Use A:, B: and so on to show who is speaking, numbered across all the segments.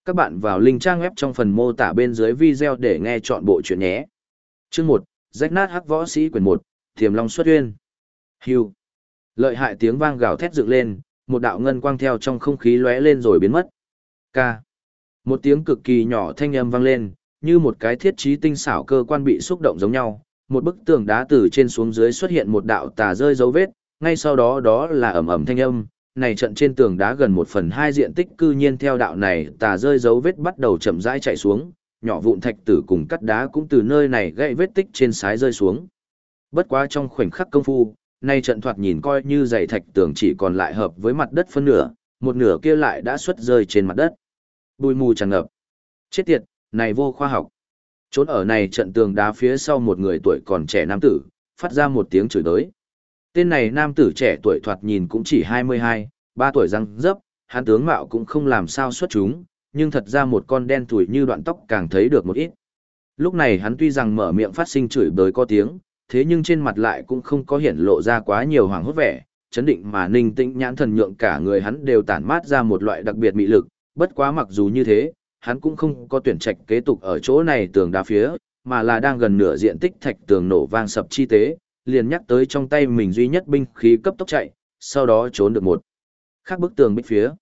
A: Các bạn vào link trang web trong phần mô tả bên dưới video để nghe chọn bộ chuyện nhé. Chương 1, Rách nát hắc võ sĩ quyển 1, Tiềm Long xuất uyên. Hưu. Lợi hại tiếng vang gào thét dựng lên, một đạo ngân quang theo trong không khí lóe lên rồi biến mất. Ca. Một tiếng cực kỳ nhỏ thanh âm vang lên, như một cái thiết trí tinh xảo cơ quan bị xúc động giống nhau. Một bức tường đá từ trên xuống dưới xuất hiện một đạo tà rơi dấu vết, ngay sau đó đó là ầm ầm thanh âm. Này trận trên tường đá gần 1/2 diện tích cư nhiên theo đạo này tà rơi dấu vết bắt đầu chậm rãi chạy xuống, nhỏ vụn thạch tử cùng cắt đá cũng từ nơi này gãy vết tích trên sái rơi xuống. Bất quá trong khoảnh khắc công phu, nay trận thoạt nhìn coi như dày thạch tường chỉ còn lại hợp với mặt đất phân nửa, một nửa kia lại đã xuất rơi trên mặt đất. Bụi mù tràn ngập. Chết tiệt, này vô khoa học. Trốn ở này trận tường đá phía sau một người tuổi còn trẻ nam tử, phát ra một tiếng chửi đới. Tên này nam tử trẻ tuổi thoạt nhìn cũng chỉ 22, 3 tuổi răng dấp, hắn tướng mạo cũng không làm sao xuất chúng, nhưng thật ra một con đen thủi như đoạn tóc càng thấy được một ít. Lúc này hắn tuy rằng mở miệng phát sinh chửi bới có tiếng, thế nhưng trên mặt lại cũng không có hiển lộ ra quá nhiều hoảng hốt vẻ, chấn định mà ninh tĩnh nhãn thần nhượng cả người hắn đều tản mát ra một loại đặc biệt mị lực, bất quá mặc dù như thế, hắn cũng không có tuyển trạch kế tục ở chỗ này tường đá phía, mà là đang gần nửa diện tích thạch tường nổ vang sập chi tế, liền nhắc tới trong tay mình duy nhất binh khí cấp tốc chạy, sau đó trốn được một khác bức tường bích phía.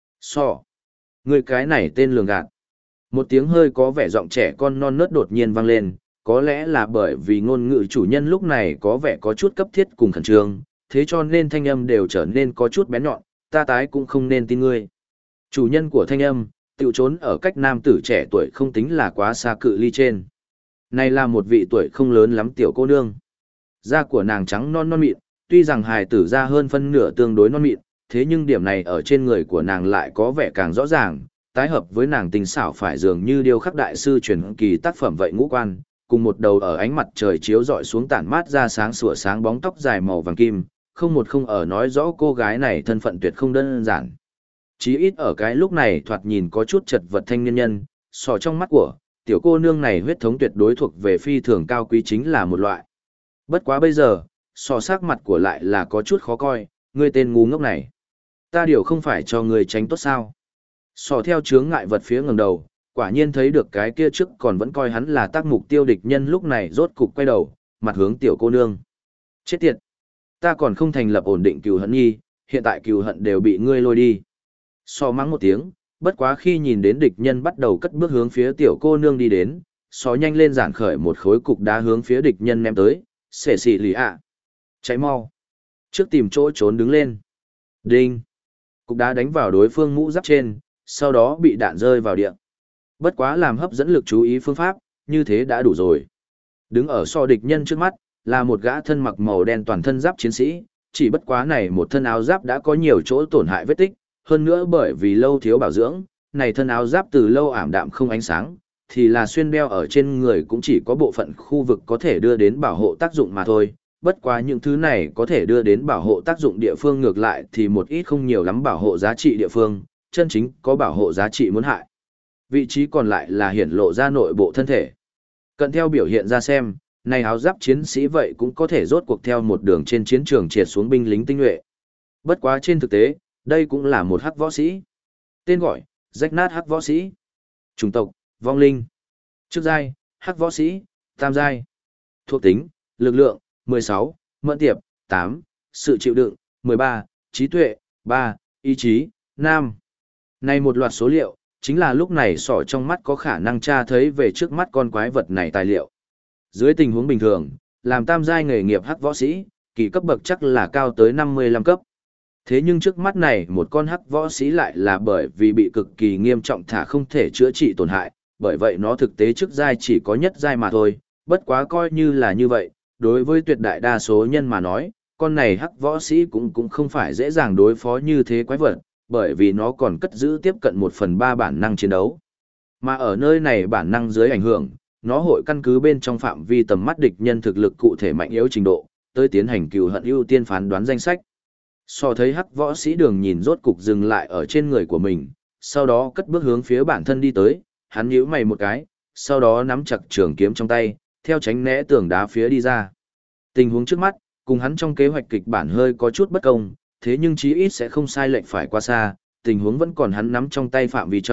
A: Người cái này tên lường gạt. Một tiếng hơi có vẻ giọng trẻ con non nớt đột nhiên vang lên, có lẽ là bởi vì ngôn ngữ chủ nhân lúc này có vẻ có chút cấp thiết cùng khẩn trương, thế cho nên thanh âm đều trở nên có chút bén nhọn, ta tái cũng không nên tin ngươi. Chủ nhân của thanh âm, tiểu trốn ở cách nam tử trẻ tuổi không tính là quá xa cự ly trên. Này là một vị tuổi không lớn lắm tiểu cô nương. Da của nàng trắng non non mịn, tuy rằng hài tử da hơn phân nửa tương đối non mịn, thế nhưng điểm này ở trên người của nàng lại có vẻ càng rõ ràng, tái hợp với nàng tinh xảo phải dường như điêu khắc đại sư truyền kỳ tác phẩm vậy ngũ quan, cùng một đầu ở ánh mặt trời chiếu rọi xuống tản mát ra sáng sủa sáng bóng tóc dài màu vàng kim, không một không ở nói rõ cô gái này thân phận tuyệt không đơn giản. Chí ít ở cái lúc này thoạt nhìn có chút chật vật thanh niên nhân, sò trong mắt của, tiểu cô nương này huyết thống tuyệt đối thuộc về phi thường cao quý chính là một loại. Bất quá bây giờ, sò sắc mặt của lại là có chút khó coi, ngươi tên ngu ngốc này. Ta điều không phải cho ngươi tránh tốt sao. Sò theo chướng ngại vật phía ngẩng đầu, quả nhiên thấy được cái kia trước còn vẫn coi hắn là tác mục tiêu địch nhân lúc này rốt cục quay đầu, mặt hướng tiểu cô nương. Chết tiệt! Ta còn không thành lập ổn định cừu hận nghi, hiện tại cừu hận đều bị ngươi lôi đi. Sò mắng một tiếng, bất quá khi nhìn đến địch nhân bắt đầu cất bước hướng phía tiểu cô nương đi đến, sò nhanh lên giản khởi một khối cục đá hướng phía địch nhân ném tới, xệ xị lì ạ. Cháy mau! Trước tìm chỗ trốn đứng lên. Đinh! Cục đá đánh vào đối phương mũ giáp trên, sau đó bị đạn rơi vào địa. Bất quá làm hấp dẫn lực chú ý phương pháp, như thế đã đủ rồi. Đứng ở so địch nhân trước mắt, là một gã thân mặc màu đen toàn thân giáp chiến sĩ, chỉ bất quá này một thân áo giáp đã có nhiều chỗ tổn hại vết tích, hơn nữa bởi vì lâu thiếu bảo dưỡng, này thân áo giáp từ lâu ảm đạm không ánh sáng, thì là xuyên đeo ở trên người cũng chỉ có bộ phận khu vực có thể đưa đến bảo hộ tác dụng mà thôi. Bất quá những thứ này có thể đưa đến bảo hộ tác dụng địa phương ngược lại thì một ít không nhiều lắm bảo hộ giá trị địa phương, chân chính có bảo hộ giá trị muốn hại. Vị trí còn lại là hiển lộ ra nội bộ thân thể. Cận theo biểu hiện ra xem, này áo giáp chiến sĩ vậy cũng có thể rốt cuộc theo một đường trên chiến trường triệt xuống binh lính tinh nhuệ. Bất quá trên thực tế, đây cũng là một hắc võ sĩ. Tên gọi, rách nát hắc võ sĩ. Chủng tộc, vong linh. Chức giai, hắc võ sĩ, tam giai. Thuộc tính, lực lượng, 16, mẫn tiệp, 8, sự chịu đựng, 13, trí tuệ, 3, ý chí, 5. Này một loạt số liệu, chính là lúc này sỏ trong mắt có khả năng tra thấy về trước mắt con quái vật này tài liệu. Dưới tình huống bình thường, làm tam giai nghề nghiệp hắc võ sĩ, kỳ cấp bậc chắc là cao tới 55 cấp. Thế nhưng trước mắt này một con hắc võ sĩ lại là bởi vì bị cực kỳ nghiêm trọng thả không thể chữa trị tổn hại, bởi vậy nó thực tế trước giai chỉ có nhất giai mà thôi, bất quá coi như là như vậy, đối với tuyệt đại đa số nhân mà nói, con này hắc võ sĩ cũng không phải dễ dàng đối phó như thế quái vật, bởi vì nó còn cất giữ tiếp cận 1/3 bản năng chiến đấu. Mà ở nơi này bản năng dưới ảnh hưởng, nó hội căn cứ bên trong phạm vi tầm mắt địch nhân thực lực cụ thể mạnh yếu trình độ, tới tiến hành cừu hận ưu tiên phán đoán danh sách. So thấy hắc võ sĩ đường nhìn rốt cục dừng lại ở trên người của mình, sau đó cất bước hướng phía bản thân đi tới, hắn nhíu mày một cái, sau đó nắm chặt trường kiếm trong tay, theo tránh né tường đá phía đi ra. Tình huống trước mắt, cùng hắn trong kế hoạch kịch bản hơi có chút bất công, thế nhưng chí ít sẽ không sai lệch phải quá xa, tình huống vẫn còn hắn nắm trong tay phạm vi trong,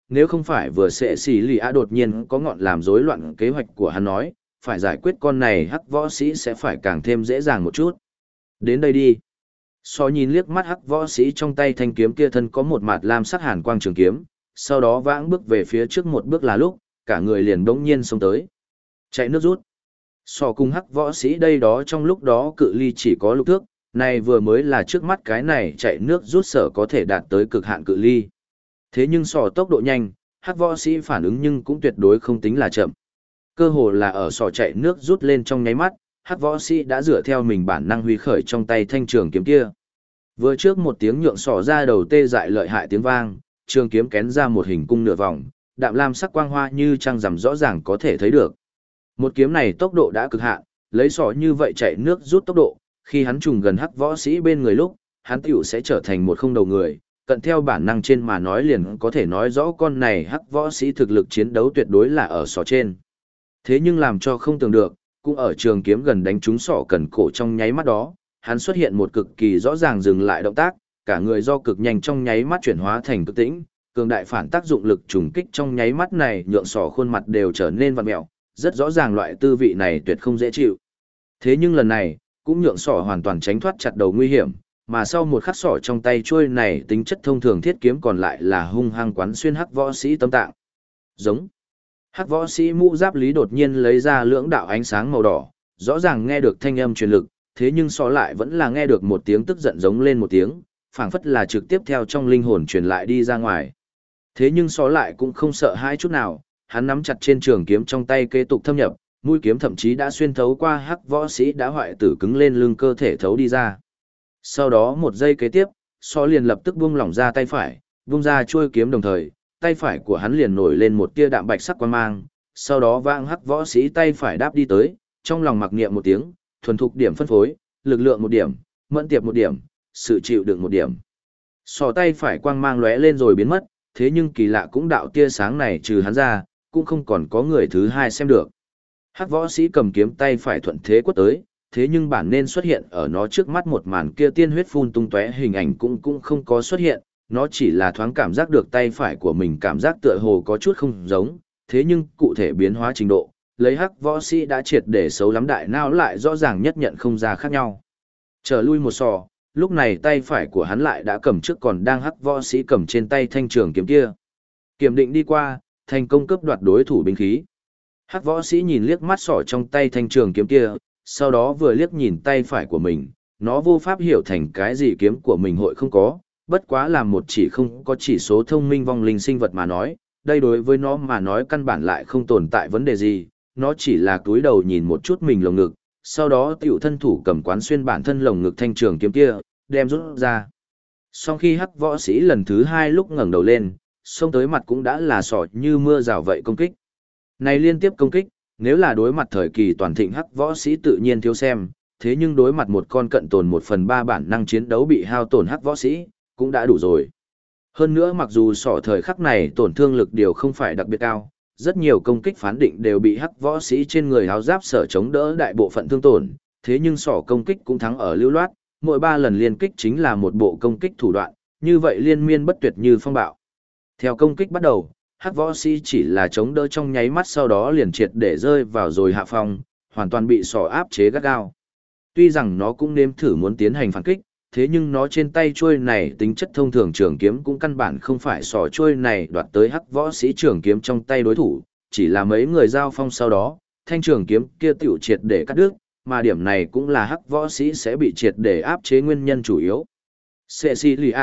A: nếu không phải vừa sẽ xì lì ạ đột nhiên có ngọn làm rối loạn kế hoạch của hắn nói, phải giải quyết con này hắc võ sĩ sẽ phải càng thêm dễ dàng một chút. Đến đây đi. So nhìn liếc mắt hắc võ sĩ trong tay thanh kiếm kia thân có một mạt lam sắc hàn quang trường kiếm, sau đó vãng bước về phía trước một bước là lúc, cả người liền bỗng nhiên xông tới. Chạy nước rút. So cùng hắc võ sĩ đây đó trong lúc đó cự ly chỉ có lục thước, này vừa mới là trước mắt cái này chạy nước rút sở có thể đạt tới cực hạn cự ly. Thế nhưng sò tốc độ nhanh, hắc võ sĩ phản ứng nhưng cũng tuyệt đối không tính là chậm. Cơ hồ là ở sò chạy nước rút lên trong nháy mắt, hắc võ sĩ đã dựa theo mình bản năng huy khởi trong tay thanh trường kiếm kia. Vừa trước một tiếng nhượng sò ra đầu tê dại lợi hại tiếng vang, trường kiếm kén ra một hình cung nửa vòng, đạm lam sắc quang hoa như trăng rằm rõ ràng có thể thấy được. Một kiếm này tốc độ đã cực hạn, lấy sò như vậy chạy nước rút tốc độ, khi hắn trùng gần hắc võ sĩ bên người lúc, hắn tiểu sẽ trở thành một không đầu người, cận theo bản năng trên mà nói liền có thể nói rõ con này hắc võ sĩ thực lực chiến đấu tuyệt đối là ở sò trên. Thế nhưng làm cho không tưởng được, cũng ở trường kiếm gần đánh trúng sọ cần cổ trong nháy mắt đó, hắn xuất hiện một cực kỳ rõ ràng dừng lại động tác, cả người do cực nhanh trong nháy mắt chuyển hóa thành cực tĩnh, cường đại phản tác dụng lực trùng kích trong nháy mắt này nhượng sọ khuôn mặt đều trở nên vặn mẹo, rất rõ ràng loại tư vị này tuyệt không dễ chịu. Thế nhưng lần này, cũng nhượng sọ hoàn toàn tránh thoát chặt đầu nguy hiểm, mà sau một khắc sọ trong tay chuôi này tính chất thông thường thiết kiếm còn lại là hung hăng quán xuyên hắc võ sĩ tâm tạng. Giống. Hắc võ sĩ mũ giáp lý đột nhiên lấy ra lưỡng đạo ánh sáng màu đỏ, rõ ràng nghe được thanh âm truyền lực, thế nhưng sọ lại vẫn là nghe được một tiếng tức giận giống lên một tiếng, phảng phất là trực tiếp theo trong linh hồn truyền lại đi ra ngoài. Thế nhưng sọ lại cũng không sợ hãi chút nào, hắn nắm chặt trên trường kiếm trong tay kế tục thâm nhập, mũi kiếm thậm chí đã xuyên thấu qua hắc võ sĩ đã hoại tử cứng lên lưng cơ thể thấu đi ra. Sau đó một giây kế tiếp, sọ liền lập tức buông lỏng ra tay phải, buông ra chuôi kiếm đồng thời, tay phải của hắn liền nổi lên một tia đạm bạch sắc quang mang, sau đó vang hắc võ sĩ tay phải đáp đi tới, trong lòng mặc niệm một tiếng, thuần thục điểm phân phối, lực lượng một điểm, mẫn tiệp một điểm, sự chịu đựng một điểm. Sọ tay phải quang mang lóe lên rồi biến mất, thế nhưng kỳ lạ cũng đạo tia sáng này trừ hắn ra, cũng không còn có người thứ hai xem được. Hắc võ sĩ cầm kiếm tay phải thuận thế quất tới, thế nhưng bản nên xuất hiện ở nó trước mắt một màn kia tiên huyết phun tung tóe hình ảnh cũng không có xuất hiện, nó chỉ là thoáng cảm giác được tay phải của mình cảm giác tựa hồ có chút không giống, thế nhưng cụ thể biến hóa trình độ, lấy hắc võ sĩ đã triệt để xấu lắm đại não lại rõ ràng nhất nhận không ra khác nhau. Trở lui một sò, lúc này tay phải của hắn lại đã cầm trước còn đang hắc võ sĩ cầm trên tay thanh trường kiếm kia. Kiểm định đi qua, thành công cướp đoạt đối thủ binh khí. Hắc võ sĩ nhìn liếc mắt sỏ trong tay thanh trường kiếm kia, sau đó vừa liếc nhìn tay phải của mình, nó vô pháp hiểu thành cái gì kiếm của mình hội không có, bất quá là một chỉ không có chỉ số thông minh vong linh sinh vật mà nói, đây đối với nó mà nói căn bản lại không tồn tại vấn đề gì, nó chỉ là cúi đầu nhìn một chút mình lồng ngực, sau đó tiểu thân thủ cầm quán xuyên bản thân lồng ngực thanh trường kiếm kia, đem rút ra. Sau khi hắc võ sĩ lần thứ hai lúc ngẩng đầu lên, xông tới mặt cũng đã là sọ như mưa rào vậy công kích. Này liên tiếp công kích, nếu là đối mặt thời kỳ toàn thịnh hắc võ sĩ tự nhiên thiếu xem, thế nhưng đối mặt một con cận tồn 1/3 bản năng chiến đấu bị hao tổn hắc võ sĩ, cũng đã đủ rồi. Hơn nữa mặc dù sọ thời khắc này tổn thương lực điều không phải đặc biệt cao, rất nhiều công kích phán định đều bị hắc võ sĩ trên người áo giáp sở chống đỡ đại bộ phận thương tổn, thế nhưng sọ công kích cũng thắng ở lưu loát, mỗi 3 lần liên kích chính là một bộ công kích thủ đoạn, như vậy liên miên bất tuyệt như phong bạo. Theo công kích bắt đầu, hắc võ sĩ chỉ là chống đỡ trong nháy mắt sau đó liền triệt để rơi vào rồi hạ phong, hoàn toàn bị sọ áp chế gắt gao. Tuy rằng nó cũng nếm thử muốn tiến hành phản kích, thế nhưng nó trên tay chuôi này tính chất thông thường trường kiếm cũng căn bản không phải sọ chuôi này đoạt tới hắc võ sĩ trường kiếm trong tay đối thủ, chỉ là mấy người giao phong sau đó, thanh trường kiếm kia tiểu triệt để cắt đứt, mà điểm này cũng là hắc võ sĩ sẽ bị triệt để áp chế nguyên nhân chủ yếu. Cecilia.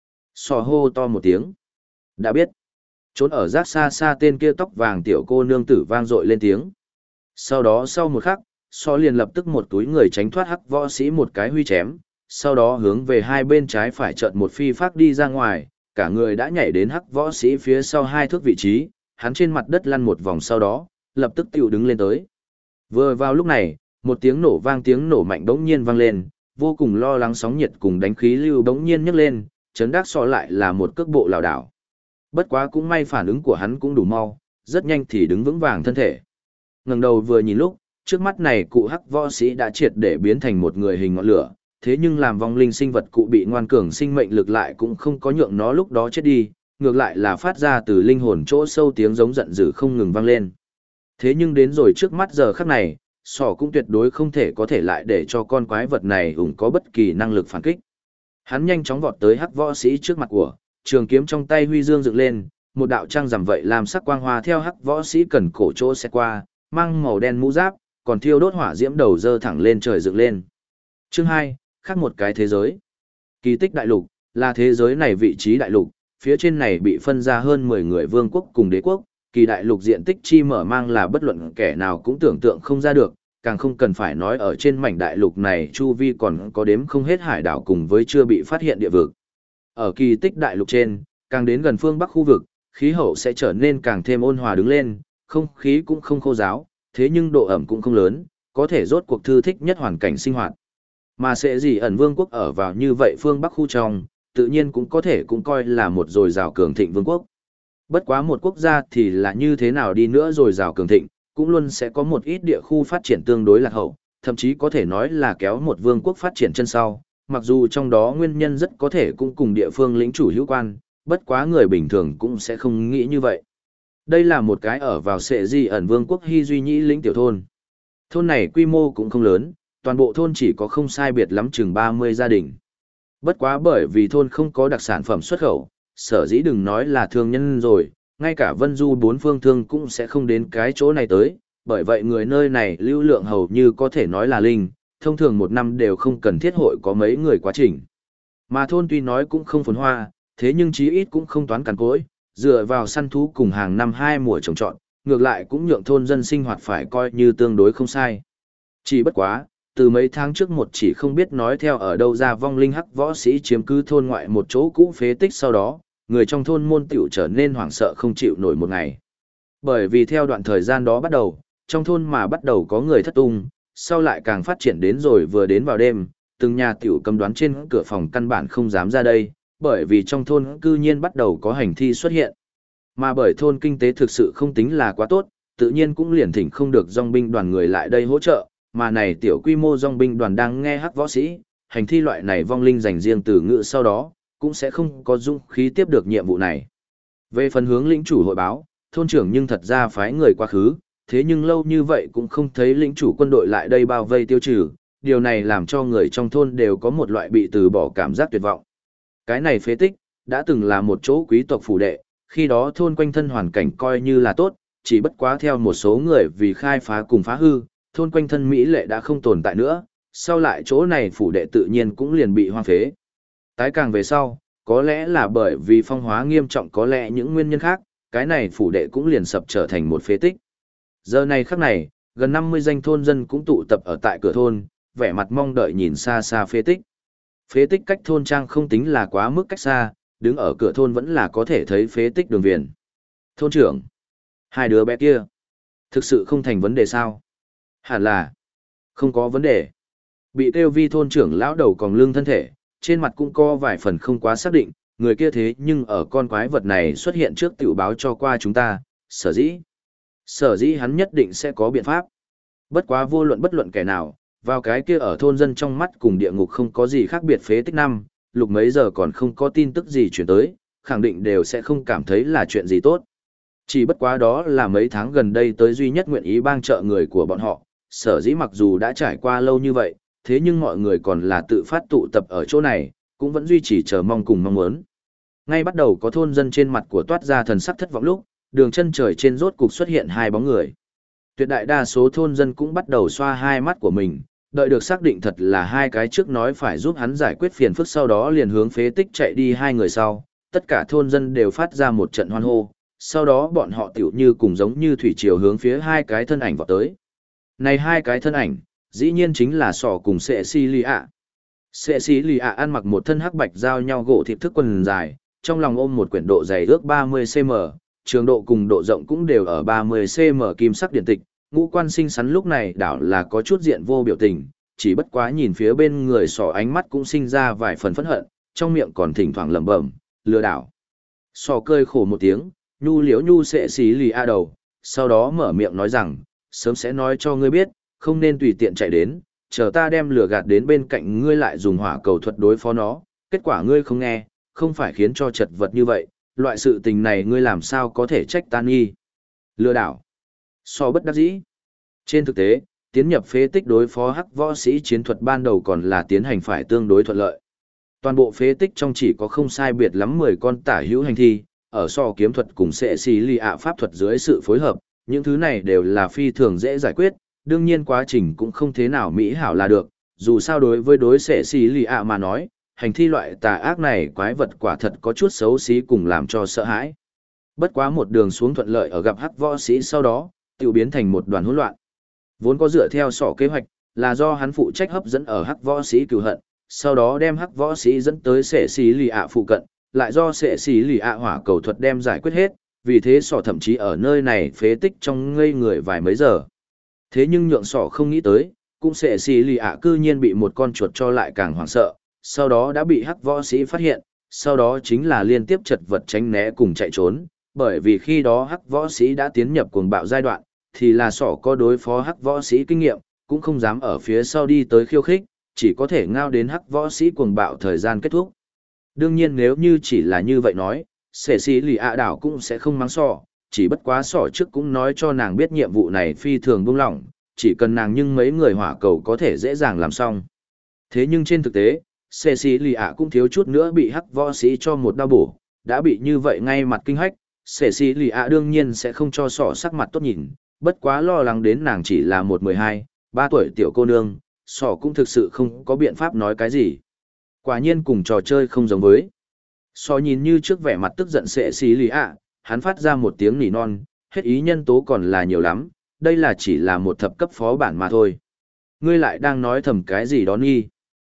A: Sọ hô to một tiếng. Đã biết. Trốn ở rác xa xa tên kia tóc vàng tiểu cô nương tử vang dội lên tiếng. Sau đó sau một khắc, Sọ liền lập tức một túi người tránh thoát hắc võ sĩ một cái huy chém, sau đó hướng về hai bên trái phải chợt một phi phát đi ra ngoài, cả người đã nhảy đến hắc võ sĩ phía sau 2 thước vị trí, hắn trên mặt đất lăn một vòng sau đó, lập tức tiểu đứng lên tới. Vừa vào lúc này, một tiếng nổ mạnh bỗng nhiên vang lên, vô cùng lo lắng sóng nhiệt cùng đánh khí lưu bỗng nhiên nhấc lên, chấn đắc Sọ lại là một cước bộ lảo đảo. Bất quá cũng may phản ứng của hắn cũng đủ mau, rất nhanh thì đứng vững vàng thân thể. Ngẩng đầu vừa nhìn lúc, trước mắt này cụ hắc võ sĩ đã triệt để biến thành một người hình ngọn lửa, thế nhưng làm vong linh sinh vật cụ bị ngoan cường sinh mệnh lực lại cũng không có nhượng nó lúc đó chết đi, ngược lại là phát ra từ linh hồn chỗ sâu tiếng giống giận dữ không ngừng vang lên. Thế nhưng đến rồi trước mắt giờ khắc này, sỏ cũng tuyệt đối không thể có thể lại để cho con quái vật này ủng có bất kỳ năng lực phản kích. Hắn nhanh chóng vọt tới hắc võ sĩ trước mặt của, trường kiếm trong tay huy dương dựng lên, một đạo trăng rằm vậy làm sắc quang hoa theo hắc võ sĩ cần cổ chỗ sẽ qua, mang màu đen mũ giáp, còn thiêu đốt hỏa diễm đầu dơ thẳng lên trời dựng lên. Chương 2, khác một cái thế giới. Kỳ tích đại lục, là thế giới này vị trí đại lục, phía trên này bị phân ra hơn 10 người vương quốc cùng đế quốc, kỳ đại lục diện tích chi mở mang là bất luận kẻ nào cũng tưởng tượng không ra được, càng không cần phải nói ở trên mảnh đại lục này chu vi còn có đếm không hết hải đảo cùng với chưa bị phát hiện địa vực. Ở kỳ tích đại lục trên, càng đến gần phương Bắc khu vực, khí hậu sẽ trở nên càng thêm ôn hòa đứng lên, không khí cũng không khô ráo, thế nhưng độ ẩm cũng không lớn, có thể rốt cuộc thư thích nhất hoàn cảnh sinh hoạt. Mà sẽ gì ẩn vương quốc ở vào như vậy phương Bắc khu trong, tự nhiên cũng có thể cũng coi là một dồi dào cường thịnh vương quốc. Bất quá một quốc gia thì là như thế nào đi nữa dồi dào cường thịnh, cũng luôn sẽ có một ít địa khu phát triển tương đối lạc hậu, thậm chí có thể nói là kéo một vương quốc phát triển chân sau, mặc dù trong đó nguyên nhân rất có thể cũng cùng địa phương lĩnh chủ hữu quan, bất quá người bình thường cũng sẽ không nghĩ như vậy. Đây là một cái ở vào Sệ Di ẩn vương quốc Hy Duy Nhĩ lĩnh tiểu thôn. Thôn này quy mô cũng không lớn, toàn bộ thôn chỉ có không sai biệt lắm chừng 30 gia đình. Bất quá bởi vì thôn không có đặc sản phẩm xuất khẩu, sở dĩ đừng nói là thương nhân rồi, ngay cả Vân Du bốn phương thương cũng sẽ không đến cái chỗ này tới, bởi vậy người nơi này lưu lượng hầu như có thể nói là linh, thông thường một năm đều không cần thiết hội có mấy người quá trình. Mà thôn tuy nói cũng không phồn hoa, thế nhưng chí ít cũng không toán cằn cỗi, dựa vào săn thú cùng hàng năm hai mùa trồng trọt, ngược lại cũng nhượng thôn dân sinh hoạt phải coi như tương đối không sai. Chỉ bất quá, từ mấy tháng trước một chỉ không biết nói theo ở đâu ra vong linh hắc võ sĩ chiếm cứ thôn ngoại một chỗ cũ phế tích, sau đó, người trong thôn môn tiểu trở nên hoảng sợ không chịu nổi một ngày. Bởi vì theo đoạn thời gian đó bắt đầu, trong thôn mà bắt đầu có người thất tung, sau lại càng phát triển đến rồi vừa đến vào đêm, từng nhà tiểu cầm đoán trên cửa phòng căn bản không dám ra đây, bởi vì trong thôn cư nhiên bắt đầu có hành thi xuất hiện. Mà bởi thôn kinh tế thực sự không tính là quá tốt, tự nhiên cũng liền thỉnh không được dòng binh đoàn người lại đây hỗ trợ, mà này tiểu quy mô dòng binh đoàn đang nghe hắc võ sĩ, hành thi loại này vong linh dành riêng từ ngữ sau đó, cũng sẽ không có dũng khí tiếp được nhiệm vụ này. Về phần hướng lĩnh chủ hội báo, thôn trưởng nhưng thật ra phái người quá khứ, thế nhưng lâu như vậy cũng không thấy lĩnh chủ quân đội lại đây bao vây tiêu trừ, điều này làm cho người trong thôn đều có một loại bị từ bỏ cảm giác tuyệt vọng. Cái này phế tích, đã từng là một chỗ quý tộc phủ đệ, khi đó thôn quanh thân hoàn cảnh coi như là tốt, chỉ bất quá theo một số người vì khai phá cùng phá hư, thôn quanh thân mỹ lệ đã không tồn tại nữa, sau lại chỗ này phủ đệ tự nhiên cũng liền bị hoang phế. Tái càng về sau, có lẽ là bởi vì phong hóa nghiêm trọng, có lẽ những nguyên nhân khác, cái này phủ đệ cũng liền sập trở thành một phế tích. Giờ này khắc này, gần 50 danh thôn dân cũng tụ tập ở tại cửa thôn, vẻ mặt mong đợi nhìn xa xa phế tích. Phế tích cách thôn trang không tính là quá mức cách xa, đứng ở cửa thôn vẫn là có thể thấy phế tích đường viền. Thôn trưởng, hai đứa bé kia, thực sự không thành vấn đề sao? Hẳn là, không có vấn đề. Bị kêu vi thôn trưởng lão đầu còn lưng thân thể, trên mặt cũng có vài phần không quá xác định, người kia thế nhưng ở con quái vật này xuất hiện trước tiểu báo cho qua chúng ta, sở dĩ hắn nhất định sẽ có biện pháp. Bất quá bất luận kẻ nào, vào cái kia ở thôn dân trong mắt cùng địa ngục không có gì khác biệt phế tích năm, lục mấy giờ còn không có tin tức gì chuyển tới, khẳng định đều sẽ không cảm thấy là chuyện gì tốt. Chỉ bất quá đó là mấy tháng gần đây tới duy nhất nguyện ý bang trợ người của bọn họ, sở dĩ mặc dù đã trải qua lâu như vậy, thế nhưng mọi người còn là tự phát tụ tập ở chỗ này, cũng vẫn duy trì chờ mong cùng mong muốn. Ngay bắt đầu có thôn dân trên mặt của toát ra thần sắc thất vọng lúc, đường chân trời trên rốt cục xuất hiện hai bóng người. Tuyệt đại đa số thôn dân cũng bắt đầu xoa hai mắt của mình, đợi được xác định thật là hai cái trước nói phải giúp hắn giải quyết phiền phức, sau đó liền hướng phế tích chạy đi hai người sau, tất cả thôn dân đều phát ra một trận hoan hô, sau đó bọn họ tiểu như cùng giống như thủy triều hướng phía hai cái thân ảnh vọt tới. Này hai cái thân ảnh, dĩ nhiên chính là Sỏ cùng Cecilia. Cecilia ăn mặc một thân hắc bạch giao nhau gỗ thịt thức quần dài, trong lòng ôm một quyển độ dày ước 30cm, trường độ cùng độ rộng cũng đều ở 30cm kim sắc điện tịch. Ngũ quan xinh xắn lúc này đảo là có chút diện vô biểu tình, chỉ bất quá nhìn phía bên người Sỏ ánh mắt cũng sinh ra vài phần phẫn hận, trong miệng còn thỉnh thoảng lẩm bẩm, lừa đảo. Sỏ cười khổ một tiếng, nhu liếu nhu Cecilia đầu, sau đó mở miệng nói rằng, sớm sẽ nói cho ngươi biết, không nên tùy tiện chạy đến, chờ ta đem lửa gạt đến bên cạnh ngươi lại dùng hỏa cầu thuật đối phó nó, kết quả ngươi không nghe, không phải khiến cho chật vật như vậy, Loại sự tình này ngươi làm sao có thể trách ta nghi? Lừa đảo. So bất đắc dĩ. Trên thực tế, tiến nhập phế tích đối phó hắc võ sĩ chiến thuật ban đầu còn là tiến hành phải tương đối thuận lợi. Toàn bộ phế tích trong chỉ có không sai biệt lắm 10 con tả hữu hành thi, ở so kiếm thuật cùng sệ xì lì ạ pháp thuật dưới sự phối hợp, những thứ này đều là phi thường dễ giải quyết, đương nhiên quá trình cũng không thế nào mỹ hảo là được, dù sao đối với đối sệ xì lì ạ mà nói, hành thi loại tà ác này quái vật quả thật có chút xấu xí cùng làm cho sợ hãi. Bất quá một đường xuống thuận lợi ở gặp hắc võ sĩ sau đó, tiểu biến thành một đoàn hỗn loạn. Vốn có dựa theo sỏ kế hoạch, là do hắn phụ trách hấp dẫn ở hắc võ sĩ cừu hận, sau đó đem hắc võ sĩ dẫn tới sệ xì lì ạ phụ cận, lại do sệ xì lì ạ hỏa cầu thuật đem giải quyết hết, vì thế sỏ thậm chí ở nơi này phế tích trong ngây người vài mấy giờ. Thế nhưng nhượng sỏ không nghĩ tới, cũng sệ xì lì ạ cư nhiên bị một con chuột cho lại càng hoảng sợ, sau đó đã bị hắc võ sĩ phát hiện, sau đó chính là liên tiếp chật vật tránh né cùng chạy trốn, bởi vì khi đó hắc võ sĩ đã tiến nhập cuồng bạo giai đoạn, thì là sỏ có đối phó hắc võ sĩ kinh nghiệm, cũng không dám ở phía sau đi tới khiêu khích, chỉ có thể ngao đến hắc võ sĩ cuồng bạo thời gian kết thúc. Đương nhiên nếu như chỉ là như vậy nói, sệ sĩ lì ạ đảo cũng sẽ không mắng sỏ, chỉ bất quá sỏ trước cũng nói cho nàng biết nhiệm vụ này phi thường buông lỏng, chỉ cần nàng nhưng mấy người hỏa cầu có thể dễ dàng làm xong. Thế nhưng trên thực tế, sệ sĩ lì ạ cũng thiếu chút nữa bị hắc võ sĩ cho một đau bổ, đã bị như vậy ngay mặt kinh hách, sệ sĩ lì ạ đương nhiên sẽ không cho sỏ sắc mặt tốt nhìn, bất quá lo lắng đến nàng chỉ là một 12, 3 tuổi tiểu cô nương, sỏ cũng thực sự không có biện pháp nói cái gì. Quả nhiên cùng trò chơi không giống với. Sỏ nhìn như trước vẻ mặt tức giận sệ xì lì ạ, hắn phát ra một tiếng nỉ non, hết ý nhân tố còn là nhiều lắm, đây là chỉ là một thập cấp phó bản mà thôi. Ngươi lại đang nói thầm cái gì đó nghi.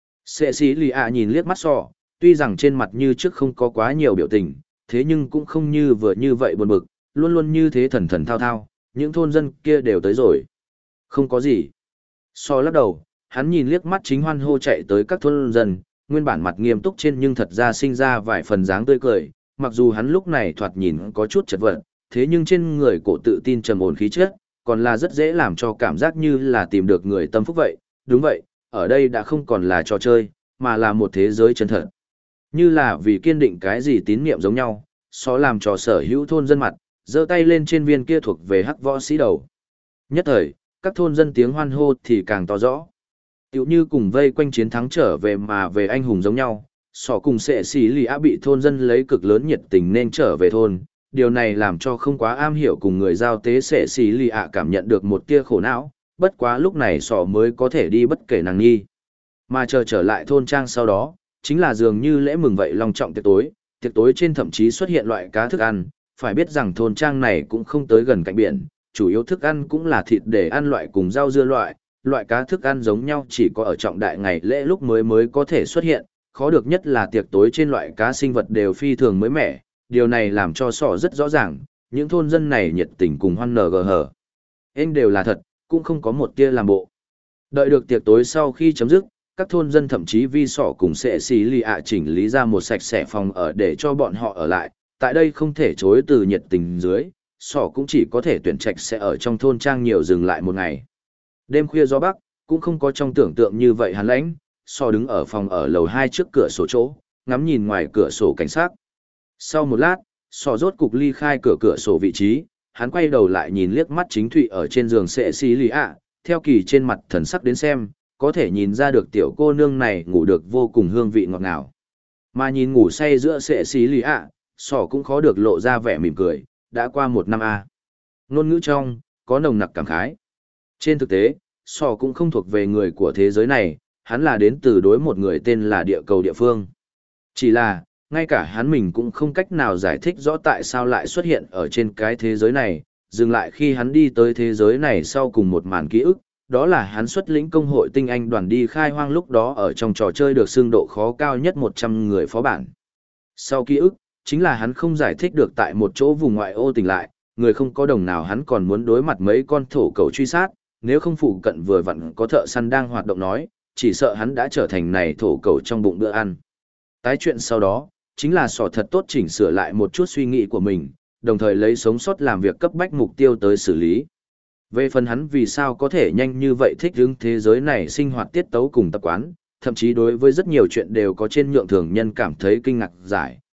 A: Sệ xì lì ạ nhìn liếc mắt sỏ, tuy rằng trên mặt như trước không có quá nhiều biểu tình, thế nhưng cũng không như vừa như vậy buồn bực, luôn luôn như thế thần thần thao thao, những thôn dân kia đều tới rồi. Không có gì. So lắc đầu, hắn nhìn liếc mắt chính hoan hô chạy tới các thôn dân, nguyên bản mặt nghiêm túc trên nhưng thật ra sinh ra vài phần dáng tươi cười, mặc dù hắn lúc này thoạt nhìn có chút chật vật, thế nhưng trên người cổ tự tin trầm ổn khí chất, còn là rất dễ làm cho cảm giác như là tìm được người tâm phúc vậy. Đúng vậy, ở đây đã không còn là trò chơi, mà là một thế giới chân thật. Như là vì kiên định cái gì tín niệm giống nhau, so làm trò sở hữu thôn dân mặt, giơ tay lên trên viên kia thuộc về hắc võ sĩ đầu. Nhất thời, các thôn dân tiếng hoan hô thì càng to rõ. Tiểu như cùng vây quanh chiến thắng trở về mà về anh hùng giống nhau, sỏ cùng sệ xì lì á bị thôn dân lấy cực lớn nhiệt tình nên trở về thôn. Điều này làm cho không quá am hiểu cùng người giao tế sệ xì lì ạ cảm nhận được một tia khổ não, bất quá lúc này sỏ mới có thể đi bất kể nàng nhi. Mà chờ trở lại thôn trang sau đó, chính là dường như lễ mừng vậy long trọng tiệc tối trên thậm chí xuất hiện loại cá thức ăn, phải biết rằng thôn trang này cũng không tới gần cạnh biển, chủ yếu thức ăn cũng là thịt để ăn loại cùng rau dưa loại cá thức ăn giống nhau chỉ có ở trọng đại ngày lễ lúc mới có thể xuất hiện, khó được nhất là tiệc tối trên loại cá sinh vật đều phi thường mới mẻ, điều này làm cho sỏ rất rõ ràng, những thôn dân này nhiệt tình cùng hoan nở gờ hở. Anh đều là thật, cũng không có một tia làm bộ. Đợi được tiệc tối sau khi chấm dứt, các thôn dân thậm chí vi sỏ cùng sệ xì lì ạ chỉnh lý ra một sạch sẽ phòng ở để cho bọn họ ở lại, tại đây không thể chối từ nhiệt tình dưới, sỏ cũng chỉ có thể tuyển trạch sẽ ở trong thôn trang nhiều dừng lại một ngày. Đêm khuya gió bắc, cũng không có trong tưởng tượng như vậy hàn lãnh, sỏ đứng ở phòng ở lầu 2 trước cửa sổ chỗ, ngắm nhìn ngoài cửa sổ cảnh sát. Sau một lát, sỏ rốt cục ly khai cửa sổ vị trí, hắn quay đầu lại nhìn liếc mắt chính thụy ở trên giường sệ xì lì ạ, theo kỳ trên mặt thần sắc đến xem, có thể nhìn ra được tiểu cô nương này ngủ được vô cùng hương vị ngọt ngào. Mà nhìn ngủ say giữa sệ xì lì ạ, sỏ cũng khó được lộ ra vẻ mỉm cười, đã qua 1 năm a. Ngôn ngữ trong, có nồng nặc cảm khái. Trên thực tế, sỏ cũng không thuộc về người của thế giới này, hắn là đến từ đối một người tên là địa cầu địa phương. Chỉ là, ngay cả hắn mình cũng không cách nào giải thích rõ tại sao lại xuất hiện ở trên cái thế giới này, dừng lại khi hắn đi tới thế giới này sau cùng một màn ký ức, đó là hắn xuất lĩnh công hội tinh anh đoàn đi khai hoang lúc đó ở trong trò chơi được xưng độ khó cao nhất 100 người phó bản. Sau ký ức, chính là hắn không giải thích được tại một chỗ vùng ngoại ô tỉnh lại, người không có đồng nào hắn còn muốn đối mặt mấy con thổ cầu truy sát, nếu không phụ cận vừa vặn có thợ săn đang hoạt động nói, chỉ sợ hắn đã trở thành này thổ cầu trong bụng bữa ăn. Tái chuyện sau đó, chính là sỏ thật tốt chỉnh sửa lại một chút suy nghĩ của mình, đồng thời lấy sống sót làm việc cấp bách mục tiêu tới xử lý. Về phần hắn vì sao có thể nhanh như vậy thích ứng thế giới này sinh hoạt tiết tấu cùng tập quán, thậm chí đối với rất nhiều chuyện đều có trên nhượng thường nhân cảm thấy kinh ngạc giải,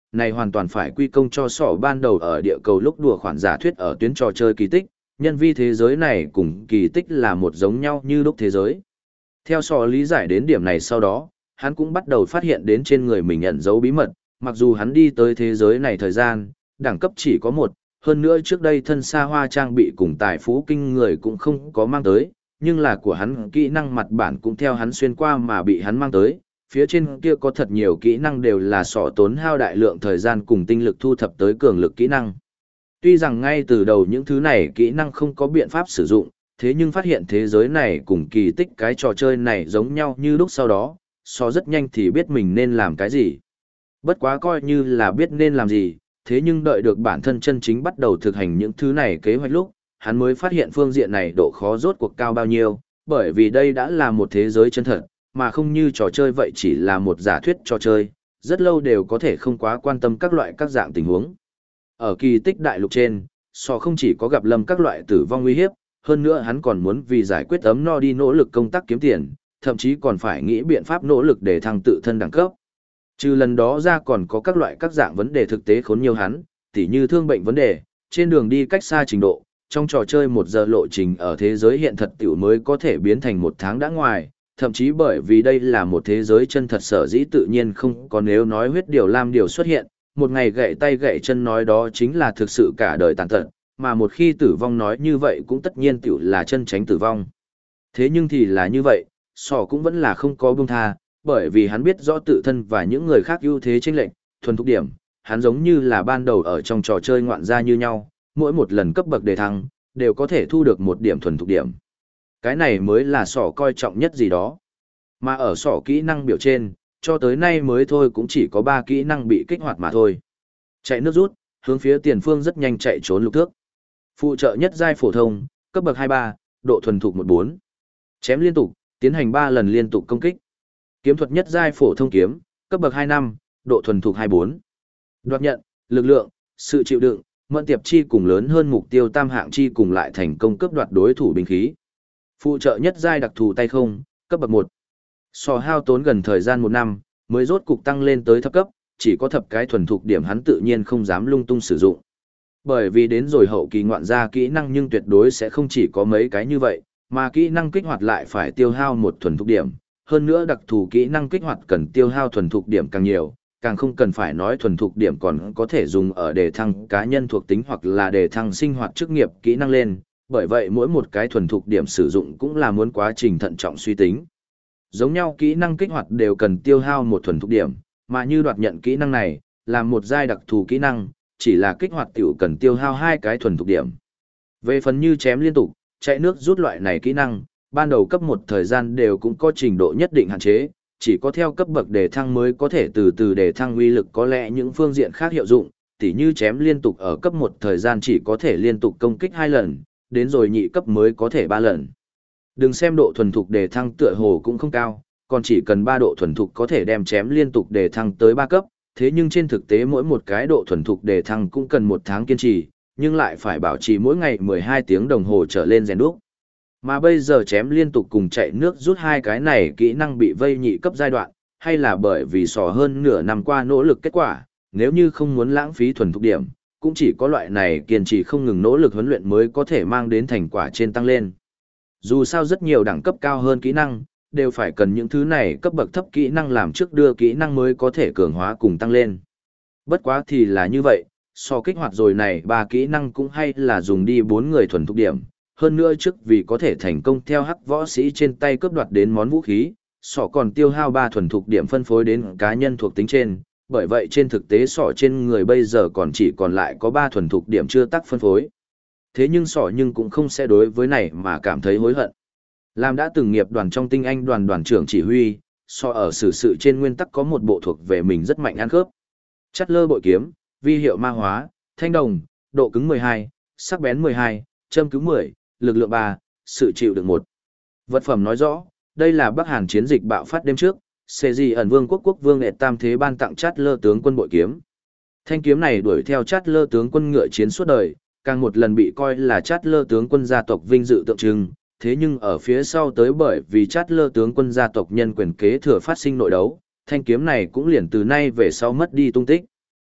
A: này hoàn toàn phải quy công cho sỏ ban đầu ở địa cầu lúc đùa khoản giả thuyết ở tuyến trò chơi kỳ tích, nhân vi thế giới này cùng kỳ tích là một giống nhau như lúc thế giới. Theo sỏ lý giải đến điểm này sau đó, hắn cũng bắt đầu phát hiện đến trên người mình ẩn giấu bí mật, mặc dù hắn đi tới thế giới này thời gian, đẳng cấp chỉ có một, hơn nữa trước đây thân xa hoa trang bị cùng tài phú kinh người cũng không có mang tới, nhưng là của hắn kỹ năng mặt bản cũng theo hắn xuyên qua mà bị hắn mang tới, phía trên kia có thật nhiều kỹ năng đều là sọ tốn hao đại lượng thời gian cùng tinh lực thu thập tới cường lực kỹ năng. Tuy rằng ngay từ đầu những thứ này kỹ năng không có biện pháp sử dụng, thế nhưng phát hiện thế giới này cùng kỳ tích cái trò chơi này giống nhau như lúc sau đó, sọ rất nhanh thì biết mình nên làm cái gì. Bất quá coi như là biết nên làm gì, thế nhưng đợi được bản thân chân chính bắt đầu thực hành những thứ này kế hoạch lúc, hắn mới phát hiện phương diện này độ khó rốt cuộc cao bao nhiêu, bởi vì đây đã là một thế giới chân thật, mà không như trò chơi vậy chỉ là một giả thuyết trò chơi, rất lâu đều có thể không quá quan tâm các loại các dạng tình huống. Ở kỳ tích đại lục trên, sò không chỉ có gặp lâm các loại tử vong nguy hiếp, hơn nữa hắn còn muốn vì giải quyết ấm no đi nỗ lực công tác kiếm tiền, thậm chí còn phải nghĩ biện pháp nỗ lực để thăng tự thân đẳng cấp. Trừ lần đó ra còn có các loại các dạng vấn đề thực tế khốn nhiều hắn, tỉ như thương bệnh vấn đề, trên đường đi cách xa trình độ, trong trò chơi 1 giờ lộ trình ở thế giới hiện thật tiểu mới có thể biến thành 1 tháng đã ngoài, thậm chí bởi vì đây là một thế giới chân thật sở dĩ tự nhiên không có nếu nói huyết điều lam điều xuất hiện, một ngày gãy tay gãy chân nói đó chính là thực sự cả đời tàn tật, mà một khi tử vong nói như vậy cũng tất nhiên tiểu là chân tránh tử vong. Thế nhưng thì là như vậy, sò cũng vẫn là không có buông tha, bởi vì hắn biết rõ tự thân và những người khác ưu thế chênh lệch, thuần thục điểm, hắn giống như là ban đầu ở trong trò chơi ngoạn gia như nhau, mỗi một lần cấp bậc đề thăng, đều có thể thu được 1 điểm thuần thục điểm. Cái này mới là sỏ coi trọng nhất gì đó. Mà ở sỏ kỹ năng biểu trên, cho tới nay mới thôi cũng chỉ có 3 kỹ năng bị kích hoạt mà thôi. Chạy nước rút, hướng phía tiền phương rất nhanh chạy trốn lục thước. Phụ trợ nhất giai phổ thông, cấp bậc 23, độ thuần thục 14. Chém liên tục, tiến hành 3 lần liên tục công kích. Kiếm thuật nhất giai phổ thông kiếm, cấp bậc 25, độ thuần thục 24. Đoạt nhận, lực lượng, sự chịu đựng, mẫn tiệp chi cùng lớn hơn mục tiêu tam hạng chi cùng lại thành công cướp đoạt đối thủ binh khí. Phụ trợ nhất giai đặc thù tay không, cấp bậc 1. Sò hao tốn gần thời gian 1 năm, mới rốt cục tăng lên tới thấp cấp, chỉ có thập cái thuần thục điểm hắn tự nhiên không dám lung tung sử dụng. Bởi vì đến rồi hậu kỳ ngoạn ra kỹ năng nhưng tuyệt đối sẽ không chỉ có mấy cái như vậy, mà kỹ năng kích hoạt lại phải tiêu hao 1 thuần thục điểm. Hơn nữa đặc thù kỹ năng kích hoạt cần tiêu hao thuần thục điểm càng nhiều, càng không cần phải nói thuần thục điểm còn có thể dùng ở đề thăng cá nhân thuộc tính hoặc là đề thăng sinh hoạt chức nghiệp kỹ năng lên, bởi vậy mỗi một cái thuần thục điểm sử dụng cũng là muốn quá trình thận trọng suy tính. Giống nhau kỹ năng kích hoạt đều cần tiêu hao 1 thuần thục điểm, mà như đoạt nhận kỹ năng này, là một giai đặc thù kỹ năng, chỉ là kích hoạt tiểu cần tiêu hao 2 cái thuần thục điểm. Về phần như chém liên tục, chạy nước rút loại này kỹ năng, ban đầu cấp 1 thời gian đều cũng có trình độ nhất định hạn chế, chỉ có theo cấp bậc đề thăng mới có thể từ từ đề thăng uy lực có lẽ những phương diện khác hiệu dụng, tỉ như chém liên tục ở cấp 1 thời gian chỉ có thể liên tục công kích 2 lần, đến rồi nhị cấp mới có thể 3 lần. Đừng xem độ thuần thục đề thăng tựa hồ cũng không cao, còn chỉ cần 3 độ thuần thục có thể đem chém liên tục đề thăng tới 3 cấp, thế nhưng trên thực tế mỗi một cái độ thuần thục đề thăng cũng cần 1 tháng kiên trì, nhưng lại phải bảo trì mỗi ngày 12 tiếng đồng hồ trở lên rèn đúc. Mà bây giờ chém liên tục cùng chạy nước rút 2 cái này kỹ năng bị vây nhị cấp giai đoạn, hay là bởi vì sò hơn nửa năm qua nỗ lực kết quả, nếu như không muốn lãng phí thuần thục điểm, cũng chỉ có loại này kiên trì không ngừng nỗ lực huấn luyện mới có thể mang đến thành quả trên tăng lên. Dù sao rất nhiều đẳng cấp cao hơn kỹ năng, đều phải cần những thứ này cấp bậc thấp kỹ năng làm trước đưa kỹ năng mới có thể cường hóa cùng tăng lên. Bất quá thì là như vậy, so kích hoạt rồi này 3 kỹ năng cũng hay là dùng đi 4 người thuần thục điểm, hơn nữa trước vì có thể thành công theo hắc võ sĩ trên tay cướp đoạt đến món vũ khí, sọ còn tiêu hao 3 thuần thục điểm phân phối đến cá nhân thuộc tính trên, bởi vậy trên thực tế sọ trên người bây giờ còn chỉ còn lại có 3 thuần thục điểm chưa tác phân phối. Thế nhưng sọ nhưng cũng không sẽ đối với này mà cảm thấy hối hận. Làm đã từng nghiệp đoàn trong tinh anh đoàn đoàn trưởng chỉ huy, sọ ở xử sự trên nguyên tắc có một bộ thuộc về mình rất mạnh ăn khớp. Chát lơ bội kiếm, vi hiệu ma hóa, thanh đồng, độ cứng 12, sắc bén 12, châm cứu 10, lực lượng 3, sự chịu đựng 1. Vật phẩm nói rõ, đây là Bắc Hàn chiến dịch bạo phát đêm trước, Sê Di ẩn vương quốc vương đệ tam thế ban tặng Chát lơ tướng quân bội kiếm. Thanh kiếm này đuổi theo Chát lơ tướng quân ngựa chiến suốt đời, càng một lần bị coi là Chát lơ tướng quân gia tộc vinh dự tượng trưng, thế nhưng ở phía sau tới bởi vì Chát lơ tướng quân gia tộc nhân quyền kế thừa phát sinh nội đấu, thanh kiếm này cũng liền từ nay về sau mất đi tung tích.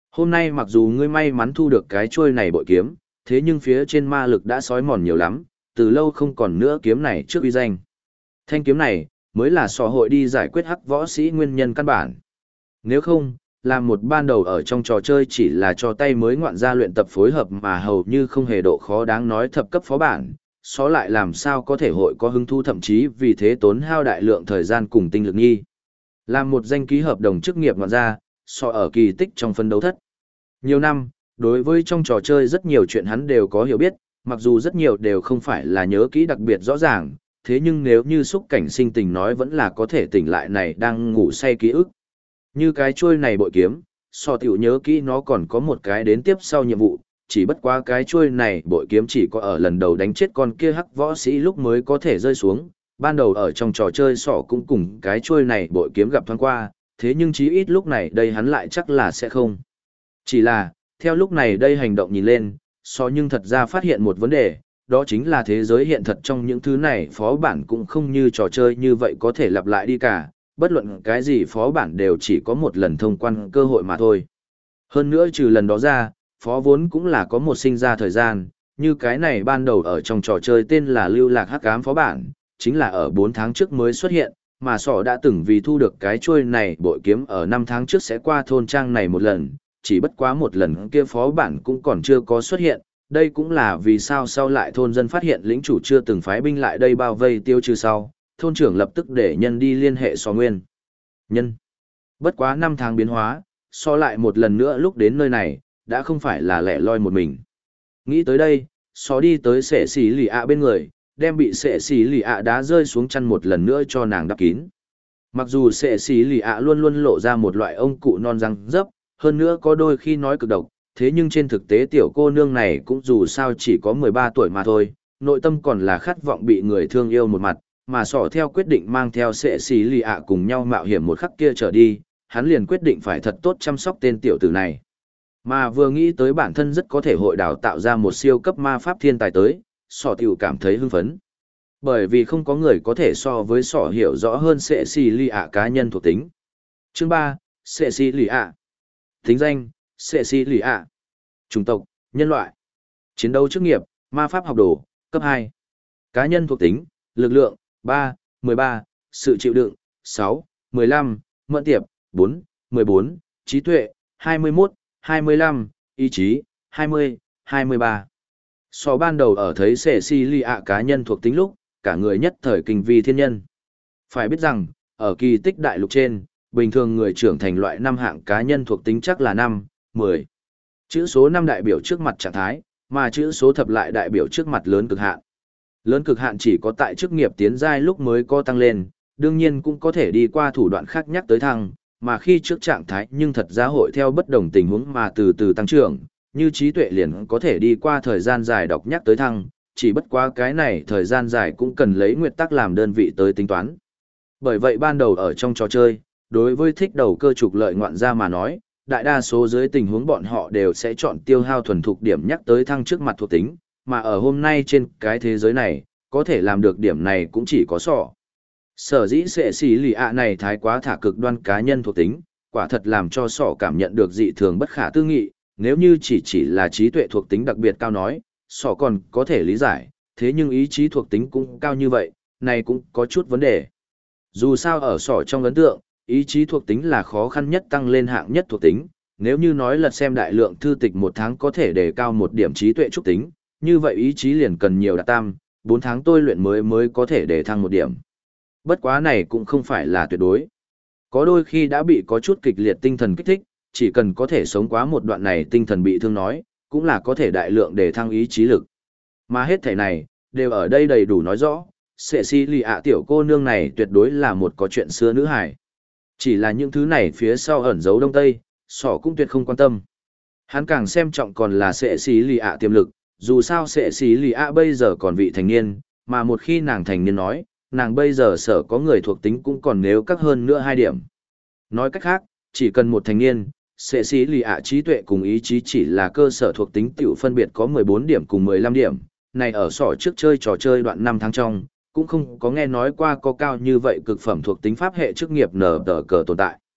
A: Hôm nay mặc dù ngươi may mắn thu được cái chuôi này bội kiếm, thế nhưng phía trên ma lực đã xói mòn nhiều lắm, từ lâu không còn nữa kiếm này trước uy danh. Thanh kiếm này, mới là sọ hội đi giải quyết hắc võ sĩ nguyên nhân căn bản. Nếu không, làm một ban đầu ở trong trò chơi chỉ là cho tay mới ngoạn ra luyện tập phối hợp mà hầu như không hề độ khó đáng nói thập cấp phó bản, sọ lại làm sao có thể hội có hứng thú thậm chí vì thế tốn hao đại lượng thời gian cùng tinh lực nghi. Làm một danh ký hợp đồng chức nghiệp ngoạn ra, sọ ở kỳ tích trong phân đấu thất. Nhiều năm, đối với trong trò chơi rất nhiều chuyện hắn đều có hiểu biết, mặc dù rất nhiều đều không phải là nhớ kỹ đặc biệt rõ ràng, thế nhưng nếu như xúc cảnh sinh tình nói vẫn là có thể tỉnh lại này đang ngủ say ký ức. Như cái chuôi này bội kiếm, so tiểu nhớ kỹ nó còn có một cái đến tiếp sau nhiệm vụ, chỉ bất quá cái chuôi này bội kiếm chỉ có ở lần đầu đánh chết con kia hắc võ sĩ lúc mới có thể rơi xuống, ban đầu ở trong trò chơi sọ cũng cùng cái chuôi này bội kiếm gặp thoáng qua, thế nhưng chí ít lúc này đây hắn lại chắc là sẽ không. Chỉ là, theo lúc này đây hành động nhìn lên, so nhưng thật ra phát hiện một vấn đề, đó chính là thế giới hiện thật trong những thứ này phó bản cũng không như trò chơi như vậy có thể lặp lại đi cả, bất luận cái gì phó bản đều chỉ có một lần thông quan cơ hội mà thôi. Hơn nữa trừ lần đó ra, phó vốn cũng là có một sinh ra thời gian, như cái này ban đầu ở trong trò chơi tên là Lưu Lạc Hắc Ám phó bản, chính là ở 4 tháng trước mới xuất hiện, mà sỏ đã từng vì thu được cái chuôi này bội kiếm ở 5 tháng trước sẽ qua thôn trang này một lần, chỉ bất quá một lần kia phó bản cũng còn chưa có xuất hiện, đây cũng là vì sao sau lại thôn dân phát hiện lĩnh chủ chưa từng phái binh lại đây bao vây tiêu trừ sau, thôn trưởng lập tức để nhân đi liên hệ so nguyên. Nhân. Bất quá 5 tháng biến hóa, so lại một lần nữa lúc đến nơi này, đã không phải là lẻ loi một mình. Nghĩ tới đây, so đi tới sệ xỉ lì ạ bên người, đem bị sệ xỉ lì ạ đá rơi xuống chăn một lần nữa cho nàng đắp kín. Mặc dù sệ xỉ lì ạ luôn luôn lộ ra một loại ông cụ non răng dấp, hơn nữa có đôi khi nói cực độc, thế nhưng trên thực tế tiểu cô nương này cũng dù sao chỉ có 13 tuổi mà thôi, nội tâm còn là khát vọng bị người thương yêu một mặt, mà sỏ theo quyết định mang theo sệ xì lì ạ cùng nhau mạo hiểm một khắc kia trở đi, hắn liền quyết định phải thật tốt chăm sóc tên tiểu tử này. Mà vừa nghĩ tới bản thân rất có thể hội đào tạo ra một siêu cấp ma pháp thiên tài tới, sỏ tiểu cảm thấy hưng phấn. Bởi vì không có người có thể so với sỏ hiểu rõ hơn sệ xì lì ạ cá nhân thuộc tính. Chương 3, sệ xì lì ạ. Tính danh, sệ xì lì ạ. Chủng tộc, nhân loại. Chiến đấu chức nghiệp, ma pháp học đồ, cấp 2. Cá nhân thuộc tính, lực lượng, 3, 13, sự chịu đựng, 6, 15, mẫn tiệp, 4, 14, trí tuệ, 21, 25, ý chí, 20, 23. So ban đầu ở thấy sệ xì lì ạ cá nhân thuộc tính lúc, cả người nhất thời kinh vi thiên nhân. Phải biết rằng, ở kỳ tích đại lục trên, bình thường người trưởng thành loại 5 hạng cá nhân thuộc tính chắc là 5, 10. Chữ số 5 đại biểu trước mặt trạng thái, mà chữ số thập lại đại biểu trước mặt lớn cực hạn. Lớn cực hạn chỉ có tại chức nghiệp tiến giai lúc mới có tăng lên, đương nhiên cũng có thể đi qua thủ đoạn khác nhắc tới thăng, mà khi trước trạng thái nhưng thật ra hội theo bất đồng tình huống mà từ từ tăng trưởng, như trí tuệ liền có thể đi qua thời gian dài đọc nhắc tới thăng, chỉ bất quá cái này thời gian dài cũng cần lấy nguyên tắc làm đơn vị tới tính toán. Bởi vậy ban đầu ở trong trò chơi, đối với thích đầu cơ trục lợi ngoạn gia mà nói, đại đa số dưới tình huống bọn họ đều sẽ chọn tiêu hao thuần thục điểm nhắc tới thăng trước mặt thuộc tính, mà ở hôm nay trên cái thế giới này, có thể làm được điểm này cũng chỉ có sọ. Sở dĩ sệ xì lì ạ này thái quá thả cực đoan cá nhân thuộc tính, quả thật làm cho sọ cảm nhận được dị thường bất khả tư nghị, nếu như chỉ là trí tuệ thuộc tính đặc biệt cao nói, sọ còn có thể lý giải, thế nhưng ý chí thuộc tính cũng cao như vậy, này cũng có chút vấn đề. Dù sao ở sọ trong ấn tượng, ý chí thuộc tính là khó khăn nhất tăng lên hạng nhất thuộc tính, nếu như nói lật xem đại lượng thư tịch một tháng có thể đề cao một điểm trí tuệ trúc tính, như vậy ý chí liền cần nhiều đạt tam, 4 tháng tôi luyện mới có thể đề thăng một điểm. Bất quá này cũng không phải là tuyệt đối. Có đôi khi đã bị có chút kịch liệt tinh thần kích thích, chỉ cần có thể sống quá một đoạn này tinh thần bị thương nói, cũng là có thể đại lượng đề thăng ý chí lực. Mà hết thể này, đều ở đây đầy đủ nói rõ, sệ xì lì ạ tiểu cô nương này tuyệt đối là một có chuyện xưa nữ hài. Chỉ là những thứ này phía sau ẩn giấu đông tây, sỏ cũng tuyệt không quan tâm. Hắn càng xem trọng còn là sệ xì lì ạ tiềm lực, dù sao sệ xì lì ạ bây giờ còn vị thành niên, mà một khi nàng thành niên nói, nàng bây giờ sở có người thuộc tính cũng còn nếu các hơn nữa 2 điểm. Nói cách khác, chỉ cần một thành niên, sệ xì lì ạ trí tuệ cùng ý chí chỉ là cơ sở thuộc tính tiểu phân biệt có 14 điểm cùng 15 điểm, này ở sỏ trước chơi trò chơi đoạn 5 tháng trong, cũng không có nghe nói qua có cao như vậy cực phẩm thuộc tính pháp hệ chức nghiệp nở tờ cờ tồn tại.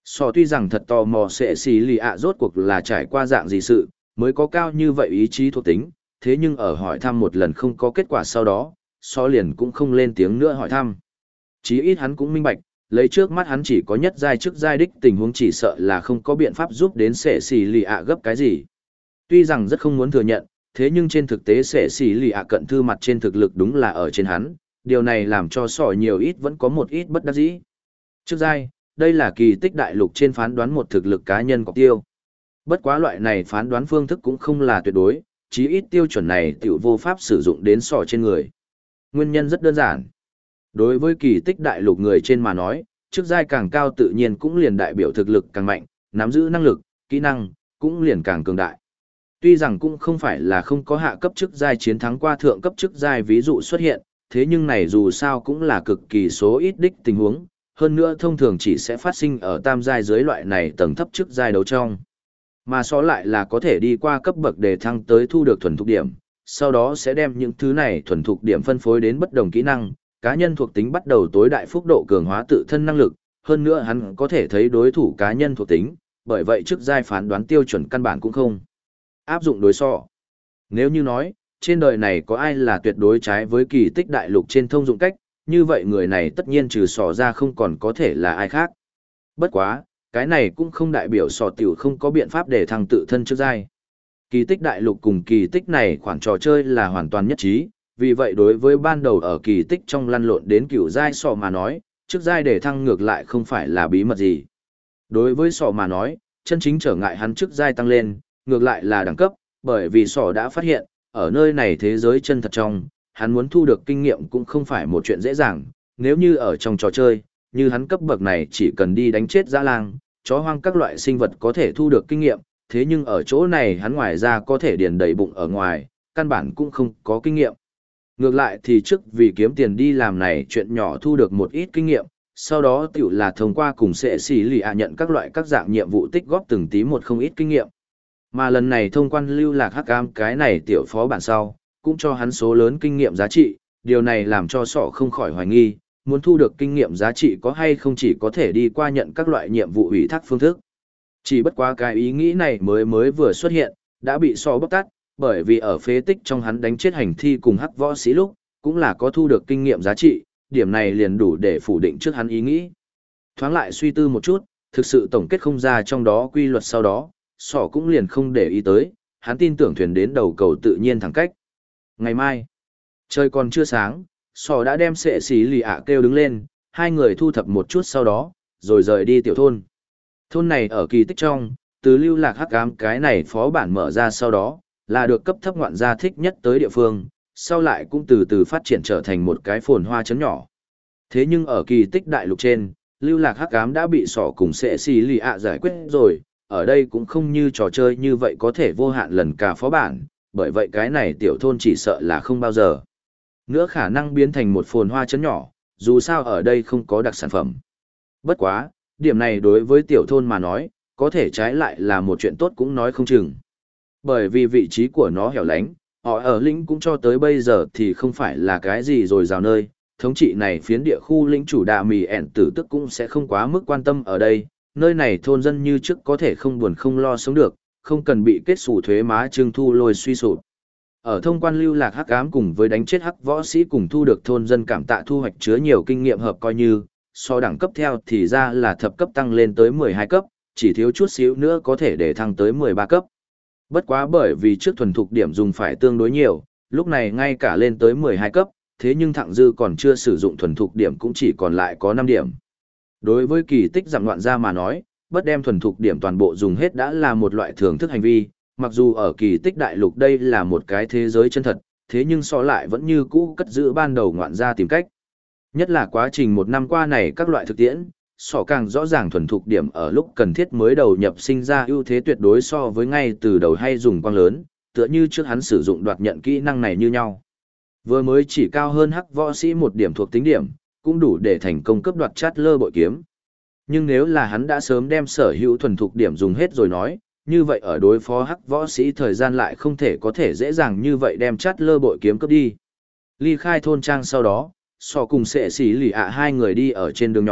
A: Sò tuy rằng thật tò mò sẽ xì lì ạ rốt cuộc là trải qua dạng gì sự, mới có cao như vậy ý chí thuộc tính, thế nhưng ở hỏi thăm một lần không có kết quả sau đó, Sò liền cũng không lên tiếng nữa hỏi thăm. Chí ít hắn cũng minh bạch, lấy trước mắt hắn chỉ có nhất giai trước giai đích tình huống chỉ sợ là không có biện pháp giúp đến sẽ xì lì ạ gấp cái gì. Tuy rằng rất không muốn thừa nhận, thế nhưng trên thực tế sẽ xì lì ạ cận thư mặt trên thực lực đúng là ở trên hắn, điều này làm cho Sò nhiều ít vẫn có một ít bất đắc dĩ. Trước giai, đây là kỳ tích đại lục trên phán đoán một thực lực cá nhân cọc tiêu. Bất quá loại này phán đoán phương thức cũng không là tuyệt đối, chí ít tiêu chuẩn này tiểu vô pháp sử dụng đến Sò trên người. Nguyên nhân rất đơn giản. Đối với kỳ tích đại lục người trên mà nói, chức giai càng cao tự nhiên cũng liền đại biểu thực lực càng mạnh, nắm giữ năng lực, kỹ năng, cũng liền càng cường đại. Tuy rằng cũng không phải là không có hạ cấp chức giai chiến thắng qua thượng cấp chức giai ví dụ xuất hiện, thế nhưng này dù sao cũng là cực kỳ số ít đích tình huống, hơn nữa thông thường chỉ sẽ phát sinh ở tam giai dưới loại này tầng thấp chức giai đấu trong. Mà so lại là có thể đi qua cấp bậc để thăng tới thu được thuần thục điểm, sau đó sẽ đem những thứ này thuần thục điểm phân phối đến bất đồng kỹ năng, cá nhân thuộc tính bắt đầu tối đại phúc độ cường hóa tự thân năng lực, hơn nữa hắn có thể thấy đối thủ cá nhân thuộc tính, bởi vậy chức giai phán đoán tiêu chuẩn căn bản cũng không áp dụng đối so. Nếu như nói, trên đời này có ai là tuyệt đối trái với kỳ tích đại lục trên thông dụng cách, như vậy người này tất nhiên trừ sò ra không còn có thể là ai khác. Bất quá, cái này cũng không đại biểu sò tiểu không có biện pháp để thăng tự thân trước giai. Kỳ tích đại lục cùng kỳ tích này khoản trò chơi là hoàn toàn nhất trí, vì vậy đối với ban đầu ở kỳ tích trong lăn lộn đến cửu giai sò mà nói, trước giai để thăng ngược lại không phải là bí mật gì. Đối với sò mà nói, chân chính trở ngại hắn trước giai tăng lên, ngược lại là đẳng cấp, bởi vì sò đã phát hiện, ở nơi này thế giới chân thật trong, hắn muốn thu được kinh nghiệm cũng không phải một chuyện dễ dàng, nếu như ở trong trò chơi, như hắn cấp bậc này chỉ cần đi đánh chết dã lang, chó hoang các loại sinh vật có thể thu được kinh nghiệm, thế nhưng ở chỗ này hắn ngoài ra có thể điền đầy bụng ở ngoài, căn bản cũng không có kinh nghiệm. Ngược lại thì trước vì kiếm tiền đi làm này chuyện nhỏ thu được một ít kinh nghiệm, sau đó tiểu là thông qua cùng sẽ xỉ lì ạ nhận các loại các dạng nhiệm vụ tích góp từng tí một không ít kinh nghiệm. Mà lần này thông quan lưu lạc hắc ám cái này tiểu phó bản sau, cũng cho hắn số lớn kinh nghiệm giá trị, điều này làm cho sọ không khỏi hoài nghi, muốn thu được kinh nghiệm giá trị có hay không chỉ có thể đi qua nhận các loại nhiệm vụ ủy thác phương thức. Chỉ bất quá cái ý nghĩ này mới vừa xuất hiện, đã bị sọ bóc tát, bởi vì ở phế tích trong hắn đánh chết hành thi cùng hắc võ sĩ lúc, cũng là có thu được kinh nghiệm giá trị, điểm này liền đủ để phủ định trước hắn ý nghĩ. Thoáng lại suy tư một chút, thực sự tổng kết không ra trong đó quy luật sau đó, sọ cũng liền không để ý tới, hắn tin tưởng thuyền đến đầu cầu tự nhiên thẳng cách. Ngày mai, trời còn chưa sáng, sọ đã đem sệ xí lì ạ kêu đứng lên, hai người thu thập một chút sau đó, rồi rời đi tiểu thôn. Thôn này ở kỳ tích trong, từ lưu lạc hắc ám cái này phó bản mở ra sau đó, là được cấp thấp ngoạn gia thích nhất tới địa phương, sau lại cũng từ từ phát triển trở thành một cái phồn hoa chấn nhỏ. Thế nhưng ở kỳ tích đại lục trên, lưu lạc hắc ám đã bị sọ cùng sệ xì lì ạ giải quyết rồi, ở đây cũng không như trò chơi như vậy có thể vô hạn lần cả phó bản, bởi vậy cái này tiểu thôn chỉ sợ là không bao giờ nữa khả năng biến thành một phồn hoa chấn nhỏ, dù sao ở đây không có đặc sản phẩm. Bất quá, điểm này đối với tiểu thôn mà nói, có thể trái lại là một chuyện tốt cũng nói không chừng. Bởi vì vị trí của nó hẻo lánh, họ ở lĩnh cũng cho tới bây giờ thì không phải là cái gì rồi rào nơi, thống trị này phiến địa khu lĩnh chủ đà mì ẻn tử tức cũng sẽ không quá mức quan tâm ở đây, nơi này thôn dân như trước có thể không buồn không lo sống được, không cần bị kết xù thuế má trưng thu lôi suy sụp. Ở thông quan lưu lạc hắc ám cùng với đánh chết hắc võ sĩ cùng thu được thôn dân cảm tạ thu hoạch chứa nhiều kinh nghiệm hợp coi như, so đẳng cấp theo thì ra là thập cấp tăng lên tới 12 cấp, chỉ thiếu chút xíu nữa có thể để thăng tới 13 cấp. Bất quá bởi vì trước thuần thục điểm dùng phải tương đối nhiều, lúc này ngay cả lên tới 12 cấp, thế nhưng thặng dư còn chưa sử dụng thuần thục điểm cũng chỉ còn lại có 5 điểm. Đối với kỳ tích giảm loạn ra mà nói, bất đem thuần thục điểm toàn bộ dùng hết đã là một loại thưởng thức hành vi, mặc dù ở kỳ tích đại lục đây là một cái thế giới chân thật, thế nhưng so lại vẫn như cũ cất giữ ban đầu ngoạn ra tìm cách. Nhất là quá trình một năm qua này các loại thực tiễn, so càng rõ ràng thuần thục điểm ở lúc cần thiết mới đầu nhập sinh ra ưu thế tuyệt đối so với ngay từ đầu hay dùng quang lớn, tựa như trước hắn sử dụng đoạt nhận kỹ năng này như nhau. Vừa mới chỉ cao hơn hắc võ sĩ một điểm thuộc tính điểm, cũng đủ để thành công cấp đoạt chát lơ bội kiếm. Nhưng nếu là hắn đã sớm đem sở hữu thuần thục điểm dùng hết rồi nói, như vậy ở đối phó hắc võ sĩ thời gian lại không thể có thể dễ dàng như vậy đem chát lơ bội kiếm cướp đi. Ly khai thôn trang sau đó, so cùng sệ xỉ lì ạ hai người đi ở trên đường nhỏ,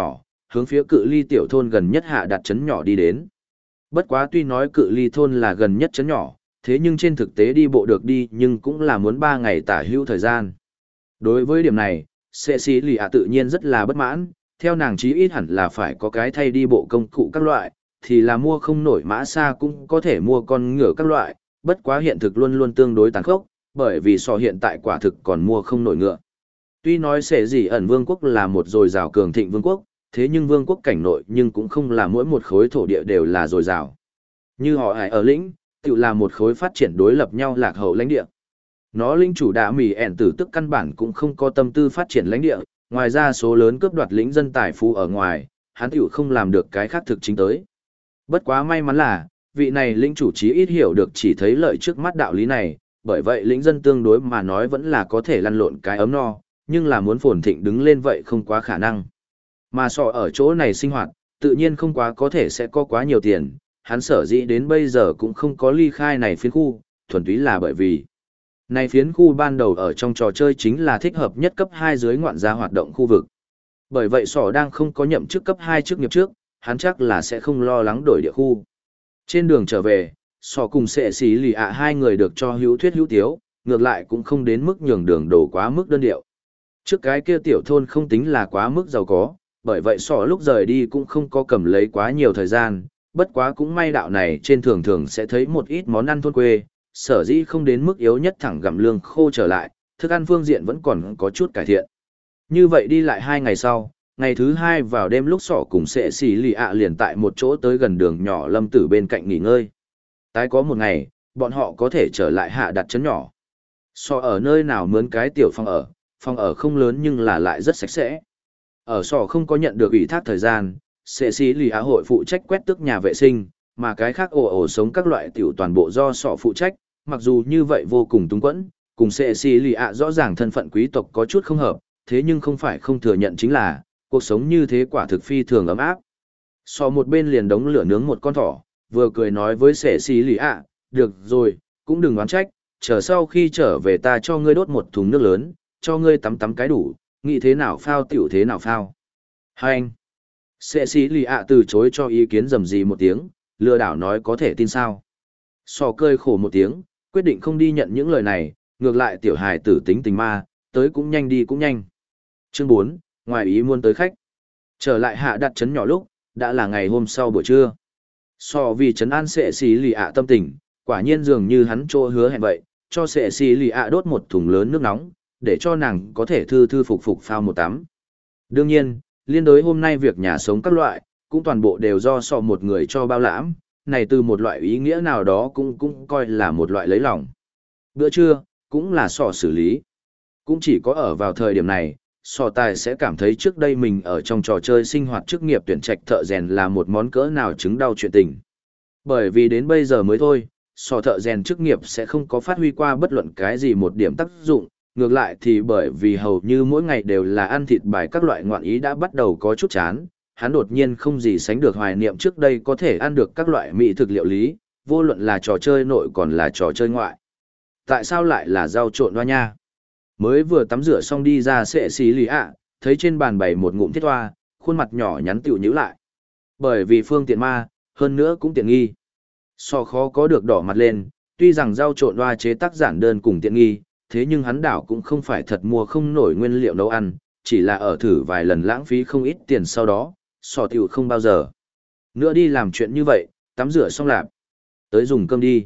A: hướng phía cự ly tiểu thôn gần nhất hạ đặt trấn nhỏ đi đến. Bất quá tuy nói cự ly thôn là gần nhất trấn nhỏ, thế nhưng trên thực tế đi bộ được đi nhưng cũng là muốn 3 ngày tả hữu thời gian. Đối với điểm này, Cecilia tự nhiên rất là bất mãn, theo nàng chí ít hẳn là phải có cái thay đi bộ công cụ các loại, thì là mua không nổi mã xa cũng có thể mua con ngựa các loại, bất quá hiện thực luôn luôn tương đối tàn khốc, bởi vì so hiện tại quả thực còn mua không nổi ngựa. Tuy nói sẽ gì ẩn vương quốc là một dồi dào cường thịnh vương quốc, thế nhưng vương quốc cảnh nội nhưng cũng không là mỗi một khối thổ địa đều là dồi dào. Như họ hải ở lĩnh, tự là một khối phát triển đối lập nhau lạc hậu lãnh địa. Nó linh chủ đã mỉ ẻn tử tức căn bản cũng không có tâm tư phát triển lãnh địa, ngoài ra số lớn cướp đoạt lĩnh dân tài phú ở ngoài, hắn tiểu không làm được cái khác thực chính tới. Bất quá may mắn là, vị này lĩnh chủ chí ít hiểu được chỉ thấy lợi trước mắt đạo lý này, bởi vậy lĩnh dân tương đối mà nói vẫn là có thể lăn lộn cái ấm no, nhưng là muốn phồn thịnh đứng lên vậy không quá khả năng. Mà sọ ở chỗ này sinh hoạt, tự nhiên không quá có thể sẽ có quá nhiều tiền, hắn sở dĩ đến bây giờ cũng không có ly khai này phiến khu, thuần túy là bởi vì này phiến khu ban đầu ở trong trò chơi chính là thích hợp nhất cấp 2 dưới ngoạn gia hoạt động khu vực. Bởi vậy sọ đang không có nhậm chức cấp 2 chức nghiệp trước, hắn chắc là sẽ không lo lắng đổi địa khu. Trên đường trở về, sọ cùng sệ xí lì ạ hai người được cho hữu thuyết hữu tiếu, ngược lại cũng không đến mức nhường đường đổ quá mức đơn điệu. Trước cái kia tiểu thôn không tính là quá mức giàu có, bởi vậy sọ lúc rời đi cũng không có cầm lấy quá nhiều thời gian, bất quá cũng may đạo này trên thường thường sẽ thấy một ít món ăn thôn quê, sở dĩ không đến mức yếu nhất thẳng gặm lương khô trở lại, thức ăn phương diện vẫn còn có chút cải thiện. Như vậy đi lại 2 ngày sau, ngày thứ 2 vào đêm lúc sọ cùng sệ xì lì ạ liền tại một chỗ tới gần đường nhỏ lâm tử bên cạnh nghỉ ngơi. Tái có một ngày, bọn họ có thể trở lại hạ đặt trấn nhỏ. Sọ ở nơi nào mướn cái tiểu phòng ở không lớn nhưng là lại rất sạch sẽ. Ở sọ không có nhận được ủy thác thời gian, sệ xì lì ạ hội phụ trách quét tước nhà vệ sinh, mà cái khác ổ sống các loại tiểu toàn bộ do sọ phụ trách, mặc dù như vậy vô cùng túng quẫn, cùng sệ xì lì ạ rõ ràng thân phận quý tộc có chút không hợp, thế nhưng không phải không thừa nhận chính là, cuộc sống như thế quả thực phi thường ấm áp. Sọ một bên liền đống lửa nướng một con thỏ, vừa cười nói với sệ xì lì ạ, được rồi, cũng đừng oán trách, chờ sau khi trở về ta cho ngươi đốt một thùng nước lớn, cho ngươi tắm tắm cái đủ, nghĩ thế nào phao tiểu thế nào phao. Hai anh. Sệ xì lì ạ từ chối cho ý kiến rầm rì một tiếng, lừa đảo nói có thể tin sao. Sọ cười khổ một tiếng, quyết định không đi nhận những lời này, ngược lại tiểu hài tử tính tình ma, tới cũng nhanh đi cũng nhanh. Chương 4, ngoài ý muốn tới khách. Trở lại hạ đặt trấn nhỏ lúc, đã là ngày hôm sau buổi trưa. Sọ vì trấn an sệ xì lì ạ tâm tình, quả nhiên dường như hắn trô hứa hẹn vậy, cho sệ xì lì ạ đốt một thùng lớn nước nóng, để cho nàng có thể thư thư phục phục phao một tắm. Đương nhiên, liên đối hôm nay việc nhà sống các loại, cũng toàn bộ đều do sọ một người cho bao lãm, này từ một loại ý nghĩa nào đó cũng coi là một loại lấy lòng. Bữa trưa, cũng là sọ xử lý. Cũng chỉ có ở vào thời điểm này, sọ tài sẽ cảm thấy trước đây mình ở trong trò chơi sinh hoạt chức nghiệp tuyển trạch thợ rèn là một món cỡ nào chứng đau chuyện tình. Bởi vì đến bây giờ mới thôi, sọ thợ rèn chức nghiệp sẽ không có phát huy qua bất luận cái gì một điểm tác dụng, ngược lại thì bởi vì hầu như mỗi ngày đều là ăn thịt bài các loại ngoạn ý đã bắt đầu có chút chán, hắn đột nhiên không gì sánh được hoài niệm trước đây có thể ăn được các loại mỹ thực liệu lý, vô luận là trò chơi nội còn là trò chơi ngoại. Tại sao lại là rau trộn hoa nha? Mới vừa tắm rửa xong đi ra sệ xí lì ạ, thấy trên bàn bày một ngụm thiết hoa, khuôn mặt nhỏ nhắn tiểu nhíu lại. Bởi vì phương tiện ma, hơn nữa cũng tiện nghi. So khó có được đỏ mặt lên, tuy rằng rau trộn hoa chế tác giản đơn cùng tiện nghi, thế nhưng hắn đảo cũng không phải thật mua không nổi nguyên liệu nấu ăn, chỉ là ở thử vài lần lãng phí không ít tiền sau đó, sò tiểu không bao giờ nữa đi làm chuyện như vậy, tắm rửa xong lạp. Tới dùng cơm đi.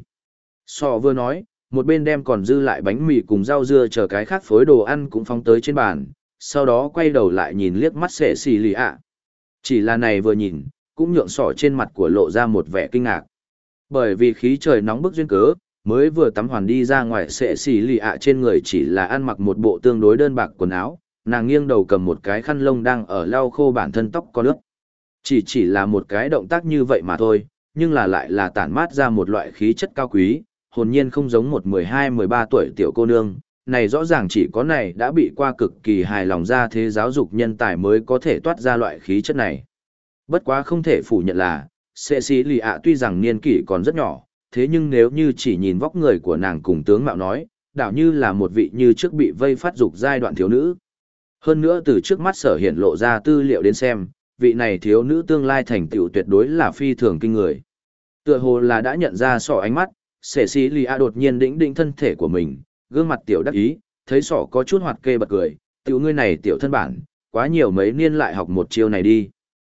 A: Sò vừa nói, một bên đem còn dư lại bánh mì cùng rau dưa chờ cái khác phối đồ ăn cũng phóng tới trên bàn, sau đó quay đầu lại nhìn liếc mắt sệ xì lì ạ. Chỉ là này vừa nhìn, cũng nhượng sỏ trên mặt của lộ ra một vẻ kinh ngạc. Bởi vì khí trời nóng bức duyên cớ, mới vừa tắm hoàn đi ra ngoài sệ xì lì ạ trên người chỉ là ăn mặc một bộ tương đối đơn bạc quần áo, nàng nghiêng đầu cầm một cái khăn lông đang ở lau khô bản thân tóc có nước. Chỉ là một cái động tác như vậy mà thôi, nhưng là lại là tản mát ra một loại khí chất cao quý, hồn nhiên không giống một 12-13 tuổi tiểu cô nương, này rõ ràng chỉ có này đã bị qua cực kỳ hài lòng ra thế giáo dục nhân tài mới có thể toát ra loại khí chất này. Bất quá không thể phủ nhận là, Cecilia tuy rằng niên kỷ còn rất nhỏ, thế nhưng nếu như chỉ nhìn vóc người của nàng cùng tướng mạo nói, đảo như là một vị như trước bị vây phát dục giai đoạn thiếu nữ. Hơn nữa từ trước mắt sở hiện lộ ra tư liệu đến xem, vị này thiếu nữ tương lai thành tựu tuyệt đối là phi thường kinh người. Tựa hồ là đã nhận ra sỏ ánh mắt, Cecilia đột nhiên đĩnh đĩnh thân thể của mình, gương mặt tiểu đắc ý, thấy sỏ có chút hoạt kê bật cười, tiểu ngươi này tiểu thân bản, quá nhiều mấy niên lại học một chiêu này đi.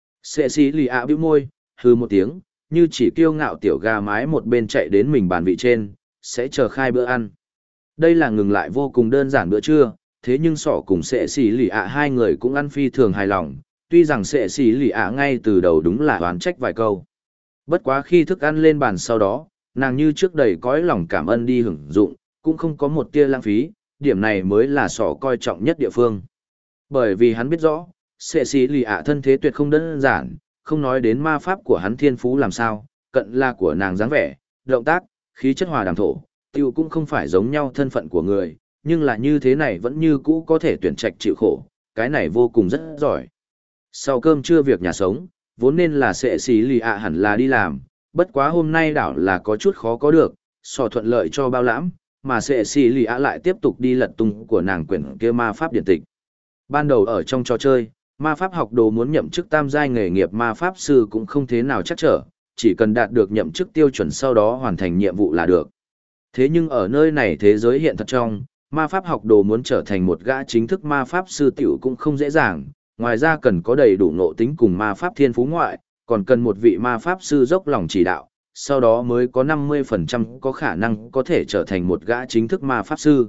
A: Cecilia bĩu môi, hư một tiếng, như chỉ kiêu ngạo tiểu gà mái một bên chạy đến mình bàn vị trên, sẽ chờ khai bữa ăn. Đây là ngừng lại vô cùng đơn giản bữa trưa, thế nhưng sỏ cùng Cecilia hai người cũng ăn phi thường hài lòng, tuy rằng Cecilia ngay từ đầu đúng là oán trách vài câu. Bất quá khi thức ăn lên bàn sau đó, nàng như trước đầy cõi lòng cảm ơn đi hưởng dụng, cũng không có một tia lãng phí, điểm này mới là sỏ coi trọng nhất địa phương. Bởi vì hắn biết rõ, Cecilia thân thế tuyệt không đơn giản, không nói đến ma pháp của hắn thiên phú làm sao, cận là của nàng dáng vẻ, động tác, khí chất hòa đàm thổ, tiêu cũng không phải giống nhau thân phận của người, nhưng là như thế này vẫn như cũ có thể tuyển trạch chịu khổ, cái này vô cùng rất giỏi. Sau cơm trưa việc nhà sống, vốn nên là Cecilia hẳn là đi làm, bất quá hôm nay đảo là có chút khó có được, sò thuận lợi cho bao lãm, mà Cecilia lại tiếp tục đi lật tung của nàng quyển kia ma pháp điển tịch. Ban đầu ở trong trò chơi, ma pháp học đồ muốn nhậm chức tam giai nghề nghiệp ma pháp sư cũng không thế nào chắc trở, chỉ cần đạt được nhậm chức tiêu chuẩn sau đó hoàn thành nhiệm vụ là được. Thế nhưng ở nơi này thế giới hiện thật trong, ma pháp học đồ muốn trở thành một gã chính thức ma pháp sư tiểu cũng không dễ dàng, ngoài ra cần có đầy đủ ngộ tính cùng ma pháp thiên phú ngoại, còn cần một vị ma pháp sư dốc lòng chỉ đạo, sau đó mới có 50% có khả năng có thể trở thành một gã chính thức ma pháp sư.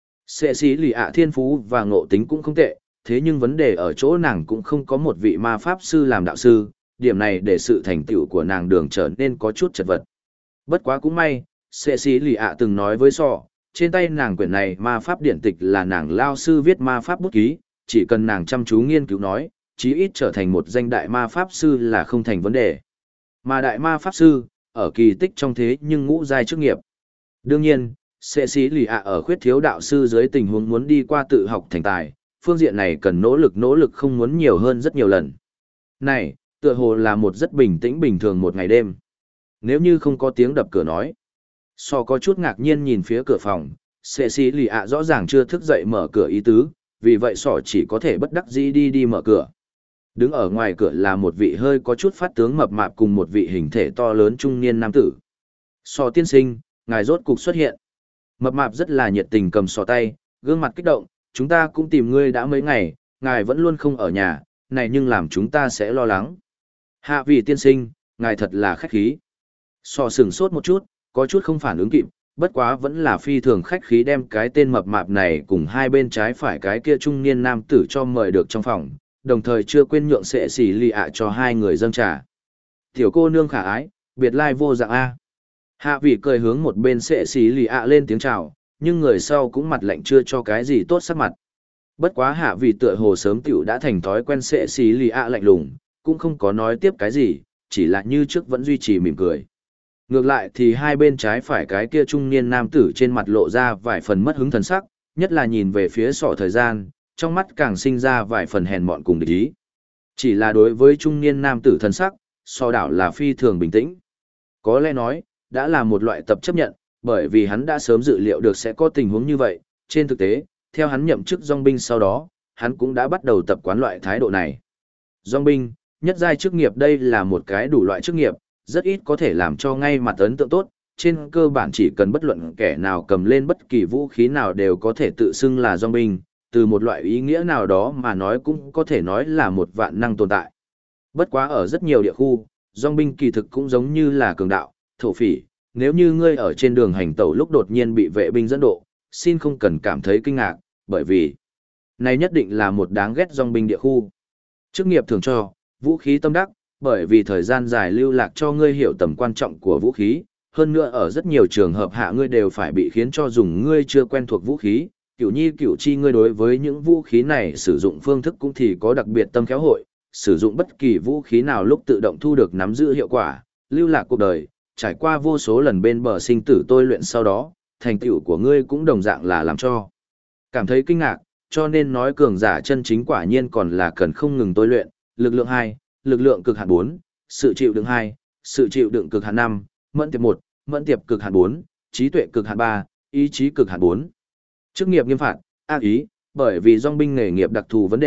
A: Cecilia thiên phú và ngộ tính cũng không tệ, thế nhưng vấn đề ở chỗ nàng cũng không có một vị ma pháp sư làm đạo sư, điểm này để sự thành tựu của nàng đường trở nên có chút chật vật. Bất quá cũng may, Cecilia từng nói với sọ, trên tay nàng quyển này ma pháp điển tịch là nàng lao sư viết ma pháp bút ký, chỉ cần nàng chăm chú nghiên cứu nói, chí ít trở thành một danh đại ma pháp sư là không thành vấn đề. Mà đại ma pháp sư, ở kỳ tích trong thế nhưng ngũ giai chức nghiệp. Đương nhiên, Cecilia ở khuyết thiếu đạo sư dưới tình huống muốn đi qua tự học thành tài, phương diện này cần nỗ lực không muốn nhiều hơn rất nhiều lần. Này, tựa hồ là một rất bình tĩnh bình thường một ngày đêm. Nếu như không có tiếng đập cửa nói. So có chút ngạc nhiên nhìn phía cửa phòng, Cecilia rõ ràng chưa thức dậy mở cửa ý tứ, vì vậy sỏ chỉ có thể bất đắc dĩ đi mở cửa. Đứng ở ngoài cửa là một vị hơi có chút phát tướng mập mạp cùng một vị hình thể to lớn trung niên nam tử. Sỏ tiên sinh, ngài rốt cục xuất hiện. Mập mạp rất là nhiệt tình cầm sỏ tay, gương mặt kích động, chúng ta cũng tìm ngươi đã mấy ngày, ngài vẫn luôn không ở nhà, này nhưng làm chúng ta sẽ lo lắng. Hạ vị tiên sinh, ngài thật là khách khí. Sỏ sửng sốt một chút, có chút không phản ứng kịp, bất quá vẫn là phi thường khách khí đem cái tên mập mạp này cùng hai bên trái phải cái kia trung niên nam tử cho mời được trong phòng, đồng thời chưa quên nhượng Cecilia cho hai người dâng trà. Tiểu cô nương khả ái, biệt lai vô dạng A. Hạ vị cười hướng một bên Cecilia lên tiếng chào, nhưng người sau cũng mặt lạnh chưa cho cái gì tốt sắc mặt. Bất quá hạ vị tựa hồ sớm tiểu đã thành thói quen Cecilia lạnh lùng, cũng không có nói tiếp cái gì, chỉ là như trước vẫn duy trì mỉm cười. Ngược lại thì hai bên trái phải cái kia trung niên nam tử trên mặt lộ ra vài phần mất hứng thần sắc, nhất là nhìn về phía sọ thời gian, trong mắt càng sinh ra vài phần hèn mọn cùng địch ý. Chỉ là đối với trung niên nam tử thần sắc, sọ đảo là phi thường bình tĩnh. Có lẽ nói, đã là một loại tập chấp nhận, bởi vì hắn đã sớm dự liệu được sẽ có tình huống như vậy. Trên thực tế, theo hắn nhậm chức dòng binh sau đó, hắn cũng đã bắt đầu tập quán loại thái độ này. Dòng binh, nhất giai chức nghiệp đây là một cái đủ loại chức nghiệp, rất ít có thể làm cho ngay mặt ấn tượng tốt, trên cơ bản chỉ cần bất luận kẻ nào cầm lên bất kỳ vũ khí nào đều có thể tự xưng là dòng binh, từ một loại ý nghĩa nào đó mà nói cũng có thể nói là một vạn năng tồn tại. Bất quá ở rất nhiều địa khu, dòng binh kỳ thực cũng giống như là cường đạo, thổ phỉ, nếu như ngươi ở trên đường hành tẩu lúc đột nhiên bị vệ binh dẫn độ, xin không cần cảm thấy kinh ngạc, bởi vì này nhất định là một đáng ghét dòng binh địa khu. Chức nghiệp thường cho, vũ khí tâm đắc, bởi vì thời gian dài lưu lạc cho ngươi hiểu tầm quan trọng của vũ khí, hơn nữa ở rất nhiều trường hợp hạ ngươi đều phải bị khiến cho dùng ngươi chưa quen thuộc vũ khí, cửu nhi cửu chi ngươi đối với những vũ khí này sử dụng phương thức cũng thì có đặc biệt tâm khéo hội, sử dụng bất kỳ vũ khí nào lúc tự động thu được nắm giữ hiệu quả, lưu lạc cuộc đời, trải qua vô số lần bên bờ sinh tử tôi luyện sau đó, thành tựu của ngươi cũng đồng dạng là làm cho cảm thấy kinh ngạc, cho nên nói cường giả chân chính quả nhiên còn là cần không ngừng tôi luyện, lực lượng 2, lực lượng cực hạn 4, sự chịu đựng 2, sự chịu đựng cực hạn 5, mẫn tiệp 1, mẫn tiệp cực hạn 4, trí tuệ cực hạn 3, ý chí cực hạn 4. Chức nghiệp nghiêm phạt, ác ý, bởi vì dòng binh nghề nghiệp đặc thù vấn đề,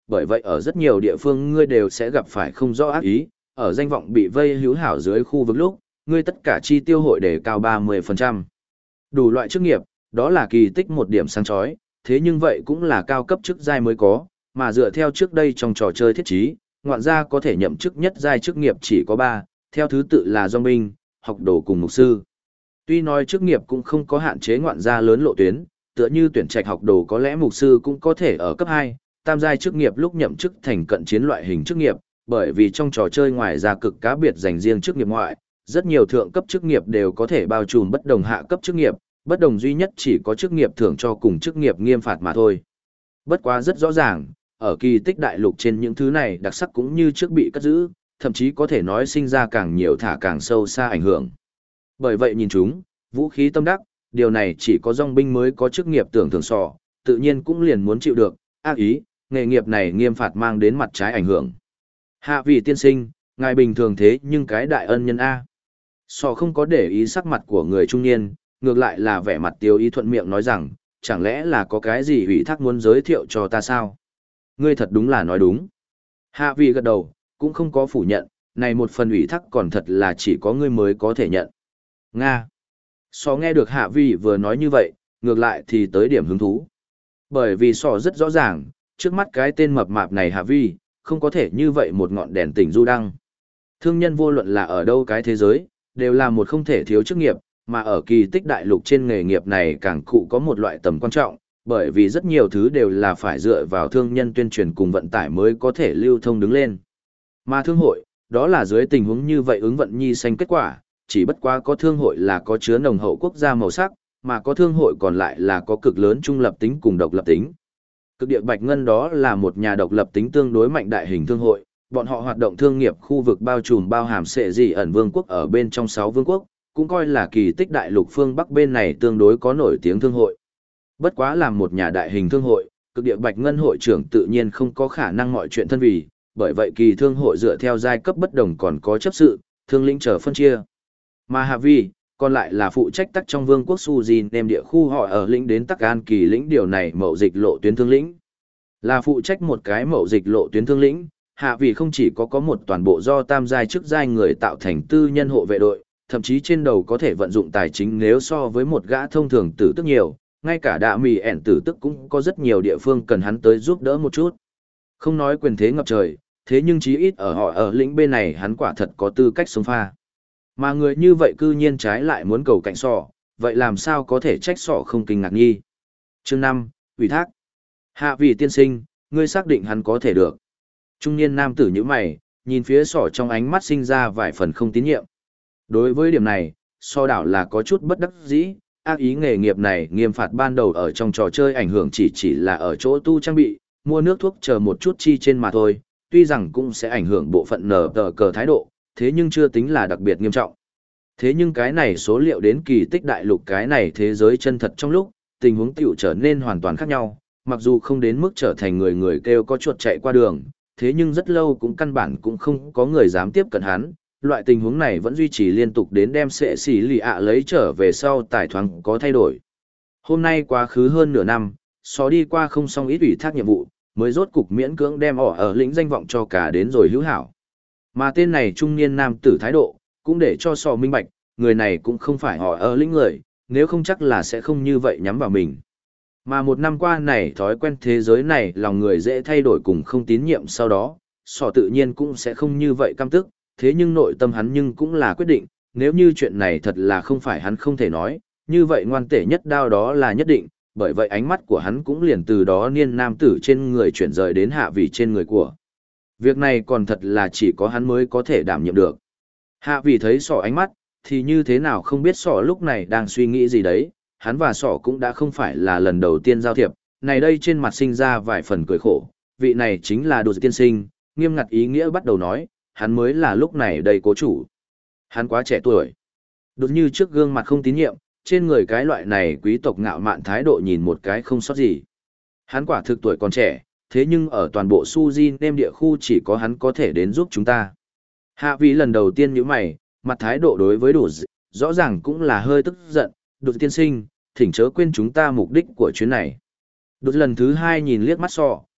A: bởi vậy ở rất nhiều địa phương ngươi đều sẽ gặp phải không rõ ác ý, ở danh vọng bị vây hữu hảo dưới khu vực lúc, ngươi tất cả chi tiêu hội đề cao 30%. Đủ loại chức nghiệp, đó là kỳ tích một điểm sáng chói, thế nhưng vậy cũng là cao cấp chức giai mới có, mà dựa theo trước đây trong trò chơi thiết trí, ngoạn gia có thể nhậm chức nhất giai chức nghiệp chỉ có 3, theo thứ tự là dòng binh, học đồ cùng mục sư. Tuy nói chức nghiệp cũng không có hạn chế ngoạn gia lớn lộ tuyến, tựa như tuyển trạch học đồ có lẽ mục sư cũng có thể ở cấp 2, tam giai chức nghiệp lúc nhậm chức thành cận chiến loại hình chức nghiệp, bởi vì trong trò chơi ngoài ra cực cá biệt dành riêng chức nghiệp ngoại, rất nhiều thượng cấp chức nghiệp đều có thể bao trùm bất đồng hạ cấp chức nghiệp, bất đồng duy nhất chỉ có chức nghiệp thưởng cho cùng chức nghiệp nghiêm phạt mà thôi. Bất quá rất rõ ràng, ở kỳ tích đại lục trên những thứ này đặc sắc cũng như trước bị cất giữ, thậm chí có thể nói sinh ra càng nhiều thả càng sâu xa ảnh hưởng. Bởi vậy nhìn chúng, vũ khí tâm đắc, điều này chỉ có dòng binh mới có chức nghiệp tưởng thưởng sò, tự nhiên cũng liền muốn chịu được, ác ý, nghề nghiệp này nghiêm phạt mang đến mặt trái ảnh hưởng. Hạ vị tiên sinh, ngài bình thường thế nhưng cái đại ân nhân A. Sò không có để ý sắc mặt của người trung niên, ngược lại là vẻ mặt tiêu ý thuận miệng nói rằng, chẳng lẽ là có cái gì ủy thác muốn giới thiệu cho ta sao? Ngươi thật đúng là nói đúng. Hạ vị gật đầu, cũng không có phủ nhận, này một phần ủy thác còn thật là chỉ có ngươi mới có thể nhận. Nga. Sò nghe được hạ vị vừa nói như vậy, ngược lại thì tới điểm hứng thú. Bởi vì sò rất rõ ràng, trước mắt cái tên mập mạp này hạ vị, không có thể như vậy một ngọn đèn tỉnh du đăng. Thương nhân vô luận là ở đâu cái thế giới, đều là một không thể thiếu chức nghiệp, mà ở kỳ tích đại lục trên nghề nghiệp này càng cụ có một loại tầm quan trọng, bởi vì rất nhiều thứ đều là phải dựa vào thương nhân tuyên truyền cùng vận tải mới có thể lưu thông đứng lên. Mà thương hội, đó là dưới tình huống như vậy ứng vận nhi xanh kết quả, chỉ bất quá có thương hội là có chứa nồng hậu quốc gia màu sắc, mà có thương hội còn lại là có cực lớn trung lập tính cùng độc lập tính. Cực địa Bạch Ngân đó là một nhà độc lập tính tương đối mạnh đại hình thương hội, bọn họ hoạt động thương nghiệp khu vực bao trùm bao hàm sệ dị ẩn vương quốc ở bên trong 6 vương quốc, cũng coi là kỳ tích đại lục phương Bắc bên này tương đối có nổi tiếng thương hội. Bất quá làm một nhà đại hình thương hội, cực địa Bạch Ngân hội trưởng tự nhiên không có khả năng mọi chuyện thân vì, bởi vậy kỳ thương hội dựa theo giai cấp bất đồng còn có chấp sự, thương lĩnh trở phân chia. Mà Hạ Vi, còn lại là phụ trách tắc trong vương quốc Sujin đem địa khu họ ở lĩnh đến tắc an kỳ lĩnh điều này mậu dịch lộ tuyến thương lĩnh. Là phụ trách một cái mậu dịch lộ tuyến thương lĩnh, Hạ Vi không chỉ có một toàn bộ do tam giai chức giai người tạo thành tư nhân hộ vệ đội, thậm chí trên đầu có thể vận dụng tài chính nếu so với một gã thông thường tử tức nhiều, ngay cả đạ mì ẻn tử tức cũng có rất nhiều địa phương cần hắn tới giúp đỡ một chút. Không nói quyền thế ngập trời, thế nhưng chí ít ở họ ở lĩnh bên này hắn quả thật có tư cách sống pha. Mà người như vậy cư nhiên trái lại muốn cầu cạnh sọ, vậy làm sao có thể trách sọ không kinh ngạc nghi. Chương 5, ủy thác. Hạ vị tiên sinh, ngươi xác định hắn có thể được. Trung niên nam tử như mày, nhìn phía sọ trong ánh mắt sinh ra vài phần không tín nhiệm. Đối với điểm này, so đảo là có chút bất đắc dĩ, ác ý nghề nghiệp này nghiêm phạt ban đầu ở trong trò chơi ảnh hưởng chỉ là ở chỗ tu trang bị, mua nước thuốc chờ một chút chi trên mà thôi, tuy rằng cũng sẽ ảnh hưởng bộ phận nở tờ cờ thái độ, thế nhưng chưa tính là đặc biệt nghiêm trọng. Thế nhưng cái này số liệu đến kỳ tích đại lục cái này thế giới chân thật trong lúc, tình huống tiểu trở nên hoàn toàn khác nhau, mặc dù không đến mức trở thành người người kêu có chuột chạy qua đường, thế nhưng rất lâu cũng căn bản cũng không có người dám tiếp cận hắn. Loại tình huống này vẫn duy trì liên tục đến đem sệ xỉ lì ạ lấy trở về sau tài thoáng có thay đổi. Hôm nay quá khứ hơn nửa năm, xó đi qua không xong ít ủy thác nhiệm vụ, mới rốt cục miễn cưỡng đem ở lĩnh danh vọng cho cả đến rồi hữu hảo. Mà tên này trung niên nam tử thái độ, cũng để cho sò minh bạch, người này cũng không phải họ ở lĩnh người, nếu không chắc là sẽ không như vậy nhắm vào mình. Mà một năm qua này thói quen thế giới này lòng người dễ thay đổi cùng không tín nhiệm sau đó, sò tự nhiên cũng sẽ không như vậy căm tức, thế nhưng nội tâm hắn nhưng cũng là quyết định, nếu như chuyện này thật là không phải hắn không thể nói, như vậy ngoan tể nhất đao đó là nhất định, bởi vậy ánh mắt của hắn cũng liền từ đó niên nam tử trên người chuyển rời đến hạ vị trên người của. Việc này còn thật là chỉ có hắn mới có thể đảm nhiệm được. Hạ vị thấy sỏ ánh mắt, thì như thế nào không biết sỏ lúc này đang suy nghĩ gì đấy, hắn và sỏ cũng đã không phải là lần đầu tiên giao thiệp, này đây trên mặt sinh ra vài phần cười khổ, vị này chính là đồ tiên sinh, nghiêm ngặt ý nghĩa bắt đầu nói, hắn mới là lúc này đây cố chủ. Hắn quá trẻ tuổi. Đột như trước gương mặt không tín nhiệm, trên người cái loại này quý tộc ngạo mạn thái độ nhìn một cái không sót gì. Hắn quả thực tuổi còn trẻ, thế nhưng ở toàn bộ Sujin nêm địa khu chỉ có hắn có thể đến giúp chúng ta. Hạ vị lần đầu tiên như mày, mặt thái độ đối với đủ rõ ràng cũng là hơi tức giận, đột tiên sinh, thỉnh chớ quên chúng ta mục đích của chuyến này. Đột lần thứ hai nhìn liếc mắt sọ,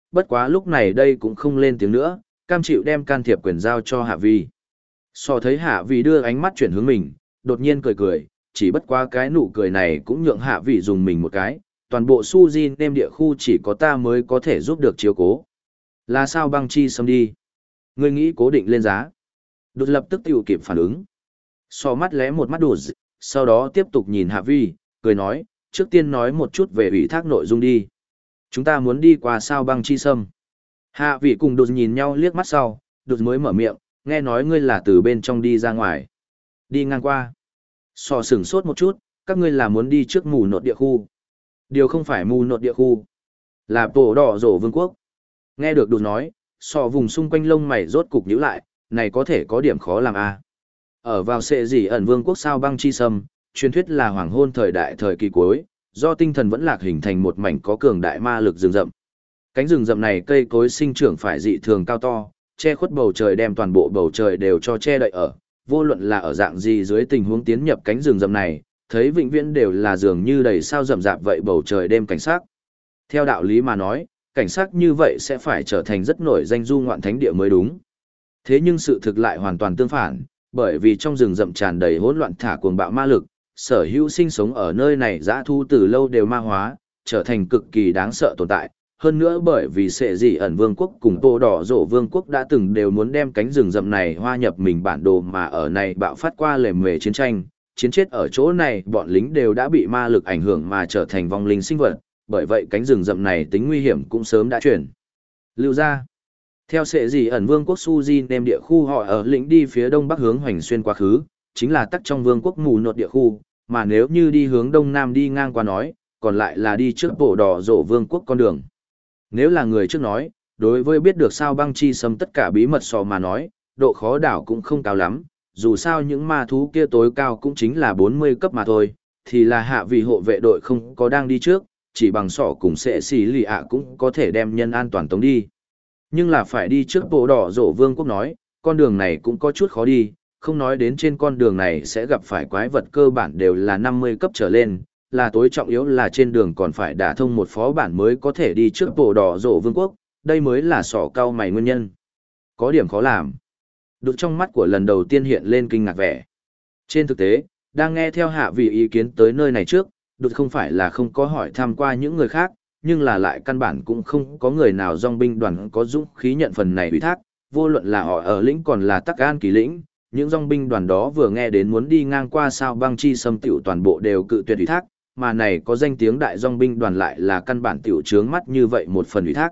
A: bất quá lúc này đây cũng không lên tiếng nữa, cam chịu đem can thiệp quyền giao cho Hạ Vi. So thấy Hạ Vi đưa ánh mắt chuyển hướng mình, đột nhiên cười cười, chỉ bất quá cái nụ cười này cũng nhượng Hạ Vi dùng mình một cái, toàn bộ Suzy nêm địa khu chỉ có ta mới có thể giúp được chiếu cố. Là sao băng chi xâm đi? Ngươi nghĩ cố định lên giá. Đột lập tức tiểu kịp phản ứng. So mắt lé một mắt đột, sau đó tiếp tục nhìn Hạ Vi, cười nói, trước tiên nói một chút về ủy thác nội dung đi. Chúng ta muốn đi qua sao băng chi sâm. Hạ Vi cùng đột nhìn nhau liếc mắt sau, đột mới mở miệng, nghe nói ngươi là từ bên trong đi ra ngoài. Đi ngang qua. So sửng sốt một chút, các ngươi là muốn đi trước mù nột địa khu. Điều không phải mù nột địa khu, là tổ đỏ rổ vương quốc. Nghe được đột nói, so vùng xung quanh lông mày rốt cục nhíu lại, này có thể có điểm khó làm a. Ở vào sệ gì ẩn vương quốc sao băng chi sâm, truyền thuyết là hoàng hôn thời đại thời kỳ cuối, do tinh thần vẫn lạc hình thành một mảnh có cường đại ma lực rừng rậm. Cánh rừng rậm này cây cối sinh trưởng phải dị thường cao to, che khuất bầu trời, đem toàn bộ bầu trời đều cho che đậy ở, vô luận là ở dạng gì dưới tình huống tiến nhập cánh rừng rậm này, thấy vĩnh viễn đều là dường như đầy sao rậm rạp vậy bầu trời đêm cảnh sắc. Theo đạo lý mà nói, cảnh sắc như vậy sẽ phải trở thành rất nổi danh du ngoạn thánh địa mới đúng. Thế nhưng sự thực lại hoàn toàn tương phản, bởi vì trong rừng rậm tràn đầy hỗn loạn thả cuồng bạo ma lực, sở hữu sinh sống ở nơi này dã thu từ lâu đều ma hóa, trở thành cực kỳ đáng sợ tồn tại. Hơn nữa bởi vì sệ dị ẩn vương quốc cùng tô đỏ rổ vương quốc đã từng đều muốn đem cánh rừng rậm này hoa nhập mình bản đồ, mà ở này bạo phát qua lề mề chiến tranh, chiến chết ở chỗ này bọn lính đều đã bị ma lực ảnh hưởng mà trở thành vong linh sinh vật, bởi vậy cánh rừng rậm này tính nguy hiểm cũng sớm đã chuyển lưu ra. Theo sệ dị ẩn vương quốc Suzy nêm địa khu họ ở lĩnh đi phía đông bắc hướng hoành xuyên quá khứ, chính là tắc trong vương quốc mù nột địa khu, mà nếu như đi hướng đông nam đi ngang qua nói, còn lại là đi trước bộ đỏ rổ vương quốc con đường. Nếu là người trước nói, đối với biết được sao băng chi xâm tất cả bí mật sò mà nói, độ khó đảo cũng không cao lắm, dù sao những ma thú kia tối cao cũng chính là 40 cấp mà thôi, thì là hạ vị hộ vệ đội không có đang đi trước, chỉ bằng sỏ cùng sẽ xì lì ạ cũng có thể đem nhân an toàn tống đi. Nhưng là phải đi trước bộ đỏ rổ vương quốc nói, con đường này cũng có chút khó đi, không nói đến trên con đường này sẽ gặp phải quái vật cơ bản đều là 50 cấp trở lên, là tối trọng yếu là trên đường còn phải đả thông một phó bản mới có thể đi trước bộ đỏ rổ vương quốc, đây mới là sỏ cao mày nguyên nhân. Có điểm khó làm. Đột trong mắt của lần đầu tiên hiện lên kinh ngạc vẻ. Trên thực tế, đang nghe theo hạ vị ý kiến tới nơi này trước, đột không phải là không có hỏi thăm qua những người khác, nhưng là lại căn bản cũng không có người nào dòng binh đoàn có dũng khí nhận phần này ủy thác, vô luận là họ ở lĩnh còn là Tắc An Kỳ lĩnh, những dòng binh đoàn đó vừa nghe đến muốn đi ngang qua sao băng chi xâm tiểu toàn bộ đều cự tuyệt ủy thác, mà này có danh tiếng đại dòng binh đoàn lại là căn bản tiểu trướng mắt như vậy một phần ủy thác.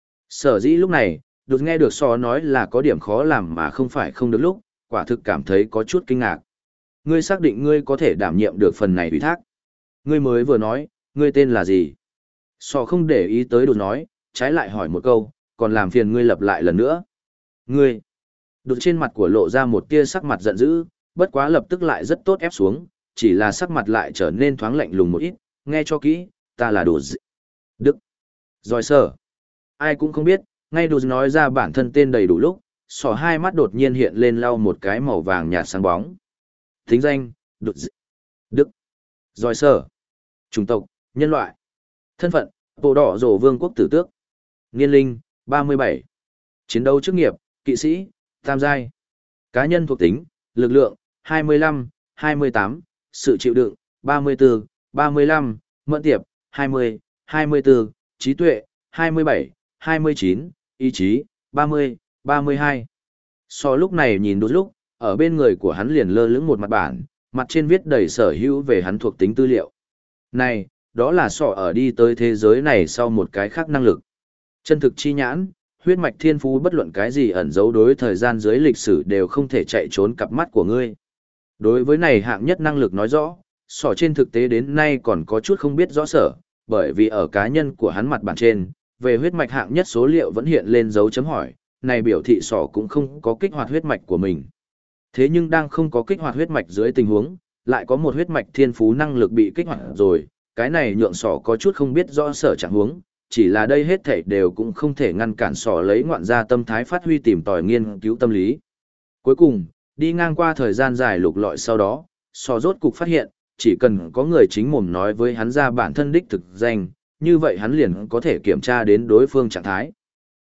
A: Sở dĩ lúc này, đột nghe được so nói là có điểm khó làm mà không phải không được lúc, quả thực cảm thấy có chút kinh ngạc. Ngươi xác định ngươi có thể đảm nhiệm được phần này ủy thác. Ngươi mới vừa nói, ngươi tên là gì? So không để ý tới đột nói, trái lại hỏi một câu, còn làm phiền ngươi lặp lại lần nữa. Ngươi! Đột trên mặt của lộ ra một tia sắc mặt giận dữ, bất quá lập tức lại rất tốt ép xuống, chỉ là sắc mặt lại trở nên thoáng lạnh lùng một ít, nghe cho kỹ, ta là Đột Đức. Rồi sở. Ai cũng không biết, ngay Đột nói ra bản thân tên đầy đủ lúc, sỏ hai mắt đột nhiên hiện lên lau một cái màu vàng nhạt sáng bóng. Thính danh, Đột Đức. Rồi sở. Chủng tộc, nhân loại. Thân phận, bộ đỏ rổ vương quốc tử tước. Niên linh, 37. Chiến đấu chức nghiệp, kỵ sĩ, tam giai. Cá nhân thuộc tính, lực lượng, 25, 28, sự chịu đựng, 34, 35, mẫn tiệp, 20, 24, trí tuệ, 27, 29, ý chí, 30, 32. So lúc này nhìn đôi lúc, ở bên người của hắn liền lơ lửng một mặt bản, mặt trên viết đầy sở hữu về hắn thuộc tính tư liệu. Này, đó là sọ ở đi tới thế giới này sau một cái khác năng lực. Chân thực chi nhãn, huyết mạch thiên phú bất luận cái gì ẩn giấu đối thời gian dưới lịch sử đều không thể chạy trốn cặp mắt của ngươi. Đối với này hạng nhất năng lực nói rõ, sọ trên thực tế đến nay còn có chút không biết rõ sở, bởi vì ở cá nhân của hắn mặt bản trên, về huyết mạch hạng nhất số liệu vẫn hiện lên dấu chấm hỏi, này biểu thị sọ cũng không có kích hoạt huyết mạch của mình. Thế nhưng đang không có kích hoạt huyết mạch dưới tình huống, lại có một huyết mạch thiên phú năng lực bị kích hoạt rồi, cái này nhượng sỏ có chút không biết rõ sở trạng huống, chỉ là đây hết thảy đều cũng không thể ngăn cản sỏ lấy ngoạn gia tâm thái phát huy tìm tòi nghiên cứu tâm lý. Cuối cùng, đi ngang qua thời gian dài lục lọi sau đó, sỏ rốt cục phát hiện, chỉ cần có người chính mồm nói với hắn ra bản thân đích thực danh, như vậy hắn liền có thể kiểm tra đến đối phương trạng thái.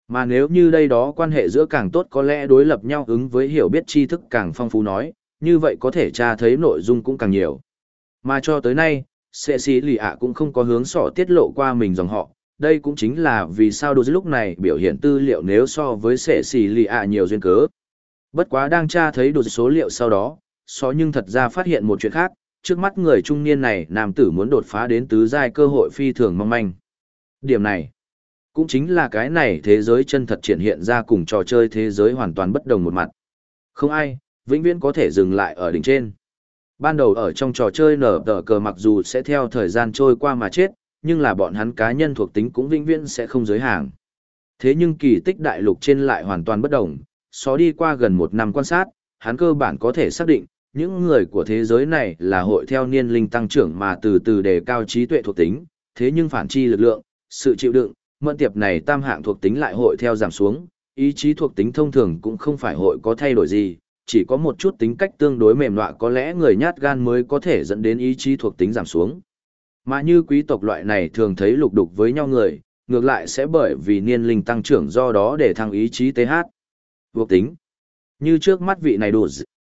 A: Mà nếu như đây đó quan hệ giữa càng tốt có lẽ đối lập nhau ứng với hiểu biết tri thức càng phong phú nói, như vậy có thể tra thấy nội dung cũng càng nhiều. Mà cho tới nay, Sệ Sĩ Lì ạ cũng không có hướng sỏ tiết lộ qua mình dòng họ, đây cũng chính là vì sao đôi lúc này biểu hiện tư liệu nếu so với Sệ Sĩ Lì ạ nhiều duyên cớ. Bất quá đang tra thấy đột số liệu sau đó, só nhưng thật ra phát hiện một chuyện khác, trước mắt người trung niên này nam tử muốn đột phá đến tứ giai cơ hội phi thường mong manh. Điểm này, cũng chính là cái này thế giới chân thật triển hiện ra cùng trò chơi thế giới hoàn toàn bất đồng một mặt. Không ai, vĩnh viễn có thể dừng lại ở đỉnh trên. Ban đầu ở trong trò chơi nở tờ cờ mặc dù sẽ theo thời gian trôi qua mà chết, nhưng là bọn hắn cá nhân thuộc tính cũng vĩnh viễn sẽ không giới hạn. Thế nhưng kỳ tích đại lục trên lại hoàn toàn bất đồng, so đi qua gần một năm quan sát, hắn cơ bản có thể xác định, những người của thế giới này là hội theo niên linh tăng trưởng mà từ từ đề cao trí tuệ thuộc tính, thế nhưng phản chi lực lượng, sự chịu đựng, mẫn tiệp này tam hạng thuộc tính lại hội theo giảm xuống, ý chí thuộc tính thông thường cũng không phải hội có thay đổi gì, chỉ có một chút tính cách tương đối mềm nọa có lẽ người nhát gan mới có thể dẫn đến ý chí thuộc tính giảm xuống. Mà như quý tộc loại này thường thấy lục đục với nhau người, ngược lại sẽ bởi vì niên linh tăng trưởng do đó để thăng ý chí TH. Thuộc tính. Như trước mắt vị này đủ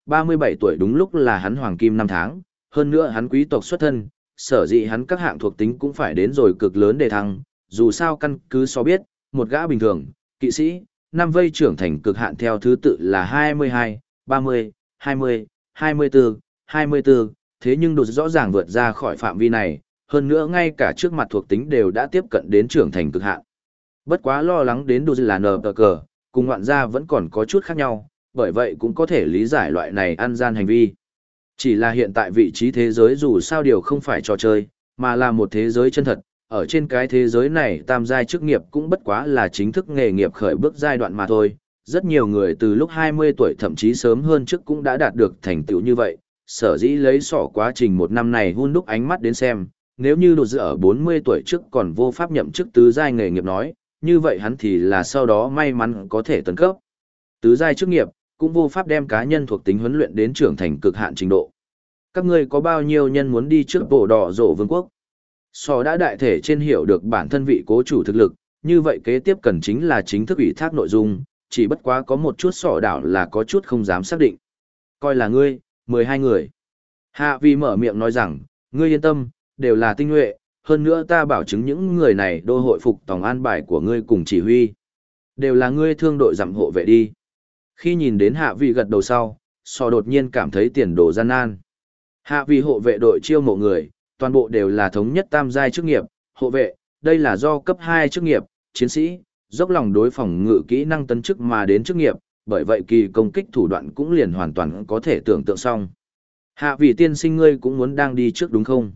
A: 37 tuổi đúng lúc là hắn hoàng kim 5 tháng, hơn nữa hắn quý tộc xuất thân, sở dĩ hắn các hạng thuộc tính cũng phải đến rồi cực lớn để thăng, dù sao căn cứ so biết, một gã bình thường, kỵ sĩ, năm vây trưởng thành cực hạn theo thứ tự là 22, 30, 20, 24, 24, thế nhưng đột rõ ràng vượt ra khỏi phạm vi này, hơn nữa ngay cả trước mặt thuộc tính đều đã tiếp cận đến trưởng thành cực hạn. Bất quá lo lắng đến đột là nờ cờ, cùng ngoạn gia vẫn còn có chút khác nhau, bởi vậy cũng có thể lý giải loại này ăn gian hành vi. Chỉ là hiện tại vị trí thế giới dù sao điều không phải trò chơi, mà là một thế giới chân thật, ở trên cái thế giới này tam giai chức nghiệp cũng bất quá là chính thức nghề nghiệp khởi bước giai đoạn mà thôi. Rất nhiều người từ lúc 20 tuổi thậm chí sớm hơn trước cũng đã đạt được thành tựu như vậy, sở dĩ lấy sỏ quá trình một năm này hun đúc ánh mắt đến xem, nếu như đột dự ở 40 tuổi trước còn vô pháp nhậm chức tứ giai nghề nghiệp nói, như vậy hắn thì là sau đó may mắn có thể tấn cấp. Tứ giai chức nghiệp, cũng vô pháp đem cá nhân thuộc tính huấn luyện đến trưởng thành cực hạn trình độ. Các ngươi có bao nhiêu nhân muốn đi trước bộ đỏ rổ vương quốc? Sò đã đại thể trên hiểu được bản thân vị cố chủ thực lực, như vậy kế tiếp cần chính là chính thức ủy thác nội dung, chỉ bất quá có một chút sỏ đảo là có chút không dám xác định. Coi là ngươi, 12 người. Hạ Vi mở miệng nói rằng, ngươi yên tâm, đều là tinh nhuệ, hơn nữa ta bảo chứng những người này đô hội phục tòng an bài của ngươi cùng chỉ huy. Đều là ngươi thương đội giảm hộ vệ đi. Khi nhìn đến Hạ Vi gật đầu sau, sò đột nhiên cảm thấy tiền đồ gian nan. Hạ Vi hộ vệ đội chiêu mộ người, toàn bộ đều là thống nhất tam giai chức nghiệp, hộ vệ, đây là do cấp 2 chức nghiệp, chiến sĩ, dốc lòng đối phòng ngự kỹ năng tấn chức mà đến chức nghiệp, bởi vậy kỳ công kích thủ đoạn cũng liền hoàn toàn có thể tưởng tượng xong. Hạ vị tiên sinh ngươi cũng muốn đang đi trước đúng không?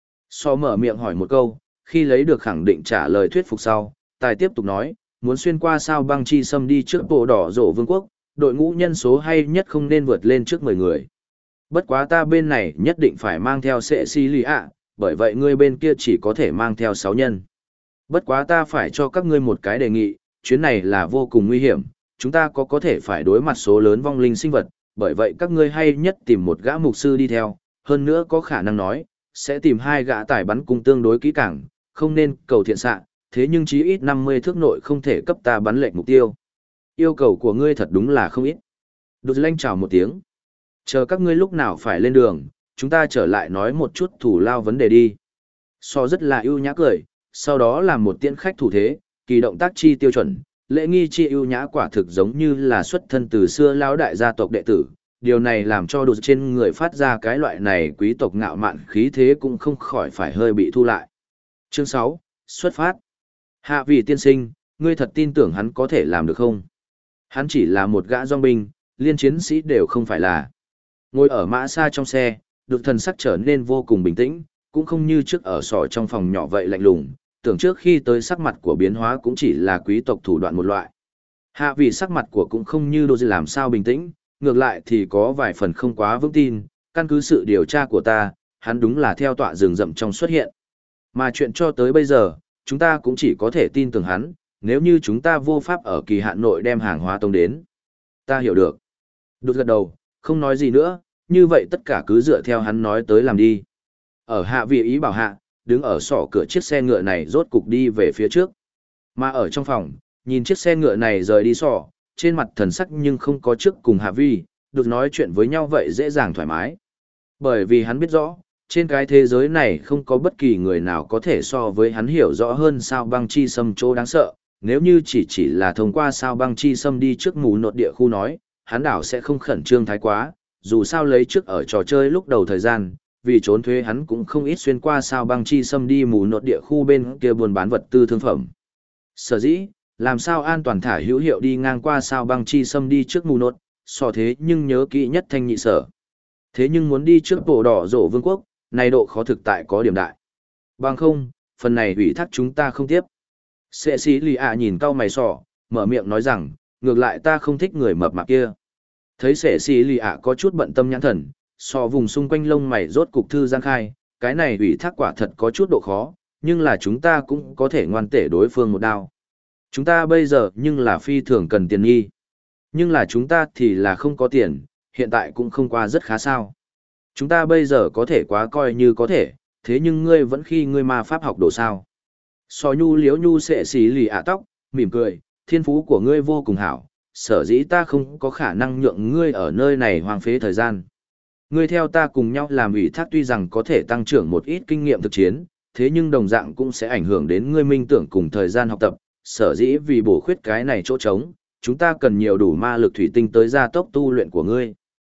A: So mở miệng hỏi một câu, khi lấy được khẳng định trả lời thuyết phục sau, tài tiếp tục nói, muốn xuyên qua sao băng chi xâm đi trước bộ đỏ rổ vương quốc, đội ngũ nhân số hay nhất không nên vượt lên trước 10 người. Bất quá ta bên này nhất định phải mang theo sệ si lì ạ, bởi vậy ngươi bên kia chỉ có thể mang theo 6 nhân. Bất quá ta phải cho các ngươi một cái đề nghị, chuyến này là vô cùng nguy hiểm, chúng ta có thể phải đối mặt số lớn vong linh sinh vật, bởi vậy các ngươi hay nhất tìm một gã mục sư đi theo, hơn nữa có khả năng nói, sẽ tìm 2 gã tải bắn cung tương đối kỹ càng, không nên cầu thiện xạ, thế nhưng chí ít 50 thước nội không thể cấp ta bắn lệnh mục tiêu. Yêu cầu của ngươi thật đúng là không ít. Đột lanh chào một tiếng. Chờ các ngươi lúc nào phải lên đường, chúng ta trở lại nói một chút thủ lao vấn đề đi. So rất là ưu nhã cười, sau đó làm một tiễn khách thủ thế, kỳ động tác chi tiêu chuẩn, lễ nghi chi ưu nhã quả thực giống như là xuất thân từ xưa lão đại gia tộc đệ tử. Điều này làm cho đột trên người phát ra cái loại này quý tộc ngạo mạn khí thế cũng không khỏi phải hơi bị thu lại. Chương 6, xuất phát. Hạ vị tiên sinh, ngươi thật tin tưởng hắn có thể làm được không? Hắn chỉ là một gã dòng binh, liên chiến sĩ đều không phải là. Ngồi ở mã xa trong xe, được thần sắc trở nên vô cùng bình tĩnh, cũng không như trước ở sỏ trong phòng nhỏ vậy lạnh lùng, tưởng trước khi tới sắc mặt của biến hóa cũng chỉ là quý tộc thủ đoạn một loại. Hạ vị sắc mặt của cũng không như đô làm sao bình tĩnh, ngược lại thì có vài phần không quá vững tin, căn cứ sự điều tra của ta, hắn đúng là theo tọa rừng rậm trong xuất hiện. Mà chuyện cho tới bây giờ, chúng ta cũng chỉ có thể tin tưởng hắn, nếu như chúng ta vô pháp ở kỳ hạn nội đem hàng hóa tông đến. Ta hiểu được. Đột gật đầu, không nói gì nữa, như vậy tất cả cứ dựa theo hắn nói tới làm đi. Ở hạ vị ý bảo hạ, đứng ở sỏ cửa chiếc xe ngựa này rốt cục đi về phía trước. Mà ở trong phòng, Nhìn chiếc xe ngựa này rời đi sỏ, trên mặt thần sắc nhưng không có trước cùng Hạ Vi, được nói chuyện với nhau vậy dễ dàng thoải mái. Bởi vì hắn biết rõ, trên cái thế giới này không có bất kỳ người nào có thể so với hắn hiểu rõ hơn sao băng chi sâm chỗ đáng sợ, nếu như chỉ là thông qua sao băng chi sâm đi trước mù nột địa khu nói, hắn đảo sẽ không khẩn trương thái quá, dù sao lấy trước ở trò chơi lúc đầu thời gian, vì trốn thuế hắn cũng không ít xuyên qua sao băng chi sâm đi mù nột địa khu bên kia buôn bán vật tư thương phẩm. Sở dĩ, làm sao an toàn thả hữu hiệu đi ngang qua sao băng chi sâm đi trước mù nột, so thế nhưng nhớ kỹ nhất thanh nhị sở. Thế nhưng muốn đi trước bộ đỏ rổ vương quốc, này độ khó thực tại có điểm đại. Bằng không, phần này ủy thác chúng ta không tiếp. Sệ sĩ lì ạ nhìn cau mày sỏ, mở miệng nói rằng, ngược lại ta không thích người mập mạp kia. Thấy sệ sĩ lì ạ có chút bận tâm nhãn thần, sọ vùng xung quanh lông mày rốt cục thư giang khai, cái này ủy thác quả thật có chút độ khó, nhưng là chúng ta cũng có thể ngoan tể đối phương một đao. Chúng ta bây giờ nhưng là phi thường cần tiền nghi. Nhưng là chúng ta thì là không có tiền, hiện tại cũng không qua rất khá sao. Chúng ta bây giờ có thể quá coi như có thể, thế nhưng ngươi vẫn khi ngươi ma pháp học đồ sao. Sò nhu liếu nhu sệ xì lì ạ tóc, mỉm cười, thiên phú của ngươi vô cùng hảo, sở dĩ ta không có khả năng nhượng ngươi ở nơi này hoang phế thời gian. Ngươi theo ta cùng nhau làm ủy thác tuy rằng có thể tăng trưởng một ít kinh nghiệm thực chiến, thế nhưng đồng dạng cũng sẽ ảnh hưởng đến ngươi minh tưởng cùng thời gian học tập, sở dĩ vì bổ khuyết cái này chỗ trống, chúng ta cần nhiều đủ ma lực thủy tinh tới gia tốc tu luyện của ngươi.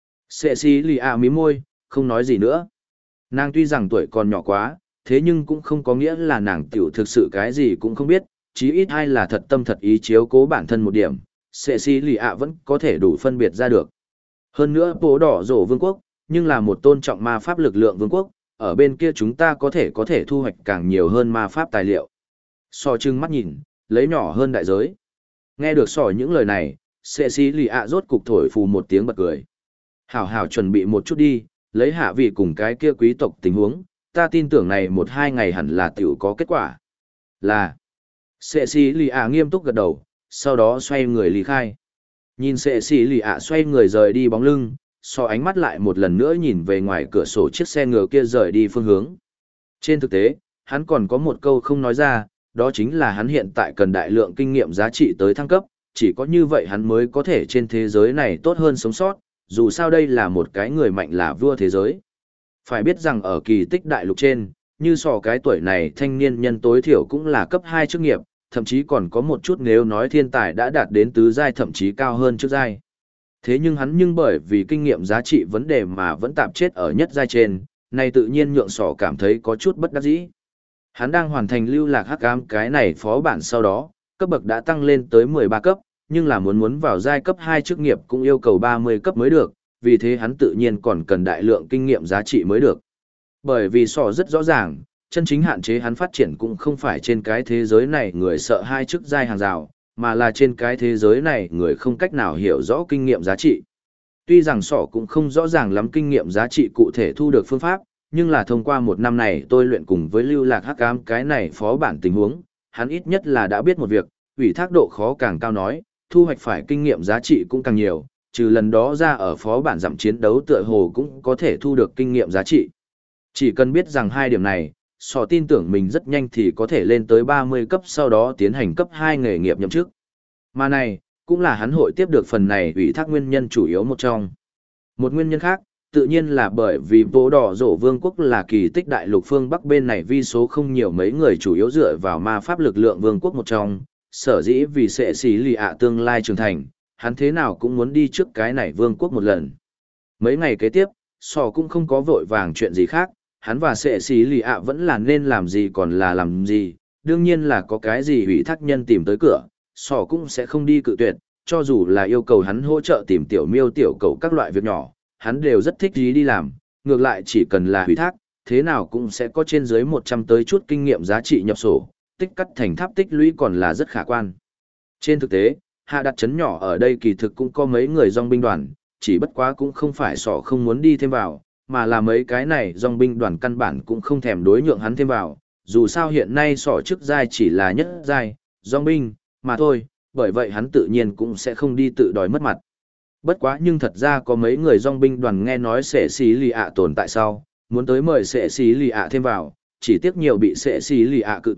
A: Sệ xì lì ạ mím môi, không nói gì nữa. Nàng tuy rằng tuổi còn nhỏ quá, thế nhưng cũng không có nghĩa là nàng tiểu thực sự cái gì cũng không biết, chí ít hay là thật tâm thật ý chiếu cố bản thân một điểm, sệ xì lì ạ vẫn có thể đủ phân biệt ra được. Hơn nữa bố đỏ rổ vương quốc, nhưng là một tôn trọng ma pháp lực lượng vương quốc, ở bên kia chúng ta có thể thu hoạch càng nhiều hơn ma pháp tài liệu. So trưng mắt nhìn, lấy nhỏ hơn đại giới. Nghe được sỏ những lời này, sệ xì lì ạ rốt cục thổi phù một tiếng bật cười. Hảo hảo chuẩn bị một chút đi, lấy hạ vị cùng cái kia quý tộc tình huống, ta tin tưởng này 1-2 ngày hẳn là tiểu có kết quả. Là, sệ xì lì ạ nghiêm túc gật đầu, sau đó xoay người lý khai. Nhìn sệ xì lì ạ xoay người rời đi bóng lưng, so ánh mắt lại một lần nữa nhìn về ngoài cửa sổ chiếc xe ngựa kia rời đi phương hướng. Trên thực tế, hắn còn có một câu không nói ra, đó chính là hắn hiện tại cần đại lượng kinh nghiệm giá trị tới thăng cấp, chỉ có như vậy hắn mới có thể trên thế giới này tốt hơn sống sót, dù sao đây là một cái người mạnh là vua thế giới. Phải biết rằng ở kỳ tích đại lục trên, như sò cái tuổi này thanh niên nhân tối thiểu cũng là cấp 2 chức nghiệp, thậm chí còn có một chút nếu nói thiên tài đã đạt đến tứ giai thậm chí cao hơn trước giai. Thế nhưng bởi vì kinh nghiệm giá trị vấn đề mà vẫn tạm chết ở nhất giai trên, này tự nhiên nhượng sỏ cảm thấy có chút bất đắc dĩ. Hắn đang hoàn thành lưu lạc hắc ám cái này phó bản sau đó, cấp bậc đã tăng lên tới 13 cấp, nhưng là muốn vào giai cấp 2 chức nghiệp cũng yêu cầu 30 cấp mới được, vì thế hắn tự nhiên còn cần đại lượng kinh nghiệm giá trị mới được. Bởi vì sỏ rất rõ ràng, chân chính hạn chế hắn phát triển cũng không phải trên cái thế giới này người sợ hai chức giai hàng rào, mà là trên cái thế giới này người không cách nào hiểu rõ kinh nghiệm giá trị. Tuy rằng sỏ cũng không rõ ràng lắm kinh nghiệm giá trị cụ thể thu được phương pháp, nhưng là thông qua một năm này tôi luyện cùng với lưu lạc hắc ám cái này phó bản tình huống, hắn ít nhất là đã biết một việc, ủy thác độ khó càng cao nói, thu hoạch phải kinh nghiệm giá trị cũng càng nhiều, trừ lần đó ra ở phó bản giảm chiến đấu tựa hồ cũng có thể thu được kinh nghiệm giá trị. Chỉ cần biết rằng hai điểm này, sọ tin tưởng mình rất nhanh thì có thể lên tới 30 cấp sau đó tiến hành cấp 2 nghề nghiệp nhậm chức. Mà này, cũng là hắn hội tiếp được phần này ủy thác nguyên nhân chủ yếu một trong. Một nguyên nhân khác, tự nhiên là bởi vì bố đỏ rổ vương quốc là kỳ tích đại lục phương Bắc bên này vi số không nhiều mấy người chủ yếu dựa vào ma pháp lực lượng vương quốc một trong, sở dĩ vì sẽ xí lì ạ tương lai trưởng thành, hắn thế nào cũng muốn đi trước cái này vương quốc một lần. Mấy ngày kế tiếp, sò cũng không có vội vàng chuyện gì khác, hắn và sẽ xí lì ạ vẫn là nên làm gì còn là làm gì, đương nhiên là có cái gì ủy thác nhân tìm tới cửa, sò cũng sẽ không đi cự tuyệt, cho dù là yêu cầu hắn hỗ trợ tìm tiểu miêu tiểu cầu các loại việc nhỏ, hắn đều rất thích ý đi làm, ngược lại chỉ cần là ủy thác, thế nào cũng sẽ có trên dưới 100 tới chút kinh nghiệm giá trị nhập sổ, tích cắt thành tháp tích lũy còn là rất khả quan. Trên thực tế, hạ đặt chấn nhỏ ở đây kỳ thực cũng có mấy người dòng binh đoàn, chỉ bất quá cũng không phải sỏ không muốn đi thêm vào, mà là mấy cái này dòng binh đoàn căn bản cũng không thèm đối nhượng hắn thêm vào, dù sao hiện nay sỏ chức giai chỉ là nhất giai, dòng binh, mà thôi, bởi vậy hắn tự nhiên cũng sẽ không đi tự đòi mất mặt. Bất quá nhưng thật ra có mấy người dòng binh đoàn nghe nói sẽ xí lì ạ tồn tại sau, muốn tới mời sẽ xí lì ạ thêm vào, chỉ tiếc nhiều bị sẽ xí lì ạ cự tuyệt,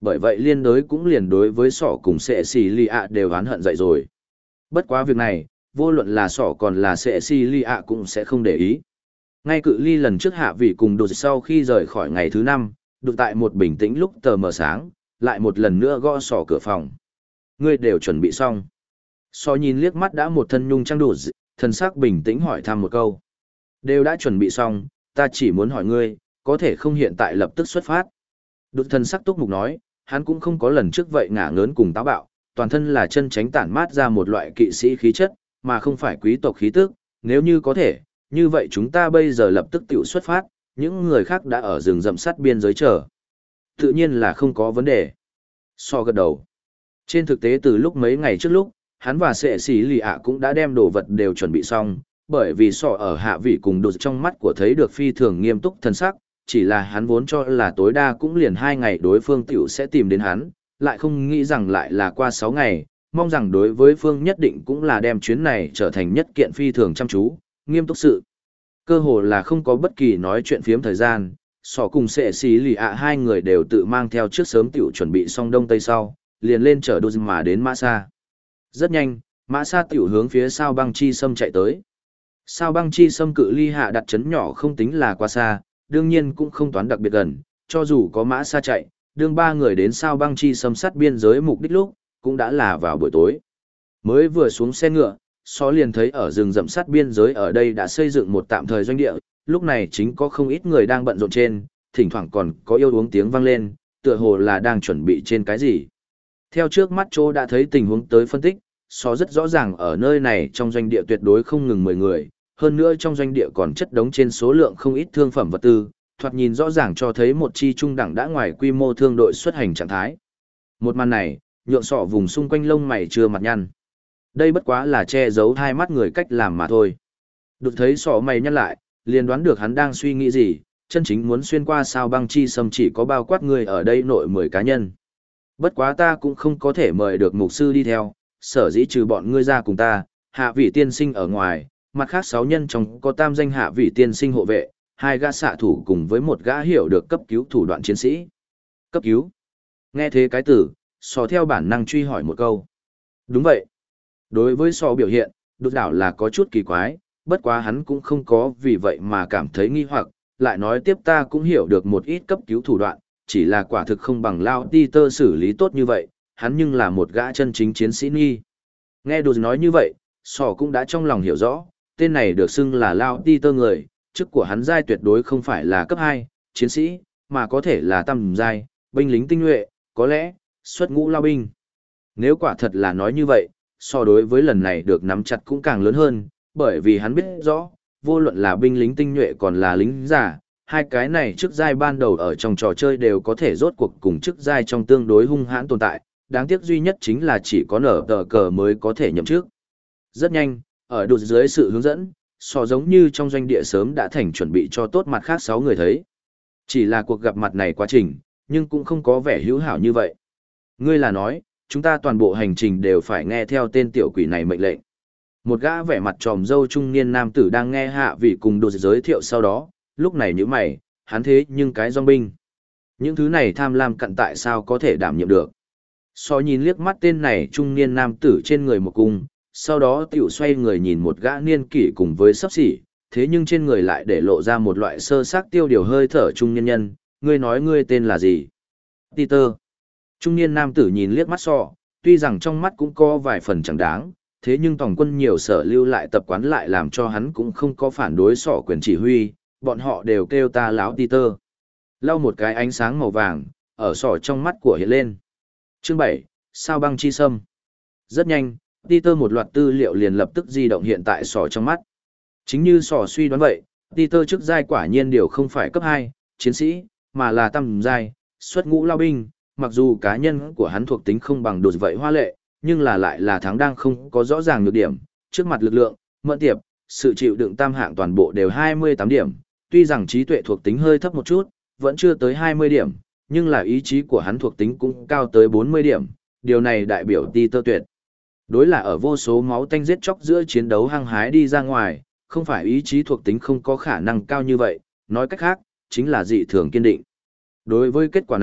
A: bởi vậy liên đối cũng liền đối với sỏ cùng sệ xì lì ạ đều oán hận dậy rồi. Bất quá việc này, vô luận là sỏ còn là sệ xì lì ạ cũng sẽ không để ý. Ngay cự ly lần trước hạ vị cùng đột sau khi rời khỏi ngày thứ 5, đột tại một bình tĩnh lúc tờ mờ sáng, lại một lần nữa gõ sỏ cửa phòng. Ngươi đều chuẩn bị xong. Sỏ nhìn liếc mắt đã một thân nhung trang đột, thần sắc bình tĩnh hỏi thăm một câu. Đều đã chuẩn bị xong, ta chỉ muốn hỏi ngươi, có thể không hiện tại lập tức xuất phát. Đột thần sắc túc mục nói, hắn cũng không có lần trước vậy ngả ngớn cùng táo bạo, toàn thân là chân tránh tản mát ra một loại kỵ sĩ khí chất, mà không phải quý tộc khí tức, nếu như có thể, như vậy chúng ta bây giờ lập tức tiểu xuất phát, những người khác đã ở rừng rậm sát biên giới chờ. Tự nhiên là không có vấn đề. So gật đầu. Trên thực tế từ lúc mấy ngày trước lúc, hắn và sệ sĩ lì ạ cũng đã đem đồ vật đều chuẩn bị xong, bởi vì sọ ở hạ vị cùng đột trong mắt của thấy được phi thường nghiêm túc thân sắc, chỉ là hắn vốn cho là tối đa cũng liền 2 ngày đối phương tiểu sẽ tìm đến hắn, lại không nghĩ rằng lại là qua 6 ngày, mong rằng đối với phương nhất định cũng là đem chuyến này trở thành nhất kiện phi thường chăm chú, nghiêm túc sự. Cơ hồ là không có bất kỳ nói chuyện phiếm thời gian, sọ cùng sệ xí lì ạ hai người đều tự mang theo trước sớm tiểu chuẩn bị xong đông tây sau, liền lên chở đô mà đến Mã Sa. Rất nhanh, Mã Sa tiểu hướng phía sao băng chi sâm chạy tới. Sao băng chi sâm cự ly hạ đặt chấn nhỏ không tính là quá xa, đương nhiên cũng không toán đặc biệt gần, cho dù có Mã Sa chạy, đương 3 người đến sao băng chi sâm sát biên giới mục đích lúc, cũng đã là vào buổi tối. Mới vừa xuống xe ngựa, Só liền thấy ở rừng rậm sát biên giới ở đây đã xây dựng một tạm thời doanh địa, lúc này chính có không ít người đang bận rộn trên, thỉnh thoảng còn có yêu uống tiếng vang lên, tựa hồ là đang chuẩn bị trên cái gì. Theo trước mắt chỗ đã thấy tình huống tới phân tích, Só rất rõ ràng ở nơi này trong doanh địa tuyệt đối không ngừng 10 người, hơn nữa trong doanh địa còn chất đống trên số lượng không ít thương phẩm vật tư, thoạt nhìn rõ ràng cho thấy một chi trung đẳng đã ngoài quy mô thương đội xuất hành trạng thái. Một màn này, nhượng Sọ vùng xung quanh lông mày chưa mặt nhăn. Đây bất quá là che giấu hai mắt người cách làm mà thôi. Đột thấy Sọ mày nhăn lại, liền đoán được hắn đang suy nghĩ gì, chân chính muốn xuyên qua sao băng chi sâm chỉ có bao quát người ở đây nội 10 cá nhân. Bất quá ta cũng không có thể mời được mục sư đi theo, sở dĩ trừ bọn ngươi ra cùng ta, hạ vị tiên sinh ở ngoài, mặt khác 6 nhân trong có tam danh hạ vị tiên sinh hộ vệ, 2 gã xạ thủ cùng với 1 gã hiểu được cấp cứu thủ đoạn chiến sĩ. Cấp cứu. Nghe thế cái từ, Sọ theo bản năng truy hỏi một câu. Đúng vậy. Đối với Sọ biểu hiện, đột đảo là có chút kỳ quái, bất quá hắn cũng không có vì vậy mà cảm thấy nghi hoặc, lại nói tiếp ta cũng hiểu được một ít cấp cứu thủ đoạn, chỉ là quả thực không bằng Lao Peter xử lý tốt như vậy, hắn nhưng là một gã chân chính chiến sĩ nghi. Nghe đột nói như vậy, Sọ cũng đã trong lòng hiểu rõ, tên này được xưng là Lao Peter người, chức của hắn giai tuyệt đối không phải là cấp 2, chiến sĩ, mà có thể là tam giai, binh lính tinh nhuệ, có lẽ, xuất ngũ lao binh. Nếu quả thật là nói như vậy, so đối với lần này được nắm chặt cũng càng lớn hơn, bởi vì hắn biết rõ, vô luận là binh lính tinh nhuệ còn là lính giả, hai cái này chức giai ban đầu ở trong trò chơi đều có thể rốt cuộc cùng chức giai trong tương đối hung hãn tồn tại, đáng tiếc duy nhất chính là chỉ có nở tờ cờ mới có thể nhậm chức. Rất nhanh, ở đột dưới sự hướng dẫn, so giống như trong doanh địa sớm đã thành chuẩn bị cho tốt mặt khác 6 người thấy. Chỉ là cuộc gặp mặt này quá trình, nhưng cũng không có vẻ hữu hảo như vậy. Ngươi là nói, chúng ta toàn bộ hành trình đều phải nghe theo tên tiểu quỷ này mệnh lệnh. Một gã vẻ mặt tròm dâu trung niên nam tử đang nghe hạ vị cùng đột giới thiệu sau đó, lúc này như mày, hắn thế nhưng cái dòng binh. Những thứ này tham lam cặn tại sao có thể đảm nhiệm được. So nhìn liếc mắt tên này trung niên nam tử trên người một cung, sau đó tiểu xoay người nhìn một gã niên kỷ cùng với sắp xỉ, thế nhưng trên người lại để lộ ra một loại sơ xác tiêu điều hơi thở trung niên nhân, ngươi nói ngươi tên là gì? Peter. Trung niên nam tử nhìn liếc mắt So, tuy rằng trong mắt cũng có vài phần chẳng đáng, thế nhưng tổng quân nhiều sở lưu lại tập quán lại làm cho hắn cũng không có phản đối So quyền chỉ huy, bọn họ đều kêu ta láo Peter. Lau một cái ánh sáng màu vàng, ở So trong mắt của hiện lên. Chương 7, sao băng chi sâm. Rất nhanh, Peter một loạt tư liệu liền lập tức di động hiện tại So trong mắt. Chính như So suy đoán vậy, Peter trước giai quả nhiên điều không phải cấp 2, chiến sĩ, mà là tam giai, xuất ngũ lao binh, mặc dù cá nhân của hắn thuộc tính không bằng đột vậy hoa lệ, nhưng là lại là thắng đang không có rõ ràng nhược điểm, trước mặt lực lượng, mẫn tiệp, sự chịu đựng tam hạng toàn bộ đều 28 điểm, tuy rằng trí tuệ thuộc tính hơi thấp một chút, vẫn chưa tới 20 điểm, nhưng là ý chí của hắn thuộc tính cũng cao tới 40 điểm, điều này đại biểu Peter tuyệt. Đối là ở vô số máu tanh giết chóc giữa chiến đấu hăng hái đi ra ngoài, không phải ý chí thuộc tính không có khả năng cao như vậy, nói cách khác, chính là dị thường kiên định. Đối với kết quả này,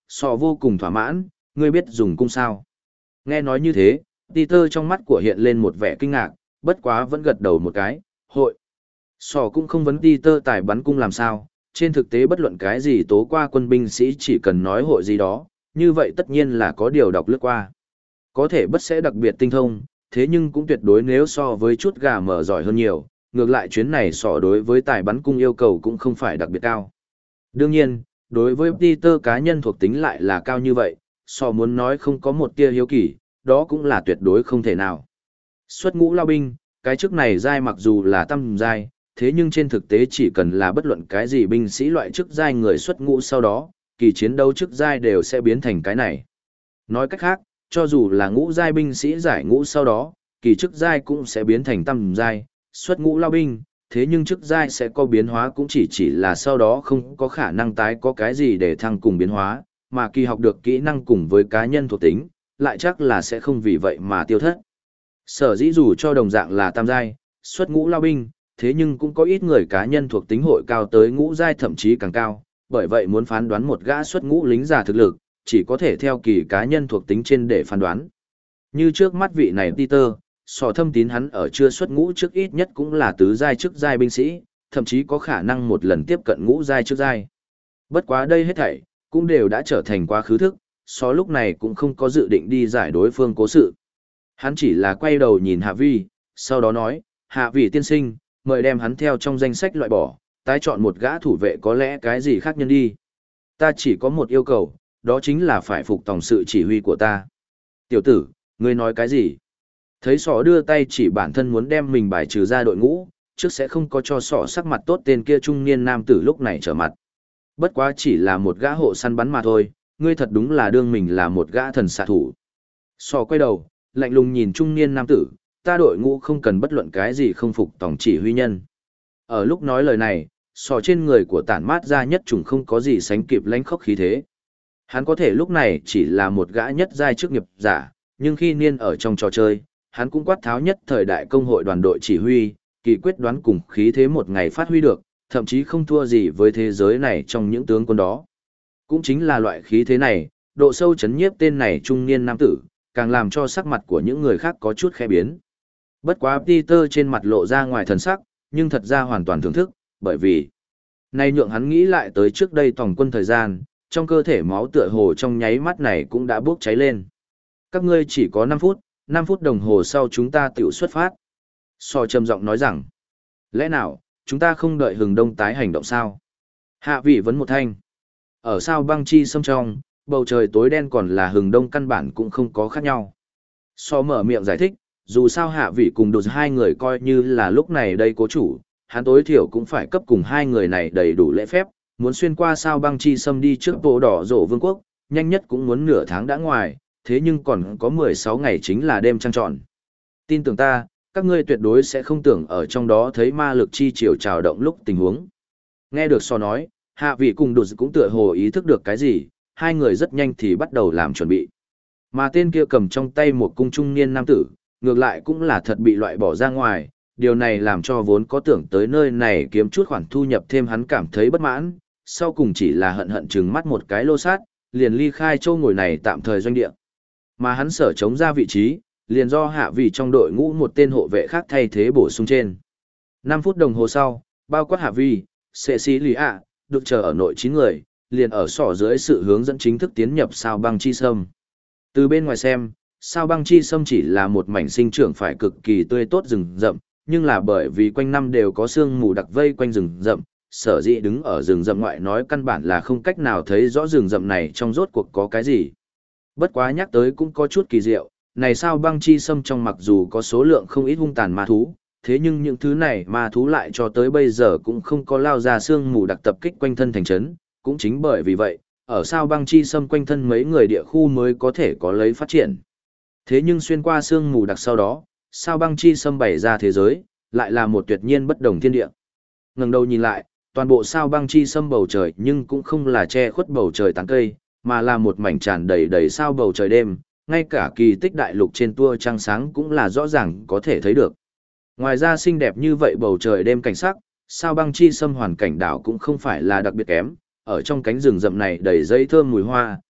A: Sọ vô cùng thỏa mãn, ngươi biết dùng cung sao. Nghe nói như thế, Peter trong mắt của hiện lên một vẻ kinh ngạc, bất quá vẫn gật đầu một cái, hội. Sọ cũng không vấn Peter tài bắn cung làm sao, trên thực tế bất luận cái gì tố qua quân binh sĩ chỉ cần nói hội gì đó, như vậy tất nhiên là có điều đọc lướt qua. Có thể bất sẽ đặc biệt tinh thông, thế nhưng cũng tuyệt đối nếu so với chút gà mở giỏi hơn nhiều, ngược lại chuyến này sọ đối với tài bắn cung yêu cầu cũng không phải đặc biệt cao. Đương nhiên, đối với Peter cá nhân thuộc tính lại là cao như vậy, sọ muốn nói không có một tia hiếu kỳ, đó cũng là tuyệt đối không thể nào. Xuất ngũ lao binh, cái chức này giai mặc dù là tam giai, thế nhưng trên thực tế chỉ cần là bất luận cái gì binh sĩ loại chức giai người xuất ngũ sau đó, kỳ chiến đấu chức giai đều sẽ biến thành cái này. Nói cách khác, cho dù là ngũ giai binh sĩ giải ngũ sau đó, kỳ chức giai cũng sẽ biến thành tam giai, xuất ngũ lao binh, thế nhưng chức giai sẽ có biến hóa cũng chỉ là sau đó không có khả năng tái có cái gì để thăng cùng biến hóa, mà kỳ học được kỹ năng cùng với cá nhân thuộc tính, lại chắc là sẽ không vì vậy mà tiêu thất. Sở dĩ dù cho đồng dạng là tam giai, xuất ngũ lao binh, thế nhưng cũng có ít người cá nhân thuộc tính hội cao tới ngũ giai thậm chí càng cao, bởi vậy muốn phán đoán một gã xuất ngũ lính giả thực lực, chỉ có thể theo kỳ cá nhân thuộc tính trên để phán đoán. Như trước mắt vị này Peter, sọ thâm tín hắn ở chưa xuất ngũ trước ít nhất cũng là tứ giai chức giai binh sĩ, thậm chí có khả năng một lần tiếp cận ngũ giai chức giai. Bất quá đây hết thảy cũng đều đã trở thành quá khứ thức, sọ lúc này cũng không có dự định đi giải đối phương cố sự. Hắn chỉ là quay đầu nhìn Hạ Vi, sau đó nói, Hạ Vi tiên sinh, mời đem hắn theo trong danh sách loại bỏ, tái chọn một gã thủ vệ có lẽ cái gì khác nhân đi. Ta chỉ có một yêu cầu, đó chính là phải phục tòng sự chỉ huy của ta. Tiểu tử, ngươi nói cái gì? Thấy sỏ đưa tay chỉ bản thân muốn đem mình bài trừ ra đội ngũ, trước sẽ không có cho sỏ sắc mặt tốt tên kia trung niên nam tử lúc này trở mặt. Bất quá chỉ là một gã hộ săn bắn mà thôi, ngươi thật đúng là đương mình là một gã thần xạ thủ. Sỏ quay đầu, lạnh lùng nhìn trung niên nam tử, ta đội ngũ không cần bất luận cái gì không phục tòng chỉ huy nhân. Ở lúc nói lời này, sỏ trên người của tản mát ra nhất trùng không có gì sánh kịp lãnh khốc khí thế. Hắn có thể lúc này chỉ là một gã nhất giai chức nghiệp giả, nhưng khi niên ở trong trò chơi, hắn cũng quát tháo nhất thời đại công hội đoàn đội chỉ huy, kỳ quyết đoán cùng khí thế một ngày phát huy được, thậm chí không thua gì với thế giới này trong những tướng quân đó. Cũng chính là loại khí thế này, độ sâu chấn nhiếp tên này trung niên nam tử, càng làm cho sắc mặt của những người khác có chút khẽ biến. Bất quá Peter trên mặt lộ ra ngoài thần sắc, nhưng thật ra hoàn toàn thưởng thức, bởi vì nay nhượng hắn nghĩ lại tới trước đây tổng quân thời gian, trong cơ thể máu tựa hồ trong nháy mắt này cũng đã bốc cháy lên. Các ngươi chỉ có 5 phút đồng hồ sau chúng ta tiểu xuất phát. So trầm giọng nói rằng, lẽ nào, chúng ta không đợi hừng đông tái hành động sao? Hạ vị vấn một thanh. Ở sao băng chi sâm trong, bầu trời tối đen còn là hừng đông căn bản cũng không có khác nhau. So mở miệng giải thích, dù sao hạ vị cùng đột hai người coi như là lúc này đây cố chủ, hắn tối thiểu cũng phải cấp cùng hai người này đầy đủ lễ phép, muốn xuyên qua sao băng chi sâm đi trước bộ đỏ rổ vương quốc, nhanh nhất cũng muốn nửa tháng đã ngoài, thế nhưng còn có 16 ngày chính là đêm trăng tròn. Tin tưởng ta, các ngươi tuyệt đối sẽ không tưởng ở trong đó thấy ma lực chi chiều trào động lúc tình huống. Nghe được so nói, hạ vị cùng đột cũng tựa hồ ý thức được cái gì, hai người rất nhanh thì bắt đầu làm chuẩn bị. Mà tên kia cầm trong tay một cung trung niên nam tử, ngược lại cũng là thật bị loại bỏ ra ngoài, điều này làm cho vốn có tưởng tới nơi này kiếm chút khoản thu nhập thêm hắn cảm thấy bất mãn, sau cùng chỉ là hận hận chừng mắt một cái lô sát, liền ly khai châu ngồi này tạm thời doanh địa. Mà hắn sở chống ra vị trí, liền do hạ vị trong đội ngũ một tên hộ vệ khác thay thế bổ sung trên. 5 phút đồng hồ sau, bao quát hạ vị, Cecilia, được chờ ở nội 9 người, liền ở sỏ dưới sự hướng dẫn chính thức tiến nhập sao băng chi sâm. Từ bên ngoài xem, sao băng chi sâm chỉ là một mảnh sinh trưởng phải cực kỳ tươi tốt rừng rậm, nhưng là bởi vì quanh năm đều có sương mù đặc vây quanh rừng rậm, sở dĩ đứng ở rừng rậm ngoại nói căn bản là không cách nào thấy rõ rừng rậm này trong rốt cuộc có cái gì. Bất quá nhắc tới cũng có chút kỳ diệu, này sao băng chi sâm trong mặc dù có số lượng không ít hung tàn ma thú, thế nhưng những thứ này ma thú lại cho tới bây giờ cũng không có lao ra sương mù đặc tập kích quanh thân thành trấn, cũng chính bởi vì vậy, ở sao băng chi sâm quanh thân mấy người địa khu mới có thể có lấy phát triển. Thế nhưng xuyên qua sương mù đặc sau đó, sao băng chi sâm bày ra thế giới, lại là một tuyệt nhiên bất đồng thiên địa. Ngẩng đầu nhìn lại, toàn bộ sao băng chi sâm bầu trời nhưng cũng không là che khuất bầu trời tán cây, mà là một mảnh tràn đầy đầy sao bầu trời đêm, ngay cả kỳ tích đại lục trên tua trăng sáng cũng là rõ ràng có thể thấy được. Ngoài ra xinh đẹp như vậy bầu trời đêm cảnh sắc, sao băng chi sâm hoàn cảnh đảo cũng không phải là đặc biệt kém, ở trong cánh rừng rậm này đầy dây thơm mùi hoa,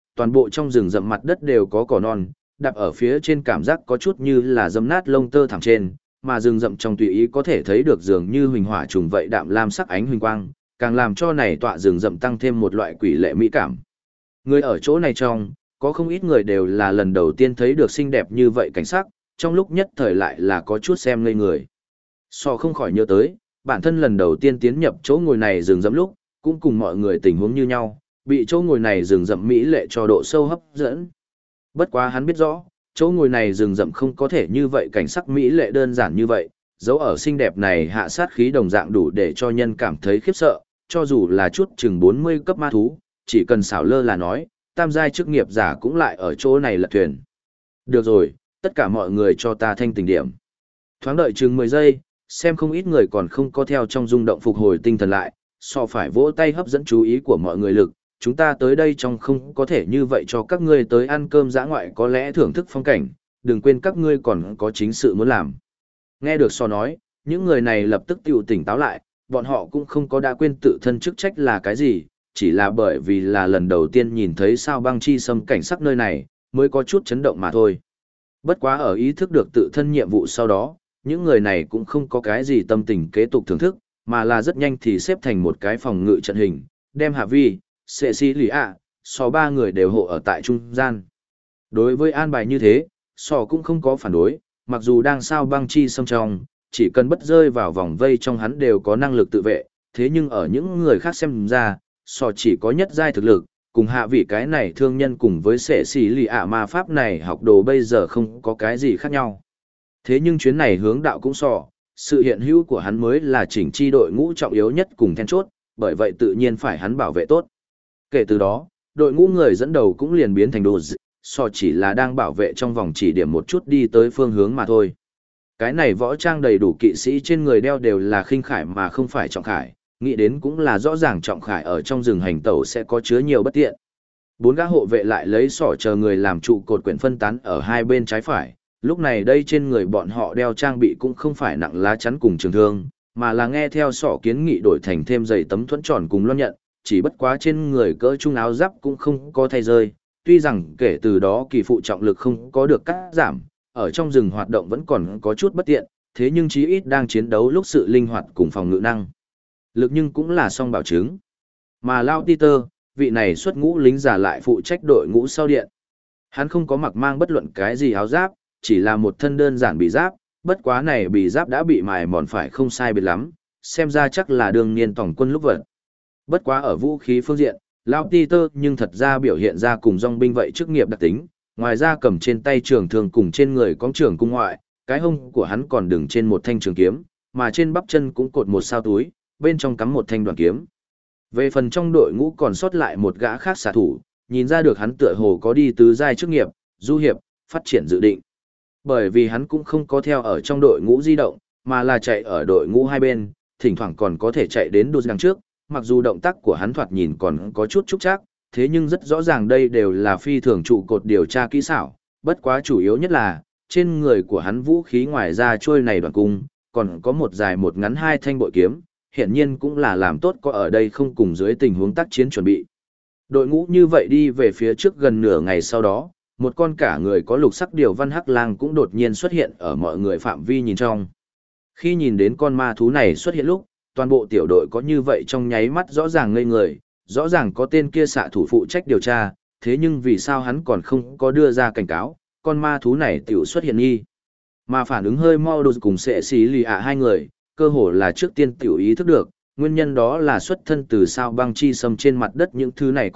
A: toàn bộ trong rừng rậm mặt đất đều có cỏ non, đạp ở phía trên cảm giác có chút như là dẫm nát lông tơ thẳng trên, mà rừng rậm trong tùy ý có thể thấy được dường như huỳnh hỏa trùng vậy đạm lam sắc ánh huỳnh quang, càng làm cho này tọa rừng rậm tăng thêm một loại quỷ lệ mỹ cảm. Người ở chỗ này trong, có không ít người đều là lần đầu tiên thấy được xinh đẹp như vậy cảnh sắc, trong lúc nhất thời lại là có chút xem ngây người. So không khỏi nhớ tới, bản thân lần đầu tiên tiến nhập chỗ ngồi này rừng rậm lúc, cũng cùng mọi người tình huống như nhau, bị chỗ ngồi này rừng rậm mỹ lệ cho độ sâu hấp dẫn. Bất quá hắn biết rõ, chỗ ngồi này rừng rậm không có thể như vậy cảnh sắc mỹ lệ đơn giản như vậy, dấu ở xinh đẹp này hạ sát khí đồng dạng đủ để cho nhân cảm thấy khiếp sợ, cho dù là chút chừng 40 cấp ma thú, chỉ cần xảo lơ là nói, tam giai chức nghiệp giả cũng lại ở chỗ này lật thuyền. Được rồi, tất cả mọi người cho ta thanh tình điểm. Thoáng đợi chừng 10 giây, xem không ít người còn không có theo trong rung động phục hồi tinh thần lại, so phải vỗ tay hấp dẫn chú ý của mọi người lực. Chúng ta tới đây trong không có thể như vậy cho các ngươi tới ăn cơm dã ngoại có lẽ thưởng thức phong cảnh, đừng quên các ngươi còn có chính sự muốn làm. Nghe được so nói, những người này lập tức tiêu tỉnh táo lại, bọn họ cũng không có đã quên tự thân chức trách là cái gì, chỉ là bởi vì là lần đầu tiên nhìn thấy sao băng chi xâm cảnh sắc nơi này, mới có chút chấn động mà thôi. Bất quá ở ý thức được tự thân nhiệm vụ sau đó, những người này cũng không có cái gì tâm tình kế tục thưởng thức, mà là rất nhanh thì xếp thành một cái phòng ngự trận hình, đem Hạ Vi, Sệ Sĩ Lì ạ, so ba người đều hộ ở tại trung gian. Đối với an bài như thế, so cũng không có phản đối, mặc dù đang sao băng chi xâm trong, chỉ cần bất rơi vào vòng vây trong hắn đều có năng lực tự vệ, thế nhưng ở những người khác xem ra, so chỉ có nhất giai thực lực, cùng hạ vị cái này thương nhân cùng với Sệ Sĩ Lì ạ ma pháp này học đồ bây giờ không có cái gì khác nhau. Thế nhưng chuyến này hướng đạo cũng so, sự hiện hữu của hắn mới là chỉnh chi đội ngũ trọng yếu nhất cùng then chốt, bởi vậy tự nhiên phải hắn bảo vệ tốt. Kể từ đó, đội ngũ người dẫn đầu cũng liền biến thành đồ so chỉ là đang bảo vệ trong vòng chỉ điểm một chút đi tới phương hướng mà thôi. Cái này võ trang đầy đủ kỵ sĩ trên người đeo đều là khinh khải mà không phải trọng khải, nghĩ đến cũng là rõ ràng trọng khải ở trong rừng hành tẩu sẽ có chứa nhiều bất tiện. Bốn gã hộ vệ lại lấy sỏ chờ người làm trụ cột quyển phân tán ở hai bên trái phải, lúc này đây trên người bọn họ đeo trang bị cũng không phải nặng lá chắn cùng trường thương, mà là nghe theo sỏ kiến nghị đổi thành thêm giày tấm thuẫn tròn cùng loan nhận, chỉ bất quá trên người cỡ trung áo giáp cũng không có thay rơi, tuy rằng kể từ đó kỳ phụ trọng lực không có được cắt giảm, ở trong rừng hoạt động vẫn còn có chút bất tiện, thế nhưng chí ít đang chiến đấu lúc sự linh hoạt cùng phòng ngự năng lực nhưng cũng là song bảo chứng. Mà Lao Peter, vị này xuất ngũ lính giả lại phụ trách đội ngũ sau điện. Hắn không có mặc mang bất luận cái gì áo giáp, chỉ là một thân đơn giản bị giáp, bất quá này bị giáp đã bị mài mòn phải không sai biệt lắm, xem ra chắc là đương niên tổng quân lúc vật. Bất quá ở vũ khí phương diện, Lao Peter nhưng thật ra biểu hiện ra cùng dòng binh vậy chức nghiệp đặc tính, ngoài ra cầm trên tay trường thường cùng trên người có trường cung ngoại, cái hông của hắn còn đừng trên một thanh trường kiếm, mà trên bắp chân cũng cột một sao túi, bên trong cắm một thanh đoàn kiếm. Về phần trong đội ngũ còn sót lại một gã khác xạ thủ, nhìn ra được hắn tựa hồ có đi tứ giai chức nghiệp, du hiệp, phát triển dự định. Bởi vì hắn cũng không có theo ở trong đội ngũ di động, mà là chạy ở đội ngũ hai bên, thỉnh thoảng còn có thể chạy đến đột đằng trước, mặc dù động tác của hắn thoạt nhìn còn có chút trúc trác, thế nhưng rất rõ ràng đây đều là phi thường trụ cột điều tra kỹ xảo, bất quá chủ yếu nhất là, trên người của hắn vũ khí ngoài ra trôi này đoàn cung, còn có một dài một ngắn hai thanh bội kiếm, hiển nhiên cũng là làm tốt có ở đây không cùng dưới tình huống tác chiến chuẩn bị. Đội ngũ như vậy đi về phía trước gần nửa ngày sau đó, một con cả người có lục sắc điều văn hắc lang cũng đột nhiên xuất hiện ở mọi người phạm vi nhìn trong. Khi nhìn đến con ma thú này xuất hiện lúc, toàn bộ tiểu đội có như vậy trong nháy mắt rõ ràng ngây người, rõ ràng có tên kia xạ thủ phụ trách điều tra, thế nhưng vì sao hắn còn không có đưa ra cảnh cáo, con ma thú này tiểu xuất hiện nghi. Mà phản ứng hơi mau đột cùng Sệ Sĩ Lì ạ hai người, cơ hồ là trước tiên tiểu ý thức được, nguyên nhân đó là xuất thân từ sao băng chi xâm trên mặt đất những thứ này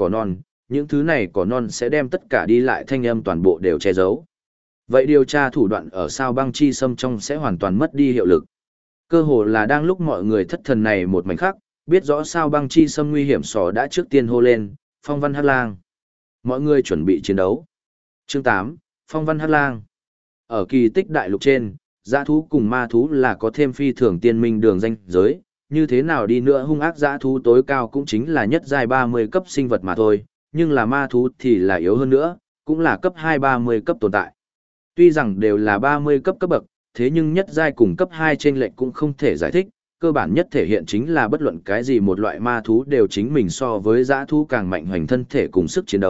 A: cỏ non sẽ đem tất cả đi lại thanh âm toàn bộ đều che giấu. Vậy điều tra thủ đoạn ở sao băng chi xâm trong sẽ hoàn toàn mất đi hiệu lực. Cơ hồ là đang lúc mọi người thất thần này một mảnh khắc, biết rõ sao băng chi xâm nguy hiểm sò đã trước tiên hô lên, phong văn hắc lang. Mọi người chuẩn bị chiến đấu. Chương 8, phong văn hắc lang. Ở kỳ tích đại lục trên, dã thú cùng ma thú là có thêm phi thường tiên minh đường danh giới, như thế nào đi nữa hung ác dã thú tối cao cũng chính là nhất giai 30 cấp sinh vật mà thôi, nhưng là ma thú thì là yếu hơn nữa, cũng là cấp 2-30 cấp tồn tại. Tuy rằng đều là 30 cấp cấp bậc, thế nhưng nhất giai cùng cấp 2 trên lệnh cũng không thể giải thích, cơ bản nhất thể hiện chính là bất luận cái gì một loại ma thú đều chính mình so với dã thú càng mạnh hoành thân thể cùng sức chiến đấu,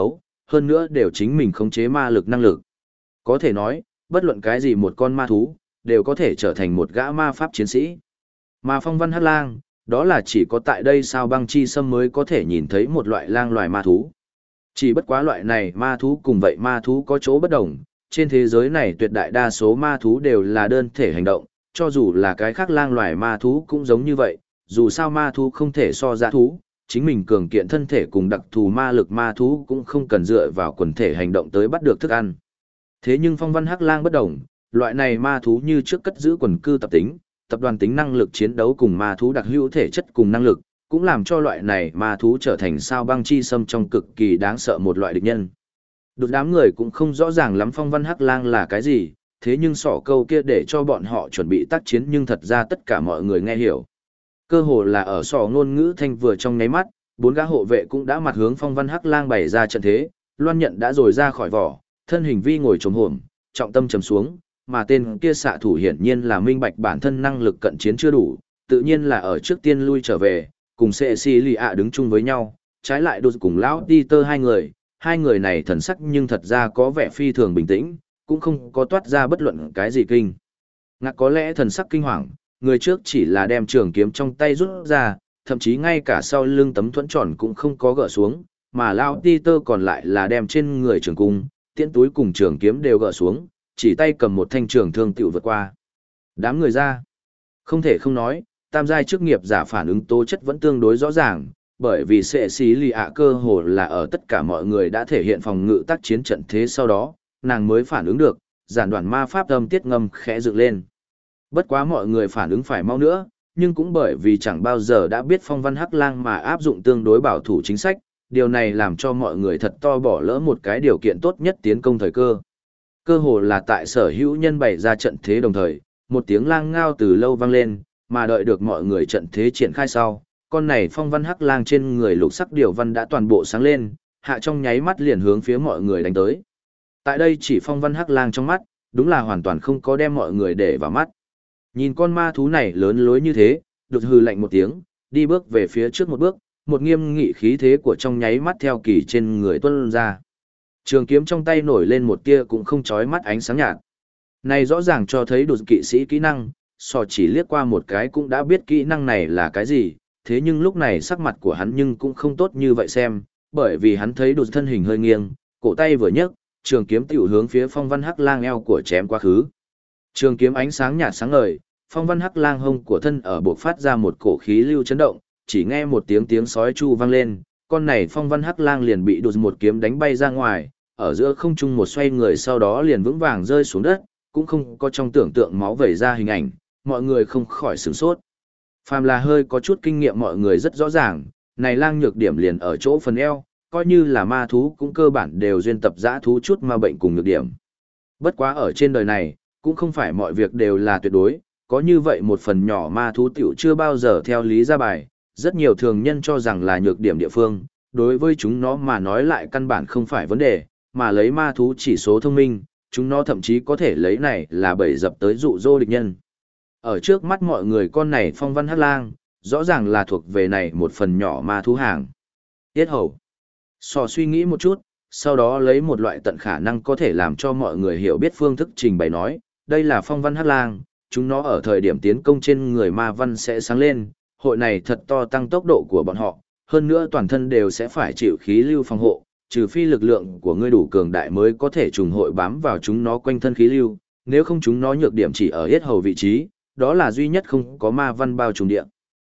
A: hơn nữa đều chính mình khống chế ma lực năng lực. Có thể nói, bất luận cái gì một con ma thú, đều có thể trở thành một gã ma pháp chiến sĩ. Mà phong văn hắc lang, đó là chỉ có tại đây sao băng chi sâm mới có thể nhìn thấy một loại lang loài ma thú. Chỉ bất quá loại này ma thú cùng vậy ma thú có chỗ bất đồng, trên thế giới này tuyệt đại đa số ma thú đều là đơn thể hành động, cho dù là cái khác lang loài ma thú cũng giống như vậy, dù sao ma thú không thể so dã thú, chính mình cường kiện thân thể cùng đặc thù ma lực ma thú cũng không cần dựa vào quần thể hành động tới bắt được thức ăn. Thế nhưng phong văn hắc lang bất đồng, loại này ma thú như trước cất giữ quần cư tập tính, tập đoàn tính năng lực chiến đấu cùng ma thú đặc hữu thể chất cùng năng lực, cũng làm cho loại này ma thú trở thành sao băng chi sâm trong cực kỳ đáng sợ một loại địch nhân. Đột đám người cũng không rõ ràng lắm phong văn hắc lang là cái gì, thế nhưng sỏ câu kia để cho bọn họ chuẩn bị tác chiến nhưng thật ra tất cả mọi người nghe hiểu. Cơ hồ là ở sỏ ngôn ngữ thanh vừa trong nháy mắt, bốn gã hộ vệ cũng đã mặt hướng phong văn hắc lang bày ra trận thế, loan nhận đã rồi ra khỏi vỏ, thân hình vi ngồi trồm hổm, trọng tâm trầm xuống, mà tên kia xạ thủ hiển nhiên là minh bạch bản thân năng lực cận chiến chưa đủ, tự nhiên là ở trước tiên lui trở về, cùng Cecilia đứng chung với nhau, trái lại đột cùng lão Peter hai người này thần sắc nhưng thật ra có vẻ phi thường bình tĩnh, cũng không có toát ra bất luận cái gì kinh. Ngạc có lẽ thần sắc kinh hoàng, người trước chỉ là đem trường kiếm trong tay rút ra, thậm chí ngay cả sau lưng tấm thuẫn tròn cũng không có gỡ xuống, mà lão Peter còn lại là đem trên người trường cung, tiễn túi cùng trường kiếm đều gỡ xuống, chỉ tay cầm một thanh trường thương tiểu vượt qua. Đám người ra. Không thể không nói, tam giai chức nghiệp giả phản ứng tố chất vẫn tương đối rõ ràng, bởi vì sẽ xí lì ạ cơ hồ là ở tất cả mọi người đã thể hiện phòng ngự tác chiến trận thế sau đó, nàng mới phản ứng được, giản đoạn ma pháp âm tiết ngâm khẽ dựng lên. Bất quá mọi người phản ứng phải mau nữa, nhưng cũng bởi vì chẳng bao giờ đã biết phong văn hắc lang mà áp dụng tương đối bảo thủ chính sách, điều này làm cho mọi người thật to bỏ lỡ một cái điều kiện tốt nhất tiến công thời cơ. Cơ hồ là tại sở hữu nhân bày ra trận thế đồng thời, một tiếng lang ngao từ lâu vang lên, mà đợi được mọi người trận thế triển khai sau, con này phong văn hắc lang trên người lục sắc điều văn đã toàn bộ sáng lên, hạ trong nháy mắt liền hướng phía mọi người đánh tới. Tại đây chỉ phong văn hắc lang trong mắt, đúng là hoàn toàn không có đem mọi người để vào mắt. Nhìn con ma thú này lớn lối như thế, đột hừ lạnh một tiếng, đi bước về phía trước một bước, một nghiêm nghị khí thế của trong nháy mắt theo kỳ trên người tuôn ra. Trường kiếm trong tay nổi lên một tia cũng không chói mắt ánh sáng nhạt. Này rõ ràng cho thấy đột kỵ sĩ kỹ năng, so chỉ liếc qua một cái cũng đã biết kỹ năng này là cái gì, thế nhưng lúc này sắc mặt của hắn nhưng cũng không tốt như vậy xem, bởi vì hắn thấy đột thân hình hơi nghiêng, cổ tay vừa nhấc, trường kiếm tiểu hướng phía phong văn hắc lang eo của chém quá khứ. Trường kiếm ánh sáng nhạt sáng ngời, phong văn hắc lang hông của thân ở buộc phát ra một cổ khí lưu chấn động, chỉ nghe một tiếng sói chu vang lên, con này phong văn hắc lang liền bị đột một kiếm đánh bay ra ngoài, ở giữa không trung một xoay người sau đó liền vững vàng rơi xuống đất, cũng không có trong tưởng tượng máu vẩy ra hình ảnh, mọi người không khỏi sửng sốt. Phàm là hơi có chút kinh nghiệm mọi người rất rõ ràng, này lang nhược điểm liền ở chỗ phần eo, coi như là ma thú cũng cơ bản đều duyên tập dã thú chút ma bệnh cùng nhược điểm. Bất quá ở trên đời này, cũng không phải mọi việc đều là tuyệt đối, có như vậy một phần nhỏ ma thú tiểu chưa bao giờ theo lý ra bài, rất nhiều thường nhân cho rằng là nhược điểm địa phương, đối với chúng nó mà nói lại căn bản không phải vấn đề, mà lấy ma thú chỉ số thông minh, chúng nó thậm chí có thể lấy này là bẫy dập tới dụ dỗ địch nhân. Ở trước mắt mọi người con này phong văn hắc lang, rõ ràng là thuộc về này một phần nhỏ ma thú hàng. Tiết hầu. Sò suy nghĩ một chút, sau đó lấy một loại tận khả năng có thể làm cho mọi người hiểu biết phương thức trình bày nói, đây là phong văn hắc lang, chúng nó ở thời điểm tiến công trên người ma văn sẽ sáng lên, hội này thật to tăng tốc độ của bọn họ, hơn nữa toàn thân đều sẽ phải chịu khí lưu phòng hộ, trừ phi lực lượng của ngươi đủ cường đại mới có thể trùng hội bám vào chúng nó quanh thân khí lưu, nếu không chúng nó nhược điểm chỉ ở yết hầu vị trí, đó là duy nhất không có ma văn bao trùm địa.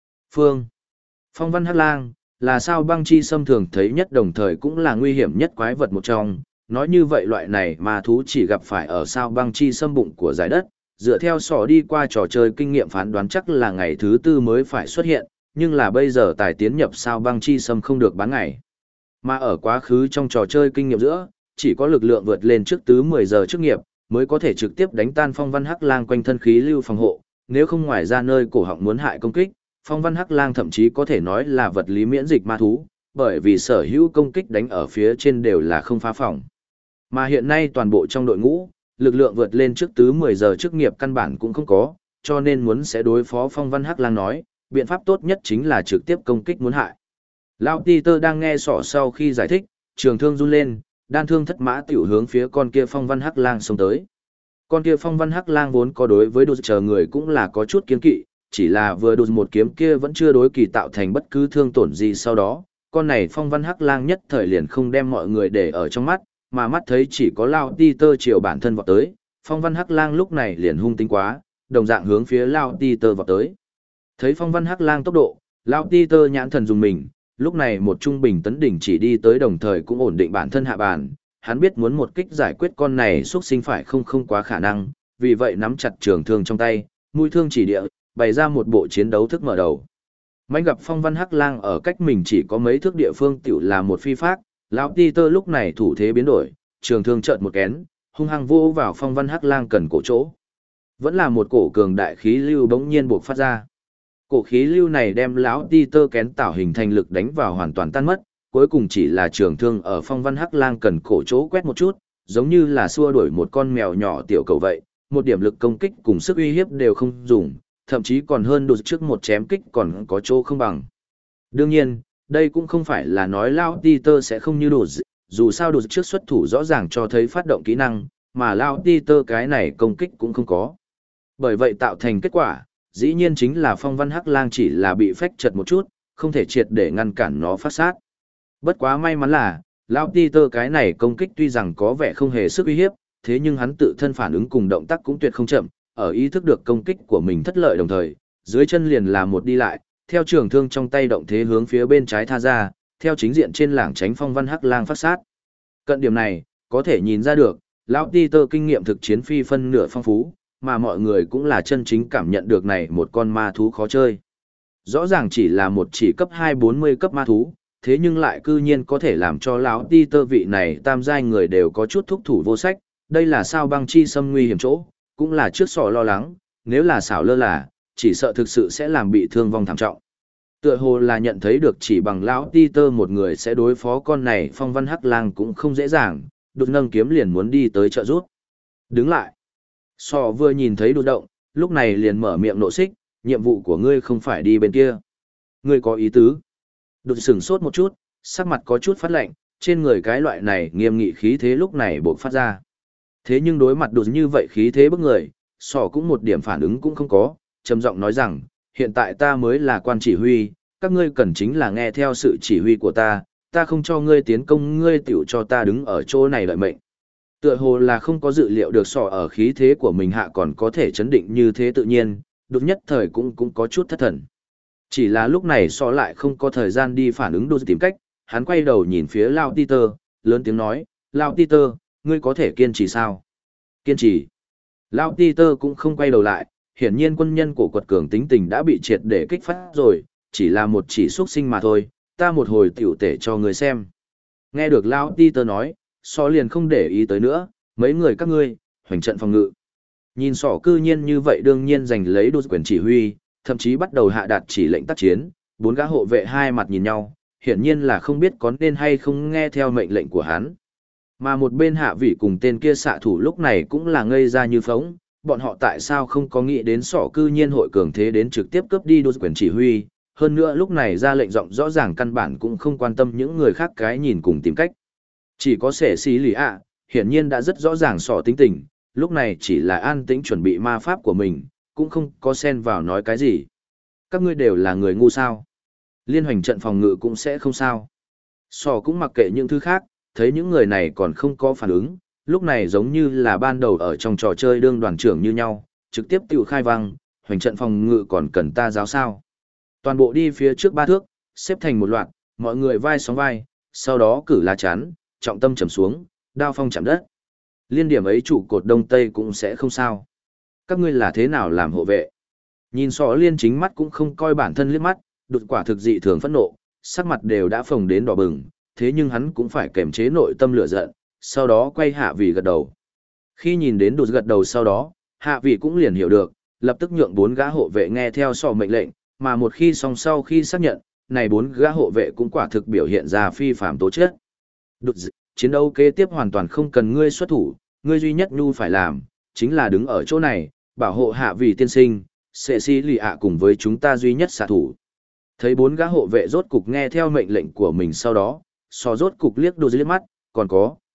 A: Phong văn hắc lang, là sao băng chi sâm thường thấy nhất đồng thời cũng là nguy hiểm nhất quái vật một trong, nói như vậy loại này ma thú chỉ gặp phải ở sao băng chi sâm bụng của giải đất, dựa theo sỏ đi qua trò chơi kinh nghiệm phán đoán chắc là ngày thứ 4 mới phải xuất hiện, nhưng là bây giờ tài tiến nhập sao băng chi sâm không được bán ngày. Mà ở quá khứ trong trò chơi kinh nghiệm giữa, chỉ có lực lượng vượt lên trước 10 giờ chức nghiệp, mới có thể trực tiếp đánh tan phong văn hắc lang quanh thân khí lưu phòng hộ, nếu không ngoài ra nơi cổ họng muốn hại công kích, phong văn hắc lang thậm chí có thể nói là vật lý miễn dịch ma thú, bởi vì sở hữu công kích đánh ở phía trên đều là không phá phòng. Mà hiện nay toàn bộ trong đội ngũ, lực lượng vượt lên trước 10 giờ chức nghiệp căn bản cũng không có, cho nên muốn sẽ đối phó phong văn hắc lang nói, biện pháp tốt nhất chính là trực tiếp công kích muốn hại. Lão Peter đang nghe sỏ sau khi giải thích, trường thương run lên, đan thương thất mã tiểu hướng phía con kia phong văn hắc lang xông tới. Con kia phong văn hắc lang vốn có đối với đột chờ người cũng là có chút kiên kỵ, chỉ là vừa đột một kiếm kia vẫn chưa đối kỳ tạo thành bất cứ thương tổn gì sau đó, con này phong văn hắc lang nhất thời liền không đem mọi người để ở trong mắt, mà mắt thấy chỉ có Lao Ti Tơ chiều bản thân vọt tới, phong văn hắc lang lúc này liền hung tính quá, đồng dạng hướng phía Lao Ti Tơ vọt tới. Thấy phong văn hắc lang tốc độ, Lao Ti Tơ nhãn thần dùng mình, lúc này một trung bình tấn đỉnh chỉ đi tới đồng thời cũng ổn định bản thân hạ bàn, hắn biết muốn một kích giải quyết con này xuất sinh phải không quá khả năng, vì vậy nắm chặt trường thương trong tay, mũi thương chỉ địa, bày ra một bộ chiến đấu thức mở đầu. Mạnh gặp phong văn hắc lang ở cách mình chỉ có mấy thước địa phương tiểu là một phi phác, lão Peter lúc này thủ thế biến đổi, trường thương chợt một kén, hung hăng vô vào phong văn hắc lang cần cổ chỗ. Vẫn là một cổ cường đại khí lưu bỗng nhiên bộc phát ra. Cổ khí lưu này đem lão Peter kén tạo hình thành lực đánh vào hoàn toàn tan mất, cuối cùng chỉ là trường thương ở phong văn hắc lang cần cổ chỗ quét một chút, giống như là xua đuổi một con mèo nhỏ tiểu cầu vậy, một điểm lực công kích cùng sức uy hiếp đều không dùng, thậm chí còn hơn đột trước một chém kích còn có chỗ không bằng. Đương nhiên, đây cũng không phải là nói Lao Peter sẽ không như đột, dù sao đột trước xuất thủ rõ ràng cho thấy phát động kỹ năng, mà Lao Peter cái này công kích cũng không có. Bởi vậy tạo thành kết quả, dĩ nhiên chính là phong văn hắc lang chỉ là bị phách chật một chút, không thể triệt để ngăn cản nó phát sát. Bất quá may mắn là, Lao Peter cái này công kích tuy rằng có vẻ không hề sức uy hiếp, thế nhưng hắn tự thân phản ứng cùng động tác cũng tuyệt không chậm, ở ý thức được công kích của mình thất lợi đồng thời, dưới chân liền là một đi lại, theo trường thương trong tay động thế hướng phía bên trái tha ra, theo chính diện trên lảng tránh phong văn hắc lang phát sát. Cận điểm này, có thể nhìn ra được, Lão Peter kinh nghiệm thực chiến phi phân nửa phong phú, mà mọi người cũng là chân chính cảm nhận được này một con ma thú khó chơi. Rõ ràng chỉ là một chỉ cấp 240 cấp ma thú, thế nhưng lại cư nhiên có thể làm cho Lão Peter vị này tam giai người đều có chút thúc thủ vô sách, đây là sao băng chi xâm nguy hiểm chỗ, cũng là trước sọ lo lắng, nếu là xảo lơ là, chỉ sợ thực sự sẽ làm bị thương vong thảm trọng. Tựa hồ là nhận thấy được chỉ bằng lão Peter một người sẽ đối phó con này phong văn hắc lang cũng không dễ dàng, đột nâng kiếm liền muốn đi tới trợ rút. Đứng lại. Sọ vừa nhìn thấy đột động, lúc này liền mở miệng nộ xích, nhiệm vụ của ngươi không phải đi bên kia. Ngươi có ý tứ. Đột sửng sốt một chút, sắc mặt có chút phát lạnh, trên người cái loại này nghiêm nghị khí thế lúc này bộc phát ra. Thế nhưng đối mặt đột như vậy khí thế bức người, sỏ cũng một điểm phản ứng cũng không có, trầm giọng nói rằng, hiện tại ta mới là quan chỉ huy, các ngươi cần chính là nghe theo sự chỉ huy của ta không cho ngươi tiến công ngươi tiểu cho ta đứng ở chỗ này đợi mệnh. Tựa hồ là không có dự liệu được sỏ ở khí thế của mình hạ còn có thể chấn định như thế tự nhiên, đột nhất thời cũng có chút thất thần. Chỉ là lúc này sỏ lại không có thời gian đi phản ứng đột tìm cách, hắn quay đầu nhìn phía Lao Peter, lớn tiếng nói, Lao Peter, ngươi có thể kiên trì sao? Kiên trì. Lao Peter cũng không quay đầu lại, hiển nhiên quân nhân của quật cường tính tình đã bị triệt để kích phát rồi, chỉ là một chỉ xuất sinh mà thôi, ta một hồi tiểu tể cho ngươi xem. Nghe được Lao Peter nói, sọ liền không để ý tới nữa, mấy người các ngươi, hoành trận phòng ngự. Nhìn sọ cư nhiên như vậy đương nhiên giành lấy đột quyền chỉ huy, thậm chí bắt đầu hạ đạt chỉ lệnh tác chiến, bốn gã hộ vệ hai mặt nhìn nhau, hiển nhiên là không biết có nên hay không nghe theo mệnh lệnh của hắn. Mà một bên hạ vị cùng tên kia xạ thủ lúc này cũng là ngây ra như phóng, bọn họ tại sao không có nghĩ đến sỏ cư nhiên hội cường thế đến trực tiếp cướp đi đô quyền chỉ huy, hơn nữa lúc này ra lệnh giọng rõ ràng căn bản cũng không quan tâm những người khác cái nhìn cùng tìm cách. Chỉ có sẻ xí lì ạ, hiển nhiên đã rất rõ ràng sỏ tính tình, lúc này chỉ là an tĩnh chuẩn bị ma pháp của mình, cũng không có xen vào nói cái gì. Các ngươi đều là người ngu sao. Liên hoành trận phòng ngự cũng sẽ không sao. Sỏ cũng mặc kệ những thứ khác, thấy những người này còn không có phản ứng, lúc này giống như là ban đầu ở trong trò chơi đương đoàn trưởng như nhau, trực tiếp tự khai văng, hoành trận phòng ngự còn cần ta giáo sao. Toàn bộ đi phía trước 3 thước, xếp thành một loạt, mọi người vai sóng vai, sau đó cử lá chắn, trọng tâm chầm xuống, đao phong chạm đất. Liên điểm ấy trụ cột đông tây cũng sẽ không sao. Các ngươi là thế nào làm hộ vệ? Nhìn sọ liên chính mắt cũng không coi bản thân liếc mắt, đột quả thực dị thường phẫn nộ, sắc mặt đều đã phồng đến đỏ bừng, thế nhưng hắn cũng phải kềm chế nội tâm lửa giận, sau đó quay hạ vị gật đầu. Khi nhìn đến đột gật đầu sau đó, hạ vị cũng liền hiểu được, lập tức nhượng 4 gã hộ vệ nghe theo sọ mệnh lệnh, mà một khi xong sau khi xác nhận, này 4 gã hộ vệ cũng quả thực biểu hiện ra phi phàm tố chất. Đột chiến đấu kế tiếp hoàn toàn không cần ngươi xuất thủ, ngươi duy nhất nhu phải làm, chính là đứng ở chỗ này, bảo hộ hạ vị tiên sinh, sẽ xí lì ạ cùng với chúng ta duy nhất xạ thủ. Thấy 4 gã hộ vệ rốt cục nghe theo mệnh lệnh của mình sau đó, sò rốt cục liếc đột liếc mắt, còn có,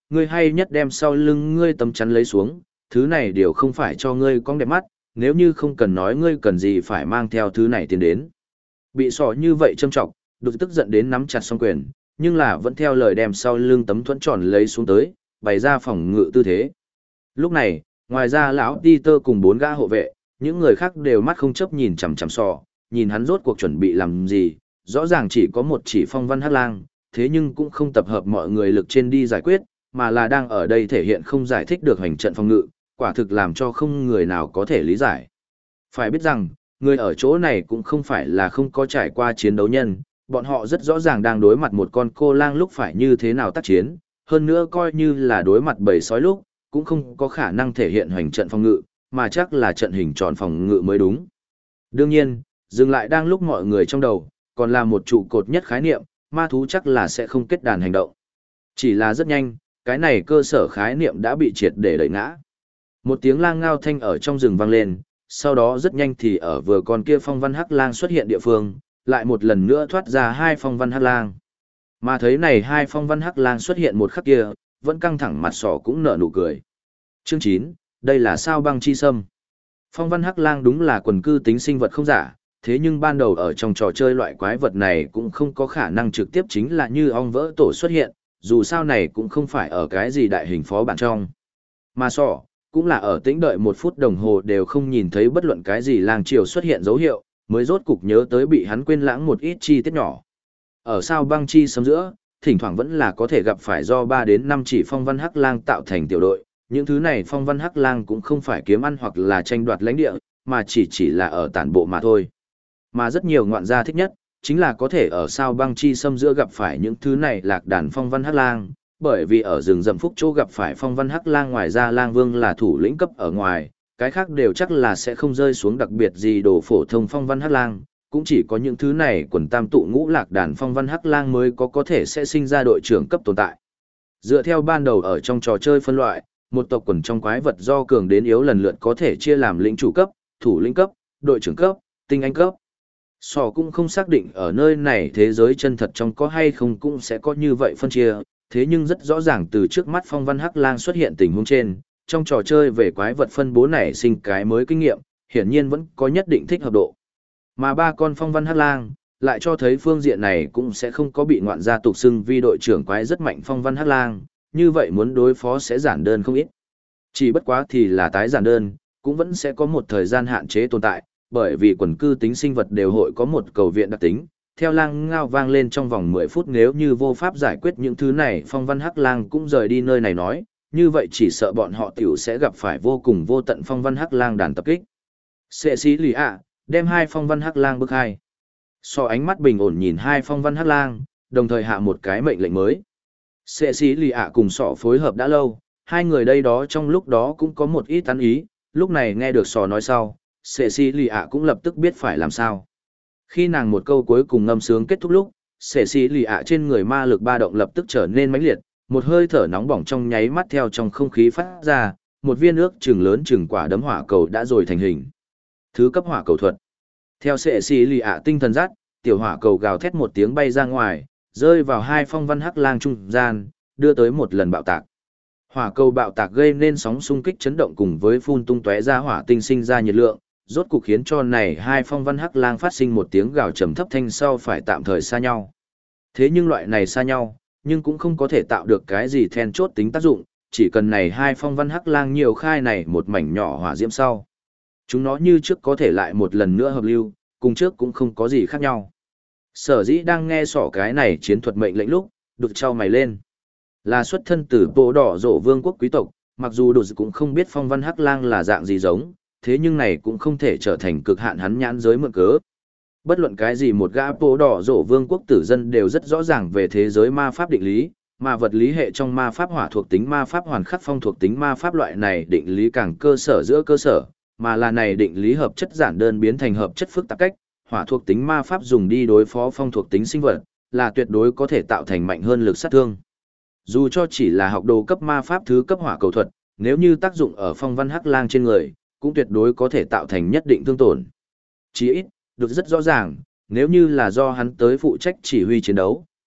A: ngươi hay nhất đem sau lưng ngươi tấm chắn lấy xuống, thứ này đều không phải cho ngươi con đẹp mắt, nếu như không cần nói ngươi cần gì phải mang theo thứ này tiến đến. Bị sỏ như vậy châm trọng, đột tức giận đến nắm chặt song quyền, nhưng là vẫn theo lời đem sau lưng tấm thuẫn tròn lấy xuống tới, bày ra phòng ngự tư thế. Lúc này, ngoài ra lão Peter cùng 4 gã hộ vệ, những người khác đều mắt không chấp nhìn chằm chằm sỏ, nhìn hắn rốt cuộc chuẩn bị làm gì, rõ ràng chỉ có một chỉ phong văn hắc lang, thế nhưng cũng không tập hợp mọi người lực trên đi giải quyết, mà là đang ở đây thể hiện không giải thích được hành trận phòng ngự, quả thực làm cho không người nào có thể lý giải. Phải biết rằng, người ở chỗ này cũng không phải là không có trải qua chiến đấu nhân, bọn họ rất rõ ràng đang đối mặt một con cô lang lúc phải như thế nào tác chiến, hơn nữa coi như là đối mặt bầy sói lúc, cũng không có khả năng thể hiện hành trận phòng ngự, mà chắc là trận hình tròn phòng ngự mới đúng. Đương nhiên, dừng lại đang lúc mọi người trong đầu, còn là một trụ cột nhất khái niệm, ma thú chắc là sẽ không kết đàn hành động. Chỉ là rất nhanh, cái này cơ sở khái niệm đã bị triệt để đẩy ngã. Một tiếng lang ngao thanh ở trong rừng vang lên, sau đó rất nhanh thì ở vừa con kia phong văn hắc lang xuất hiện địa phương, lại một lần nữa thoát ra 2 phong văn hắc lang. Mà thấy này 2 phong văn hắc lang xuất hiện một khắc kia, vẫn căng thẳng mặt sỏ cũng nở nụ cười. Chương 9, đây là sao băng chi sâm. Phong văn hắc lang đúng là quần cư tính sinh vật không giả, thế nhưng ban đầu ở trong trò chơi loại quái vật này cũng không có khả năng trực tiếp chính là như ong vỡ tổ xuất hiện, dù sao này cũng không phải ở cái gì đại hình phó bản trong. Mà sỏ, cũng là ở tĩnh đợi 1 phút đồng hồ đều không nhìn thấy bất luận cái gì lang triều xuất hiện dấu hiệu, mới rốt cục nhớ tới bị hắn quên lãng một ít chi tiết nhỏ. Ở sao băng chi sấm giữa, thỉnh thoảng vẫn là có thể gặp phải do 3 đến 5 chỉ phong văn hắc lang tạo thành tiểu đội, những thứ này phong văn hắc lang cũng không phải kiếm ăn hoặc là tranh đoạt lãnh địa, mà chỉ là ở tản bộ mà thôi. Mà rất nhiều ngoạn gia thích nhất, chính là có thể ở sao băng chi sâm giữa gặp phải những thứ này lạc đàn phong văn hắc lang, bởi vì ở rừng rậm phúc chỗ gặp phải phong văn hắc lang ngoài ra lang vương là thủ lĩnh cấp ở ngoài, cái khác đều chắc là sẽ không rơi xuống đặc biệt gì đồ phổ thông phong văn hắc lang, cũng chỉ có những thứ này quần tam tụ ngũ lạc đàn phong văn hắc lang mới có thể sẽ sinh ra đội trưởng cấp tồn tại. Dựa theo ban đầu ở trong trò chơi phân loại, một tộc quần trong quái vật do cường đến yếu lần lượt có thể chia làm lĩnh chủ cấp, thủ lĩnh cấp, đội trưởng cấp, tinh anh cấp. Sò cũng không xác định ở nơi này thế giới chân thật trong có hay không cũng sẽ có như vậy phân chia, thế nhưng rất rõ ràng từ trước mắt phong văn hắc lang xuất hiện tình huống trên, trong trò chơi về quái vật phân bố này sinh cái mới kinh nghiệm, hiển nhiên vẫn có nhất định thích hợp độ. Mà 3 con phong văn hắc lang, lại cho thấy phương diện này cũng sẽ không có bị ngoạn gia tục xưng vi đội trưởng quái rất mạnh phong văn hắc lang, như vậy muốn đối phó sẽ giản đơn không ít. Chỉ bất quá thì là tái giản đơn, cũng vẫn sẽ có một thời gian hạn chế tồn tại, bởi vì quần cư tính sinh vật đều hội có một cầu viện đặc tính. Theo lang ngao vang lên trong vòng 10 phút nếu như vô pháp giải quyết những thứ này phong văn hắc lang cũng rời đi nơi này nói, như vậy chỉ sợ bọn họ tiểu sẽ gặp phải vô cùng vô tận phong văn hắc lang đàn tập kích. Sệ sĩ lì ạ, đem 2 phong văn hắc lang bức hai. So ánh mắt bình ổn nhìn 2 phong văn hắc lang, đồng thời hạ một cái mệnh lệnh mới. Sệ sĩ lì ạ cùng sọ phối hợp đã lâu, hai người đây đó trong lúc đó cũng có một ít tán ý, lúc này nghe được sò nói sau, sệ sĩ lì ạ cũng lập tức biết phải làm sao. Khi nàng một câu cuối cùng ngâm sướng kết thúc lúc, sệ sĩ lì ạ trên người ma lực ba động lập tức trở nên mãnh liệt, một hơi thở nóng bỏng trong nháy mắt theo trong không khí phát ra, một viên ước chừng lớn chừng quả đấm hỏa cầu đã rồi thành hình. Thứ cấp hỏa cầu thuật. Theo sệ sĩ lì ạ tinh thần dắt, tiểu hỏa cầu gào thét một tiếng bay ra ngoài, rơi vào 2 phong văn hắc lang trung gian, đưa tới một lần bạo tạc. Hỏa cầu bạo tạc gây nên sóng xung kích chấn động cùng với phun tung tóe ra hỏa tinh sinh ra nhiệt lượng, rốt cục khiến cho này 2 phong văn hắc lang phát sinh một tiếng gào trầm thấp thanh sau phải tạm thời xa nhau. Thế nhưng loại này xa nhau, nhưng cũng không có thể tạo được cái gì then chốt tính tác dụng, chỉ cần này 2 phong văn hắc lang nhiều khai này một mảnh nhỏ hỏa diễm sau. Chúng nó như trước có thể lại một lần nữa hợp lưu, cùng trước cũng không có gì khác nhau. Sở dĩ đang nghe sỏ cái này chiến thuật mệnh lệnh lúc, đột trao mày lên. Là xuất thân từ bộ đỏ rộ vương quốc quý tộc, mặc dù đột cũng không biết phong văn hắc lang là dạng gì giống, thế nhưng này cũng không thể trở thành cực hạn hắn nhãn giới mượn cớ. Bất luận cái gì một gã bộ đỏ rộ vương quốc tử dân đều rất rõ ràng về thế giới ma pháp định lý, mà vật lý hệ trong ma pháp hỏa thuộc tính ma pháp hoàn khắc phong thuộc tính ma pháp loại này định lý càng cơ sở giữa cơ sở, mà là này định lý hợp chất giản đơn biến thành hợp chất phức tạp cách, hỏa thuộc tính ma pháp dùng đi đối phó phong thuộc tính sinh vật, là tuyệt đối có thể tạo thành mạnh hơn lực sát thương. Dù cho chỉ là học đồ cấp ma pháp thứ cấp hỏa cầu thuật, nếu như tác dụng ở phong văn hắc lang trên người, cũng tuyệt đối có thể tạo thành nhất định thương tổn. Chỉ ít, được rất rõ ràng, nếu như là do hắn tới phụ trách chỉ huy chiến đấu,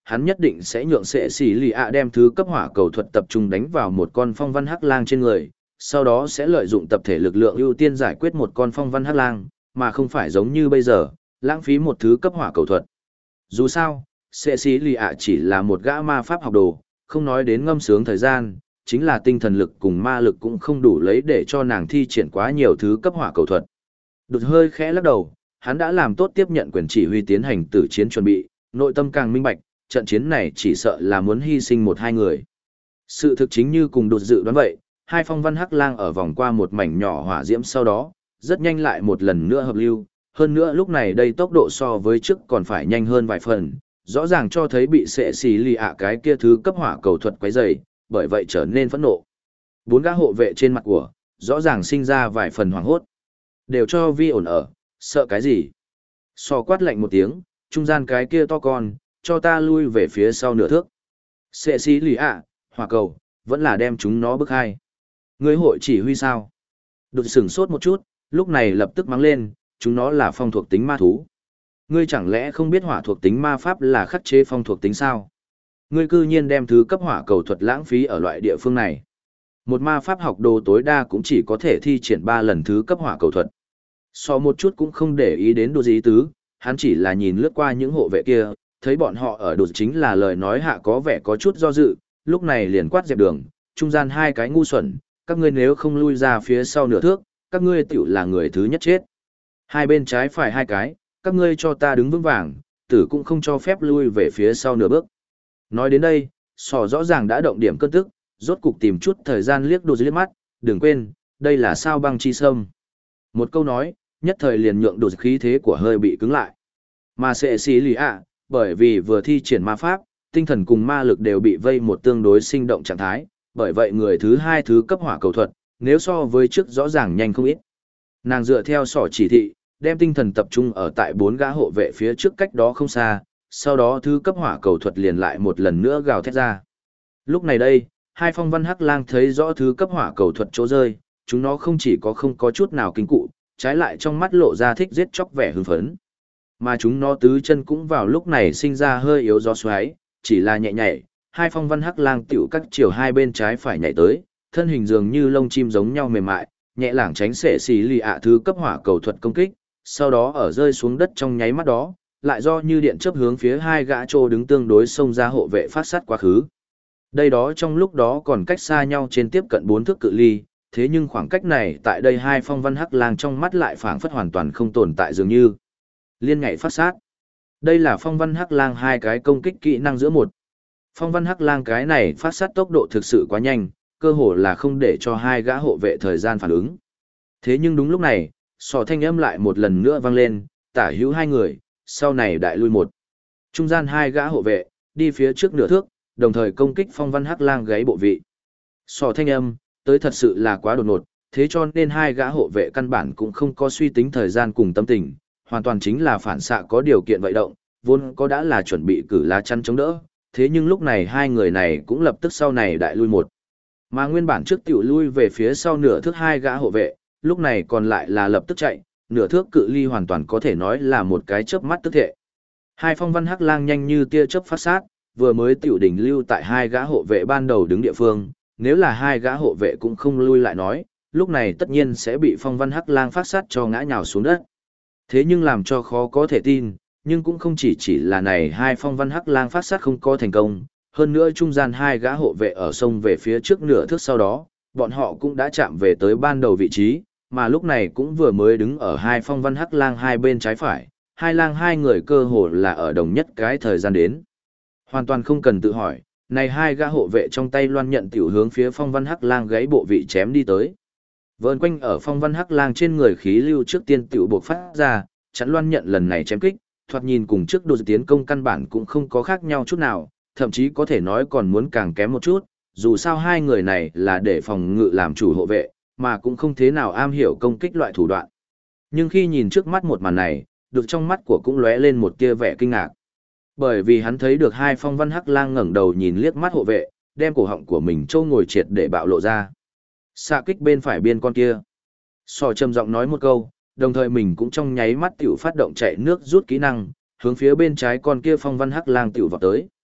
A: hắn nhất định sẽ nhượng sệ xỉ lì ạ đem thứ cấp hỏa cầu thuật tập trung đánh vào một con phong văn hắc lang trên người, sau đó sẽ lợi dụng tập thể lực lượng ưu tiên giải quyết một con phong văn hắc lang, mà không phải giống như bây giờ, lãng phí một thứ cấp hỏa cầu thuật. Dù sao, sệ xỉ lì ạ chỉ là một gã ma pháp học đồ, không nói đến ngâm sướng thời gian, chính là tinh thần lực cùng ma lực cũng không đủ lấy để cho nàng thi triển quá nhiều thứ cấp hỏa cầu thuật. Đột hơi khẽ lắc đầu, hắn đã làm tốt tiếp nhận quyền chỉ huy tiến hành tử chiến chuẩn bị, nội tâm càng minh bạch, trận chiến này chỉ sợ là muốn hy sinh một hai người. Sự thực chính như cùng đột dự đoán vậy, hai phong văn hắc lang ở vòng qua một mảnh nhỏ hỏa diễm sau đó, rất nhanh lại một lần nữa hợp lưu, hơn nữa lúc này đây tốc độ so với trước còn phải nhanh hơn vài phần, rõ ràng cho thấy bị sệ xì lì ạ cái kia thứ cấp hỏa cầu thuật quấy rầy, bởi vậy trở nên phẫn nộ. Bốn gã hộ vệ trên mặt của, rõ ràng sinh ra vài phần hoảng hốt. Đều cho vi ổn ở, sợ cái gì? So quát lạnh một tiếng, trung gian cái kia to con, cho ta lui về phía sau nửa thước. Sệ xì lì ạ, hỏa cầu, vẫn là đem chúng nó bức hai. Ngươi hội chỉ huy sao? Đột sửng sốt một chút, lúc này lập tức mắng lên, chúng nó là phong thuộc tính ma thú. Ngươi chẳng lẽ không biết hỏa thuộc tính ma pháp là khắc chế phong thuộc tính sao? Ngươi cư nhiên đem thứ cấp hỏa cầu thuật lãng phí ở loại địa phương này. Một ma pháp học đồ tối đa cũng chỉ có thể thi triển 3 lần thứ cấp hỏa cầu thuật. So một chút cũng không để ý đến đồ gì tứ, hắn chỉ là nhìn lướt qua những hộ vệ kia, thấy bọn họ ở đột chính là lời nói hạ có vẻ có chút do dự, lúc này liền quát dẹp đường, trung gian hai cái ngu xuẩn, các ngươi nếu không lui ra phía sau nửa thước, các ngươi tiểu là người thứ nhất chết. Hai bên trái phải hai cái, các ngươi cho ta đứng vững vàng, tử cũng không cho phép lui về phía sau nửa bước. Nói đến đây, sò rõ ràng đã động điểm cơn tức, rốt cục tìm chút thời gian liếc đồ liếc mắt, đừng quên, đây là sao băng chi sâm. Một câu nói, nhất thời liền nhượng đồ khí thế của hơi bị cứng lại. Mà sệ xí lì ạ, bởi vì vừa thi triển ma pháp, tinh thần cùng ma lực đều bị vây một tương đối sinh động trạng thái, bởi vậy người thứ hai thứ cấp hỏa cầu thuật, nếu so với trước rõ ràng nhanh không ít. Nàng dựa theo sỏ chỉ thị, đem tinh thần tập trung ở tại 4 gã hộ vệ phía trước cách đó không xa, sau đó thứ cấp hỏa cầu thuật liền lại một lần nữa gào thét ra. Lúc này đây, hai phong văn hắc lang thấy rõ thứ cấp hỏa cầu thuật chỗ rơi, chúng nó không chỉ có không có chút nào kinh cụ, trái lại trong mắt lộ ra thích giết chóc vẻ hưng phấn. Mà chúng nó tứ chân cũng vào lúc này sinh ra hơi yếu gió xoáy, chỉ là nhẹ nhảy, hai phong văn hắc lang tiểu các chiều hai bên trái phải nhảy tới, thân hình dường như lông chim giống nhau mềm mại, nhẹ lảng tránh sệ xì lì ạ thứ cấp hỏa cầu thuật công kích, sau đó ở rơi xuống đất trong nháy mắt đó, lại do như điện chớp hướng phía hai gã trô đứng tương đối xông ra hộ vệ phát sát quá khứ. Đây đó trong lúc đó còn cách xa nhau trên tiếp cận 4 thước cự ly, thế nhưng khoảng cách này tại đây hai phong văn hắc lang trong mắt lại phảng phất hoàn toàn không tồn tại dường như. Liên nhảy phát sát. Đây là phong văn hắc lang hai cái công kích kỹ năng giữa một. Phong văn hắc lang cái này phát sát tốc độ thực sự quá nhanh, cơ hồ là không để cho hai gã hộ vệ thời gian phản ứng. Thế nhưng đúng lúc này, sỏ thanh âm lại một lần nữa vang lên, tả hữu hai người, sau này đại lui một. Trung gian hai gã hộ vệ, đi phía trước nửa thước, đồng thời công kích phong văn hắc lang gáy bộ vị. Sỏ thanh âm, tới thật sự là quá đột ngột, thế cho nên hai gã hộ vệ căn bản cũng không có suy tính thời gian cùng tâm tình, hoàn toàn chính là phản xạ có điều kiện vậy động, vốn có đã là chuẩn bị cử lá chắn chống đỡ, thế nhưng lúc này hai người này cũng lập tức sau này đại lui một. Mà nguyên bản trước tiểu lui về phía sau nửa thước hai gã hộ vệ, lúc này còn lại là lập tức chạy, nửa thước cự ly hoàn toàn có thể nói là một cái chớp mắt tức thể. Hai phong văn hắc lang nhanh như tia chớp phát sát, vừa mới tiểu đỉnh lưu tại hai gã hộ vệ ban đầu đứng địa phương, nếu là hai gã hộ vệ cũng không lui lại nói, lúc này tất nhiên sẽ bị phong văn hắc lang phát sát cho ngã nhào xuống đất. Thế nhưng làm cho khó có thể tin, nhưng cũng không chỉ là này hai phong văn hắc lang phát sát không có thành công, hơn nữa trung gian hai gã hộ vệ ở sông về phía trước nửa thước sau đó, bọn họ cũng đã chạm về tới ban đầu vị trí, mà lúc này cũng vừa mới đứng ở hai phong văn hắc lang hai bên trái phải, hai lang hai người cơ hồ là ở đồng nhất cái thời gian đến. Hoàn toàn không cần tự hỏi, này hai gã hộ vệ trong tay loan nhận tiểu hướng phía phong văn hắc lang gáy bộ vị chém đi tới. Vờn quanh ở phong văn hắc lang trên người khí lưu trước tiên tiểu buộc phát ra, chắn loan nhận lần này chém kích, thoạt nhìn cùng trước đột tiến công căn bản cũng không có khác nhau chút nào, thậm chí có thể nói còn muốn càng kém một chút, dù sao hai người này là để phòng ngự làm chủ hộ vệ, mà cũng không thế nào am hiểu công kích loại thủ đoạn. Nhưng khi nhìn trước mắt một màn này, được trong mắt của cũng lóe lên một tia vẻ kinh ngạc. Bởi vì hắn thấy được hai phong văn hắc lang ngẩng đầu nhìn liếc mắt hộ vệ, đem cổ họng của mình trâu ngồi triệt để bạo lộ ra. Xạ kích bên phải biên con kia. Sò trầm giọng nói một câu, đồng thời mình cũng trong nháy mắt tiểu phát động chạy nước rút kỹ năng, hướng phía bên trái con kia phong văn hắc lang tiểu vào tới.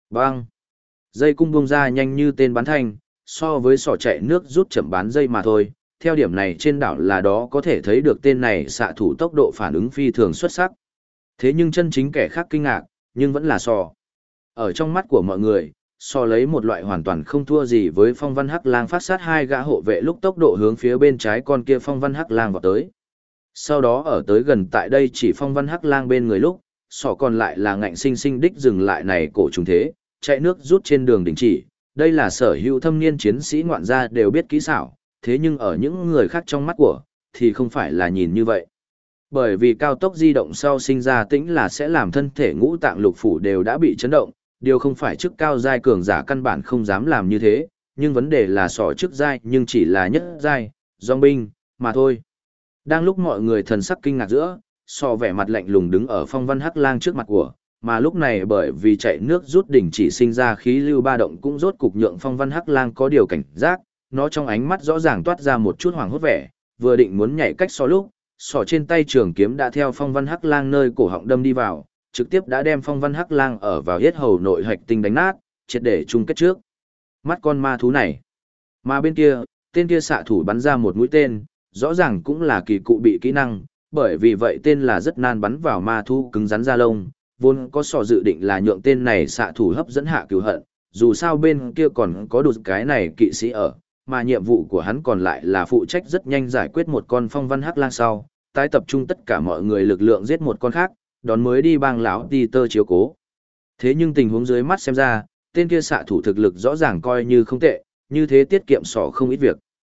A: Bang! Dây cung bung ra nhanh như tên bắn thanh, so với sỏ chạy nước rút chậm bán dây mà thôi. Theo điểm này trên đảo là đó có thể thấy được tên này xạ thủ tốc độ phản ứng phi thường xuất sắc. Thế nhưng chân chính kẻ khác kinh ngạc, nhưng vẫn là sò. Ở trong mắt của mọi người, sò lấy một loại hoàn toàn không thua gì với phong văn hắc lang phát sát hai gã hộ vệ lúc tốc độ hướng phía bên trái con kia phong văn hắc lang vào tới. Sau đó ở tới gần tại đây chỉ phong văn hắc lang bên người lúc, sò còn lại là ngạnh sinh sinh đích dừng lại này cổ trùng thế, chạy nước rút trên đường đình chỉ. Đây là sở hữu thâm niên chiến sĩ ngoạn gia đều biết kỹ xảo, thế nhưng ở những người khác trong mắt của, thì không phải là nhìn như vậy. Bởi vì cao tốc di động sau sinh ra tĩnh là sẽ làm thân thể ngũ tạng lục phủ đều đã bị chấn động, điều không phải chức cao giai cường giả căn bản không dám làm như thế, nhưng vấn đề là sỏ chức giai nhưng chỉ là nhất giai, dòng binh, mà thôi. Đang lúc mọi người thần sắc kinh ngạc giữa, sọ vẻ mặt lạnh lùng đứng ở phong văn hắc lang trước mặt của, mà lúc này bởi vì chạy nước rút đỉnh chỉ sinh ra khí lưu ba động cũng rốt cục nhượng phong văn hắc lang có điều cảnh giác, nó trong ánh mắt rõ ràng toát ra một chút hoảng hốt vẻ, vừa định muốn nhảy cách so lúc, sỏ trên tay trường kiếm đã theo phong văn hắc lang nơi cổ họng đâm đi vào, trực tiếp đã đem phong văn hắc lang ở vào yết hầu nội hạch tinh đánh nát, triệt để chung kết trước. Mắt con ma thú này. Mà bên kia, tên kia xạ thủ bắn ra một mũi tên, rõ ràng cũng là kỳ cụ bị kỹ năng, bởi vì vậy tên là rất nan bắn vào ma thú cứng rắn da lông, vốn có sỏ dự định là nhượng tên này xạ thủ hấp dẫn hạ cứu hận, dù sao bên kia còn có đột cái này kỵ sĩ ở, mà nhiệm vụ của hắn còn lại là phụ trách rất nhanh giải quyết một con phong văn hắc lang sau, tái tập trung tất cả mọi người lực lượng giết một con khác, đón mới đi bang lão Peter chiếu cố. Thế nhưng tình huống dưới mắt xem ra, tên kia xạ thủ thực lực rõ ràng coi như không tệ, như thế tiết kiệm sỏ không ít việc.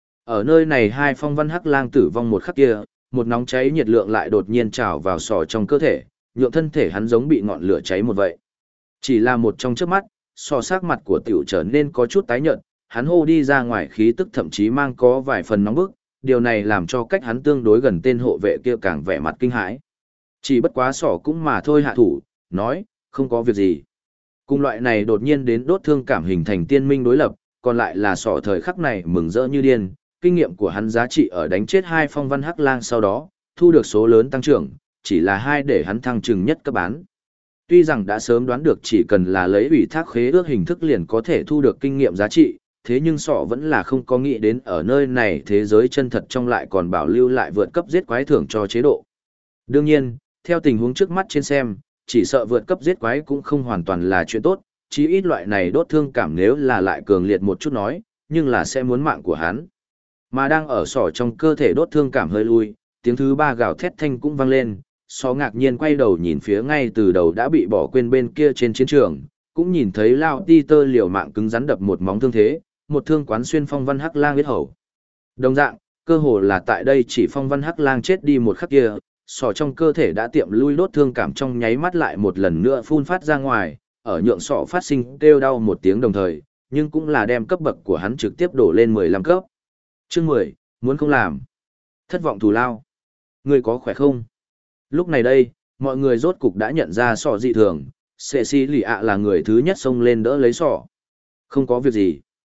A: Ở nơi này hai phong văn hắc lang tử vong một khắc kia, một nóng cháy nhiệt lượng lại đột nhiên trào vào sỏ trong cơ thể, nhượng thân thể hắn giống bị ngọn lửa cháy một vậy. Chỉ là một trong chớp mắt, sỏ sắc mặt của tiểu trở nên có chút tái nhợt, hắn hô đi ra ngoài khí tức thậm chí mang có vài phần nóng bức, điều này làm cho cách hắn tương đối gần tên hộ vệ kia càng vẻ mặt kinh hãi. Chỉ bất quá sỏ cũng mà thôi hạ thủ, nói, không có việc gì. Cùng loại này đột nhiên đến đốt thương cảm hình thành tiên minh đối lập, còn lại là sỏ thời khắc này mừng rỡ như điên, kinh nghiệm của hắn giá trị ở đánh chết hai phong văn hắc lang sau đó, thu được số lớn tăng trưởng, chỉ là hai để hắn thăng trừng nhất cấp bán. Tuy rằng đã sớm đoán được chỉ cần là lấy ủy thác khế ước hình thức liền có thể thu được kinh nghiệm giá trị, thế nhưng sọ vẫn là không có nghĩ đến ở nơi này thế giới chân thật trong lại còn bảo lưu lại vượt cấp giết quái thưởng cho chế độ. Đương nhiên, theo tình huống trước mắt trên xem, chỉ sợ vượt cấp giết quái cũng không hoàn toàn là chuyện tốt, chí ít loại này đốt thương cảm nếu là lại cường liệt một chút nói, nhưng là sẽ muốn mạng của hắn. Mà đang ở sọ trong cơ thể đốt thương cảm hơi lui, tiếng thứ ba gào thét thanh cũng vang lên, sọ ngạc nhiên quay đầu nhìn phía ngay từ đầu đã bị bỏ quên bên kia trên chiến trường, cũng nhìn thấy Lao Peter liều mạng cứng rắn đập một móng thương thế, một thương quán xuyên phong văn hắc lang huyết hầu. Đồng dạng, cơ hồ là tại đây chỉ phong văn hắc lang chết đi một khắc kia, sọ trong cơ thể đã tiệm lui đốt thương cảm trong nháy mắt lại một lần nữa phun phát ra ngoài, ở nhượng sọ phát sinh kêu đau một tiếng đồng thời, nhưng cũng là đem cấp bậc của hắn trực tiếp đổ lên 15 cấp. Chương 10, muốn không làm. Thất vọng thù lao. Người có khỏe không? Lúc này đây, mọi người rốt cục đã nhận ra sọ dị thường, Cecilia là người thứ nhất xông lên đỡ lấy sọ. Không có việc gì.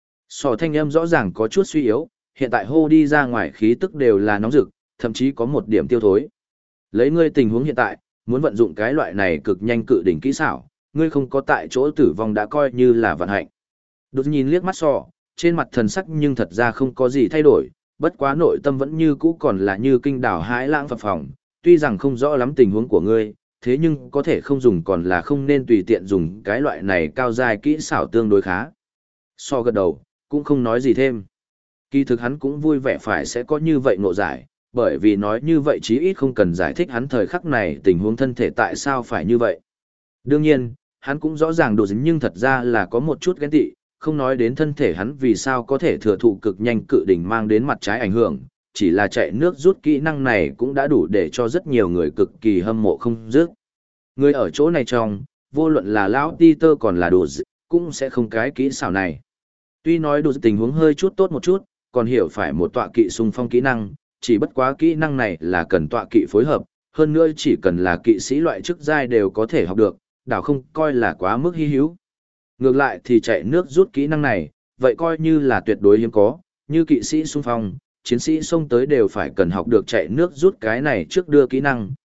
A: Sọ thanh âm rõ ràng có chút suy yếu, hiện tại hô đi ra ngoài khí tức đều là nóng rực, thậm chí có một điểm tiêu thối. Lấy ngươi tình huống hiện tại, muốn vận dụng cái loại này cực nhanh cự đỉnh kỹ xảo, ngươi không có tại chỗ tử vong đã coi như là vận hạnh. Đột nhìn liếc mắt sọ, trên mặt thần sắc nhưng thật ra không có gì thay đổi, bất quá nội tâm vẫn như cũ còn là như kinh đảo hãi lãng phập phồng, tuy rằng không rõ lắm tình huống của ngươi, thế nhưng có thể không dùng còn là không nên tùy tiện dùng cái loại này cao dài kỹ xảo tương đối khá. So gật đầu, cũng không nói gì thêm. Kỳ thực hắn cũng vui vẻ phải sẽ có như vậy ngộ giải, bởi vì nói như vậy chí ít không cần giải thích hắn thời khắc này tình huống thân thể tại sao phải như vậy. Đương nhiên, hắn cũng rõ ràng đồ dính nhưng thật ra là có một chút ghen tị, không nói đến thân thể hắn vì sao có thể thừa thụ cực nhanh cự đỉnh mang đến mặt trái ảnh hưởng, chỉ là chạy nước rút kỹ năng này cũng đã đủ để cho rất nhiều người cực kỳ hâm mộ không dứt. Người ở chỗ này trong, vô luận là lão Peter còn là đồ cũng sẽ không cái kỹ xảo này. Tuy nói đồ tình huống hơi chút tốt một chút, còn hiểu phải một tọa kỵ xung phong kỹ năng, chỉ bất quá kỹ năng này là cần tọa kỵ phối hợp, hơn nữa chỉ cần là kỵ sĩ loại chức giai đều có thể học được, đảo không coi là quá mức hy hữu. Ngược lại thì chạy nước rút kỹ năng này, vậy coi như là tuyệt đối hiếm có, như kỵ sĩ xung phong, chiến sĩ xông tới đều phải cần học được chạy nước rút cái này trước đưa kỹ năng,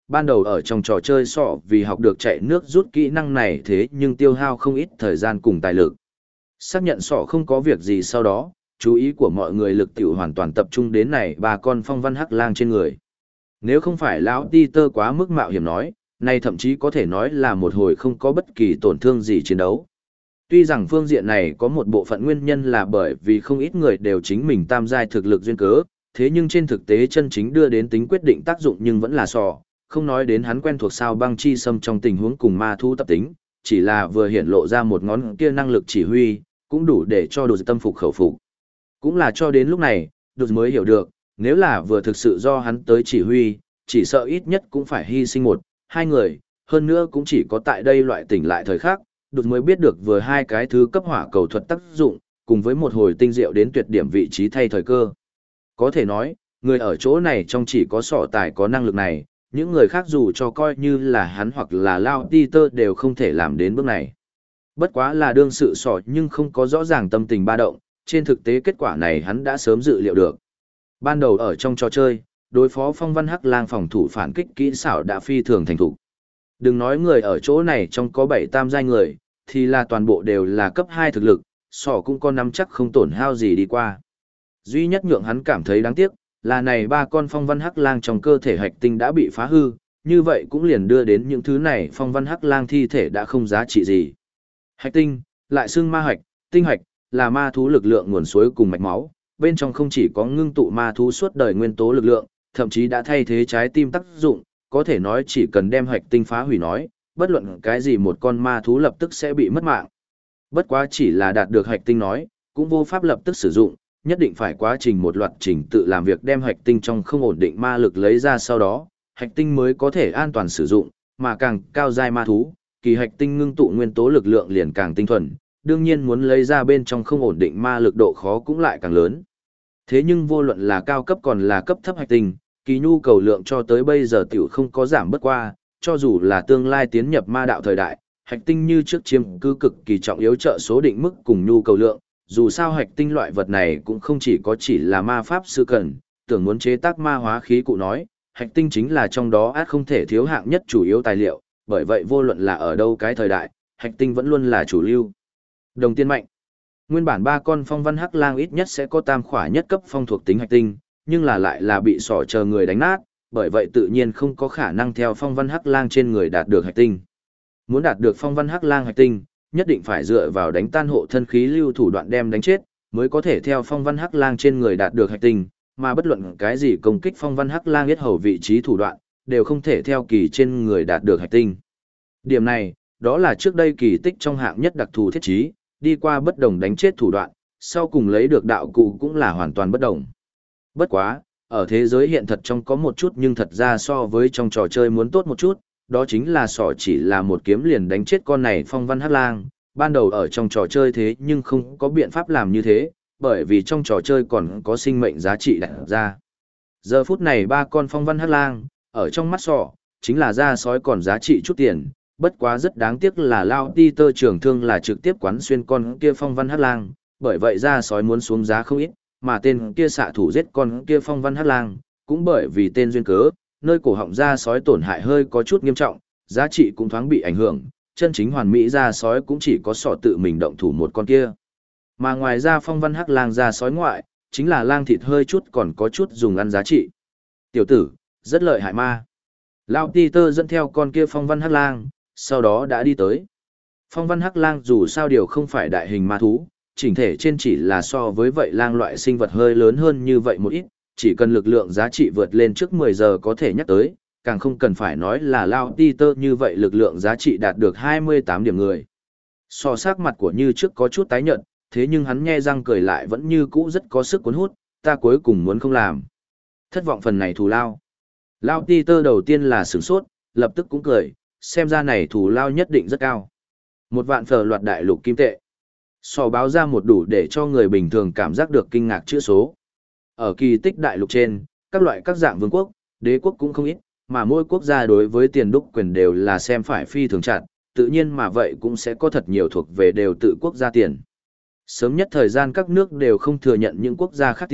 A: ban đầu ở trong trò chơi sọ vì học được chạy nước rút kỹ năng này thế nhưng tiêu hao không ít thời gian cùng tài lực. Xác nhận sọ không có việc gì sau đó, chú ý của mọi người lực tiểu hoàn toàn tập trung đến này ba con phong văn hắc lang trên người. Nếu không phải lão Peter quá mức mạo hiểm nói, này thậm chí có thể nói là một hồi không có bất kỳ tổn thương gì chiến đấu. Tuy rằng phương diện này có một bộ phận nguyên nhân là bởi vì không ít người đều chính mình tam giai thực lực duyên cớ, thế nhưng trên thực tế chân chính đưa đến tính quyết định tác dụng nhưng vẫn là sọ, không nói đến hắn quen thuộc sao băng chi xâm trong tình huống cùng ma thu tập tính, chỉ là vừa hiển lộ ra một ngón kia năng lực chỉ huy, cũng đủ để cho đồ tâm phục khẩu phục. Cũng là cho đến lúc này, đồ mới hiểu được, nếu là vừa thực sự do hắn tới chỉ huy, chỉ sợ ít nhất cũng phải hy sinh một, hai người, hơn nữa cũng chỉ có tại đây loại tỉnh lại thời khắc, đột mới biết được vừa hai cái thứ cấp hỏa cầu thuật tác dụng, cùng với một hồi tinh diệu đến tuyệt điểm vị trí thay thời cơ. Có thể nói, người ở chỗ này trong chỉ có sọ tài có năng lực này, những người khác dù cho coi như là hắn hoặc là Lao Peter đều không thể làm đến bước này. Bất quá là đương sự sọ nhưng không có rõ ràng tâm tình ba động, trên thực tế kết quả này hắn đã sớm dự liệu được. Ban đầu ở trong trò chơi, đối phó phong văn hắc lang phòng thủ phản kích kỹ xảo đã phi thường thành thục. Đừng nói người ở chỗ này trong có 7 tam giai người, thì là toàn bộ đều là cấp 2 thực lực, sọ cũng có nắm chắc không tổn hao gì đi qua. Duy nhất nhượng hắn cảm thấy đáng tiếc, là này ba con phong văn hắc lang trong cơ thể hạch tinh đã bị phá hư, như vậy cũng liền đưa đến những thứ này phong văn hắc lang thi thể đã không giá trị gì. Hạch tinh, lại xưng ma hạch, tinh hạch, là ma thú lực lượng nguồn suối cùng mạch máu, bên trong không chỉ có ngưng tụ ma thú suốt đời nguyên tố lực lượng, thậm chí đã thay thế trái tim tác dụng, có thể nói chỉ cần đem hạch tinh phá hủy nói, bất luận cái gì một con ma thú lập tức sẽ bị mất mạng. Bất quá chỉ là đạt được hạch tinh nói, cũng vô pháp lập tức sử dụng, nhất định phải quá trình một loạt trình tự làm việc đem hạch tinh trong không ổn định ma lực lấy ra sau đó, hạch tinh mới có thể an toàn sử dụng, mà càng cao giai ma thú, kỳ hạch tinh ngưng tụ nguyên tố lực lượng liền càng tinh thuần, đương nhiên muốn lấy ra bên trong không ổn định ma lực độ khó cũng lại càng lớn. Thế nhưng vô luận là cao cấp còn là cấp thấp hạch tinh, kỳ nhu cầu lượng cho tới bây giờ tiểu không có giảm bất qua, cho dù là tương lai tiến nhập ma đạo thời đại, hạch tinh như trước chiếm cứ cực kỳ trọng yếu trợ số định mức cùng nhu cầu lượng, dù sao hạch tinh loại vật này cũng không chỉ là ma pháp sư cần, tưởng muốn chế tác ma hóa khí cụ nói, hạch tinh chính là trong đó át không thể thiếu hạng nhất chủ yếu tài liệu, bởi vậy vô luận là ở đâu cái thời đại, hạch tinh vẫn luôn là chủ lưu. Đồng tiên mạnh. Nguyên bản ba con phong văn hắc lang ít nhất sẽ có tam khỏa nhất cấp phong thuộc tính hạch tinh, nhưng là lại là bị sỏ chờ người đánh nát, bởi vậy tự nhiên không có khả năng theo phong văn hắc lang trên người đạt được hạch tinh. Muốn đạt được phong văn hắc lang hạch tinh, nhất định phải dựa vào đánh tan hộ thân khí lưu thủ đoạn đem đánh chết, mới có thể theo phong văn hắc lang trên người đạt được hạch tinh, mà bất luận cái gì công kích phong văn hắc lang yết hầu vị trí thủ đoạn, đều không thể theo kỳ trên người đạt được hạch tinh. Điểm này, đó là trước đây kỳ tích trong hạng nhất đặc thù thiết trí, đi qua bất đồng đánh chết thủ đoạn, sau cùng lấy được đạo cụ cũng là hoàn toàn bất đồng. Bất quá, ở thế giới hiện thật trong có một chút nhưng thật ra so với trong trò chơi muốn tốt một chút, đó chính là sỏ chỉ là một kiếm liền đánh chết con này phong văn hắc lang, ban đầu ở trong trò chơi thế nhưng không có biện pháp làm như thế, bởi vì trong trò chơi còn có sinh mệnh giá trị đặt ra. Giờ phút này ba con phong văn hắc lang, ở trong mắt sỏ, chính là da sói còn giá trị chút tiền, bất quá rất đáng tiếc là Lao Peter trưởng thương là trực tiếp quán xuyên con kia phong văn hắc lang, bởi vậy da sói muốn xuống giá không ít, mà tên kia xạ thủ giết con kia phong văn hắc lang, cũng bởi vì tên duyên cớ, nơi cổ họng da sói tổn hại hơi có chút nghiêm trọng, giá trị cũng thoáng bị ảnh hưởng, chân chính hoàn mỹ da sói cũng chỉ có sọ tự mình động thủ một con kia. Mà ngoài ra phong văn hắc lang da sói ngoại, chính là lang thịt hơi chút còn có chút dùng ăn giá trị. Tiểu tử, rất lợi hại ma. Lão Peter dẫn theo con kia phong văn hắc lang, sau đó đã đi tới. Phong văn hắc lang dù sao điều không phải đại hình ma thú, chỉnh thể trên chỉ là so với vậy lang loại sinh vật hơi lớn hơn như vậy một ít, chỉ cần lực lượng giá trị vượt lên trước 10 giờ có thể nhắc tới, càng không cần phải nói là Lao Peter như vậy lực lượng giá trị đạt được 28 điểm người. So sắc mặt của như trước có chút tái nhợt, thế nhưng hắn nhe răng cười lại vẫn như cũ rất có sức cuốn hút, ta cuối cùng muốn không làm. Thất vọng phần này thù lao. Lao Peter đầu tiên là sửng sốt, lập tức cũng cười, xem ra này thù lao nhất định rất cao. 1.000 phở loạt đại lục kim tệ. So báo ra một đủ để cho người bình thường cảm giác được kinh ngạc chữ số. Ở kỳ tích đại lục trên, các loại các dạng vương quốc, đế quốc cũng không ít, mà mỗi quốc gia đối với tiền đúc quyền đều là xem phải phi thường chặt, tự nhiên mà vậy cũng sẽ có thật nhiều thuộc về đều tự quốc gia tiền. Sớm nhất thời gian các nước đều không thừa nhận những quốc gia khác tiền,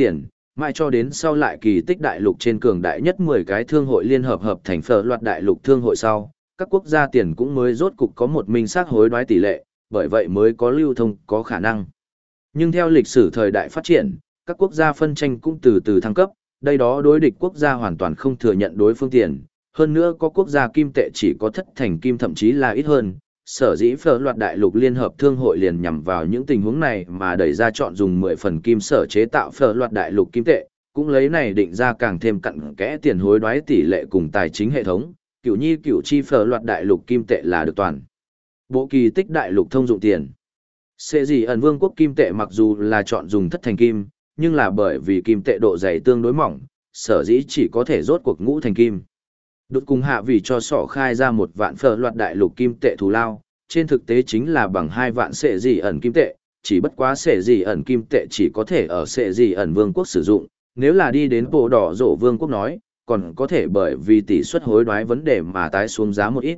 A: mãi cho đến sau lại kỳ tích đại lục trên cường đại nhất 10 cái thương hội liên hợp hợp thành phở loạt đại lục thương hội sau, các quốc gia tiền cũng mới rốt cục có một minh xác hối đoái tỷ lệ, bởi vậy mới có lưu thông có khả năng. Nhưng theo lịch sử thời đại phát triển, các quốc gia phân tranh cũng từ từ thăng cấp, đây đó đối địch quốc gia hoàn toàn không thừa nhận đối phương tiền, hơn nữa có quốc gia kim tệ chỉ có thất thành kim thậm chí là ít hơn. Sở dĩ phở loạt đại lục liên hợp thương hội liền nhằm vào những tình huống này mà đẩy ra chọn dùng 10 phần kim sở chế tạo phở loạt đại lục kim tệ, cũng lấy này định ra càng thêm cặn kẽ tiền hối đoái tỷ lệ cùng tài chính hệ thống, cửu nhi cửu chi phở loạt đại lục kim tệ là được toàn. Bộ kỳ tích đại lục thông dụng tiền. Sẽ gì ẩn vương quốc kim tệ mặc dù là chọn dùng thất thành kim, nhưng là bởi vì kim tệ độ dày tương đối mỏng, sở dĩ chỉ có thể rốt cuộc ngũ thành kim. Đột cùng hạ vì cho sỏ khai ra 1 vạn phở loạt đại lục kim tệ thù lao, trên thực tế chính là bằng 2 vạn sệ gì ẩn kim tệ, chỉ bất quá sệ gì ẩn kim tệ chỉ có thể ở sệ gì ẩn vương quốc sử dụng, nếu là đi đến bộ đỏ rổ vương quốc nói, còn có thể bởi vì tỷ suất hối đoái vấn đề mà tái xuống giá một ít.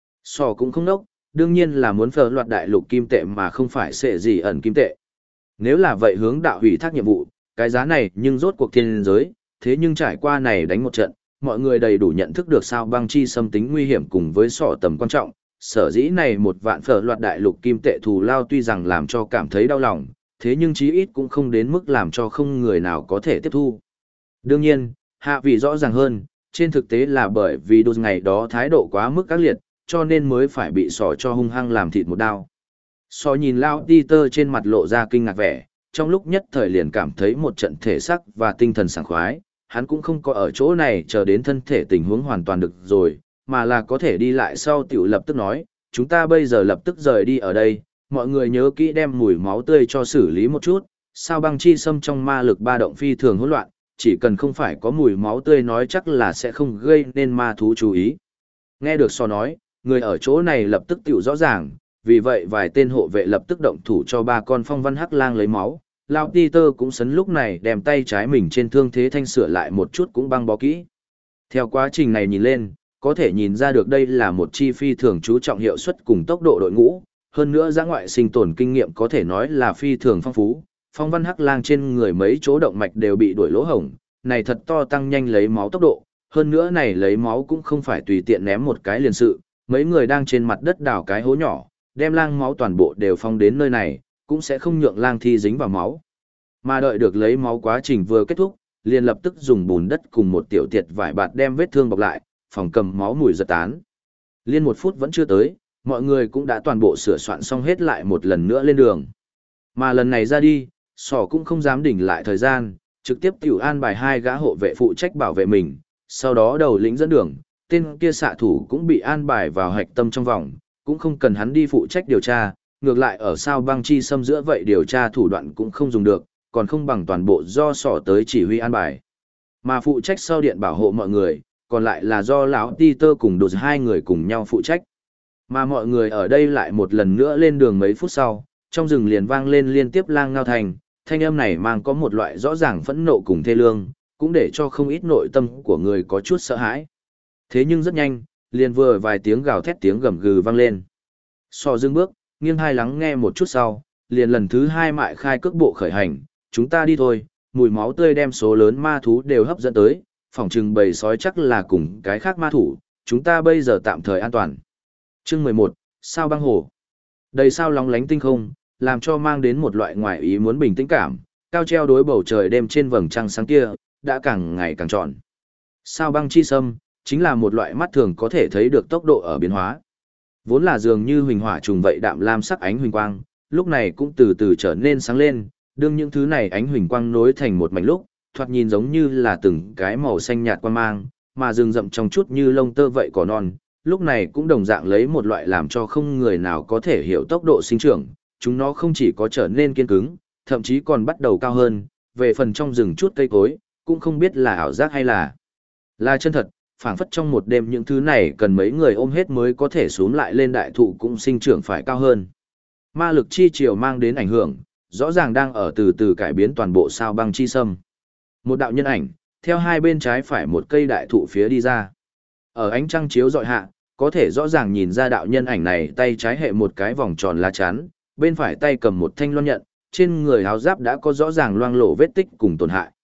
A: Sỏ cũng không nốc, đương nhiên là muốn phở loạt đại lục kim tệ mà không phải sệ gì ẩn kim tệ. Nếu là vậy hướng đạo hủy thác nhiệm vụ, cái giá này nhưng rốt cuộc thiên giới, thế nhưng trải qua này đánh một trận, mọi người đầy đủ nhận thức được sao băng chi xâm tính nguy hiểm cùng với sọ tầm quan trọng, sở dĩ này 1 vạn phở loạt đại lục kim tệ thù lao tuy rằng làm cho cảm thấy đau lòng, thế nhưng chí ít cũng không đến mức làm cho không người nào có thể tiếp thu. Đương nhiên, hạ vì rõ ràng hơn, trên thực tế là bởi vì đôi ngày đó thái độ quá mức ác liệt, cho nên mới phải bị sọ cho hung hăng làm thịt một đao. Sọ nhìn Lao Peter trên mặt lộ ra kinh ngạc vẻ, trong lúc nhất thời liền cảm thấy một trận thể sắc và tinh thần sảng khoái, hắn cũng không có ở chỗ này chờ đến thân thể tình huống hoàn toàn được rồi, mà là có thể đi lại sau tiểu lập tức nói, chúng ta bây giờ lập tức rời đi ở đây, mọi người nhớ kỹ đem mùi máu tươi cho xử lý một chút, sao băng chi xâm trong ma lực ba động phi thường hỗn loạn, chỉ cần không phải có mùi máu tươi nói chắc là sẽ không gây nên ma thú chú ý. Nghe được so nói, người ở chỗ này lập tức tiểu rõ ràng, vì vậy vài tên hộ vệ lập tức động thủ cho 3 con phong văn hắc lang lấy máu. Lao Peter cũng sấn lúc này đem tay trái mình trên thương thế thanh sửa lại một chút cũng băng bó kỹ. Theo quá trình này nhìn lên, có thể nhìn ra được đây là một chi phi thường chú trọng hiệu suất cùng tốc độ đội ngũ, hơn nữa giã ngoại sinh tồn kinh nghiệm có thể nói là phi thường phong phú. Phong văn hắc lang trên người mấy chỗ động mạch đều bị đuổi lỗ hổng, này thật to tăng nhanh lấy máu tốc độ, hơn nữa này lấy máu cũng không phải tùy tiện ném một cái liền sự, mấy người đang trên mặt đất đào cái hố nhỏ, đem lang máu toàn bộ đều phong đến nơi này, cũng sẽ không nhượng lang thi dính vào máu. Mà đợi được lấy máu quá trình vừa kết thúc, liền lập tức dùng bùn đất cùng một tiểu tiệt vải bạt đem vết thương bọc lại, phòng cầm máu mùi giật tán. Liên 1 phút vẫn chưa tới, mọi người cũng đã toàn bộ sửa soạn xong hết lại một lần nữa lên đường. Mà lần này ra đi, sỏ cũng không dám đỉnh lại thời gian, trực tiếp tiểu an bài 2 gã hộ vệ phụ trách bảo vệ mình, sau đó đầu lĩnh dẫn đường, tên kia xạ thủ cũng bị an bài vào hạch tâm trong vòng, cũng không cần hắn đi phụ trách điều tra, ngược lại ở sao băng chi xâm giữa vậy điều tra thủ đoạn cũng không dùng được, còn không bằng toàn bộ do sỏ tới chỉ huy an bài. Mà phụ trách sau điện bảo hộ mọi người, còn lại là do lão Peter cùng đột 2 người cùng nhau phụ trách. Mà mọi người ở đây lại một lần nữa lên đường mấy phút sau, trong rừng liền vang lên liên tiếp lang ngao thành, thanh âm này mang có một loại rõ ràng phẫn nộ cùng thê lương, cũng để cho không ít nội tâm của người có chút sợ hãi. Thế nhưng rất nhanh, liền vừa vài tiếng gào thét tiếng gầm gừ vang lên. So dừng bước, nghiêng hai lắng nghe một chút sau, liền lần thứ 2 mại khai cước bộ khởi hành, chúng ta đi thôi, mùi máu tươi đem số lớn ma thú đều hấp dẫn tới, phòng trừng bầy sói chắc là cùng cái khác ma thủ, chúng ta bây giờ tạm thời an toàn. Chương 11, sao băng hồ. Đầy sao lóng lánh tinh không, làm cho mang đến một loại ngoại ý muốn bình tĩnh cảm, cao treo đối bầu trời đêm trên vầng trăng sáng kia, đã càng ngày càng tròn. Sao băng chi sâm, chính là một loại mắt thường có thể thấy được tốc độ ở biến hóa. Vốn là dường như huỳnh hỏa trùng vậy đạm lam sắc ánh huỳnh quang, lúc này cũng từ từ trở nên sáng lên, đương những thứ này ánh huỳnh quang nối thành một mảnh lúc, thoạt nhìn giống như là từng cái màu xanh nhạt quang mang, mà rừng rậm trong chút như lông tơ vậy cỏ non, lúc này cũng đồng dạng lấy một loại làm cho không người nào có thể hiểu tốc độ sinh trưởng, chúng nó không chỉ có trở nên kiên cứng, thậm chí còn bắt đầu cao hơn, về phần trong rừng chút cây cối, cũng không biết là ảo giác hay là chân thật, phảng phất trong một đêm những thứ này cần mấy người ôm hết mới có thể xuống lại lên đại thụ cũng sinh trưởng phải cao hơn. Ma lực chi chiều mang đến ảnh hưởng, rõ ràng đang ở từ từ cải biến toàn bộ sao băng chi sâm. Một đạo nhân ảnh, theo hai bên trái phải một cây đại thụ phía đi ra. Ở ánh trăng chiếu dọi hạ, có thể rõ ràng nhìn ra đạo nhân ảnh này tay trái hệ một cái vòng tròn lá chắn, bên phải tay cầm một thanh loan nhận, trên người áo giáp đã có rõ ràng loang lổ vết tích cùng tổn hại.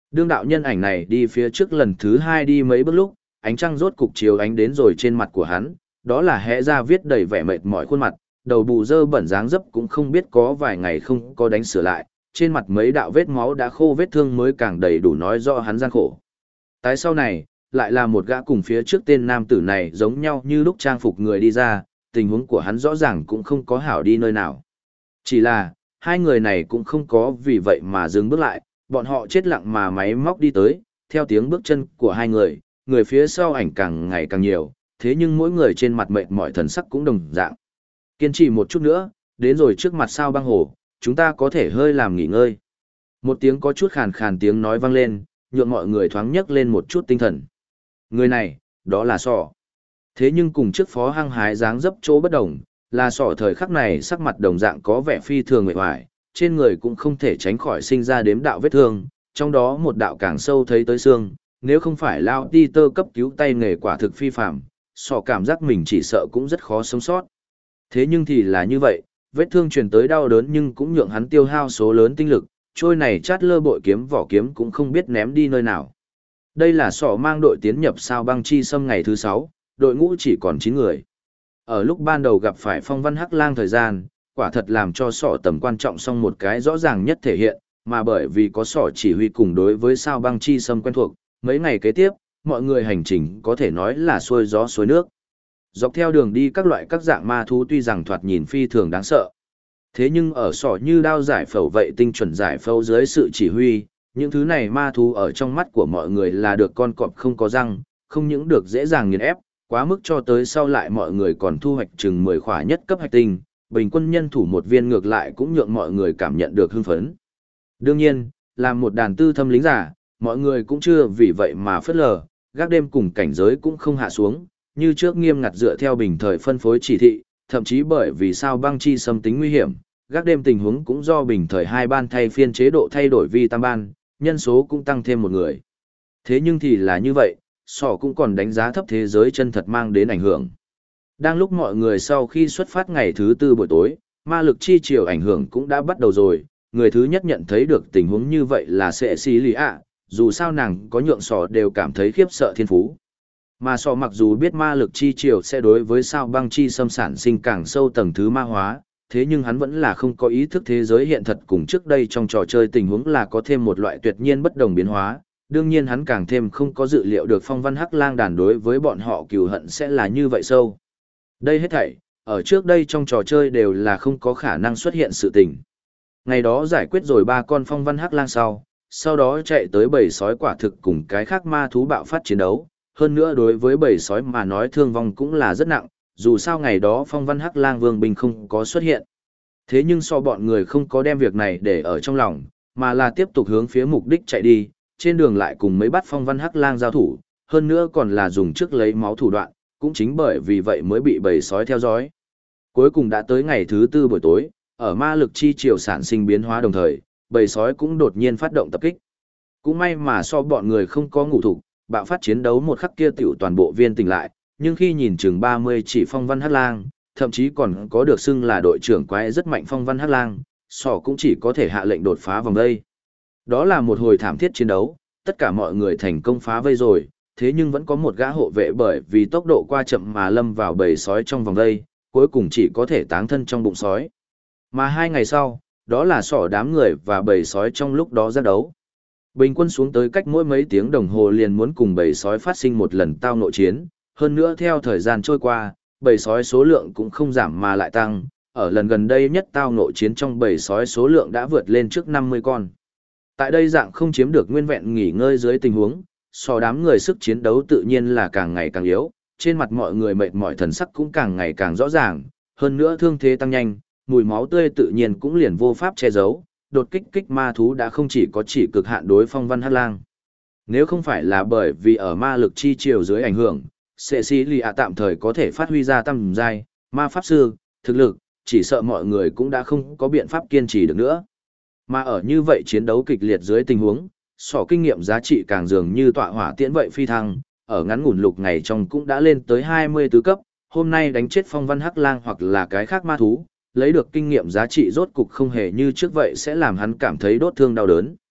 A: Đương đạo nhân ảnh này đi phía trước lần thứ hai đi mấy bước lúc, ánh trăng rốt cục chiếu ánh đến rồi trên mặt của hắn, đó là hẽ ra viết đầy vẻ mệt mỏi khuôn mặt, đầu bù dơ bẩn dáng dấp cũng không biết có vài ngày không có đánh sửa lại, trên mặt mấy đạo vết máu đã khô vết thương mới càng đầy đủ nói rõ hắn gian khổ. Tái sau này, lại là một gã cùng phía trước tên nam tử này giống nhau như lúc trang phục người đi ra, tình huống của hắn rõ ràng cũng không có hảo đi nơi nào. Chỉ là, hai người này cũng không có vì vậy mà dừng bước lại, bọn họ chết lặng mà máy móc đi tới, theo tiếng bước chân của hai người, người phía sau ảnh càng ngày càng nhiều, thế nhưng mỗi người trên mặt mệt mỏi thần sắc cũng đồng dạng. Kiên trì một chút nữa, đến rồi trước mặt sao băng hồ, chúng ta có thể hơi làm nghỉ ngơi. Một tiếng có chút khàn khàn tiếng nói vang lên, nhượng mọi người thoáng nhấc lên một chút tinh thần. Người này, đó là Sỏ. Thế nhưng cùng trước phó hăng hái dáng dấp chỗ bất đồng, là Sỏ thời khắc này sắc mặt đồng dạng có vẻ phi thường mệt mỏi, trên người cũng không thể tránh khỏi sinh ra đếm đạo vết thương, trong đó một đạo càng sâu thấy tới xương, nếu không phải lao ti tơ cấp cứu tay nghề quả thực phi phạm, Sỏ cảm giác mình chỉ sợ cũng rất khó sống sót. Thế nhưng thì là như vậy, vết thương truyền tới đau đớn nhưng cũng nhượng hắn tiêu hao số lớn tinh lực, trôi này chát lơ bội kiếm vỏ kiếm cũng không biết ném đi nơi nào. Đây là Sỏ mang đội tiến nhập sao băng chi xâm ngày thứ 6, đội ngũ chỉ còn 9 người. Ở lúc ban đầu gặp phải phong văn hắc lang thời gian, quả thật làm cho Sỏ tầm quan trọng song một cái rõ ràng nhất thể hiện, mà bởi vì có Sỏ chỉ huy cùng đối với sao băng chi xâm quen thuộc, mấy ngày kế tiếp, mọi người hành trình có thể nói là xuôi gió xuôi nước. Dọc theo đường đi các loại các dạng ma thú tuy rằng thoạt nhìn phi thường đáng sợ. Thế nhưng ở Sỏ như đao giải phẫu vậy tinh chuẩn giải phẫu dưới sự chỉ huy, những thứ này ma thú ở trong mắt của mọi người là được con cọp không có răng, không những được dễ dàng nghiền ép, quá mức cho tới sau lại mọi người còn thu hoạch chừng 10 khỏa nhất cấp hạch tinh, bình quân nhân thủ một viên ngược lại cũng nhượng mọi người cảm nhận được hưng phấn. Đương nhiên, làm một đàn tư thâm lính giả, mọi người cũng chưa vì vậy mà phớt lờ, gác đêm cùng cảnh giới cũng không hạ xuống, như trước nghiêm ngặt dựa theo bình thời phân phối chỉ thị, thậm chí bởi vì sao băng chi xâm tính nguy hiểm, gác đêm tình huống cũng do bình thời 2 ban thay phiên chế độ thay đổi vi tam ban, nhân số cũng tăng thêm một người. Thế nhưng thì là như vậy, Sỏ cũng còn đánh giá thấp thế giới chân thật mang đến ảnh hưởng. Đang lúc mọi người sau khi xuất phát ngày thứ 4 buổi tối, ma lực chi chiều ảnh hưởng cũng đã bắt đầu rồi, người thứ nhất nhận thấy được tình huống như vậy là sẽ xí lì ạ, dù sao nàng có nhượng Sỏ đều cảm thấy khiếp sợ thiên phú. Mà Sỏ mặc dù biết ma lực chi chiều sẽ đối với sao băng chi xâm sản sinh càng sâu tầng thứ ma hóa, thế nhưng hắn vẫn là không có ý thức thế giới hiện thật cùng trước đây trong trò chơi tình huống là có thêm một loại tuyệt nhiên bất đồng biến hóa. Đương nhiên hắn càng thêm không có dự liệu được phong văn hắc lang đàn đối với bọn họ cừu hận sẽ là như vậy sâu. Đây hết thảy, ở trước đây trong trò chơi đều là không có khả năng xuất hiện sự tình. Ngày đó giải quyết rồi 3 con phong văn hắc lang sau đó chạy tới bầy sói quả thực cùng cái khác ma thú bạo phát chiến đấu. Hơn nữa đối với bầy sói mà nói thương vong cũng là rất nặng, dù sao ngày đó phong văn hắc lang vương binh không có xuất hiện. Thế nhưng bọn người không có đem việc này để ở trong lòng, mà là tiếp tục hướng phía mục đích chạy đi, trên đường lại cùng mấy bắt phong văn hắc lang giao thủ, hơn nữa còn là dùng trước lấy máu thủ đoạn, cũng chính bởi vì vậy mới bị bầy sói theo dõi. Cuối cùng đã tới ngày thứ 4 buổi tối, ở ma lực chi chiều sản sinh biến hóa đồng thời, bầy sói cũng đột nhiên phát động tập kích. Cũng may mà bọn người không có ngủ thục, bạo phát chiến đấu một khắc kia tiểu toàn bộ viên tỉnh lại, nhưng khi nhìn chừng 30 chỉ phong văn hắc lang, thậm chí còn có được xưng là đội trưởng quái rất mạnh phong văn hắc lang, cũng chỉ có thể hạ lệnh đột phá vòng đây. Đó là một hồi thảm thiết chiến đấu, tất cả mọi người thành công phá vây rồi, thế nhưng vẫn có một gã hộ vệ bởi vì tốc độ qua chậm mà lâm vào bầy sói trong vòng đây, cuối cùng chỉ có thể táng thân trong bụng sói. Mà 2 ngày sau, đó là đám người và bầy sói trong lúc đó ra đấu. Bình quân xuống tới cách mỗi mấy tiếng đồng hồ liền muốn cùng bầy sói phát sinh một lần tao nội chiến, hơn nữa theo thời gian trôi qua, bầy sói số lượng cũng không giảm mà lại tăng, ở lần gần đây nhất tao nội chiến trong bầy sói số lượng đã vượt lên trước 50 con. Tại đây dạng không chiếm được nguyên vẹn nghỉ ngơi dưới tình huống, đám người sức chiến đấu tự nhiên là càng ngày càng yếu, trên mặt mọi người mệt mỏi thần sắc cũng càng ngày càng rõ ràng, hơn nữa thương thế tăng nhanh, mùi máu tươi tự nhiên cũng liền vô pháp che giấu, đột kích ma thú đã không chỉ có chỉ cực hạn đối phong văn hắc lang. Nếu không phải là bởi vì ở ma lực chi chiều dưới ảnh hưởng, Cecilia tạm thời có thể phát huy ra tam giai, ma pháp sư, thực lực, chỉ sợ mọi người cũng đã không có biện pháp kiên trì được nữa. Mà ở như vậy chiến đấu kịch liệt dưới tình huống, kinh nghiệm giá trị càng dường như tọa hỏa tiễn vậy phi thăng, ở ngắn ngủn lục ngày trong cũng đã lên tới 24 cấp, hôm nay đánh chết phong văn hắc lang hoặc là cái khác ma thú, lấy được kinh nghiệm giá trị rốt cục không hề như trước vậy sẽ làm hắn cảm thấy đốt thương đau đớn.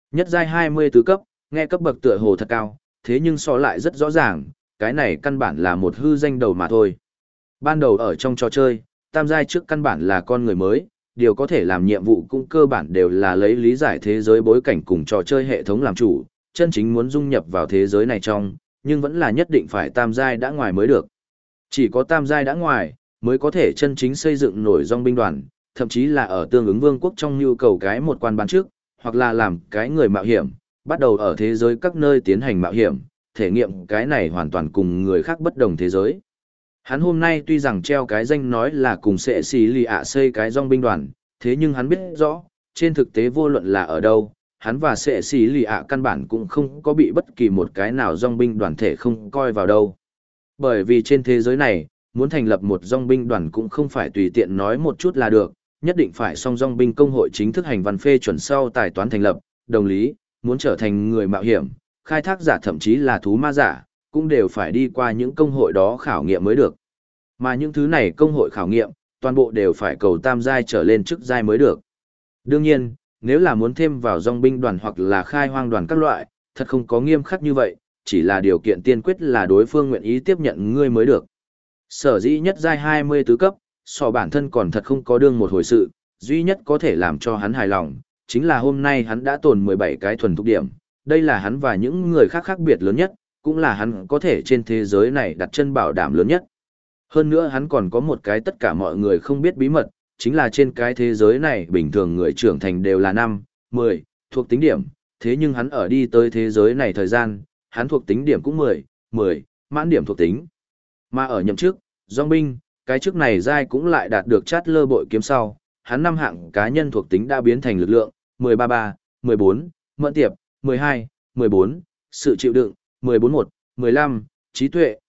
A: Nhất giai 20 tứ cấp, nghe cấp bậc tựa hồ thật cao, thế nhưng so lại rất rõ ràng, cái này căn bản là một hư danh đầu mà thôi. Ban đầu ở trong trò chơi, tam giai trước căn bản là con người mới, điều có thể làm nhiệm vụ cũng cơ bản đều là lấy lý giải thế giới bối cảnh cùng trò chơi hệ thống làm chủ, chân chính muốn dung nhập vào thế giới này trong, nhưng vẫn là nhất định phải tam giai đã ngoài mới được. Chỉ có tam giai đã ngoài, mới có thể chân chính xây dựng nổi dòng binh đoàn, thậm chí là ở tương ứng vương quốc trong nhu cầu cái một quan bán trước, hoặc là làm cái người mạo hiểm, bắt đầu ở thế giới các nơi tiến hành mạo hiểm, thể nghiệm cái này hoàn toàn cùng người khác bất đồng thế giới. Hắn hôm nay tuy rằng treo cái danh nói là cùng sẽ xì lì ạ xây cái dòng binh đoàn, thế nhưng hắn biết rõ, trên thực tế vô luận là ở đâu, hắn và sẽ xì lì ạ căn bản cũng không có bị bất kỳ một cái nào dòng binh đoàn thể không coi vào đâu. Bởi vì trên thế giới này, muốn thành lập một dòng binh đoàn cũng không phải tùy tiện nói một chút là được, nhất định phải song dòng binh công hội chính thức hành văn phê chuẩn sau tài toán thành lập, đồng lý, muốn trở thành người mạo hiểm, khai thác giả thậm chí là thú ma giả, cũng đều phải đi qua những công hội đó khảo nghiệm mới được. Mà những thứ này công hội khảo nghiệm, toàn bộ đều phải cầu tam giai trở lên chức giai mới được. Đương nhiên, nếu là muốn thêm vào dòng binh đoàn hoặc là khai hoang đoàn các loại, thật không có nghiêm khắc như vậy, chỉ là điều kiện tiên quyết là đối phương nguyện ý tiếp nhận ngươi mới được. Sở dĩ nhất giai 20 tứ cấp, so bản thân còn thật không có đương một hồi sự, duy nhất có thể làm cho hắn hài lòng, chính là hôm nay hắn đã tồn 17 cái thuần thục điểm, đây là hắn và những người khác khác biệt lớn nhất, cũng là hắn có thể trên thế giới này đặt chân bảo đảm lớn nhất. Hơn nữa hắn còn có một cái tất cả mọi người không biết bí mật, chính là trên cái thế giới này bình thường người trưởng thành đều là 5, 10, thuộc tính điểm, thế nhưng hắn ở đi tới thế giới này thời gian, hắn thuộc tính điểm cũng 10, mãn điểm thuộc tính. Mà ở nhậm chức, dòng binh, cái chức này giai cũng lại đạt được chát lơ bội kiếm sau, hắn 5 hạng cá nhân thuộc tính đã biến thành lực lượng, 13, 14, mẫn tiệp, 12, 14, sự chịu đựng, 14, 15, trí tuệ,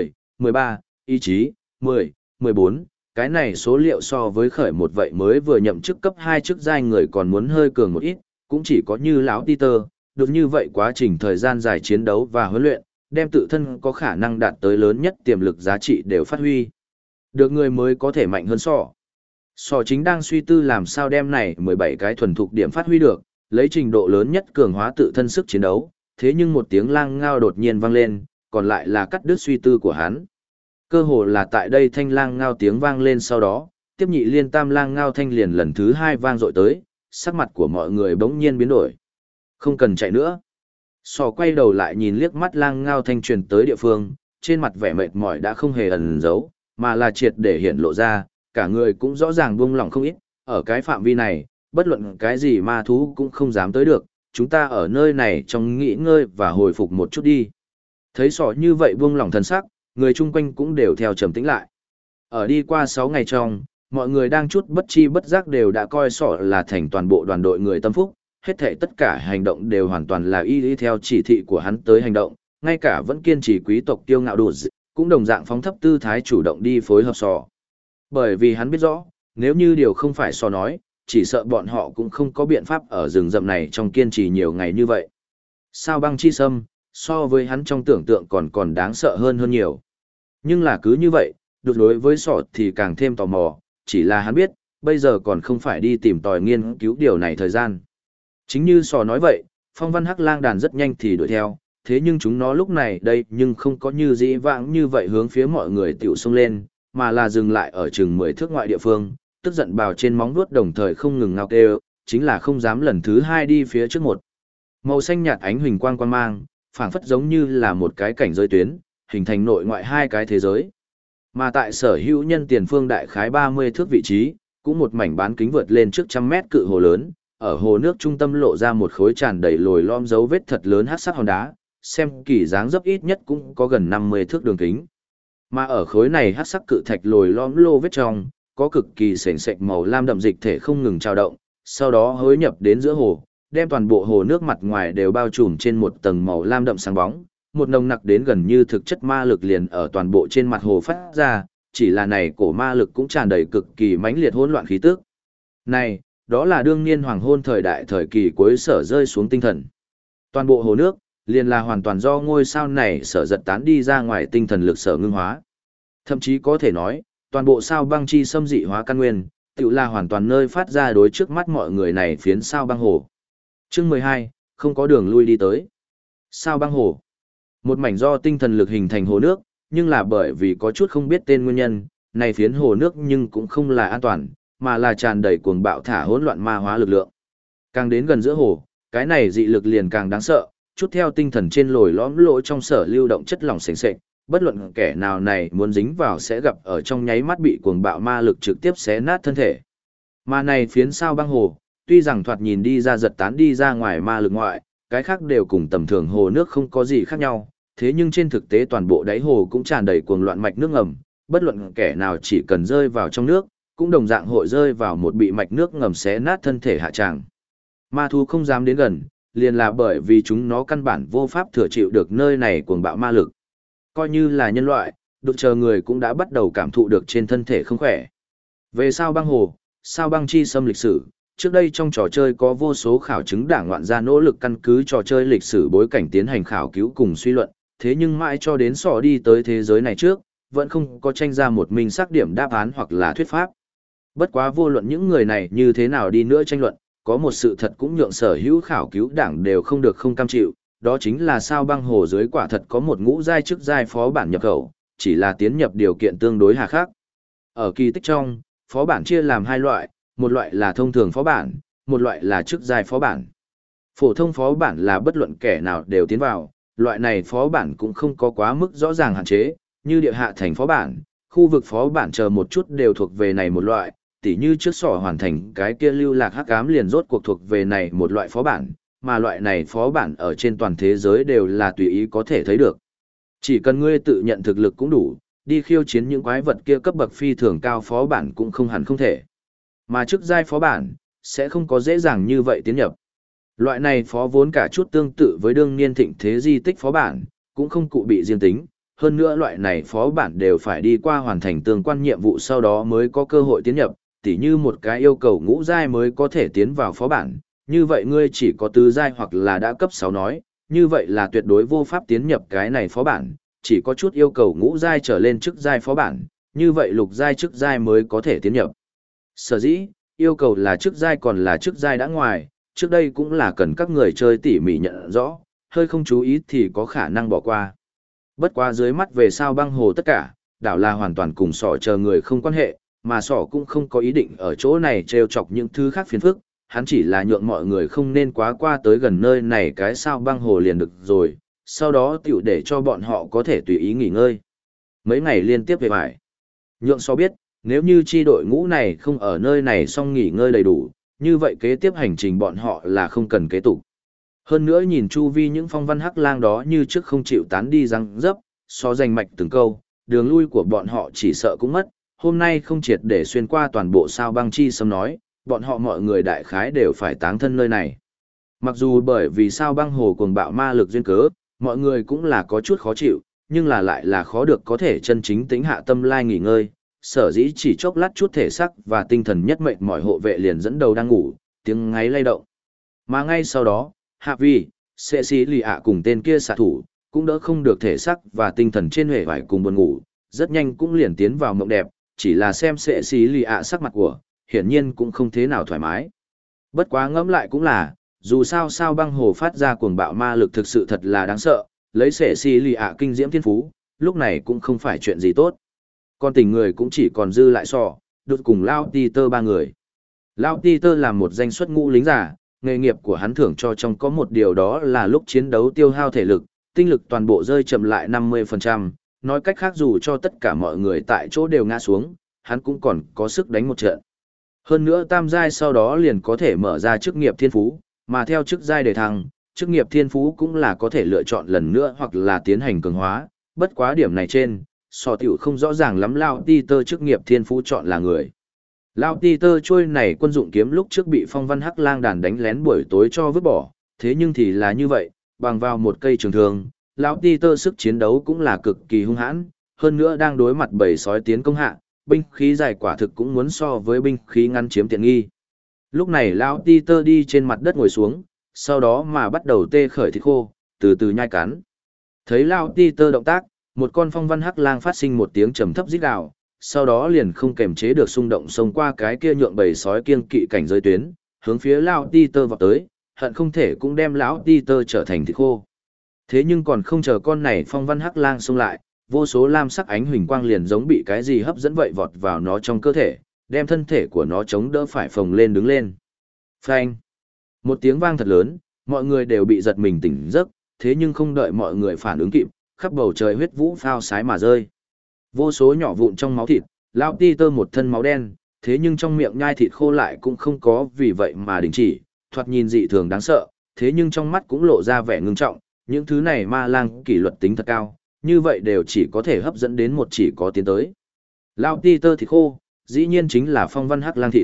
A: 13, ý chí, 14, cái này số liệu so với khởi một vậy mới vừa nhậm chức cấp 2 chức giai người còn muốn hơi cường một ít, cũng chỉ có như lão Peter, được như vậy quá trình thời gian dài chiến đấu và huấn luyện, đem tự thân có khả năng đạt tới lớn nhất tiềm lực giá trị đều phát huy. Được người mới có thể mạnh hơn sọ. Sọ chính đang suy tư làm sao đem này 17 cái thuần thục điểm phát huy được, lấy trình độ lớn nhất cường hóa tự thân sức chiến đấu, thế nhưng một tiếng lang ngao đột nhiên vang lên, còn lại là cắt đứt suy tư của hắn. Cơ hồ là tại đây thanh lang ngao tiếng vang lên sau đó, tiếp nhị liên tam lang ngao thanh liền lần thứ 2 vang dội tới, sắc mặt của mọi người bỗng nhiên biến đổi. Không cần chạy nữa. Sò quay đầu lại nhìn liếc mắt lang ngao thanh truyền tới địa phương, trên mặt vẻ mệt mỏi đã không hề ẩn giấu, mà là triệt để hiện lộ ra, cả người cũng rõ ràng buông lỏng không ít, ở cái phạm vi này, bất luận cái gì ma thú cũng không dám tới được, chúng ta ở nơi này trong nghỉ ngơi và hồi phục một chút đi. Thấy sò như vậy buông lỏng thần sắc, người chung quanh cũng đều theo trầm tĩnh lại. Ở đi qua 6 ngày trong, mọi người đang chút bất chi bất giác đều đã coi sọ là thành toàn bộ đoàn đội người tâm phúc, hết thảy tất cả hành động đều hoàn toàn là y theo chỉ thị của hắn tới hành động, ngay cả vẫn kiên trì quý tộc tiêu ngạo đủ cũng đồng dạng phóng thấp tư thái chủ động đi phối hợp sò. Bởi vì hắn biết rõ, nếu như điều không phải sò nói, chỉ sợ bọn họ cũng không có biện pháp ở rừng rậm này trong kiên trì nhiều ngày như vậy. Sao băng chi sâm, so với hắn trong tưởng tượng còn đáng sợ hơn nhiều. Nhưng là cứ như vậy, được đối với sọ thì càng thêm tò mò, chỉ là hắn biết, bây giờ còn không phải đi tìm tòi nghiên cứu điều này thời gian. Chính như sò nói vậy, phong văn hắc lang đàn rất nhanh thì đuổi theo, thế nhưng chúng nó lúc này đây nhưng không có như dĩ vãng như vậy hướng phía mọi người tiểu xông lên, mà là dừng lại ở chừng 10 thước ngoại địa phương, tức giận bào trên móng vuốt đồng thời không ngừng ngao kêu, chính là không dám lần thứ 2 đi phía trước một. Màu xanh nhạt ánh huỳnh quang quang mang, phảng phất giống như là một cái cảnh giới tuyến, hình thành nội ngoại hai cái thế giới. Mà tại sở hữu nhân tiền phương đại khái 30 thước vị trí, cũng một mảnh bán kính vượt lên trước trăm mét cự hồ lớn, ở hồ nước trung tâm lộ ra một khối tràn đầy lồi lõm dấu vết thật lớn hắc sắc hòn đá, xem kỳ dáng dấp ít nhất cũng có gần 50 thước đường kính. Mà ở khối này hắc sắc cự thạch lồi lõm lô vết trong, có cực kỳ sền sệt màu lam đậm dịch thể không ngừng trao động, sau đó hối nhập đến giữa hồ, đem toàn bộ hồ nước mặt ngoài đều bao trùm trên một tầng màu lam đậm sáng bóng, một nồng nặc đến gần như thực chất ma lực liền ở toàn bộ trên mặt hồ phát ra, chỉ là này cổ ma lực cũng tràn đầy cực kỳ mãnh liệt hỗn loạn khí tức. Này, đó là đương niên hoàng hôn thời đại thời kỳ cuối sở rơi xuống tinh thần. Toàn bộ hồ nước, liền là hoàn toàn do ngôi sao này sở giật tán đi ra ngoài tinh thần lực sở ngưng hóa. Thậm chí có thể nói, toàn bộ sao băng chi xâm dị hóa căn nguyên, tự là hoàn toàn nơi phát ra đối trước mắt mọi người này phiến sao băng hồ. Chương 12, không có đường lui đi tới. Sao băng hồ? Một mảnh do tinh thần lực hình thành hồ nước, nhưng là bởi vì có chút không biết tên nguyên nhân, này phiến hồ nước nhưng cũng không là an toàn, mà là tràn đầy cuồng bạo thả hỗn loạn ma hóa lực lượng. Càng đến gần giữa hồ, cái này dị lực liền càng đáng sợ, chút theo tinh thần trên lồi lõm lỗ trong sở lưu động chất lỏng sền sệt, bất luận kẻ nào này muốn dính vào sẽ gặp ở trong nháy mắt bị cuồng bạo ma lực trực tiếp xé nát thân thể. Mà này phiến sao băng hồ, tuy rằng thoạt nhìn đi ra giật tán đi ra ngoài ma lực ngoại, cái khác đều cùng tầm thường hồ nước không có gì khác nhau, thế nhưng trên thực tế toàn bộ đáy hồ cũng tràn đầy cuồng loạn mạch nước ngầm, bất luận kẻ nào chỉ cần rơi vào trong nước, cũng đồng dạng hội rơi vào một bị mạch nước ngầm xé nát thân thể hạ tràng. Ma thú không dám đến gần, liền là bởi vì chúng nó căn bản vô pháp thừa chịu được nơi này cuồng bạo ma lực. Coi như là nhân loại, đụng chờ người cũng đã bắt đầu cảm thụ được trên thân thể không khỏe. Về sao băng hồ, sao băng chi xâm lịch sử, trước đây trong trò chơi có vô số khảo chứng đảng ngoạn gia nỗ lực căn cứ trò chơi lịch sử bối cảnh tiến hành khảo cứu cùng suy luận, thế nhưng mãi cho đến sọ đi tới thế giới này trước, vẫn không có tranh ra một minh xác điểm đáp án hoặc là thuyết pháp. Bất quá vô luận những người này như thế nào đi nữa tranh luận, có một sự thật cũng nhượng sở hữu khảo cứu đảng đều không được không cam chịu, đó chính là sao băng hồ dưới quả thật có một ngũ giai chức giai phó bản nhập khẩu, chỉ là tiến nhập điều kiện tương đối hà khắc. Ở kỳ tích trong, phó bản chia làm hai loại, một loại là thông thường phó bản, một loại là chức giai phó bản. Phổ thông phó bản là bất luận kẻ nào đều tiến vào, loại này phó bản cũng không có quá mức rõ ràng hạn chế, như địa hạ thành phó bản, khu vực phó bản chờ một chút đều thuộc về này một loại, tỉ như trước sỏ hoàn thành cái kia lưu lạc hắc ám liền rốt cuộc thuộc về này một loại phó bản, mà loại này phó bản ở trên toàn thế giới đều là tùy ý có thể thấy được. Chỉ cần ngươi tự nhận thực lực cũng đủ, đi khiêu chiến những quái vật kia cấp bậc phi thường cao phó bản cũng không hẳn không thể. Mà chức giai phó bản, sẽ không có dễ dàng như vậy tiến nhập. Loại này phó vốn cả chút tương tự với đương niên thịnh thế di tích phó bản, cũng không cụ bị riêng tính, hơn nữa loại này phó bản đều phải đi qua hoàn thành tương quan nhiệm vụ sau đó mới có cơ hội tiến nhập, tỉ như một cái yêu cầu ngũ giai mới có thể tiến vào phó bản, như vậy ngươi chỉ có tứ giai hoặc là đã cấp 6 nói, như vậy là tuyệt đối vô pháp tiến nhập cái này phó bản, chỉ có chút yêu cầu ngũ giai trở lên chức giai phó bản, như vậy lục giai chức giai mới có thể tiến nhập. Sở dĩ, yêu cầu là chức giai còn là chức giai đã ngoài, trước đây cũng là cần các người chơi tỉ mỉ nhận rõ, hơi không chú ý thì có khả năng bỏ qua. Bất quá dưới mắt về sao băng hồ tất cả, đảo là hoàn toàn cùng sỏ chờ người không quan hệ, mà sỏ cũng không có ý định ở chỗ này trêu chọc những thứ khác phiền phức, hắn chỉ là nhượng mọi người không nên quá qua tới gần nơi này cái sao băng hồ liền được rồi, sau đó tiểu để cho bọn họ có thể tùy ý nghỉ ngơi. Mấy ngày liên tiếp về vải, nhượng so biết, nếu như chi đội ngũ này không ở nơi này xong nghỉ ngơi đầy đủ, như vậy kế tiếp hành trình bọn họ là không cần kế tục. Hơn nữa nhìn chu vi những phong văn hắc lang đó như trước không chịu tán đi răng dấp, so danh mạch từng câu, đường lui của bọn họ chỉ sợ cũng mất, hôm nay không triệt để xuyên qua toàn bộ sao băng chi xâm nói, bọn họ mọi người đại khái đều phải táng thân nơi này. Mặc dù bởi vì sao băng hồ cuồng bạo ma lực duyên cớ, mọi người cũng là có chút khó chịu, nhưng là lại là khó được có thể chân chính tính hạ tâm lai nghỉ ngơi, sở dĩ chỉ chốc lát chút thể sắc và tinh thần nhất mệnh mọi hộ vệ liền dẫn đầu đang ngủ, tiếng ngáy lay động. Mà ngay sau đó, Hạ Vi, Sệ Sĩ Lì ạ cùng tên kia xạ thủ, cũng đỡ không được thể sắc và tinh thần trên huệ vải cùng buồn ngủ, rất nhanh cũng liền tiến vào mộng đẹp, chỉ là xem Sệ Sĩ Lì ạ sắc mặt của, hiển nhiên cũng không thế nào thoải mái. Bất quá ngẫm lại cũng là, dù sao sao băng hồ phát ra cuồng bạo ma lực thực sự thật là đáng sợ, lấy Sệ Sĩ Lì ạ kinh diễm thiên phú, lúc này cũng không phải chuyện gì tốt. Còn tình người cũng chỉ còn dư lại sọ, đột cùng Lao Peter ba người. Lao Peter là một danh xuất ngũ lính giả, nghề nghiệp của hắn thưởng cho trong có một điều đó là lúc chiến đấu tiêu hao thể lực, tinh lực toàn bộ rơi chậm lại 50%, nói cách khác dù cho tất cả mọi người tại chỗ đều ngã xuống, hắn cũng còn có sức đánh một trận. Hơn nữa tam giai sau đó liền có thể mở ra chức nghiệp thiên phú, mà theo chức giai đề thăng, chức nghiệp thiên phú cũng là có thể lựa chọn lần nữa hoặc là tiến hành cường hóa, bất quá điểm này trên, sò tiểu không rõ ràng lắm Lao Peter chức nghiệp thiên phú chọn là người. Lao Peter trôi này quân dụng kiếm lúc trước bị phong văn hắc lang đàn đánh lén buổi tối cho vứt bỏ, thế nhưng thì là như vậy, bằng vào một cây trường thương, Lão Peter sức chiến đấu cũng là cực kỳ hung hãn, hơn nữa đang đối mặt bầy sói tiến công hạ, binh khí dài quả thực cũng muốn so với binh khí ngắn chiếm tiện nghi. Lúc này Lão Peter đi trên mặt đất ngồi xuống, sau đó mà bắt đầu tê khởi thịt khô, từ từ nhai cắn. Thấy Lão Peter động tác, một con phong văn hắc lang phát sinh một tiếng trầm thấp rít gào, sau đó liền không kềm chế được xung động xông qua cái kia nhượng bầy sói kiêng kỵ cảnh giới tuyến, hướng phía Lão Peter vọt tới, hận không thể cũng đem lão Peter trở thành thịt khô. Thế nhưng còn không chờ con này phong văn hắc lang xông lại, vô số lam sắc ánh huỳnh quang liền giống bị cái gì hấp dẫn vậy vọt vào nó trong cơ thể, đem thân thể của nó chống đỡ phải phồng lên đứng lên. Phanh! Một tiếng vang thật lớn, mọi người đều bị giật mình tỉnh giấc, thế nhưng không đợi mọi người phản ứng kịp, khắp bầu trời huyết vũ phao sái mà rơi. Vô số nhỏ vụn trong máu thịt, lão Peter một thân máu đen, thế nhưng trong miệng nhai thịt khô lại cũng không có vì vậy mà đình chỉ, thoạt nhìn dị thường đáng sợ, thế nhưng trong mắt cũng lộ ra vẻ ngưng trọng, những thứ này ma lang kỷ luật tính thật cao, như vậy đều chỉ có thể hấp dẫn đến một chỉ có tiến tới. Lão Peter thịt khô, dĩ nhiên chính là phong văn hắc lang thịt.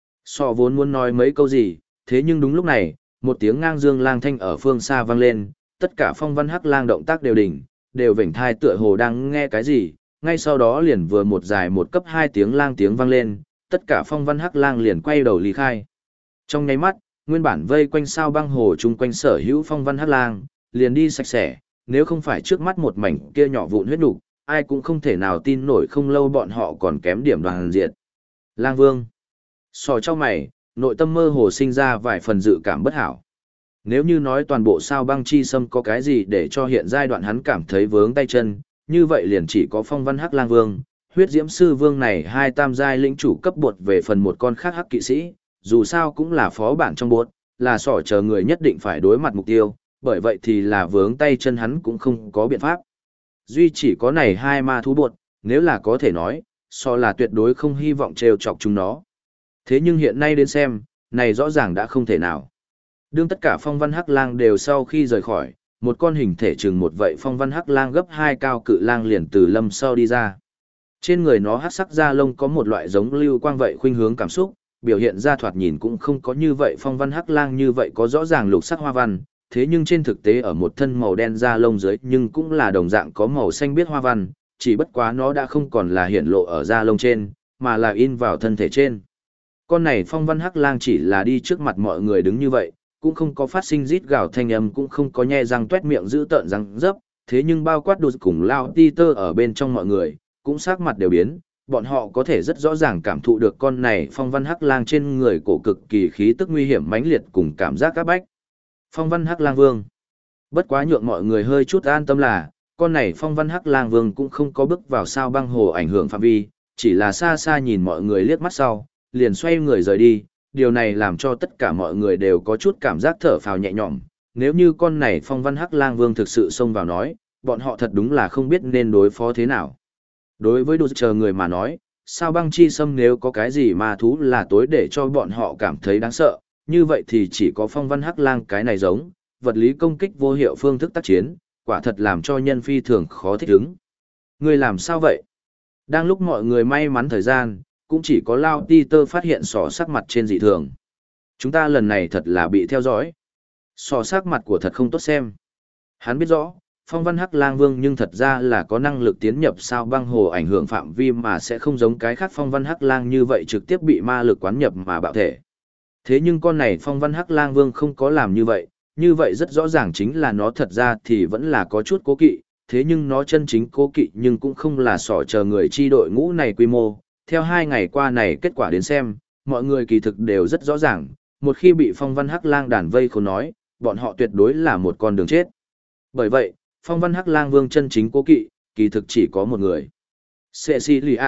A: Sọ vốn muốn nói mấy câu gì, thế nhưng đúng lúc này, một tiếng ngang dương lang thanh ở phương xa vang lên, tất cả phong văn hắc lang động tác đều đỉnh, đều vểnh thai tựa hồ đang nghe cái gì, ngay sau đó liền vừa một dài một cấp 2 tiếng lang tiếng vang lên, tất cả phong văn hắc lang liền quay đầu ly khai. Trong nháy mắt, nguyên bản vây quanh sao băng hồ chung quanh sở hữu phong văn hắc lang, liền đi sạch sẽ, nếu không phải trước mắt một mảnh kia nhỏ vụn huyết nục, ai cũng không thể nào tin nổi không lâu bọn họ còn kém điểm đoàn diệt. Lang Vương. Sò trong mày, nội tâm mơ hồ sinh ra vài phần dự cảm bất hảo. Nếu như nói toàn bộ sao băng chi sâm có cái gì để cho hiện giai đoạn hắn cảm thấy vướng tay chân, như vậy liền chỉ có phong văn hắc lang vương, huyết diễm sư vương này hai tam giai lĩnh chủ cấp bột về phần một con khác hắc kỵ sĩ, dù sao cũng là phó bản trong bột, là sỏ chờ người nhất định phải đối mặt mục tiêu, bởi vậy thì là vướng tay chân hắn cũng không có biện pháp. Duy chỉ có này hai ma thú bột, nếu là có thể nói, so là tuyệt đối không hy vọng trêu chọc chúng nó. Thế nhưng hiện nay đến xem, này rõ ràng đã không thể nào. Đương tất cả phong văn hắc lang đều sau khi rời khỏi, một con hình thể chừng một vậy phong văn hắc lang gấp 2 cao cự lang liền từ lâm sau đi ra. Trên người nó hắc sắc da lông có một loại giống lưu quang vậy khuynh hướng cảm xúc, biểu hiện ra thoạt nhìn cũng không có như vậy phong văn hắc lang như vậy có rõ ràng lục sắc hoa văn, thế nhưng trên thực tế ở một thân màu đen da lông dưới nhưng cũng là đồng dạng có màu xanh biếc hoa văn, chỉ bất quá nó đã không còn là hiện lộ ở da lông trên, mà là in vào thân thể trên. Con này phong văn hắc lang chỉ là đi trước mặt mọi người đứng như vậy, cũng không có phát sinh rít gào thanh âm, cũng không có nhe răng tuét miệng giữ tợn răng dấp, thế nhưng bao quát đột cùng lao Peter ở bên trong mọi người, cũng sắc mặt đều biến, bọn họ có thể rất rõ ràng cảm thụ được con này phong văn hắc lang trên người cổ cực kỳ khí tức nguy hiểm mãnh liệt cùng cảm giác áp bách. Phong văn hắc lang vương. Bất quá nhượng mọi người hơi chút an tâm là, con này phong văn hắc lang vương cũng không có bước vào sao băng hồ ảnh hưởng phạm vi, chỉ là xa xa nhìn mọi người liếc mắt sau, liền xoay người rời đi. Điều này làm cho tất cả mọi người đều có chút cảm giác thở phào nhẹ nhõm. Nếu như con này phong văn hắc lang vương thực sự xông vào nói, bọn họ thật đúng là không biết nên đối phó thế nào. Đối với đồ chờ người mà nói, sao băng chi sâm nếu có cái gì ma thú là tối để cho bọn họ cảm thấy đáng sợ, như vậy thì chỉ có phong văn hắc lang cái này giống, vật lý công kích vô hiệu phương thức tác chiến, quả thật làm cho nhân phi thường khó thích ứng. Người làm sao vậy? Đang lúc mọi người may mắn thời gian, cũng chỉ có Lao Peter phát hiện sỏ sắc mặt trên dị thường. Chúng ta lần này thật là bị theo dõi. Sỏ sắc mặt của thật không tốt xem. Hắn biết rõ, phong văn hắc lang vương nhưng thật ra là có năng lực tiến nhập sao băng hồ ảnh hưởng phạm vi mà sẽ không giống cái khác phong văn hắc lang như vậy trực tiếp bị ma lực quán nhập mà bạo thể. Thế nhưng con này phong văn hắc lang vương không có làm như vậy rất rõ ràng chính là nó thật ra thì vẫn là có chút cố kỵ, thế nhưng nó chân chính cố kỵ nhưng cũng không là sỏ chờ người chi đội ngũ này quy mô. Theo 2 ngày qua này kết quả đến xem, mọi người kỳ thực đều rất rõ ràng, một khi bị phong văn hắc lang đàn vây khốn nói, bọn họ tuyệt đối là một con đường chết. Bởi vậy, phong văn hắc lang vương chân chính cố kỵ, kỳ thực chỉ có một người. Cecilia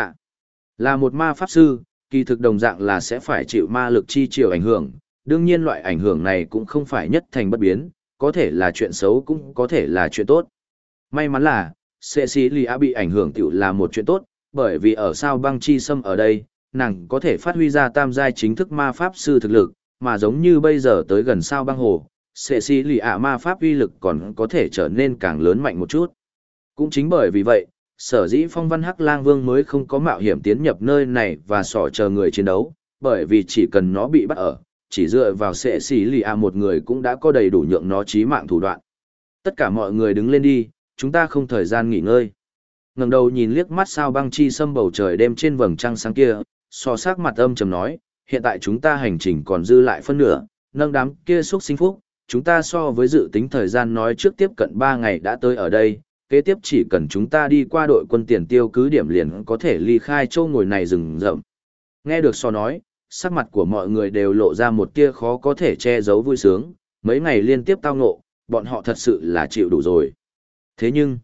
A: là một ma pháp sư, kỳ thực đồng dạng là sẽ phải chịu ma lực chi chiều ảnh hưởng, đương nhiên loại ảnh hưởng này cũng không phải nhất thành bất biến, có thể là chuyện xấu cũng có thể là chuyện tốt. May mắn là, Cecilia bị ảnh hưởng tiểu là một chuyện tốt, bởi vì ở sao băng chi sâm ở đây, nàng có thể phát huy ra tam giai chính thức ma pháp sư thực lực, mà giống như bây giờ tới gần sao băng hồ, Cecilia ma pháp uy lực còn có thể trở nên càng lớn mạnh một chút. Cũng chính bởi vì vậy, sở dĩ phong văn hắc lang vương mới không có mạo hiểm tiến nhập nơi này và sỏ chờ người chiến đấu, bởi vì chỉ cần nó bị bắt ở, chỉ dựa vào Cecilia một người cũng đã có đầy đủ nhượng nó chí mạng thủ đoạn. Tất cả mọi người đứng lên đi, chúng ta không thời gian nghỉ ngơi. Ngẩng đầu nhìn liếc mắt sao băng chi sâm bầu trời đêm trên vầng trăng sáng kia, so sắc mặt âm trầm nói, hiện tại chúng ta hành trình còn dư lại phân nửa, nâng đám kia xuất sinh phúc, chúng ta so với dự tính thời gian nói trước tiếp cận 3 ngày đã tới ở đây, kế tiếp chỉ cần chúng ta đi qua đội quân tiền tiêu cứ điểm liền có thể ly khai châu ngồi này rừng rậm. Nghe được so nói, sắc mặt của mọi người đều lộ ra một tia khó có thể che giấu vui sướng, Mấy ngày liên tiếp tao ngộ, bọn họ thật sự là chịu đủ rồi. Thế nhưng,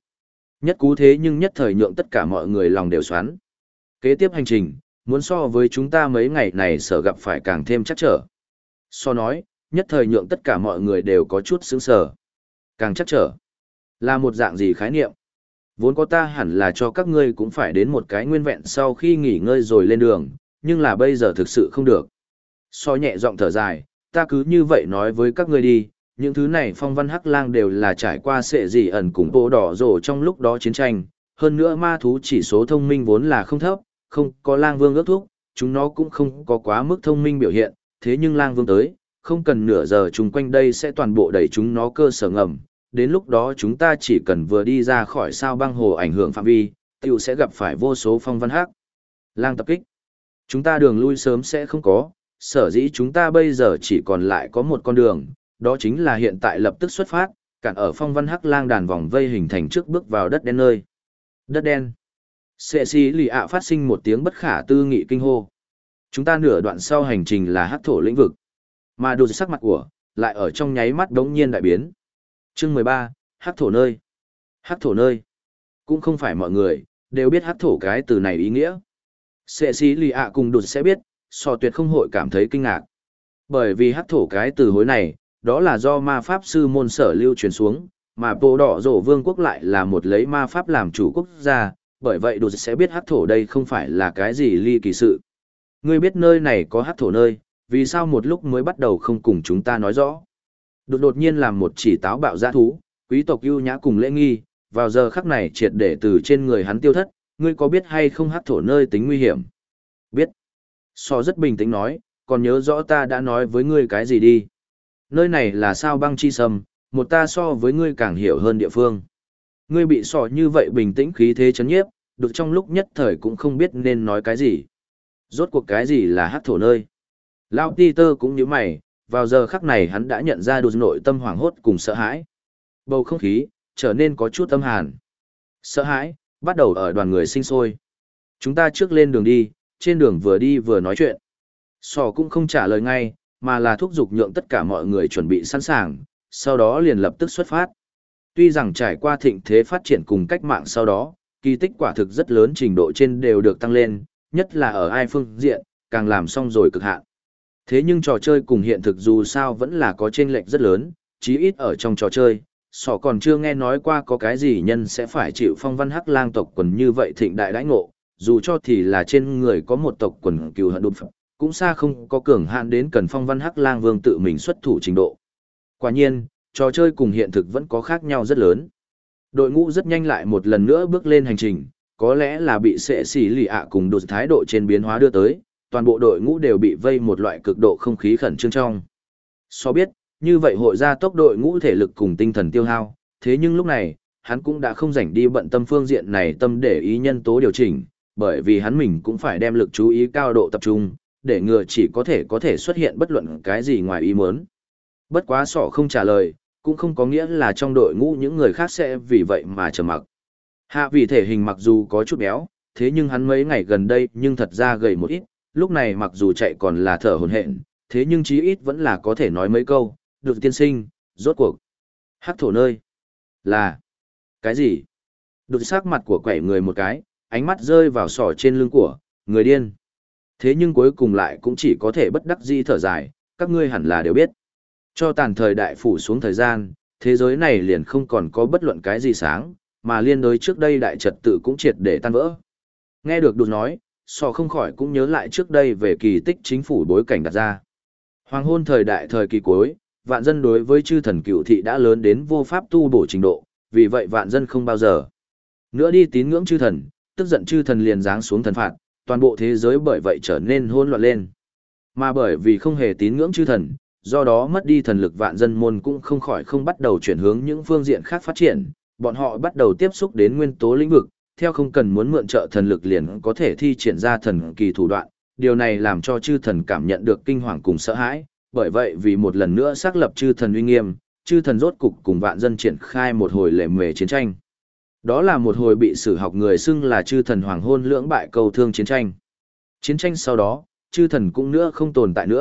A: nhất thời nhượng tất cả mọi người lòng đều xoắn. Kế tiếp hành trình, muốn so với chúng ta mấy ngày này sở gặp phải càng thêm chắc trở. So nói, nhất thời nhượng tất cả mọi người đều có chút sững sờ. Càng chắc trở. Là một dạng gì khái niệm? Vốn có ta hẳn là cho các ngươi cũng phải đến một cái nguyên vẹn sau khi nghỉ ngơi rồi lên đường, nhưng là bây giờ thực sự không được. So nhẹ giọng thở dài, ta cứ như vậy nói với các ngươi đi, những thứ này phong văn hắc lang đều là trải qua sệ dị ẩn cùng bộ đỏ rổ trong lúc đó chiến tranh, hơn nữa ma thú chỉ số thông minh vốn là không thấp, không có lang vương ước thúc, chúng nó cũng không có quá mức thông minh biểu hiện, thế nhưng lang vương tới, không cần nửa giờ chúng quanh đây sẽ toàn bộ đẩy chúng nó cơ sở ngầm, đến lúc đó chúng ta chỉ cần vừa đi ra khỏi sao băng hồ ảnh hưởng phạm vi, tiểu sẽ gặp phải vô số phong văn hắc lang tập kích. Chúng ta đường lui sớm sẽ không có, sở dĩ chúng ta bây giờ chỉ còn lại có một con đường, đó chính là hiện tại lập tức xuất phát, cản ở phong văn hắc lang đàn vòng vây hình thành trước bước vào đất đen nơi. Đất đen. Sệ xì lì ạ phát sinh một tiếng bất khả tư nghị kinh hô. Chúng ta nửa đoạn sau hành trình là hắc thổ lĩnh vực. Mà đột sắc mặt của, lại ở trong nháy mắt đống nhiên đại biến. Chương 13, hắc thổ nơi. Hắc thổ nơi. Cũng không phải mọi người, đều biết hắc thổ cái từ này ý nghĩa. Sệ xì lì ạ cùng đột sẽ biết, so tuyệt không hội cảm thấy kinh ngạc. Bởi vì hắc thổ cái từ hối này, đó là do ma pháp sư môn sở lưu truyền xuống, mà bộ đỏ rổ vương quốc lại là một lấy ma pháp làm chủ quốc gia, bởi vậy đột sẽ biết hắc thổ đây không phải là cái gì ly kỳ sự. Ngươi biết nơi này có hắc thổ nơi, vì sao một lúc mới bắt đầu không cùng chúng ta nói rõ. Đột nhiên làm một chỉ táo bạo dã thú, quý tộc ưu nhã cùng lễ nghi, vào giờ khắc này triệt để từ trên người hắn tiêu thất, ngươi có biết hay không hắc thổ nơi tính nguy hiểm? Biết. So rất bình tĩnh nói, còn nhớ rõ ta đã nói với ngươi cái gì đi. Nơi này là sao băng chi sâm, một ta so với ngươi càng hiểu hơn địa phương. Ngươi bị sọ như vậy bình tĩnh khí thế chấn nhiếp, được trong lúc nhất thời cũng không biết nên nói cái gì. Rốt cuộc cái gì là hắc thổ nơi? Lão Peter cũng như mày, vào giờ khắc này hắn đã nhận ra đột nội tâm hoảng hốt cùng sợ hãi. Bầu không khí trở nên có chút âm hàn. Sợ hãi bắt đầu ở đoàn người sinh sôi. Chúng ta trước lên đường đi, trên đường vừa đi vừa nói chuyện. Sọ cũng không trả lời ngay, mà là thúc giục nhượng tất cả mọi người chuẩn bị sẵn sàng, sau đó liền lập tức xuất phát. Tuy rằng trải qua thịnh thế phát triển cùng cách mạng sau đó, kỳ tích quả thực rất lớn trình độ trên đều được tăng lên, nhất là ở ai phương diện, càng làm xong rồi cực hạn. Thế nhưng trò chơi cùng hiện thực dù sao vẫn là có chênh lệch rất lớn, chí ít ở trong trò chơi, sọ còn chưa nghe nói qua có cái gì nhân sẽ phải chịu phong văn hắc lang tộc quần như vậy thịnh đại đãi ngộ, dù cho thì là trên người có một tộc quần cừu hận đụp phật, cũng xa không có cường hạn đến cần phong văn hắc lang vương tự mình xuất thủ trình độ. Quả nhiên, trò chơi cùng hiện thực vẫn có khác nhau rất lớn. Đội ngũ rất nhanh lại một lần nữa bước lên hành trình, có lẽ là bị sệ xỉ lì ạ cùng đột thái độ trên biến hóa đưa tới, toàn bộ đội ngũ đều bị vây một loại cực độ không khí khẩn trương trong. So biết, như vậy hội ra tốc đội ngũ thể lực cùng tinh thần tiêu hao, thế nhưng lúc này, hắn cũng đã không rảnh đi bận tâm phương diện này tâm để ý nhân tố điều chỉnh, bởi vì hắn mình cũng phải đem lực chú ý cao độ tập trung, để ngừa chỉ có thể xuất hiện bất luận cái gì ngoài ý muốn. Bất quá sọ không trả lời, cũng không có nghĩa là trong đội ngũ những người khác sẽ vì vậy mà trầm mặc. Hạ vì thể hình mặc dù có chút béo, thế nhưng hắn mấy ngày gần đây nhưng thật ra gầy một ít, lúc này mặc dù chạy còn là thở hổn hển, thế nhưng chí ít vẫn là có thể nói mấy câu, được tiên sinh, rốt cuộc. Hắc thổ nơi. Là. Cái gì? Đột sắc mặt của quẻ người một cái, ánh mắt rơi vào sọ trên lưng của, người điên. Thế nhưng cuối cùng lại cũng chỉ có thể bất đắc dĩ thở dài, các ngươi hẳn là đều biết. Cho tàn thời đại phủ xuống thời gian, thế giới này liền không còn có bất luận cái gì sáng, mà liên đối trước đây đại trật tự cũng triệt để tan vỡ. Nghe được đột nói, sọ không khỏi cũng nhớ lại trước đây về kỳ tích chính phủ bối cảnh đặt ra. Hoàng hôn thời đại thời kỳ cuối, vạn dân đối với chư thần cựu thị đã lớn đến vô pháp tu bổ trình độ, vì vậy vạn dân không bao giờ nữa đi tín ngưỡng chư thần, tức giận chư thần liền giáng xuống thần phạt, toàn bộ thế giới bởi vậy trở nên hỗn loạn lên. Mà bởi vì không hề tín ngưỡng chư thần, do đó mất đi thần lực vạn dân môn cũng không khỏi không bắt đầu chuyển hướng những phương diện khác phát triển, bọn họ bắt đầu tiếp xúc đến nguyên tố lĩnh vực, theo không cần muốn mượn trợ thần lực liền có thể thi triển ra thần kỳ thủ đoạn, điều này làm cho chư thần cảm nhận được kinh hoàng cùng sợ hãi, bởi vậy vì một lần nữa xác lập chư thần uy nghiêm, chư thần rốt cục cùng vạn dân triển khai một hồi lề mề chiến tranh. Đó là một hồi bị sử học người xưng là chư thần hoàng hôn lưỡng bại cầu thương chiến tranh. Chiến tranh sau đó, chư thần cũng nữa không tồn tại nữa,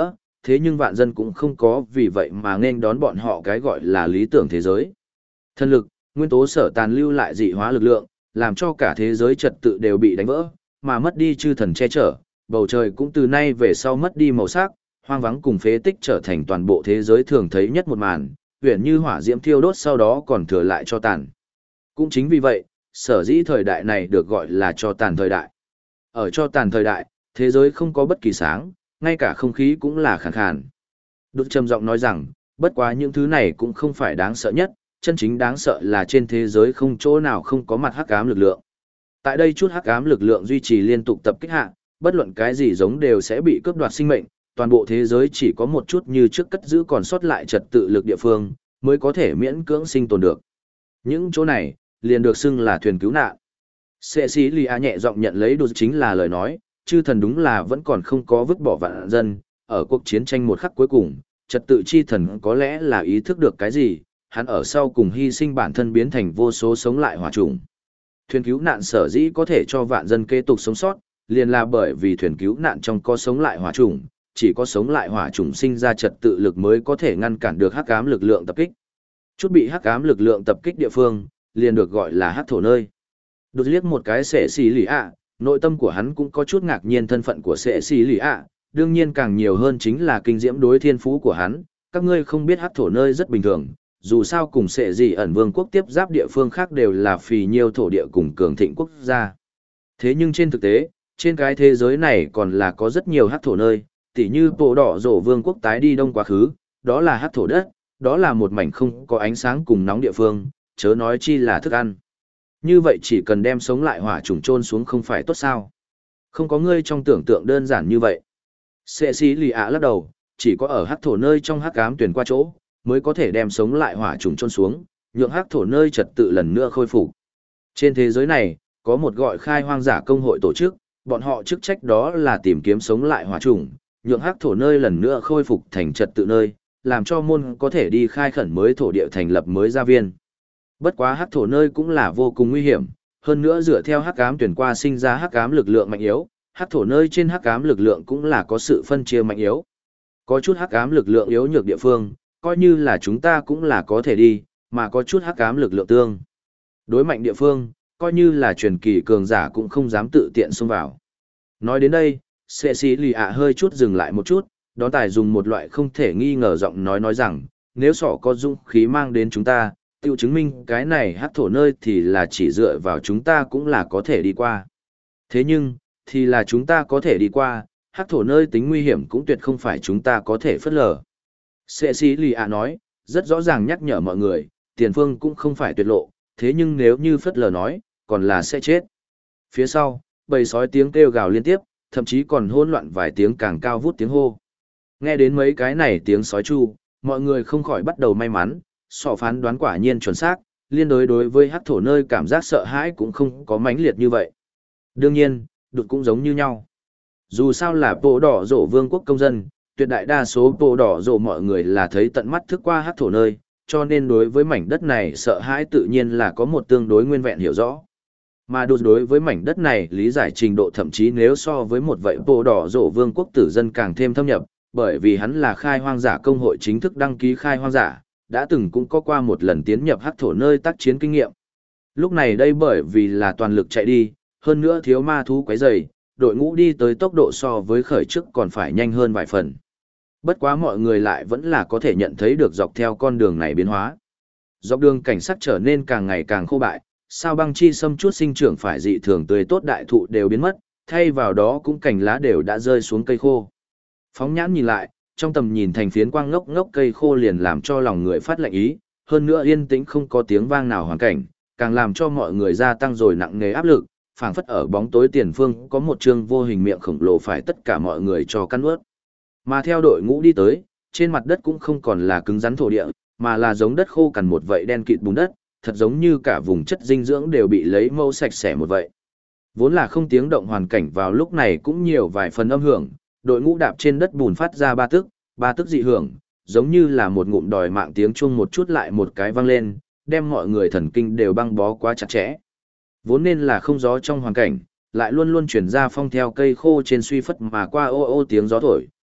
A: thế nhưng vạn dân cũng không có vì vậy mà nên đón bọn họ cái gọi là lý tưởng thế giới. Thân lực, nguyên tố sở tàn lưu lại dị hóa lực lượng, làm cho cả thế giới trật tự đều bị đánh vỡ, mà mất đi chư thần che chở, bầu trời cũng từ nay về sau mất đi màu sắc, hoang vắng cùng phế tích trở thành toàn bộ thế giới thường thấy nhất một màn, huyền như hỏa diễm thiêu đốt sau đó còn thừa lại cho tàn. Cũng chính vì vậy, sở dĩ thời đại này được gọi là cho tàn thời đại. Ở cho tàn thời đại, thế giới không có bất kỳ sáng, ngay cả không khí cũng là khàn khàn. Đột trầm giọng nói rằng, bất quá những thứ này cũng không phải đáng sợ nhất, chân chính đáng sợ là trên thế giới không chỗ nào không có mặt hắc ám lực lượng. Tại đây chút hắc ám lực lượng duy trì liên tục tập kích hạ, bất luận cái gì giống đều sẽ bị cướp đoạt sinh mệnh, toàn bộ thế giới chỉ có một chút như trước cất giữ còn sót lại trật tự lực địa phương, mới có thể miễn cưỡng sinh tồn được. Những chỗ này, liền được xưng là thuyền cứu nạn. Sệ sĩ lì a nhẹ giọng nhận lấy đồ chính là lời nói, chư thần đúng là vẫn còn không có vứt bỏ vạn dân, ở cuộc chiến tranh một khắc cuối cùng, trật tự chi thần có lẽ là ý thức được cái gì, hắn ở sau cùng hy sinh bản thân biến thành vô số sống lại hỏa trùng. Thuyền cứu nạn sở dĩ có thể cho vạn dân kế tục sống sót, liền là bởi vì thuyền cứu nạn trong có sống lại hỏa trùng, chỉ có sống lại hỏa trùng sinh ra trật tự lực mới có thể ngăn cản được hắc ám lực lượng tập kích. Chút bị hắc ám lực lượng tập kích địa phương, liền được gọi là hắc thổ nơi. Đột liếc một cái Sệ xì lì ạ, nội tâm của hắn cũng có chút ngạc nhiên thân phận của Sệ xì lì ạ, đương nhiên càng nhiều hơn chính là kinh diễm đối thiên phú của hắn. Các ngươi không biết hắc thổ nơi rất bình thường, dù sao cùng Sệ gì ẩn vương quốc tiếp giáp địa phương khác đều là phì nhiêu thổ địa cùng cường thịnh quốc gia. Thế nhưng trên thực tế, trên cái thế giới này còn là có rất nhiều hắc thổ nơi, tỉ như bộ đỏ rổ vương quốc tái đi đông quá khứ, đó là hắc thổ đất, đó là một mảnh không có ánh sáng cùng nóng địa phương, chớ nói chi là thức ăn. Như vậy chỉ cần đem sống lại hỏa trùng trôn xuống không phải tốt sao? Không có ngươi trong tưởng tượng đơn giản như vậy. Sệ sĩ lì ạ lắc đầu, chỉ có ở hắc thổ nơi trong hắc ám tuyển qua chỗ, mới có thể đem sống lại hỏa trùng trôn xuống, nhượng hắc thổ nơi trật tự lần nữa khôi phục. Trên thế giới này, có một gọi khai hoang giả công hội tổ chức, bọn họ chức trách đó là tìm kiếm sống lại hỏa trùng, nhượng hắc thổ nơi lần nữa khôi phục thành trật tự nơi, làm cho môn có thể đi khai khẩn mới thổ địa thành lập mới gia viên. Bất quá hắc thổ nơi cũng là vô cùng nguy hiểm, hơn nữa dựa theo hắc ám tuyển qua sinh ra hắc ám lực lượng mạnh yếu, hắc thổ nơi trên hắc ám lực lượng cũng là có sự phân chia mạnh yếu. Có chút hắc ám lực lượng yếu nhược địa phương, coi như là chúng ta cũng là có thể đi, mà có chút hắc ám lực lượng tương đối mạnh địa phương, coi như là truyền kỳ cường giả cũng không dám tự tiện xông vào. Nói đến đây, Sệ sĩ lì ạ hơi chút dừng lại một chút, đón tài dùng một loại không thể nghi ngờ giọng nói rằng, nếu sỏ có dũng khí mang đến chúng ta, tiêu chứng minh cái này hắc thổ nơi thì là chỉ dựa vào chúng ta cũng là có thể đi qua. Thế nhưng, thì là chúng ta có thể đi qua, hắc thổ nơi tính nguy hiểm cũng tuyệt không phải chúng ta có thể phớt lờ. Sệ sĩ lì ạ nói, rất rõ ràng nhắc nhở mọi người, tiền phương cũng không phải tuyệt lộ, thế nhưng nếu như phớt lờ nói, còn là sẽ chết. Phía sau, bầy sói tiếng kêu gào liên tiếp, thậm chí còn hỗn loạn vài tiếng càng cao vút tiếng hô. Nghe đến mấy cái này tiếng sói chu, mọi người không khỏi bắt đầu may mắn, sọ phán đoán quả nhiên chuẩn xác, liên đối với hắc thổ nơi cảm giác sợ hãi cũng không có mãnh liệt như vậy. Đương nhiên, đột cũng giống như nhau. Dù sao là bộ đỏ rổ vương quốc công dân, tuyệt đại đa số bộ đỏ rổ mọi người là thấy tận mắt thức qua hắc thổ nơi, cho nên đối với mảnh đất này sợ hãi tự nhiên là có một tương đối nguyên vẹn hiểu rõ. Mà đối với mảnh đất này lý giải trình độ thậm chí nếu so với một vậy bộ đỏ rổ vương quốc tử dân càng thêm thâm nhập, bởi vì hắn là khai hoang giả công hội chính thức đăng ký khai hoang giả, đã từng cũng có qua một lần tiến nhập hắc thổ nơi tác chiến kinh nghiệm. Lúc này đây bởi vì là toàn lực chạy đi, hơn nữa thiếu ma thú quấy rầy, đội ngũ đi tới tốc độ so với khởi trước còn phải nhanh hơn vài phần. Bất quá mọi người lại vẫn là có thể nhận thấy được dọc theo con đường này biến hóa. Dọc đường cảnh sắc trở nên càng ngày càng khô bại, sao băng chi xâm chút sinh trưởng phải dị thường tươi tốt đại thụ đều biến mất, thay vào đó cũng cành lá đều đã rơi xuống cây khô. Phóng nhãn nhìn lại, trong tầm nhìn thành phiến quang ngốc ngốc cây khô liền làm cho lòng người phát lạnh ý, hơn nữa yên tĩnh không có tiếng vang nào hoàn cảnh, càng làm cho mọi người gia tăng rồi nặng nề áp lực, phảng phất ở bóng tối tiền phương có một chương vô hình miệng khổng lồ phải tất cả mọi người cho cắn nuốt. Mà theo đội ngũ đi tới, trên mặt đất cũng không còn là cứng rắn thổ địa, mà là giống đất khô cằn một vậy đen kịt bùn đất, thật giống như cả vùng chất dinh dưỡng đều bị lấy mâu sạch sẽ một vậy. Vốn là không tiếng động hoàn cảnh vào lúc này cũng nhiều vài phần âm hưởng, đội ngũ đạp trên đất bùn phát ra ba tức dị hưởng, giống như là một ngụm đòi mạng tiếng chuông một chút lại một cái vang lên, đem mọi người thần kinh đều băng bó quá chặt chẽ. Vốn nên là không gió trong hoàn cảnh, lại luôn luôn chuyển ra phong theo cây khô trên suy phất mà qua ô ô tiếng gió thổi,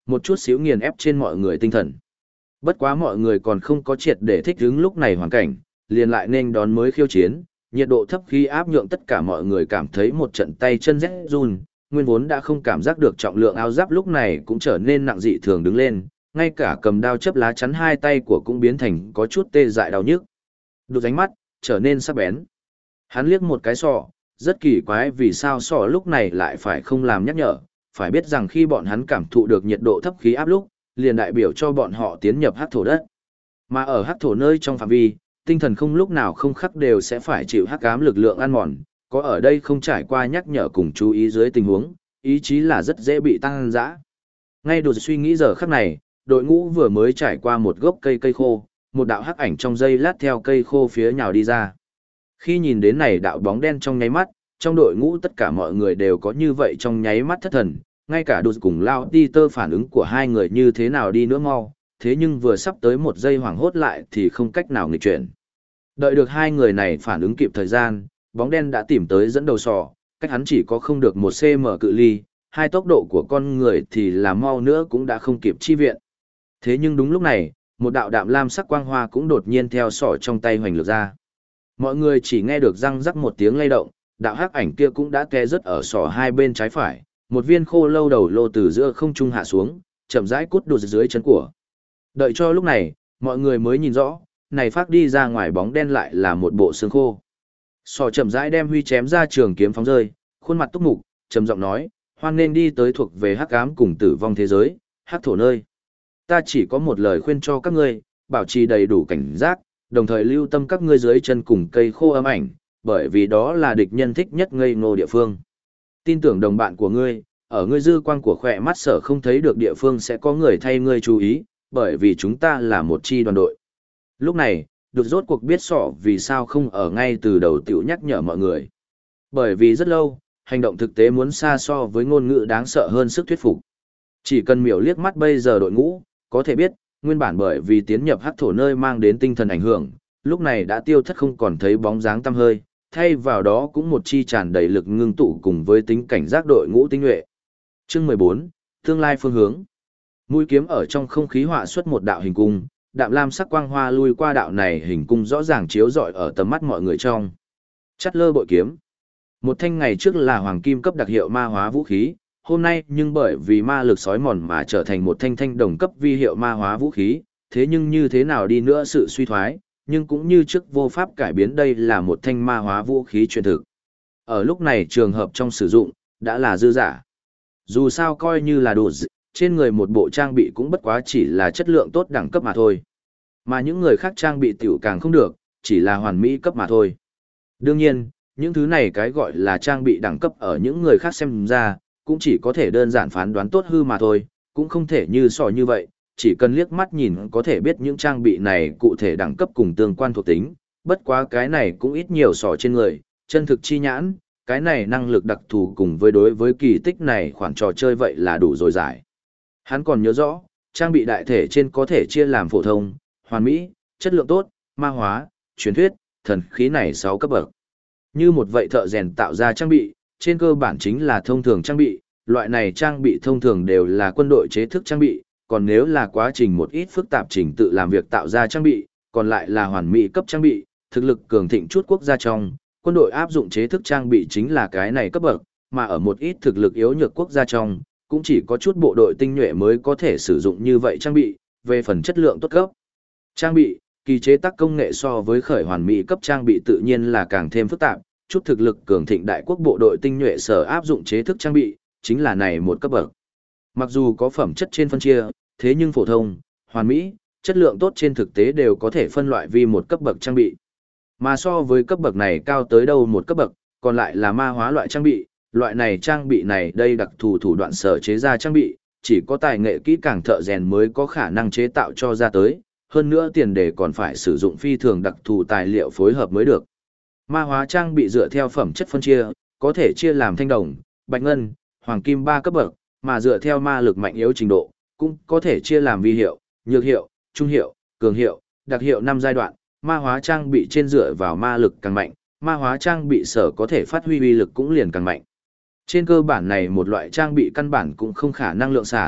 A: một chút xíu nghiền ép trên mọi người tinh thần. Bất quá mọi người còn không có triệt để thích ứng lúc này hoàn cảnh, liền lại nên đón mới khiêu chiến, nhiệt độ thấp khí áp nhượng tất cả mọi người cảm thấy một trận tay chân rét run, nguyên vốn đã không cảm giác được trọng lượng áo giáp lúc này cũng trở nên nặng dị thường đứng lên, ngay cả cầm đao chấp lá chắn hai tay của cũng biến thành có chút tê dại đau nhức. Đột ánh mắt trở nên sắc bén. Hắn liếc một cái sọ, rất kỳ quái vì sao sọ lúc này lại phải không làm nhắc nhở, phải biết rằng khi bọn hắn cảm thụ được nhiệt độ thấp khí áp lúc, liền đại biểu cho bọn họ tiến nhập hắc thổ đất. Mà ở hắc thổ nơi trong phạm vi, tinh thần không lúc nào không khắc đều sẽ phải chịu hắc ám lực lượng ăn mòn, có ở đây không trải qua nhắc nhở cùng chú ý dưới tình huống, ý chí là rất dễ bị tăng dã. Ngay đột suy nghĩ giờ khắc này, đội ngũ vừa mới trải qua một gốc cây khô, một đạo hắc ảnh trong giây lát theo cây khô phía nhào đi ra. Khi nhìn đến này đạo bóng đen trong nháy mắt, trong đội ngũ tất cả mọi người đều có như vậy trong nháy mắt thất thần, ngay cả đột cùng Lao Ti Tơ phản ứng của hai người như thế nào đi nữa mau, thế nhưng vừa sắp tới một giây hoảng hốt lại thì không cách nào nghịch chuyển. Đợi được hai người này phản ứng kịp thời gian, bóng đen đã tìm tới dẫn đầu sò, cách hắn chỉ có không được 1 cm cự ly, hai tốc độ của con người thì là mau nữa cũng đã không kịp chi viện. Thế nhưng đúng lúc này, một đạo đạm lam sắc quang hoa cũng đột nhiên theo sỏ trong tay hoành lược ra. Mọi người chỉ nghe được răng rắc một tiếng lay động, đạo hắc ảnh kia cũng đã té rớt ở sỏ hai bên trái phải, một viên khô lâu đầu lô từ giữa không trung hạ xuống, chậm rãi cút đột dưới chân của. Đợi cho lúc này, mọi người mới nhìn rõ, này phát đi ra ngoài bóng đen lại là một bộ xương khô. Sỏ chậm rãi đem huy chém ra trường kiếm phóng rơi, khuôn mặt túc mục, trầm giọng nói, hoan nên đi tới thuộc về hắc ám cùng tử vong thế giới, hắc thổ nơi. Ta chỉ có một lời khuyên cho các ngươi, bảo trì đầy đủ cảnh giác, đồng thời lưu tâm các ngươi dưới chân cùng cây khô ấm ảnh, bởi vì đó là địch nhân thích nhất ngây ngô địa phương. Tin tưởng đồng bạn của ngươi, ở ngươi dư quang của khỏe mắt sở không thấy được địa phương sẽ có người thay ngươi chú ý, bởi vì chúng ta là một chi đoàn đội. Lúc này, đột rốt cuộc biết sọ vì sao không ở ngay từ đầu tiểu nhắc nhở mọi người. Bởi vì rất lâu, hành động thực tế muốn xa so với ngôn ngữ đáng sợ hơn sức thuyết phục. Chỉ cần miểu liếc mắt bây giờ đội ngũ, có thể biết, nguyên bản bởi vì tiến nhập hắc thổ nơi mang đến tinh thần ảnh hưởng, lúc này đã tiêu thất không còn thấy bóng dáng tăm hơi, thay vào đó cũng một chi tràn đầy lực ngưng tụ cùng với tính cảnh giác đội ngũ tinh nhuệ. Chương 14, tương lai phương hướng. Mũi kiếm ở trong không khí họa xuất một đạo hình cung, đạm lam sắc quang hoa lui qua đạo này hình cung rõ ràng chiếu rọi ở tầm mắt mọi người trong. Chắt lơ bội kiếm. Một thanh ngày trước là hoàng kim cấp đặc hiệu ma hóa vũ khí, hôm nay nhưng bởi vì ma lực sói mòn mà trở thành một thanh thanh đồng cấp vi hiệu ma hóa vũ khí, thế nhưng như thế nào đi nữa sự suy thoái, nhưng cũng như trước vô pháp cải biến đây là một thanh ma hóa vũ khí truyền thực. Ở lúc này trường hợp trong sử dụng, đã là dư giả. Dù sao coi như là đồ trên người một bộ trang bị cũng bất quá chỉ là chất lượng tốt đẳng cấp mà thôi. Mà những người khác trang bị tiểu càng không được, chỉ là hoàn mỹ cấp mà thôi. Đương nhiên, những thứ này cái gọi là trang bị đẳng cấp ở những người khác xem ra, cũng chỉ có thể đơn giản phán đoán tốt hư mà thôi, cũng không thể như sò như vậy, chỉ cần liếc mắt nhìn có thể biết những trang bị này cụ thể đẳng cấp cùng tương quan thuộc tính, bất quá cái này cũng ít nhiều sò trên người, chân thực chi nhãn, cái này năng lực đặc thù cùng với đối với kỳ tích này khoản trò chơi vậy là đủ rồi giải. Hắn còn nhớ rõ, trang bị đại thể trên có thể chia làm phổ thông, hoàn mỹ, chất lượng tốt, ma hóa, truyền thuyết, thần khí này 6 cấp bậc. Như một vậy thợ rèn tạo ra trang bị, trên cơ bản chính là thông thường trang bị, loại này trang bị thông thường đều là quân đội chế thức trang bị, còn nếu là quá trình một ít phức tạp trình tự làm việc tạo ra trang bị, còn lại là hoàn mỹ cấp trang bị, thực lực cường thịnh chút quốc gia trong, quân đội áp dụng chế thức trang bị chính là cái này cấp bậc, mà ở một ít thực lực yếu nhược quốc gia trong, cũng chỉ có chút bộ đội tinh nhuệ mới có thể sử dụng như vậy trang bị, về phần chất lượng tốt cấp. Trang bị, kỳ chế tác công nghệ so với khởi hoàn mỹ cấp trang bị tự nhiên là càng thêm phức tạp, chút thực lực cường thịnh đại quốc bộ đội tinh nhuệ sở áp dụng chế thức trang bị, chính là này một cấp bậc. Mặc dù có phẩm chất trên phân chia, thế nhưng phổ thông, hoàn mỹ, chất lượng tốt trên thực tế đều có thể phân loại vì một cấp bậc trang bị. Mà so với cấp bậc này cao tới đâu một cấp bậc, còn lại là ma hóa loại trang bị, loại này trang bị này đây đặc thù thủ đoạn sở chế ra trang bị, chỉ có tài nghệ kỹ càng thợ rèn mới có khả năng chế tạo cho ra tới, hơn nữa tiền đề còn phải sử dụng phi thường đặc thù tài liệu phối hợp mới được. Ma hóa trang bị dựa theo phẩm chất phân chia, có thể chia làm thanh đồng, bạch ngân, hoàng kim 3 cấp bậc, mà dựa theo ma lực mạnh yếu trình độ, cũng có thể chia làm vi hiệu, nhược hiệu, trung hiệu, cường hiệu, đặc hiệu 5 giai đoạn. Ma hóa trang bị trên dựa vào ma lực càng mạnh, ma hóa trang bị sở có thể phát huy uy lực cũng liền càng mạnh. Trên cơ bản này một loại trang bị căn bản cũng không khả năng lượng sản,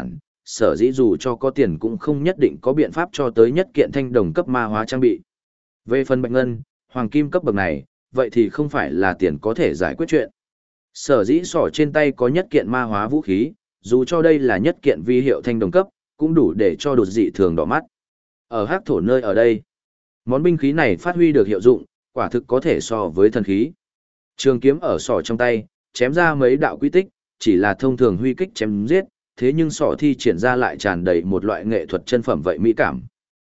A: sở dĩ dù cho có tiền cũng không nhất định có biện pháp cho tới nhất kiện thanh đồng cấp ma hóa trang bị. Về phần bạch ngân, hoàng kim cấp bậc này, vậy thì không phải là tiền có thể giải quyết chuyện. Sở dĩ sỏ trên tay có nhất kiện ma hóa vũ khí, dù cho đây là nhất kiện vi hiệu thanh đồng cấp, cũng đủ để cho đột dị thường đỏ mắt. Ở hắc thổ nơi ở đây, món binh khí này phát huy được hiệu dụng, quả thực có thể so với thần khí. Trường kiếm ở sỏ trong tay, chém ra mấy đạo quy tích, chỉ là thông thường huy kích chém giết, thế nhưng sỏ thi triển ra lại tràn đầy một loại nghệ thuật chân phẩm vậy mỹ cảm.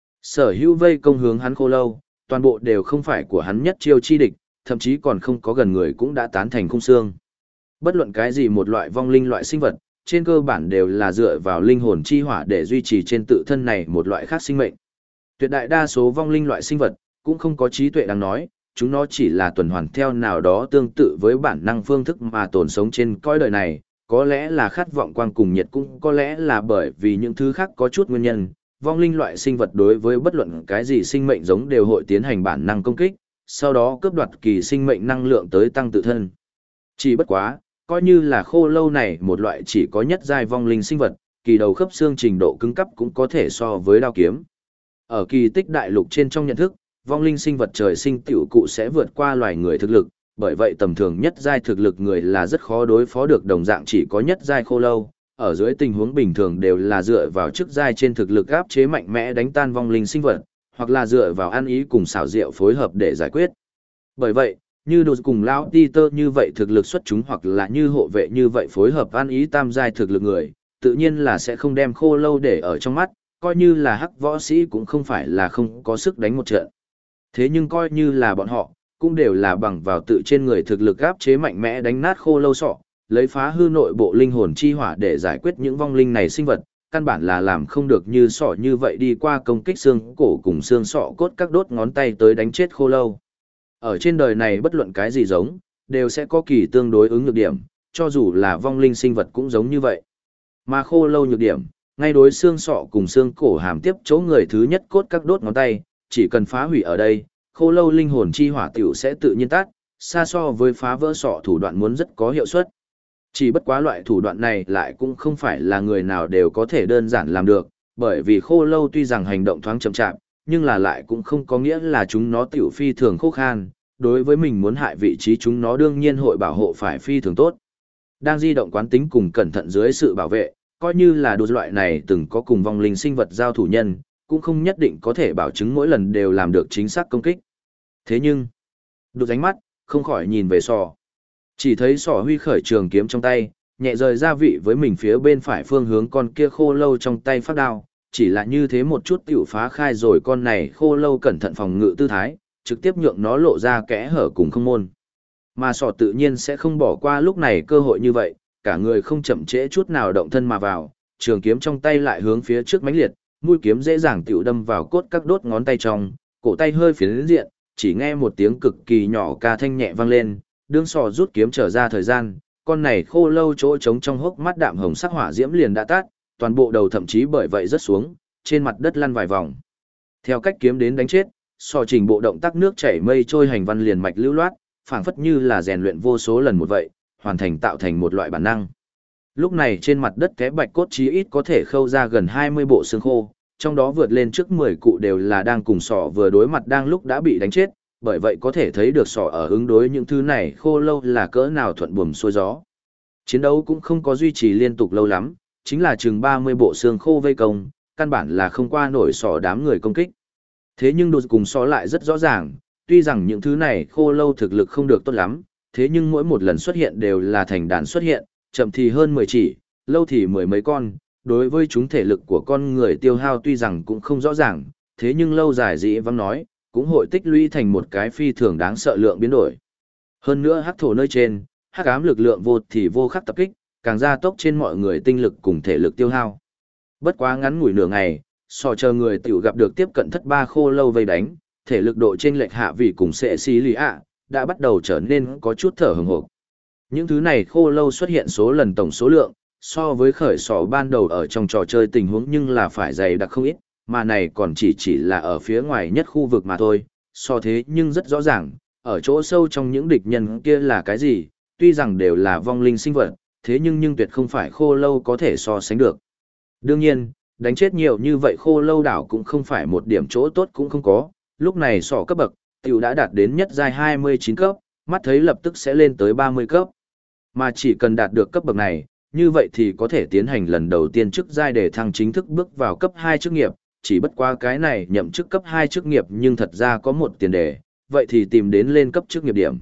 A: Sở hữu vây công hướng hắn khô lâu, toàn bộ đều không phải của hắn nhất chiêu chi địch, thậm chí còn không có gần người cũng đã tán thành khung xương. Bất luận cái gì một loại vong linh loại sinh vật, trên cơ bản đều là dựa vào linh hồn chi hỏa để duy trì trên tự thân này một loại khác sinh mệnh. Tuyệt đại đa số vong linh loại sinh vật, cũng không có trí tuệ đáng nói, chúng nó chỉ là tuần hoàn theo nào đó tương tự với bản năng phương thức mà tồn sống trên cõi đời này, có lẽ là khát vọng quang cùng nhiệt, cũng có lẽ là bởi vì những thứ khác có chút nguyên nhân. Vong linh loại sinh vật đối với bất luận cái gì sinh mệnh giống đều hội tiến hành bản năng công kích, sau đó cướp đoạt kỳ sinh mệnh năng lượng tới tăng tự thân. Chỉ bất quá, coi như là khô lâu này một loại chỉ có nhất giai vong linh sinh vật, kỳ đầu khớp xương trình độ cứng cấp cũng có thể so với đao kiếm. Ở kỳ tích đại lục trên trong nhận thức, vong linh sinh vật trời sinh tiểu cụ sẽ vượt qua loài người thực lực, bởi vậy tầm thường nhất giai thực lực người là rất khó đối phó được, đồng dạng chỉ có nhất giai khô lâu, ở dưới tình huống bình thường đều là dựa vào chức giai trên thực lực áp chế mạnh mẽ đánh tan vong linh sinh vật, hoặc là dựa vào ăn ý cùng xảo diệu phối hợp để giải quyết. Bởi vậy, như đột cùng lão Peter như vậy thực lực xuất chúng, hoặc là như hộ vệ như vậy phối hợp ăn ý tam giai thực lực người, tự nhiên là sẽ không đem khô lâu để ở trong mắt, coi như là hắc võ sĩ cũng không phải là không có sức đánh một trận. Thế nhưng coi như là bọn họ, cũng đều là bằng vào tự trên người thực lực áp chế mạnh mẽ đánh nát khô lâu sọ, lấy phá hư nội bộ linh hồn chi hỏa để giải quyết những vong linh này sinh vật, căn bản là làm không được như sọ như vậy đi qua công kích xương cổ cùng xương sọ cốt các đốt ngón tay tới đánh chết khô lâu. Ở trên đời này bất luận cái gì giống, đều sẽ có kỳ tương đối ứng nhược điểm, cho dù là vong linh sinh vật cũng giống như vậy. Mà khô lâu nhược điểm, ngay đối xương sọ cùng xương cổ hàm tiếp chỗ người thứ nhất cốt các đốt ngón tay, chỉ cần phá hủy ở đây, khô lâu linh hồn chi hỏa tiểu sẽ tự nhiên tắt, xa so với phá vỡ sọ thủ đoạn muốn rất có hiệu suất. Chỉ bất quá loại thủ đoạn này lại cũng không phải là người nào đều có thể đơn giản làm được, bởi vì khô lâu tuy rằng hành động thoáng chậm chạp, nhưng là lại cũng không có nghĩa là chúng nó tiểu phi thường khô khan, đối với mình muốn hại vị trí chúng nó đương nhiên hội bảo hộ phải phi thường tốt. Đang di động quán tính cùng cẩn thận dưới sự bảo vệ, coi như là đồ loại này từng có cùng vong linh sinh vật giao thủ nhân, cũng không nhất định có thể bảo chứng mỗi lần đều làm được chính xác công kích. Thế nhưng, đột ánh mắt, không khỏi nhìn về sò. Chỉ thấy sò huy khởi trường kiếm trong tay, nhẹ rời gia vị với mình phía bên phải phương hướng con kia khô lâu trong tay phát đao, chỉ là như thế một chút tiểu phá khai rồi con này khô lâu cẩn thận phòng ngự tư thái, trực tiếp nhượng nó lộ ra kẽ hở cùng không môn. Mà sò tự nhiên sẽ không bỏ qua lúc này cơ hội như vậy, cả người không chậm trễ chút nào động thân mà vào, trường kiếm trong tay lại hướng phía trước mãnh liệt, mũi kiếm dễ dàng tiểu đâm vào cốt các đốt ngón tay trong, cổ tay hơi phiến diện, chỉ nghe một tiếng cực kỳ nhỏ ca thanh nhẹ vang lên, đương sò rút kiếm trở ra thời gian, con này khô lâu chỗ trống trong hốc mắt đạm hồng sắc hỏa diễm liền đã tắt, toàn bộ đầu thậm chí bởi vậy rớt xuống, trên mặt đất lăn vài vòng. Theo cách kiếm đến đánh chết, sò trình bộ động tác nước chảy mây trôi hành văn liền mạch lưu loát, phảng phất như là rèn luyện vô số lần một vậy, hoàn thành tạo thành một loại bản năng. Lúc này trên mặt đất té bạch cốt chí ít có thể khâu ra gần 20 bộ xương khô, trong đó vượt lên trước 10 cụ đều là đang cùng sọ vừa đối mặt đang lúc đã bị đánh chết, bởi vậy có thể thấy được sọ ở ứng đối những thứ này khô lâu là cỡ nào thuận buồm xuôi gió. Chiến đấu cũng không có duy trì liên tục lâu lắm, chính là chừng 30 bộ xương khô vây công, căn bản là không qua nổi sọ đám người công kích. Thế nhưng đột cùng sọ lại rất rõ ràng, tuy rằng những thứ này khô lâu thực lực không được tốt lắm, thế nhưng mỗi một lần xuất hiện đều là thành đàn xuất hiện, chậm thì hơn 10 chỉ, lâu thì mười mấy con, đối với chúng thể lực của con người tiêu hao tuy rằng cũng không rõ ràng, thế nhưng lâu dài dĩ vắng nói, cũng hội tích lũy thành một cái phi thường đáng sợ lượng biến đổi. Hơn nữa hắc thổ nơi trên, hắc ám lực lượng vô thì vô khắc tập kích, càng gia tốc trên mọi người tinh lực cùng thể lực tiêu hao. Bất quá ngắn ngủi nửa ngày, sò chờ người tiểu gặp được tiếp cận thất ba khô lâu vây đánh, thể lực độ trên lệch hạ vì cùng sẽ xí lý ạ, đã bắt đầu trở nên có chút thở hừng hực. Những thứ này khô lâu xuất hiện số lần tổng số lượng, so với khởi sỏ ban đầu ở trong trò chơi tình huống nhưng là phải dày đặc không ít, mà này còn chỉ là ở phía ngoài nhất khu vực mà thôi, so thế nhưng rất rõ ràng, ở chỗ sâu trong những địch nhân kia là cái gì, tuy rằng đều là vong linh sinh vật, thế nhưng tuyệt không phải khô lâu có thể so sánh được. Đương nhiên, đánh chết nhiều như vậy khô lâu đảo cũng không phải một điểm chỗ tốt cũng không có, lúc này sỏ cấp bậc, tiểu đã đạt đến nhất giai 29 cấp, mắt thấy lập tức sẽ lên tới 30 cấp. Mà chỉ cần đạt được cấp bậc này, như vậy thì có thể tiến hành lần đầu tiên chức giai để thăng chính thức bước vào cấp 2 chức nghiệp, chỉ bất qua cái này nhậm chức cấp 2 chức nghiệp nhưng thật ra có một tiền đề, vậy thì tìm đến lên cấp chức nghiệp điểm.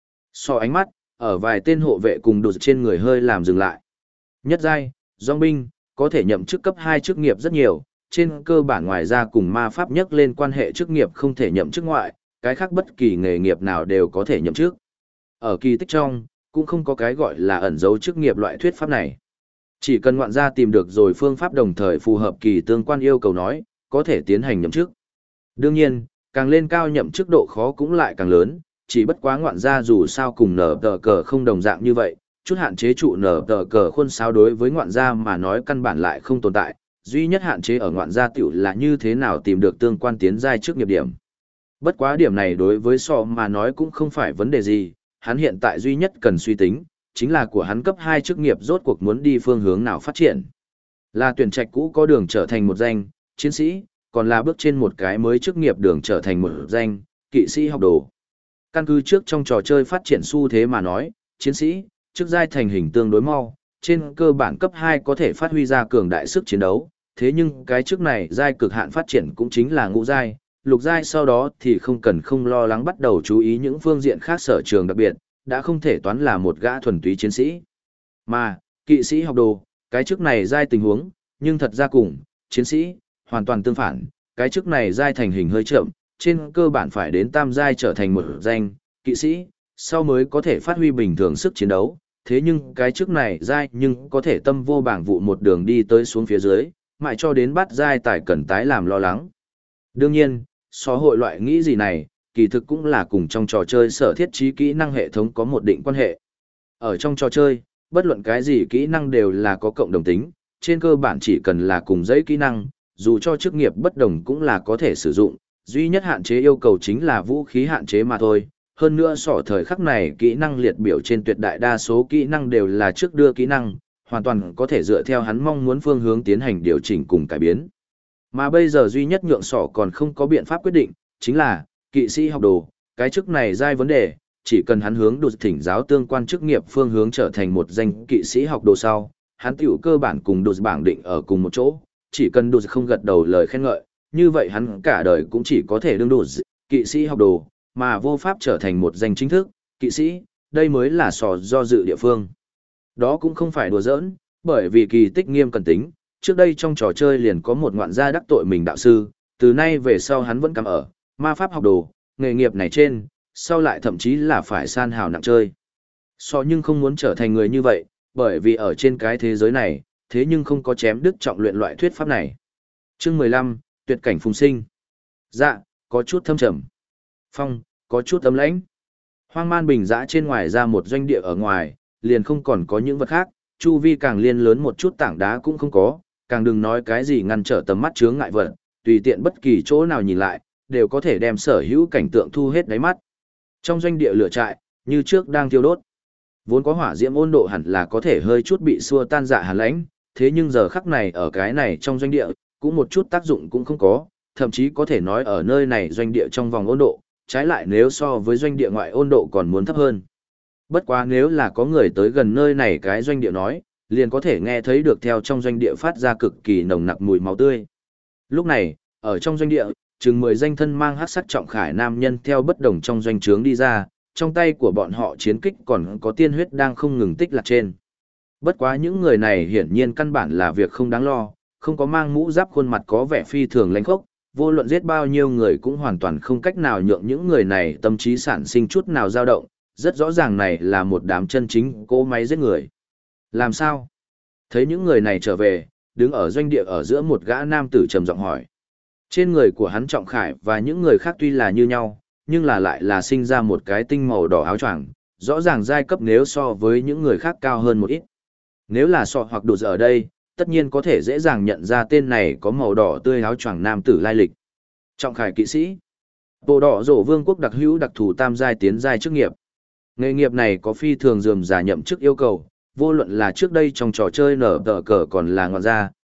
A: So ánh mắt, ở vài tên hộ vệ cùng đột trên người hơi làm dừng lại. Nhất giai, dòng binh, có thể nhậm chức cấp 2 chức nghiệp rất nhiều, trên cơ bản ngoài ra cùng ma pháp nhắc lên quan hệ chức nghiệp không thể nhậm chức ngoại, cái khác bất kỳ nghề nghiệp nào đều có thể nhậm chức. Ở kỳ tích trong, cũng không có cái gọi là ẩn dấu chức nghiệp loại thuyết pháp này. Chỉ cần ngoạn gia tìm được rồi phương pháp đồng thời phù hợp kỳ tương quan yêu cầu nói, có thể tiến hành nhậm chức. Đương nhiên, càng lên cao nhậm chức độ khó cũng lại càng lớn, chỉ bất quá ngoạn gia dù sao cùng nở tờ cờ không đồng dạng như vậy, chút hạn chế trụ nở tờ cờ khuôn sao đối với ngoạn gia mà nói căn bản lại không tồn tại, duy nhất hạn chế ở ngoạn gia tiểu là như thế nào tìm được tương quan tiến giai trước nghiệp điểm. Bất quá điểm này đối với sọ mà nói cũng không phải vấn đề gì, hắn hiện tại duy nhất cần suy tính, chính là của hắn cấp 2 chức nghiệp rốt cuộc muốn đi phương hướng nào phát triển. Là tuyển trạch cũ có đường trở thành một danh, chiến sĩ, còn là bước trên một cái mới chức nghiệp đường trở thành một danh, kỵ sĩ học đồ. Căn cứ trước trong trò chơi phát triển xu thế mà nói, chiến sĩ, chức giai thành hình tương đối mau, trên cơ bản cấp 2 có thể phát huy ra cường đại sức chiến đấu, thế nhưng cái chức này giai cực hạn phát triển cũng chính là ngũ giai, lục giai sau đó thì không lo lắng bắt đầu chú ý những phương diện khác sở trường đặc biệt, đã không thể toán là một gã thuần túy chiến sĩ. Mà, kỵ sĩ học đồ, cái chức này giai tình huống, nhưng thật ra cùng, chiến sĩ, hoàn toàn tương phản, cái chức này giai thành hình hơi chậm, trên cơ bản phải đến tam giai trở thành một danh, kỵ sĩ, sau mới có thể phát huy bình thường sức chiến đấu, thế nhưng cái chức này giai nhưng có thể tâm vô bảng vụ một đường đi tới xuống phía dưới, mãi cho đến bắt giai tài cần tái làm lo lắng. Đương nhiên, so hội loại nghĩ gì này, kỳ thực cũng là cùng trong trò chơi sở thiết trí kỹ năng hệ thống có một định quan hệ. Ở trong trò chơi, bất luận cái gì kỹ năng đều là có cộng đồng tính, trên cơ bản chỉ cần là cùng giấy kỹ năng, dù cho chức nghiệp bất đồng cũng là có thể sử dụng, duy nhất hạn chế yêu cầu chính là vũ khí hạn chế mà thôi. Hơn nữa sỏ thời khắc này kỹ năng liệt biểu trên tuyệt đại đa số kỹ năng đều là trước đưa kỹ năng, hoàn toàn có thể dựa theo hắn mong muốn phương hướng tiến hành điều chỉnh cùng cải biến. Mà bây giờ duy nhất nhượng sỏ còn không có biện pháp quyết định, chính là kỵ sĩ học đồ, cái chức này giai vấn đề, chỉ cần hắn hướng đột thỉnh giáo tương quan chức nghiệp phương hướng trở thành một danh kỵ sĩ học đồ sau, hắn tiểu cơ bản cùng đột bảng định ở cùng một chỗ, chỉ cần đột không gật đầu lời khen ngợi, như vậy hắn cả đời cũng chỉ có thể đương đột kỵ sĩ học đồ, mà vô pháp trở thành một danh chính thức kỵ sĩ, đây mới là sò do dự địa phương. Đó cũng không phải đùa giỡn, bởi vì kỳ tích nghiêm cần tính, trước đây trong trò chơi liền có một ngoạn gia đắc tội mình đạo sư, từ nay về sau hắn vẫn cắm ở ma pháp học đồ, nghề nghiệp này trên, sau lại thậm chí là phải san hào nặng chơi. So nhưng không muốn trở thành người như vậy, bởi vì ở trên cái thế giới này, thế nhưng không có chém đứt trọng luyện loại thuyết pháp này. Chương 15, tuyệt cảnh phùng sinh. Dạ, có chút thâm trầm. Phong, có chút ấm lãnh. Hoang man bình dã trên ngoài ra một doanh địa ở ngoài, liền không còn có những vật khác, chu vi càng liên lớn một chút tảng đá cũng không có, càng đừng nói cái gì ngăn trở tầm mắt chướng ngại vật, tùy tiện bất kỳ chỗ nào nhìn lại, đều có thể đem sở hữu cảnh tượng thu hết đáy mắt. Trong doanh địa lửa trại, như trước đang thiêu đốt. Vốn có hỏa diễm ôn độ hẳn là có thể hơi chút bị xua tan dạ hàn lãnh, thế nhưng giờ khắc này ở cái này trong doanh địa, cũng một chút tác dụng cũng không có, thậm chí có thể nói ở nơi này doanh địa trong vòng ôn độ, trái lại nếu so với doanh địa ngoại ôn độ còn muốn thấp hơn. Bất quá nếu là có người tới gần nơi này cái doanh địa nói, liền có thể nghe thấy được theo trong doanh địa phát ra cực kỳ nồng nặc mùi máu tươi. Lúc này, ở trong doanh địa, chừng 10 danh thân mang hắc sắc trọng khải nam nhân theo bất đồng trong doanh trướng đi ra, trong tay của bọn họ chiến kích còn có tiên huyết đang không ngừng tích lạc trên. Bất quá những người này hiển nhiên căn bản là việc không đáng lo, không có mang mũ giáp khuôn mặt có vẻ phi thường lãnh khốc, vô luận giết bao nhiêu người cũng hoàn toàn không cách nào nhượng những người này tâm trí sản sinh chút nào dao động, rất rõ ràng này là một đám chân chính cỗ máy giết người. Làm sao? Thấy những người này trở về, đứng ở doanh địa ở giữa một gã nam tử trầm giọng hỏi. Trên người của hắn trọng khải và những người khác tuy là như nhau, nhưng là lại là sinh ra một cái tinh màu đỏ áo choàng, rõ ràng giai cấp nếu so với những người khác cao hơn một ít. Nếu là sọ hoặc đột ở đây, tất nhiên có thể dễ dàng nhận ra tên này có màu đỏ tươi áo choàng nam tử lai lịch. Trọng khải kỵ sĩ. Bộ đỏ rổ vương quốc đặc hữu đặc thù tam giai tiến giai chức nghiệp. Nghề nghiệp này có phi thường dườm giả nhậm chức yêu cầu, vô luận là trước đây trong trò chơi nở tờ cờ còn là ngọn ra,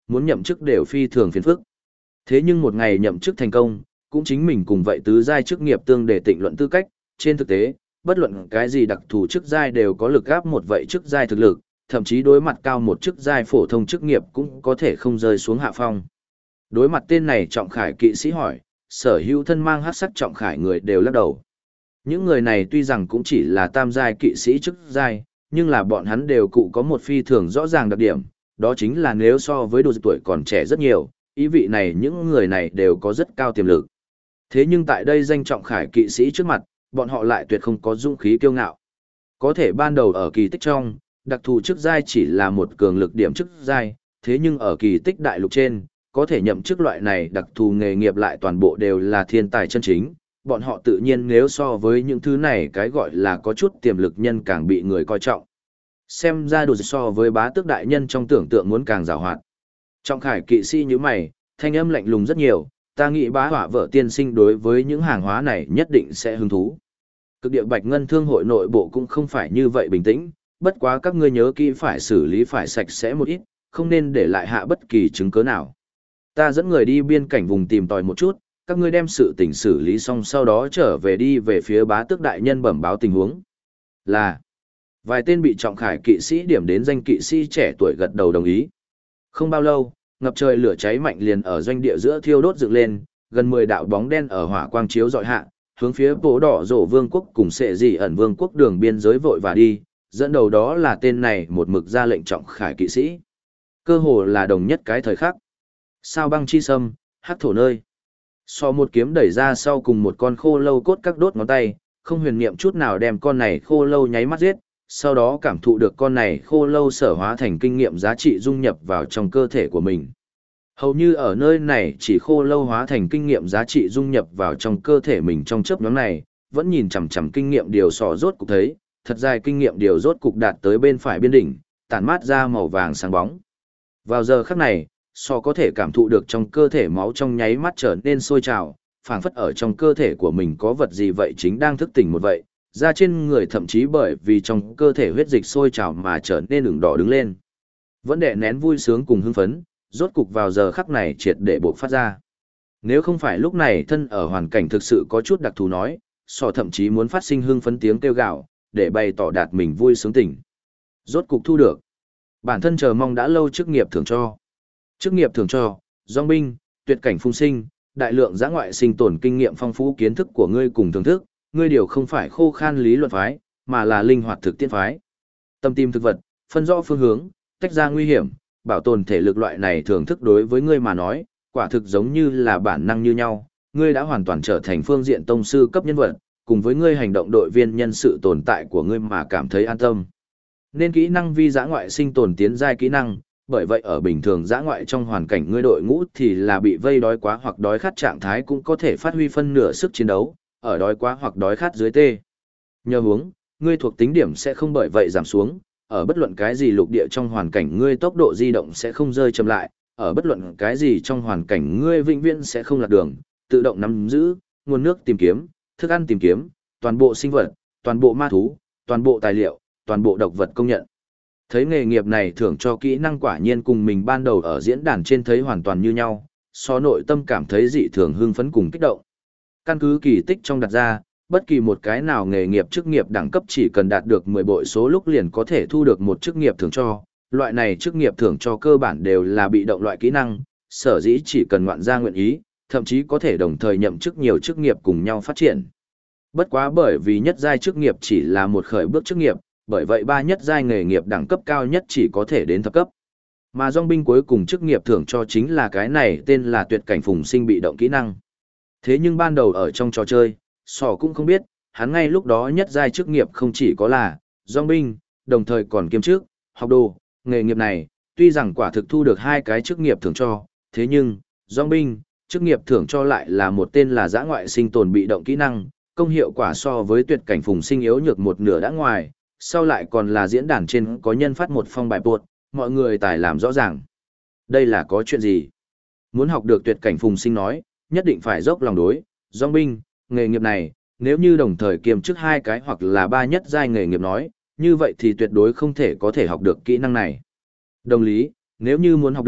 A: muốn nhậm chức đều phi thường phiền phức. Thế nhưng một ngày nhậm chức thành công, cũng chính mình cùng vậy tứ giai chức nghiệp tương để tịnh luận tư cách, trên thực tế, bất luận cái gì đặc thù chức giai đều có lực gáp một vậy chức giai thực lực, thậm chí đối mặt cao một chức giai phổ thông chức nghiệp cũng có thể không rơi xuống hạ phong. Đối mặt tên này trọng khải kỵ sĩ hỏi, sở hữu thân mang hắc sắc trọng khải người đều lắc đầu. Những người này tuy rằng cũng chỉ là tam giai kỵ sĩ chức giai, nhưng là bọn hắn đều cụ có một phi thường rõ ràng đặc điểm, đó chính là nếu so với độ tuổi còn trẻ rất nhiều, ý vị này những người này đều có rất cao tiềm lực. Thế nhưng tại đây danh trọng khải kỵ sĩ trước mặt, bọn họ lại tuyệt không có dũng khí kiêu ngạo. Có thể ban đầu ở kỳ tích trong, đặc thù chức giai chỉ là một cường lực điểm chức giai, thế nhưng ở kỳ tích đại lục trên, có thể nhậm chức loại này đặc thù nghề nghiệp lại toàn bộ đều là thiên tài chân chính. Bọn họ tự nhiên nếu so với những thứ này cái gọi là có chút tiềm lực nhân càng bị người coi trọng. Xem ra đồ so với bá tước đại nhân trong tưởng tượng muốn càng giàu hoạt. Trọng khải kỵ sĩ như mày, thanh âm lạnh lùng rất nhiều, ta nghĩ bá hỏa vợ tiên sinh đối với những hàng hóa này nhất định sẽ hứng thú. Cực địa bạch ngân thương hội nội bộ cũng không phải như vậy bình tĩnh, bất quá các ngươi nhớ kỹ phải xử lý phải sạch sẽ một ít, không nên để lại hạ bất kỳ chứng cứ nào. Ta dẫn người đi biên cảnh vùng tìm tòi một chút, các ngươi đem sự tình xử lý xong sau đó trở về đi về phía bá tước đại nhân bẩm báo tình huống. Là, vài tên bị trọng khải kỵ sĩ điểm đến danh kỵ sĩ trẻ tuổi gật đầu đồng ý. Không bao lâu, ngập trời lửa cháy mạnh liền ở doanh địa giữa thiêu đốt dựng lên, gần 10 đạo bóng đen ở hỏa quang chiếu dọi hạ, hướng phía bố đỏ rổ vương quốc cùng sệ dị ẩn vương quốc đường biên giới vội và đi, dẫn đầu đó là tên này một mực ra lệnh trọng khải kỵ sĩ. Cơ hồ là đồng nhất cái thời khắc. Sao băng chi sâm, hắc thổ nơi. So một kiếm đẩy ra sau cùng một con khô lâu cốt các đốt ngón tay, không huyền niệm chút nào đem con này khô lâu nháy mắt giết, sau đó cảm thụ được con này khô lâu sở hóa thành kinh nghiệm giá trị dung nhập vào trong cơ thể của mình. Hầu như ở nơi này chỉ khô lâu hóa thành kinh nghiệm giá trị dung nhập vào trong cơ thể mình trong chớp nhoáng này, vẫn nhìn chằm chằm kinh nghiệm điều sò rốt cục thấy, thật dài kinh nghiệm điều rốt cục đạt tới bên phải biên đỉnh, tản mát ra màu vàng sáng bóng. Vào giờ khắc này, sò có thể cảm thụ được trong cơ thể máu trong nháy mắt trở nên sôi trào, phảng phất ở trong cơ thể của mình có vật gì vậy chính đang thức tỉnh một vậy, da trên người thậm chí bởi vì trong cơ thể huyết dịch sôi trào mà trở nên ửng đỏ đứng lên. Vẫn đè nén vui sướng cùng hưng phấn, rốt cục vào giờ khắc này triệt để bộc phát ra. Nếu không phải lúc này thân ở hoàn cảnh thực sự có chút đặc thù nói, sò thậm chí muốn phát sinh hưng phấn tiếng kêu gào, để bày tỏ đạt mình vui sướng tỉnh. Rốt cục thu được. Bản thân chờ mong đã lâu chức nghiệp thưởng cho. Chức nghiệp thưởng cho, dòng binh, tuyệt cảnh phung sinh, đại lượng giã ngoại sinh tồn kinh nghiệm phong phú kiến thức của ngươi cùng thưởng thức, ngươi điều không phải khô khan lý luận phái, mà là linh hoạt thực tiễn phái. Tâm tìm thực vật, phân rõ phương hướng, tách ra nguy hiểm, bảo tồn thể lực loại này thưởng thức đối với ngươi mà nói, quả thực giống như là bản năng như nhau, ngươi đã hoàn toàn trở thành phương diện tông sư cấp nhân vật, cùng với ngươi hành động đội viên nhân sự tồn tại của ngươi mà cảm thấy an tâm. Nên kỹ năng vi dã ngoại sinh tồn tiến giai kỹ năng, bởi vậy ở bình thường dã ngoại trong hoàn cảnh ngươi đội ngũ thì là bị vây đói quá hoặc đói khát trạng thái cũng có thể phát huy phân nửa sức chiến đấu, ở đói quá hoặc đói khát dưới tê. Nhờ hướng, ngươi thuộc tính điểm sẽ không bởi vậy giảm xuống, ở bất luận cái gì lục địa trong hoàn cảnh ngươi tốc độ di động sẽ không rơi chậm lại, ở bất luận cái gì trong hoàn cảnh ngươi vĩnh viễn sẽ không lạc đường, tự động nắm giữ, nguồn nước tìm kiếm, thức ăn tìm kiếm, toàn bộ sinh vật, toàn bộ ma thú, toàn bộ tài liệu, toàn bộ độc vật công nhận. Thấy nghề nghiệp này thưởng cho kỹ năng quả nhiên cùng mình ban đầu ở diễn đàn trên thấy hoàn toàn như nhau, so nội tâm cảm thấy dị thường hưng phấn cùng kích động. Căn cứ kỳ tích trong đặt ra, bất kỳ một cái nào nghề nghiệp chức nghiệp đẳng cấp chỉ cần đạt được 10 bội số lúc liền có thể thu được một chức nghiệp thưởng cho. Loại này chức nghiệp thưởng cho cơ bản đều là bị động loại kỹ năng, sở dĩ chỉ cần ngoạn gia nguyện ý, thậm chí có thể đồng thời nhậm chức nhiều chức nghiệp cùng nhau phát triển. Bất quá bởi vì nhất giai chức nghiệp chỉ là một khởi bước chức nghiệp, bởi vậy ba nhất giai nghề nghiệp đẳng cấp cao nhất chỉ có thể đến thập cấp. Mà dòng binh cuối cùng chức nghiệp thưởng cho chính là cái này tên là tuyệt cảnh phùng sinh bị động kỹ năng. Thế nhưng ban đầu ở trong trò chơi, Sỏ cũng không biết, hắn ngay lúc đó nhất giai chức nghiệp không chỉ có là dòng binh, đồng thời còn kiêm chức, học đồ, nghề nghiệp này, tuy rằng quả thực thu được hai cái chức nghiệp thưởng cho, thế nhưng, dòng binh, chức nghiệp thưởng cho lại là một tên là dã ngoại sinh tồn bị động kỹ năng, công hiệu quả so với tuyệt cảnh phùng sinh yếu nhược một nửa đã ngoài, sau lại còn là diễn đàn trên có nhân phát một phong bài buộc, mọi người tài làm rõ ràng. Đây là có chuyện gì? Muốn học được tuyệt cảnh phùng sinh nói, nhất định phải dốc lòng đối, dòng binh, nghề nghiệp này, nếu như đồng thời kiêm chức hai cái hoặc là ba nhất giai nghề nghiệp nói, như vậy thì tuyệt đối không thể có thể học được kỹ năng này. Đồng lý, nếu như muốn học được,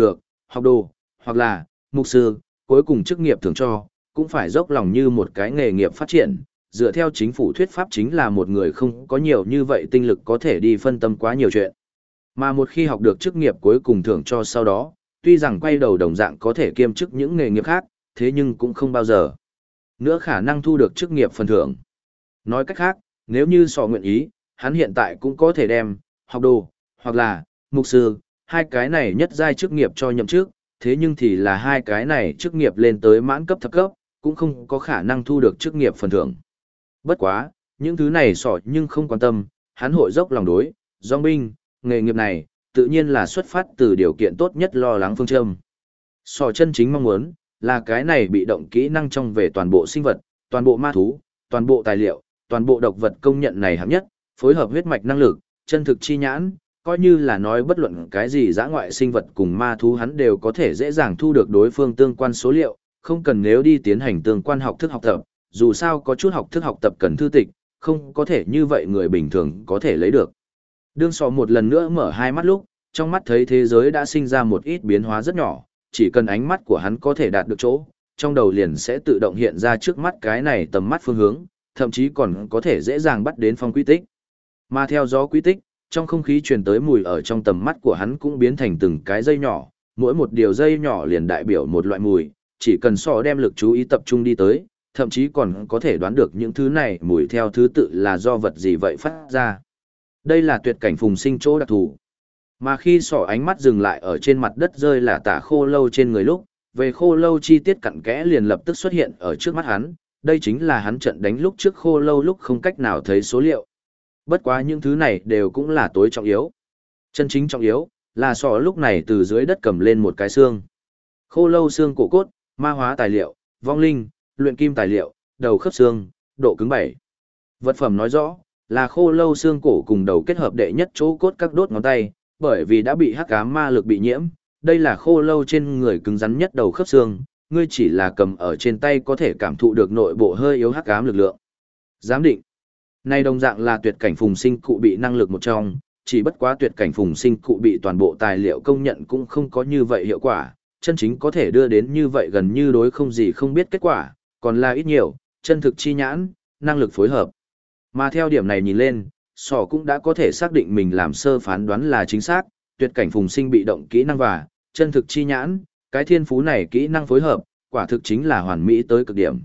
A: học đồ, hoặc là mục sư, cuối cùng chức nghiệp thưởng cho, cũng phải dốc lòng như một cái nghề nghiệp phát triển, dựa theo chính phủ thuyết pháp chính là một người không có nhiều như vậy tinh lực có thể đi phân tâm quá nhiều chuyện. Mà một khi học được chức nghiệp cuối cùng thưởng cho sau đó, tuy rằng quay đầu đồng dạng có thể kiêm chức những nghề nghiệp khác, thế nhưng cũng không bao giờ nữa khả năng thu được chức nghiệp phần thưởng. Nói cách khác, nếu như Sọ nguyện ý, hắn hiện tại cũng có thể đem học đồ, hoặc là mục sư, hai cái này nhất giai chức nghiệp cho nhậm chức, thế nhưng thì là hai cái này chức nghiệp lên tới mãn cấp thập cấp, cũng không có khả năng thu được chức nghiệp phần thưởng. Bất quá, những thứ này Sọ nhưng không quan tâm, hắn hội dốc lòng đối, dòng binh, nghề nghiệp này, tự nhiên là xuất phát từ điều kiện tốt nhất lo lắng phương châm. Sọ chân chính mong muốn, là cái này bị động kỹ năng trong về toàn bộ sinh vật, toàn bộ ma thú, toàn bộ tài liệu, toàn bộ độc vật công nhận này hạng nhất, phối hợp huyết mạch năng lực, chân thực chi nhãn, coi như là nói bất luận cái gì dã ngoại sinh vật cùng ma thú hắn đều có thể dễ dàng thu được đối phương tương quan số liệu, không cần nếu đi tiến hành tương quan học thức học tập, dù sao có chút học thức học tập cần thư tịch, không có thể như vậy người bình thường có thể lấy được. Đương Sọ một lần nữa mở hai mắt lúc, trong mắt thấy thế giới đã sinh ra một ít biến hóa rất nhỏ, chỉ cần ánh mắt của hắn có thể đạt được chỗ, trong đầu liền sẽ tự động hiện ra trước mắt cái này tầm mắt phương hướng, thậm chí còn có thể dễ dàng bắt đến phong quy tích. Mà theo gió quy tích, trong không khí truyền tới mùi ở trong tầm mắt của hắn cũng biến thành từng cái dây nhỏ, mỗi một điều dây nhỏ liền đại biểu một loại mùi, chỉ cần Sọ đem lực chú ý tập trung đi tới, thậm chí còn có thể đoán được những thứ này mùi theo thứ tự là do vật gì vậy phát ra. Đây là tuyệt cảnh phùng sinh chỗ đặc thù. Mà khi Sọ ánh mắt dừng lại ở trên mặt đất rơi là tả khô lâu trên người lúc, về khô lâu chi tiết cặn kẽ liền lập tức xuất hiện ở trước mắt hắn, đây chính là hắn trận đánh lúc trước khô lâu lúc không cách nào thấy số liệu. Bất quá những thứ này đều cũng là tối trọng yếu. Chân chính trọng yếu, là Sọ lúc này từ dưới đất cầm lên một cái xương. Khô lâu xương cổ cốt, ma hóa tài liệu, vong linh, luyện kim tài liệu, đầu khớp xương, độ cứng 7. Vật phẩm nói rõ, là khô lâu xương cổ cùng đầu kết hợp đệ nhất chỗ cốt các đốt ngón tay, bởi vì đã bị hắc ám ma lực bị nhiễm, đây là khô lâu trên người cứng rắn nhất đầu khớp xương, ngươi chỉ là cầm ở trên tay có thể cảm thụ được nội bộ hơi yếu hắc ám lực lượng. Giám định. Này đồng dạng là tuyệt cảnh phùng sinh cụ bị năng lực một trong, chỉ bất quá tuyệt cảnh phùng sinh cụ bị toàn bộ tài liệu công nhận cũng không có như vậy hiệu quả, chân chính có thể đưa đến như vậy gần như đối không gì không biết kết quả, còn là ít nhiều, chân thực chi nhãn, năng lực phối hợp. Mà theo điểm này nhìn lên, Sọ cũng đã có thể xác định mình làm sơ phán đoán là chính xác, tuyệt cảnh phùng sinh bị động kỹ năng và chân thực chi nhãn, cái thiên phú này kỹ năng phối hợp, quả thực chính là hoàn mỹ tới cực điểm.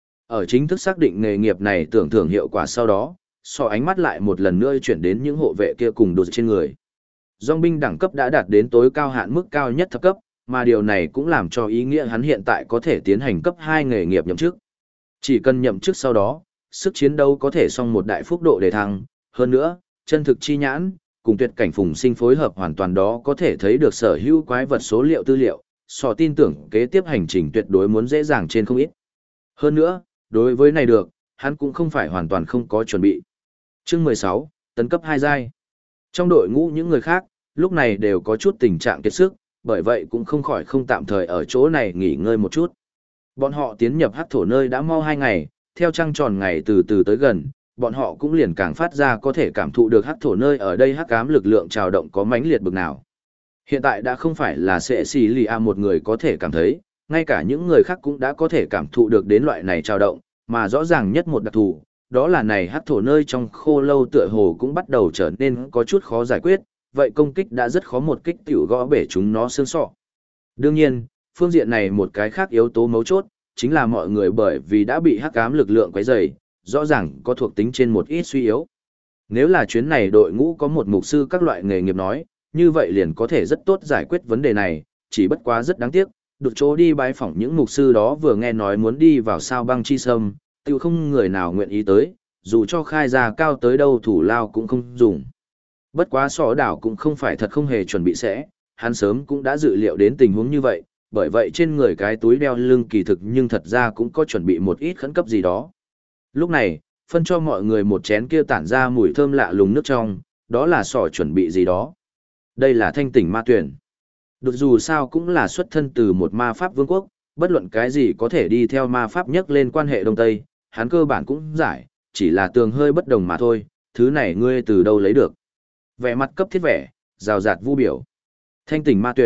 A: Ở chính thức xác định nghề nghiệp này tưởng thưởng hiệu quả sau đó, Sọ ánh mắt lại một lần nữa chuyển đến những hộ vệ kia cùng đột trên người. Dòng binh đẳng cấp đã đạt đến tối cao hạn mức cao nhất thập cấp, mà điều này cũng làm cho ý nghĩa hắn hiện tại có thể tiến hành cấp 2 nghề nghiệp nhậm chức. Chỉ cần nhậm chức sau đó, sức chiến đấu có thể song một đại phúc độ để thăng, hơn nữa, chân thực chi nhãn, cùng tuyệt cảnh phùng sinh phối hợp hoàn toàn đó có thể thấy được sở hữu quái vật số liệu tư liệu, Sọ tin tưởng kế tiếp hành trình tuyệt đối muốn dễ dàng trên không ít. Hơn nữa, đối với này được, hắn cũng không phải hoàn toàn không có chuẩn bị. Chương 16, tấn cấp 2 giai. Trong đội ngũ những người khác, lúc này đều có chút tình trạng kiệt sức, bởi vậy cũng không khỏi không tạm thời ở chỗ này nghỉ ngơi một chút. Bọn họ tiến nhập hắc thổ nơi đã mau 2 ngày, theo trăng tròn ngày từ từ tới gần, bọn họ cũng liền càng phát ra có thể cảm thụ được hắc thổ nơi ở đây hắc ám lực lượng trào động có mãnh liệt bực nào. Hiện tại đã không phải là sẽ xì lì a một người có thể cảm thấy, ngay cả những người khác cũng đã có thể cảm thụ được đến loại này trào động, mà rõ ràng nhất một đặc thù, đó là này hắc thổ nơi trong khô lâu tựa hồ cũng bắt đầu trở nên có chút khó giải quyết, vậy công kích đã rất khó một kích tiểu gõ bể chúng nó xương sọ. Đương nhiên, phương diện này một cái khác yếu tố mấu chốt, chính là mọi người bởi vì đã bị hắc ám lực lượng quấy rầy, rõ ràng có thuộc tính trên một ít suy yếu. Nếu là chuyến này đội ngũ có một mục sư các loại nghề nghiệp nói, như vậy liền có thể rất tốt giải quyết vấn đề này, chỉ bất quá rất đáng tiếc, đột chỗ đi bái phỏng những mục sư đó vừa nghe nói muốn đi vào sao băng chi sâm, tiêu không người nào nguyện ý tới, dù cho khai ra cao tới đâu thủ lao cũng không dùng. Bất quá Sọ đảo cũng không phải thật không hề chuẩn bị sẽ, hắn sớm cũng đã dự liệu đến tình huống như vậy, bởi vậy trên người cái túi đeo lưng kỳ thực nhưng thật ra cũng có chuẩn bị một ít khẩn cấp gì đó. Lúc này, phân cho mọi người một chén kia tản ra mùi thơm lạ lùng nước trong, đó là Sọ chuẩn bị gì đó. Đây là thanh tỉnh ma tuyển. Đột dù sao cũng là xuất thân từ một ma pháp vương quốc, bất luận cái gì có thể đi theo ma pháp nhất lên quan hệ Đông Tây, hắn cơ bản cũng giải, chỉ là tường hơi bất đồng mà thôi, thứ này ngươi từ đâu lấy được. Vẻ mặt cấp thiết vẻ, rào rạt vu biểu. Thanh tỉnh ma tuyển,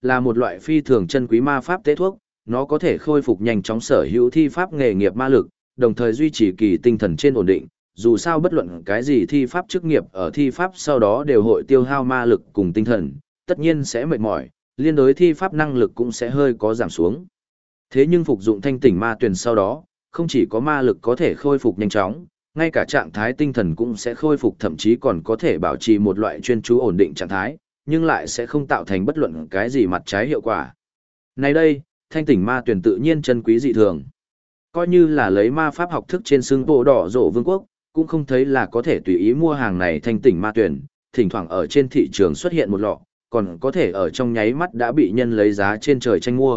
A: là một loại phi thường chân quý ma pháp tế thuốc, nó có thể khôi phục nhanh chóng sở hữu thi pháp nghề nghiệp ma lực, đồng thời duy trì kỳ tinh thần trên ổn định. Dù sao bất luận cái gì thi pháp chức nghiệp ở thi pháp sau đó đều hội tiêu hao ma lực cùng tinh thần, tất nhiên sẽ mệt mỏi, liên đối thi pháp năng lực cũng sẽ hơi có giảm xuống. Thế nhưng phục dụng thanh tỉnh ma tuyền sau đó, không chỉ có ma lực có thể khôi phục nhanh chóng, ngay cả trạng thái tinh thần cũng sẽ khôi phục, thậm chí còn có thể bảo trì một loại chuyên chú ổn định trạng thái, nhưng lại sẽ không tạo thành bất luận cái gì mặt trái hiệu quả. Nay đây, thanh tỉnh ma tuyền tự nhiên chân quý dị thường. Coi như là lấy ma pháp học thức trên xương bộ đỏ rộ vương quốc, cũng không thấy là có thể tùy ý mua hàng này thanh tỉnh ma tuyền, thỉnh thoảng ở trên thị trường xuất hiện một lọ, còn có thể ở trong nháy mắt đã bị nhân lấy giá trên trời tranh mua.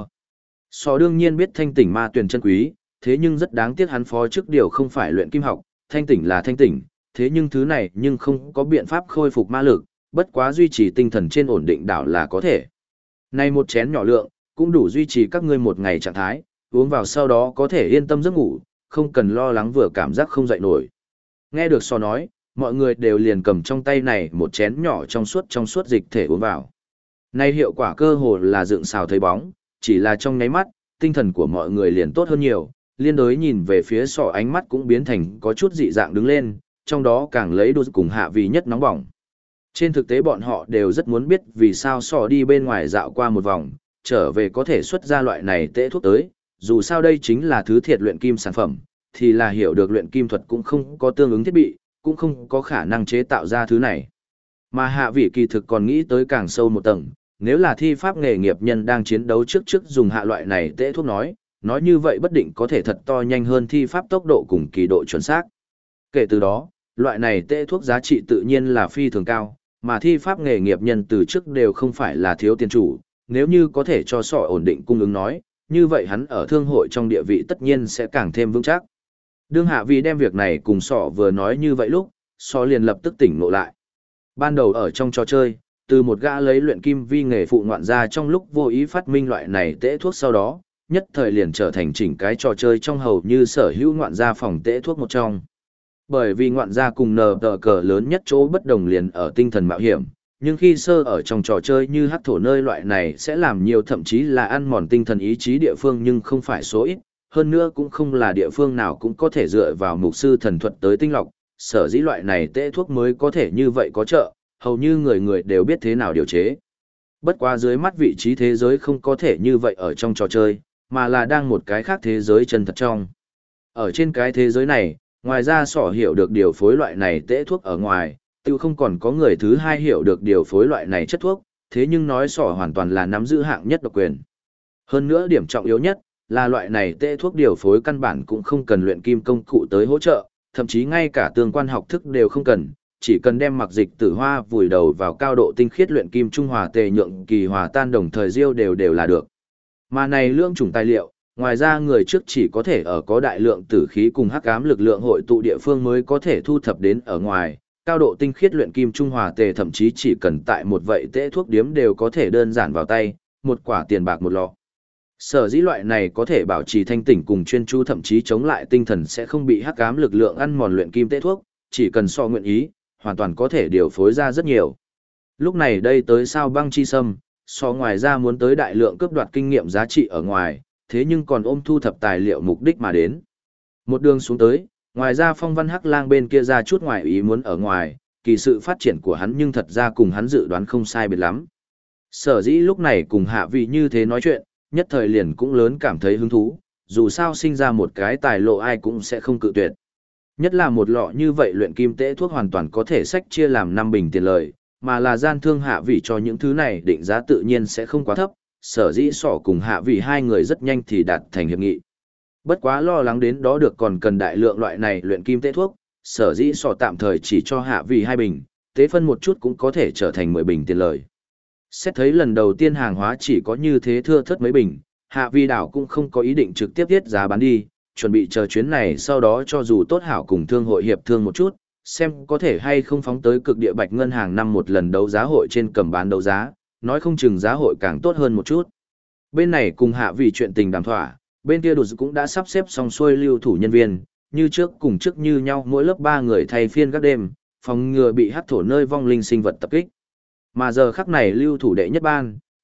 A: Sò đương nhiên biết thanh tỉnh ma tuyền chân quý, thế nhưng rất đáng tiếc hắn phó trước điều không phải luyện kim học, thanh tỉnh là thanh tỉnh, thế nhưng thứ này nhưng không có biện pháp khôi phục ma lực, bất quá duy trì tinh thần trên ổn định đảo là có thể. Này một chén nhỏ lượng, cũng đủ duy trì các ngươi một ngày trạng thái, uống vào sau đó có thể yên tâm giấc ngủ, không cần lo lắng vừa cảm giác không dậy nổi. Nghe được Sò nói, mọi người đều liền cầm trong tay này một chén nhỏ trong suốt dịch thể uống vào. Này hiệu quả cơ hồ là dựng xào thấy bóng, chỉ là trong nháy mắt, tinh thần của mọi người liền tốt hơn nhiều, liên đối nhìn về phía Sò ánh mắt cũng biến thành có chút dị dạng đứng lên, trong đó càng lấy đôi cùng hạ vì nhất nóng bỏng. Trên thực tế bọn họ đều rất muốn biết vì sao Sò đi bên ngoài dạo qua một vòng, trở về có thể xuất ra loại này tễ thuốc tới, dù sao đây chính là thứ thiệt luyện kim sản phẩm, thì là hiểu được luyện kim thuật cũng không có tương ứng thiết bị, cũng không có khả năng chế tạo ra thứ này. Mà hạ vị kỳ thực còn nghĩ tới càng sâu một tầng, nếu là thi pháp nghề nghiệp nhân đang chiến đấu trước dùng hạ loại này tễ thuốc nói như vậy bất định có thể thật to nhanh hơn thi pháp tốc độ cùng kỳ độ chuẩn xác. Kể từ đó, loại này tễ thuốc giá trị tự nhiên là phi thường cao, mà thi pháp nghề nghiệp nhân từ trước đều không phải là thiếu tiền chủ, nếu như có thể cho Sọ ổn định cung ứng như vậy hắn ở thương hội trong địa vị tất nhiên sẽ càng thêm vững chắc. Đương Hạ Vi đem việc này cùng Sọ vừa nói như vậy lúc, Sọ liền lập tức tỉnh ngộ lại. Ban đầu ở trong trò chơi, từ một gã lấy luyện kim vi nghề phụ ngoạn ra trong lúc vô ý phát minh loại này tễ thuốc sau đó, nhất thời liền trở thành chỉnh cái trò chơi trong hầu như sở hữu ngoạn gia phòng tễ thuốc một trong. Bởi vì ngoạn gia cùng nờ tờ cờ lớn nhất chỗ bất đồng liền ở tinh thần mạo hiểm, nhưng khi sơ ở trong trò chơi như hắc thổ nơi loại này sẽ làm nhiều thậm chí là ăn mòn tinh thần ý chí địa phương nhưng không phải số ít, hơn nữa cũng không là địa phương nào cũng có thể dựa vào mục sư thần thuật tới tinh lọc, sở dĩ loại này tễ thuốc mới có thể như vậy có trợ, hầu như người người đều biết thế nào điều chế. Bất quá dưới mắt vị trí thế giới không có thể như vậy ở trong trò chơi, mà là đang một cái khác thế giới chân thật trong. Ở trên cái thế giới này, ngoài ra Sỏ hiểu được điều phối loại này tễ thuốc ở ngoài, tiêu không còn có người thứ hai hiểu được điều phối loại này chất thuốc, thế nhưng nói Sỏ hoàn toàn là nắm giữ hạng nhất độc quyền. Hơn nữa điểm trọng yếu nhất là loại này tễ thuốc điều phối căn bản cũng không cần luyện kim công cụ tới hỗ trợ, thậm chí ngay cả tương quan học thức đều không cần, chỉ cần đem mặc dịch tử hoa vùi đầu vào cao độ tinh khiết luyện kim trung hòa tề nhượng kỳ hòa tan đồng thời diêu đều là được. Mà này lượng chủng tài liệu, ngoài ra người trước chỉ có thể ở có đại lượng tử khí cùng hắc ám lực lượng hội tụ địa phương mới có thể thu thập đến ở ngoài, cao độ tinh khiết luyện kim trung hòa tề thậm chí chỉ cần tại một vậy tễ thuốc điếm đều có thể đơn giản vào tay, một quả tiền bạc một lọ. Sở dĩ loại này có thể bảo trì thanh tỉnh cùng chuyên chú thậm chí chống lại tinh thần sẽ không bị hắc ám lực lượng ăn mòn luyện kim tễ thuốc, chỉ cần so nguyện ý, hoàn toàn có thể điều phối ra rất nhiều. Lúc này đây tới sao băng chi sâm, so ngoài ra muốn tới đại lượng cướp đoạt kinh nghiệm giá trị ở ngoài, thế nhưng còn ôm thu thập tài liệu mục đích mà đến. Một đường xuống tới, ngoài ra phong văn hắc lang bên kia ra chút ngoài ý muốn ở ngoài, kỳ sự phát triển của hắn nhưng thật ra cùng hắn dự đoán không sai biệt lắm. Sở dĩ lúc này cùng hạ vị như thế nói chuyện, nhất thời liền cũng lớn cảm thấy hứng thú, dù sao sinh ra một cái tài lộ ai cũng sẽ không cự tuyệt. Nhất là một lọ như vậy luyện kim tễ thuốc hoàn toàn có thể sách chia làm 5 bình tiền lời, mà là gian thương hạ vị cho những thứ này định giá tự nhiên sẽ không quá thấp, sở dĩ Sỏ cùng hạ vị hai người rất nhanh thì đạt thành hiệp nghị. Bất quá lo lắng đến đó được còn cần đại lượng loại này luyện kim tễ thuốc, sở dĩ Sỏ tạm thời chỉ cho hạ vị 2 bình, tế phân một chút cũng có thể trở thành 10 bình tiền lời. Xét thấy lần đầu tiên hàng hóa chỉ có như thế thưa thớt mấy bình, hạ vị đảo cũng không có ý định trực tiếp tiết giá bán đi, chuẩn bị chờ chuyến này sau đó cho dù tốt hảo cùng thương hội hiệp thương một chút, xem có thể hay không phóng tới cực địa bạch ngân hàng năm một lần đấu giá hội trên cầm bán đấu giá, nói không chừng giá hội càng tốt hơn một chút. Bên này cùng hạ vì chuyện tình đàm thỏa, bên kia đột cũng đã sắp xếp xong xuôi lưu thủ nhân viên, như trước cùng trước như nhau mỗi lớp 3 người thay phiên các đêm, phòng ngừa bị hắc thổ nơi vong linh sinh vật tập kích. Mà giờ khắc này lưu thủ đệ nhất ban,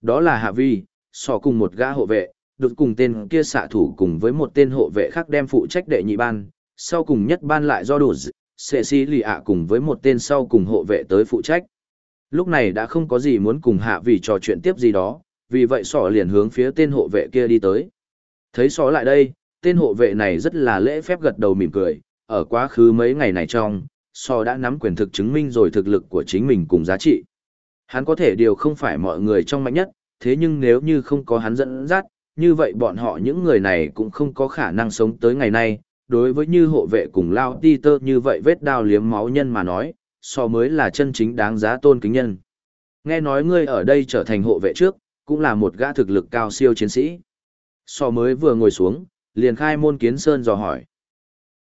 A: Đó là Hạ Vi, so cùng một gã hộ vệ, đột cùng tên kia xạ thủ cùng với một tên hộ vệ khác đem phụ trách đệ nhị ban, sau cùng nhất ban lại do đột, Cecilia cùng với một tên sau cùng hộ vệ tới phụ trách. Lúc này đã không có gì muốn cùng Hạ Vi trò chuyện tiếp gì đó, vì vậy sọ liền hướng phía tên hộ vệ kia đi tới. Thấy sọ lại đây, tên hộ vệ này rất là lễ phép gật đầu mỉm cười, ở quá khứ mấy ngày này trong, sọ đã nắm quyền thực chứng minh rồi thực lực của chính mình cùng giá trị. Hắn có thể điều không phải mọi người trong mạnh nhất, thế nhưng nếu như không có hắn dẫn dắt, như vậy bọn họ những người này cũng không có khả năng sống tới ngày nay. Đối với như hộ vệ cùng Lao Peter như vậy vết đao liếm máu nhân mà nói, sọ mới là chân chính đáng giá tôn kính nhân. Nghe nói ngươi ở đây trở thành hộ vệ trước, cũng là một gã thực lực cao siêu chiến sĩ. Sọ mới vừa ngồi xuống, liền khai môn kiến sơn dò hỏi.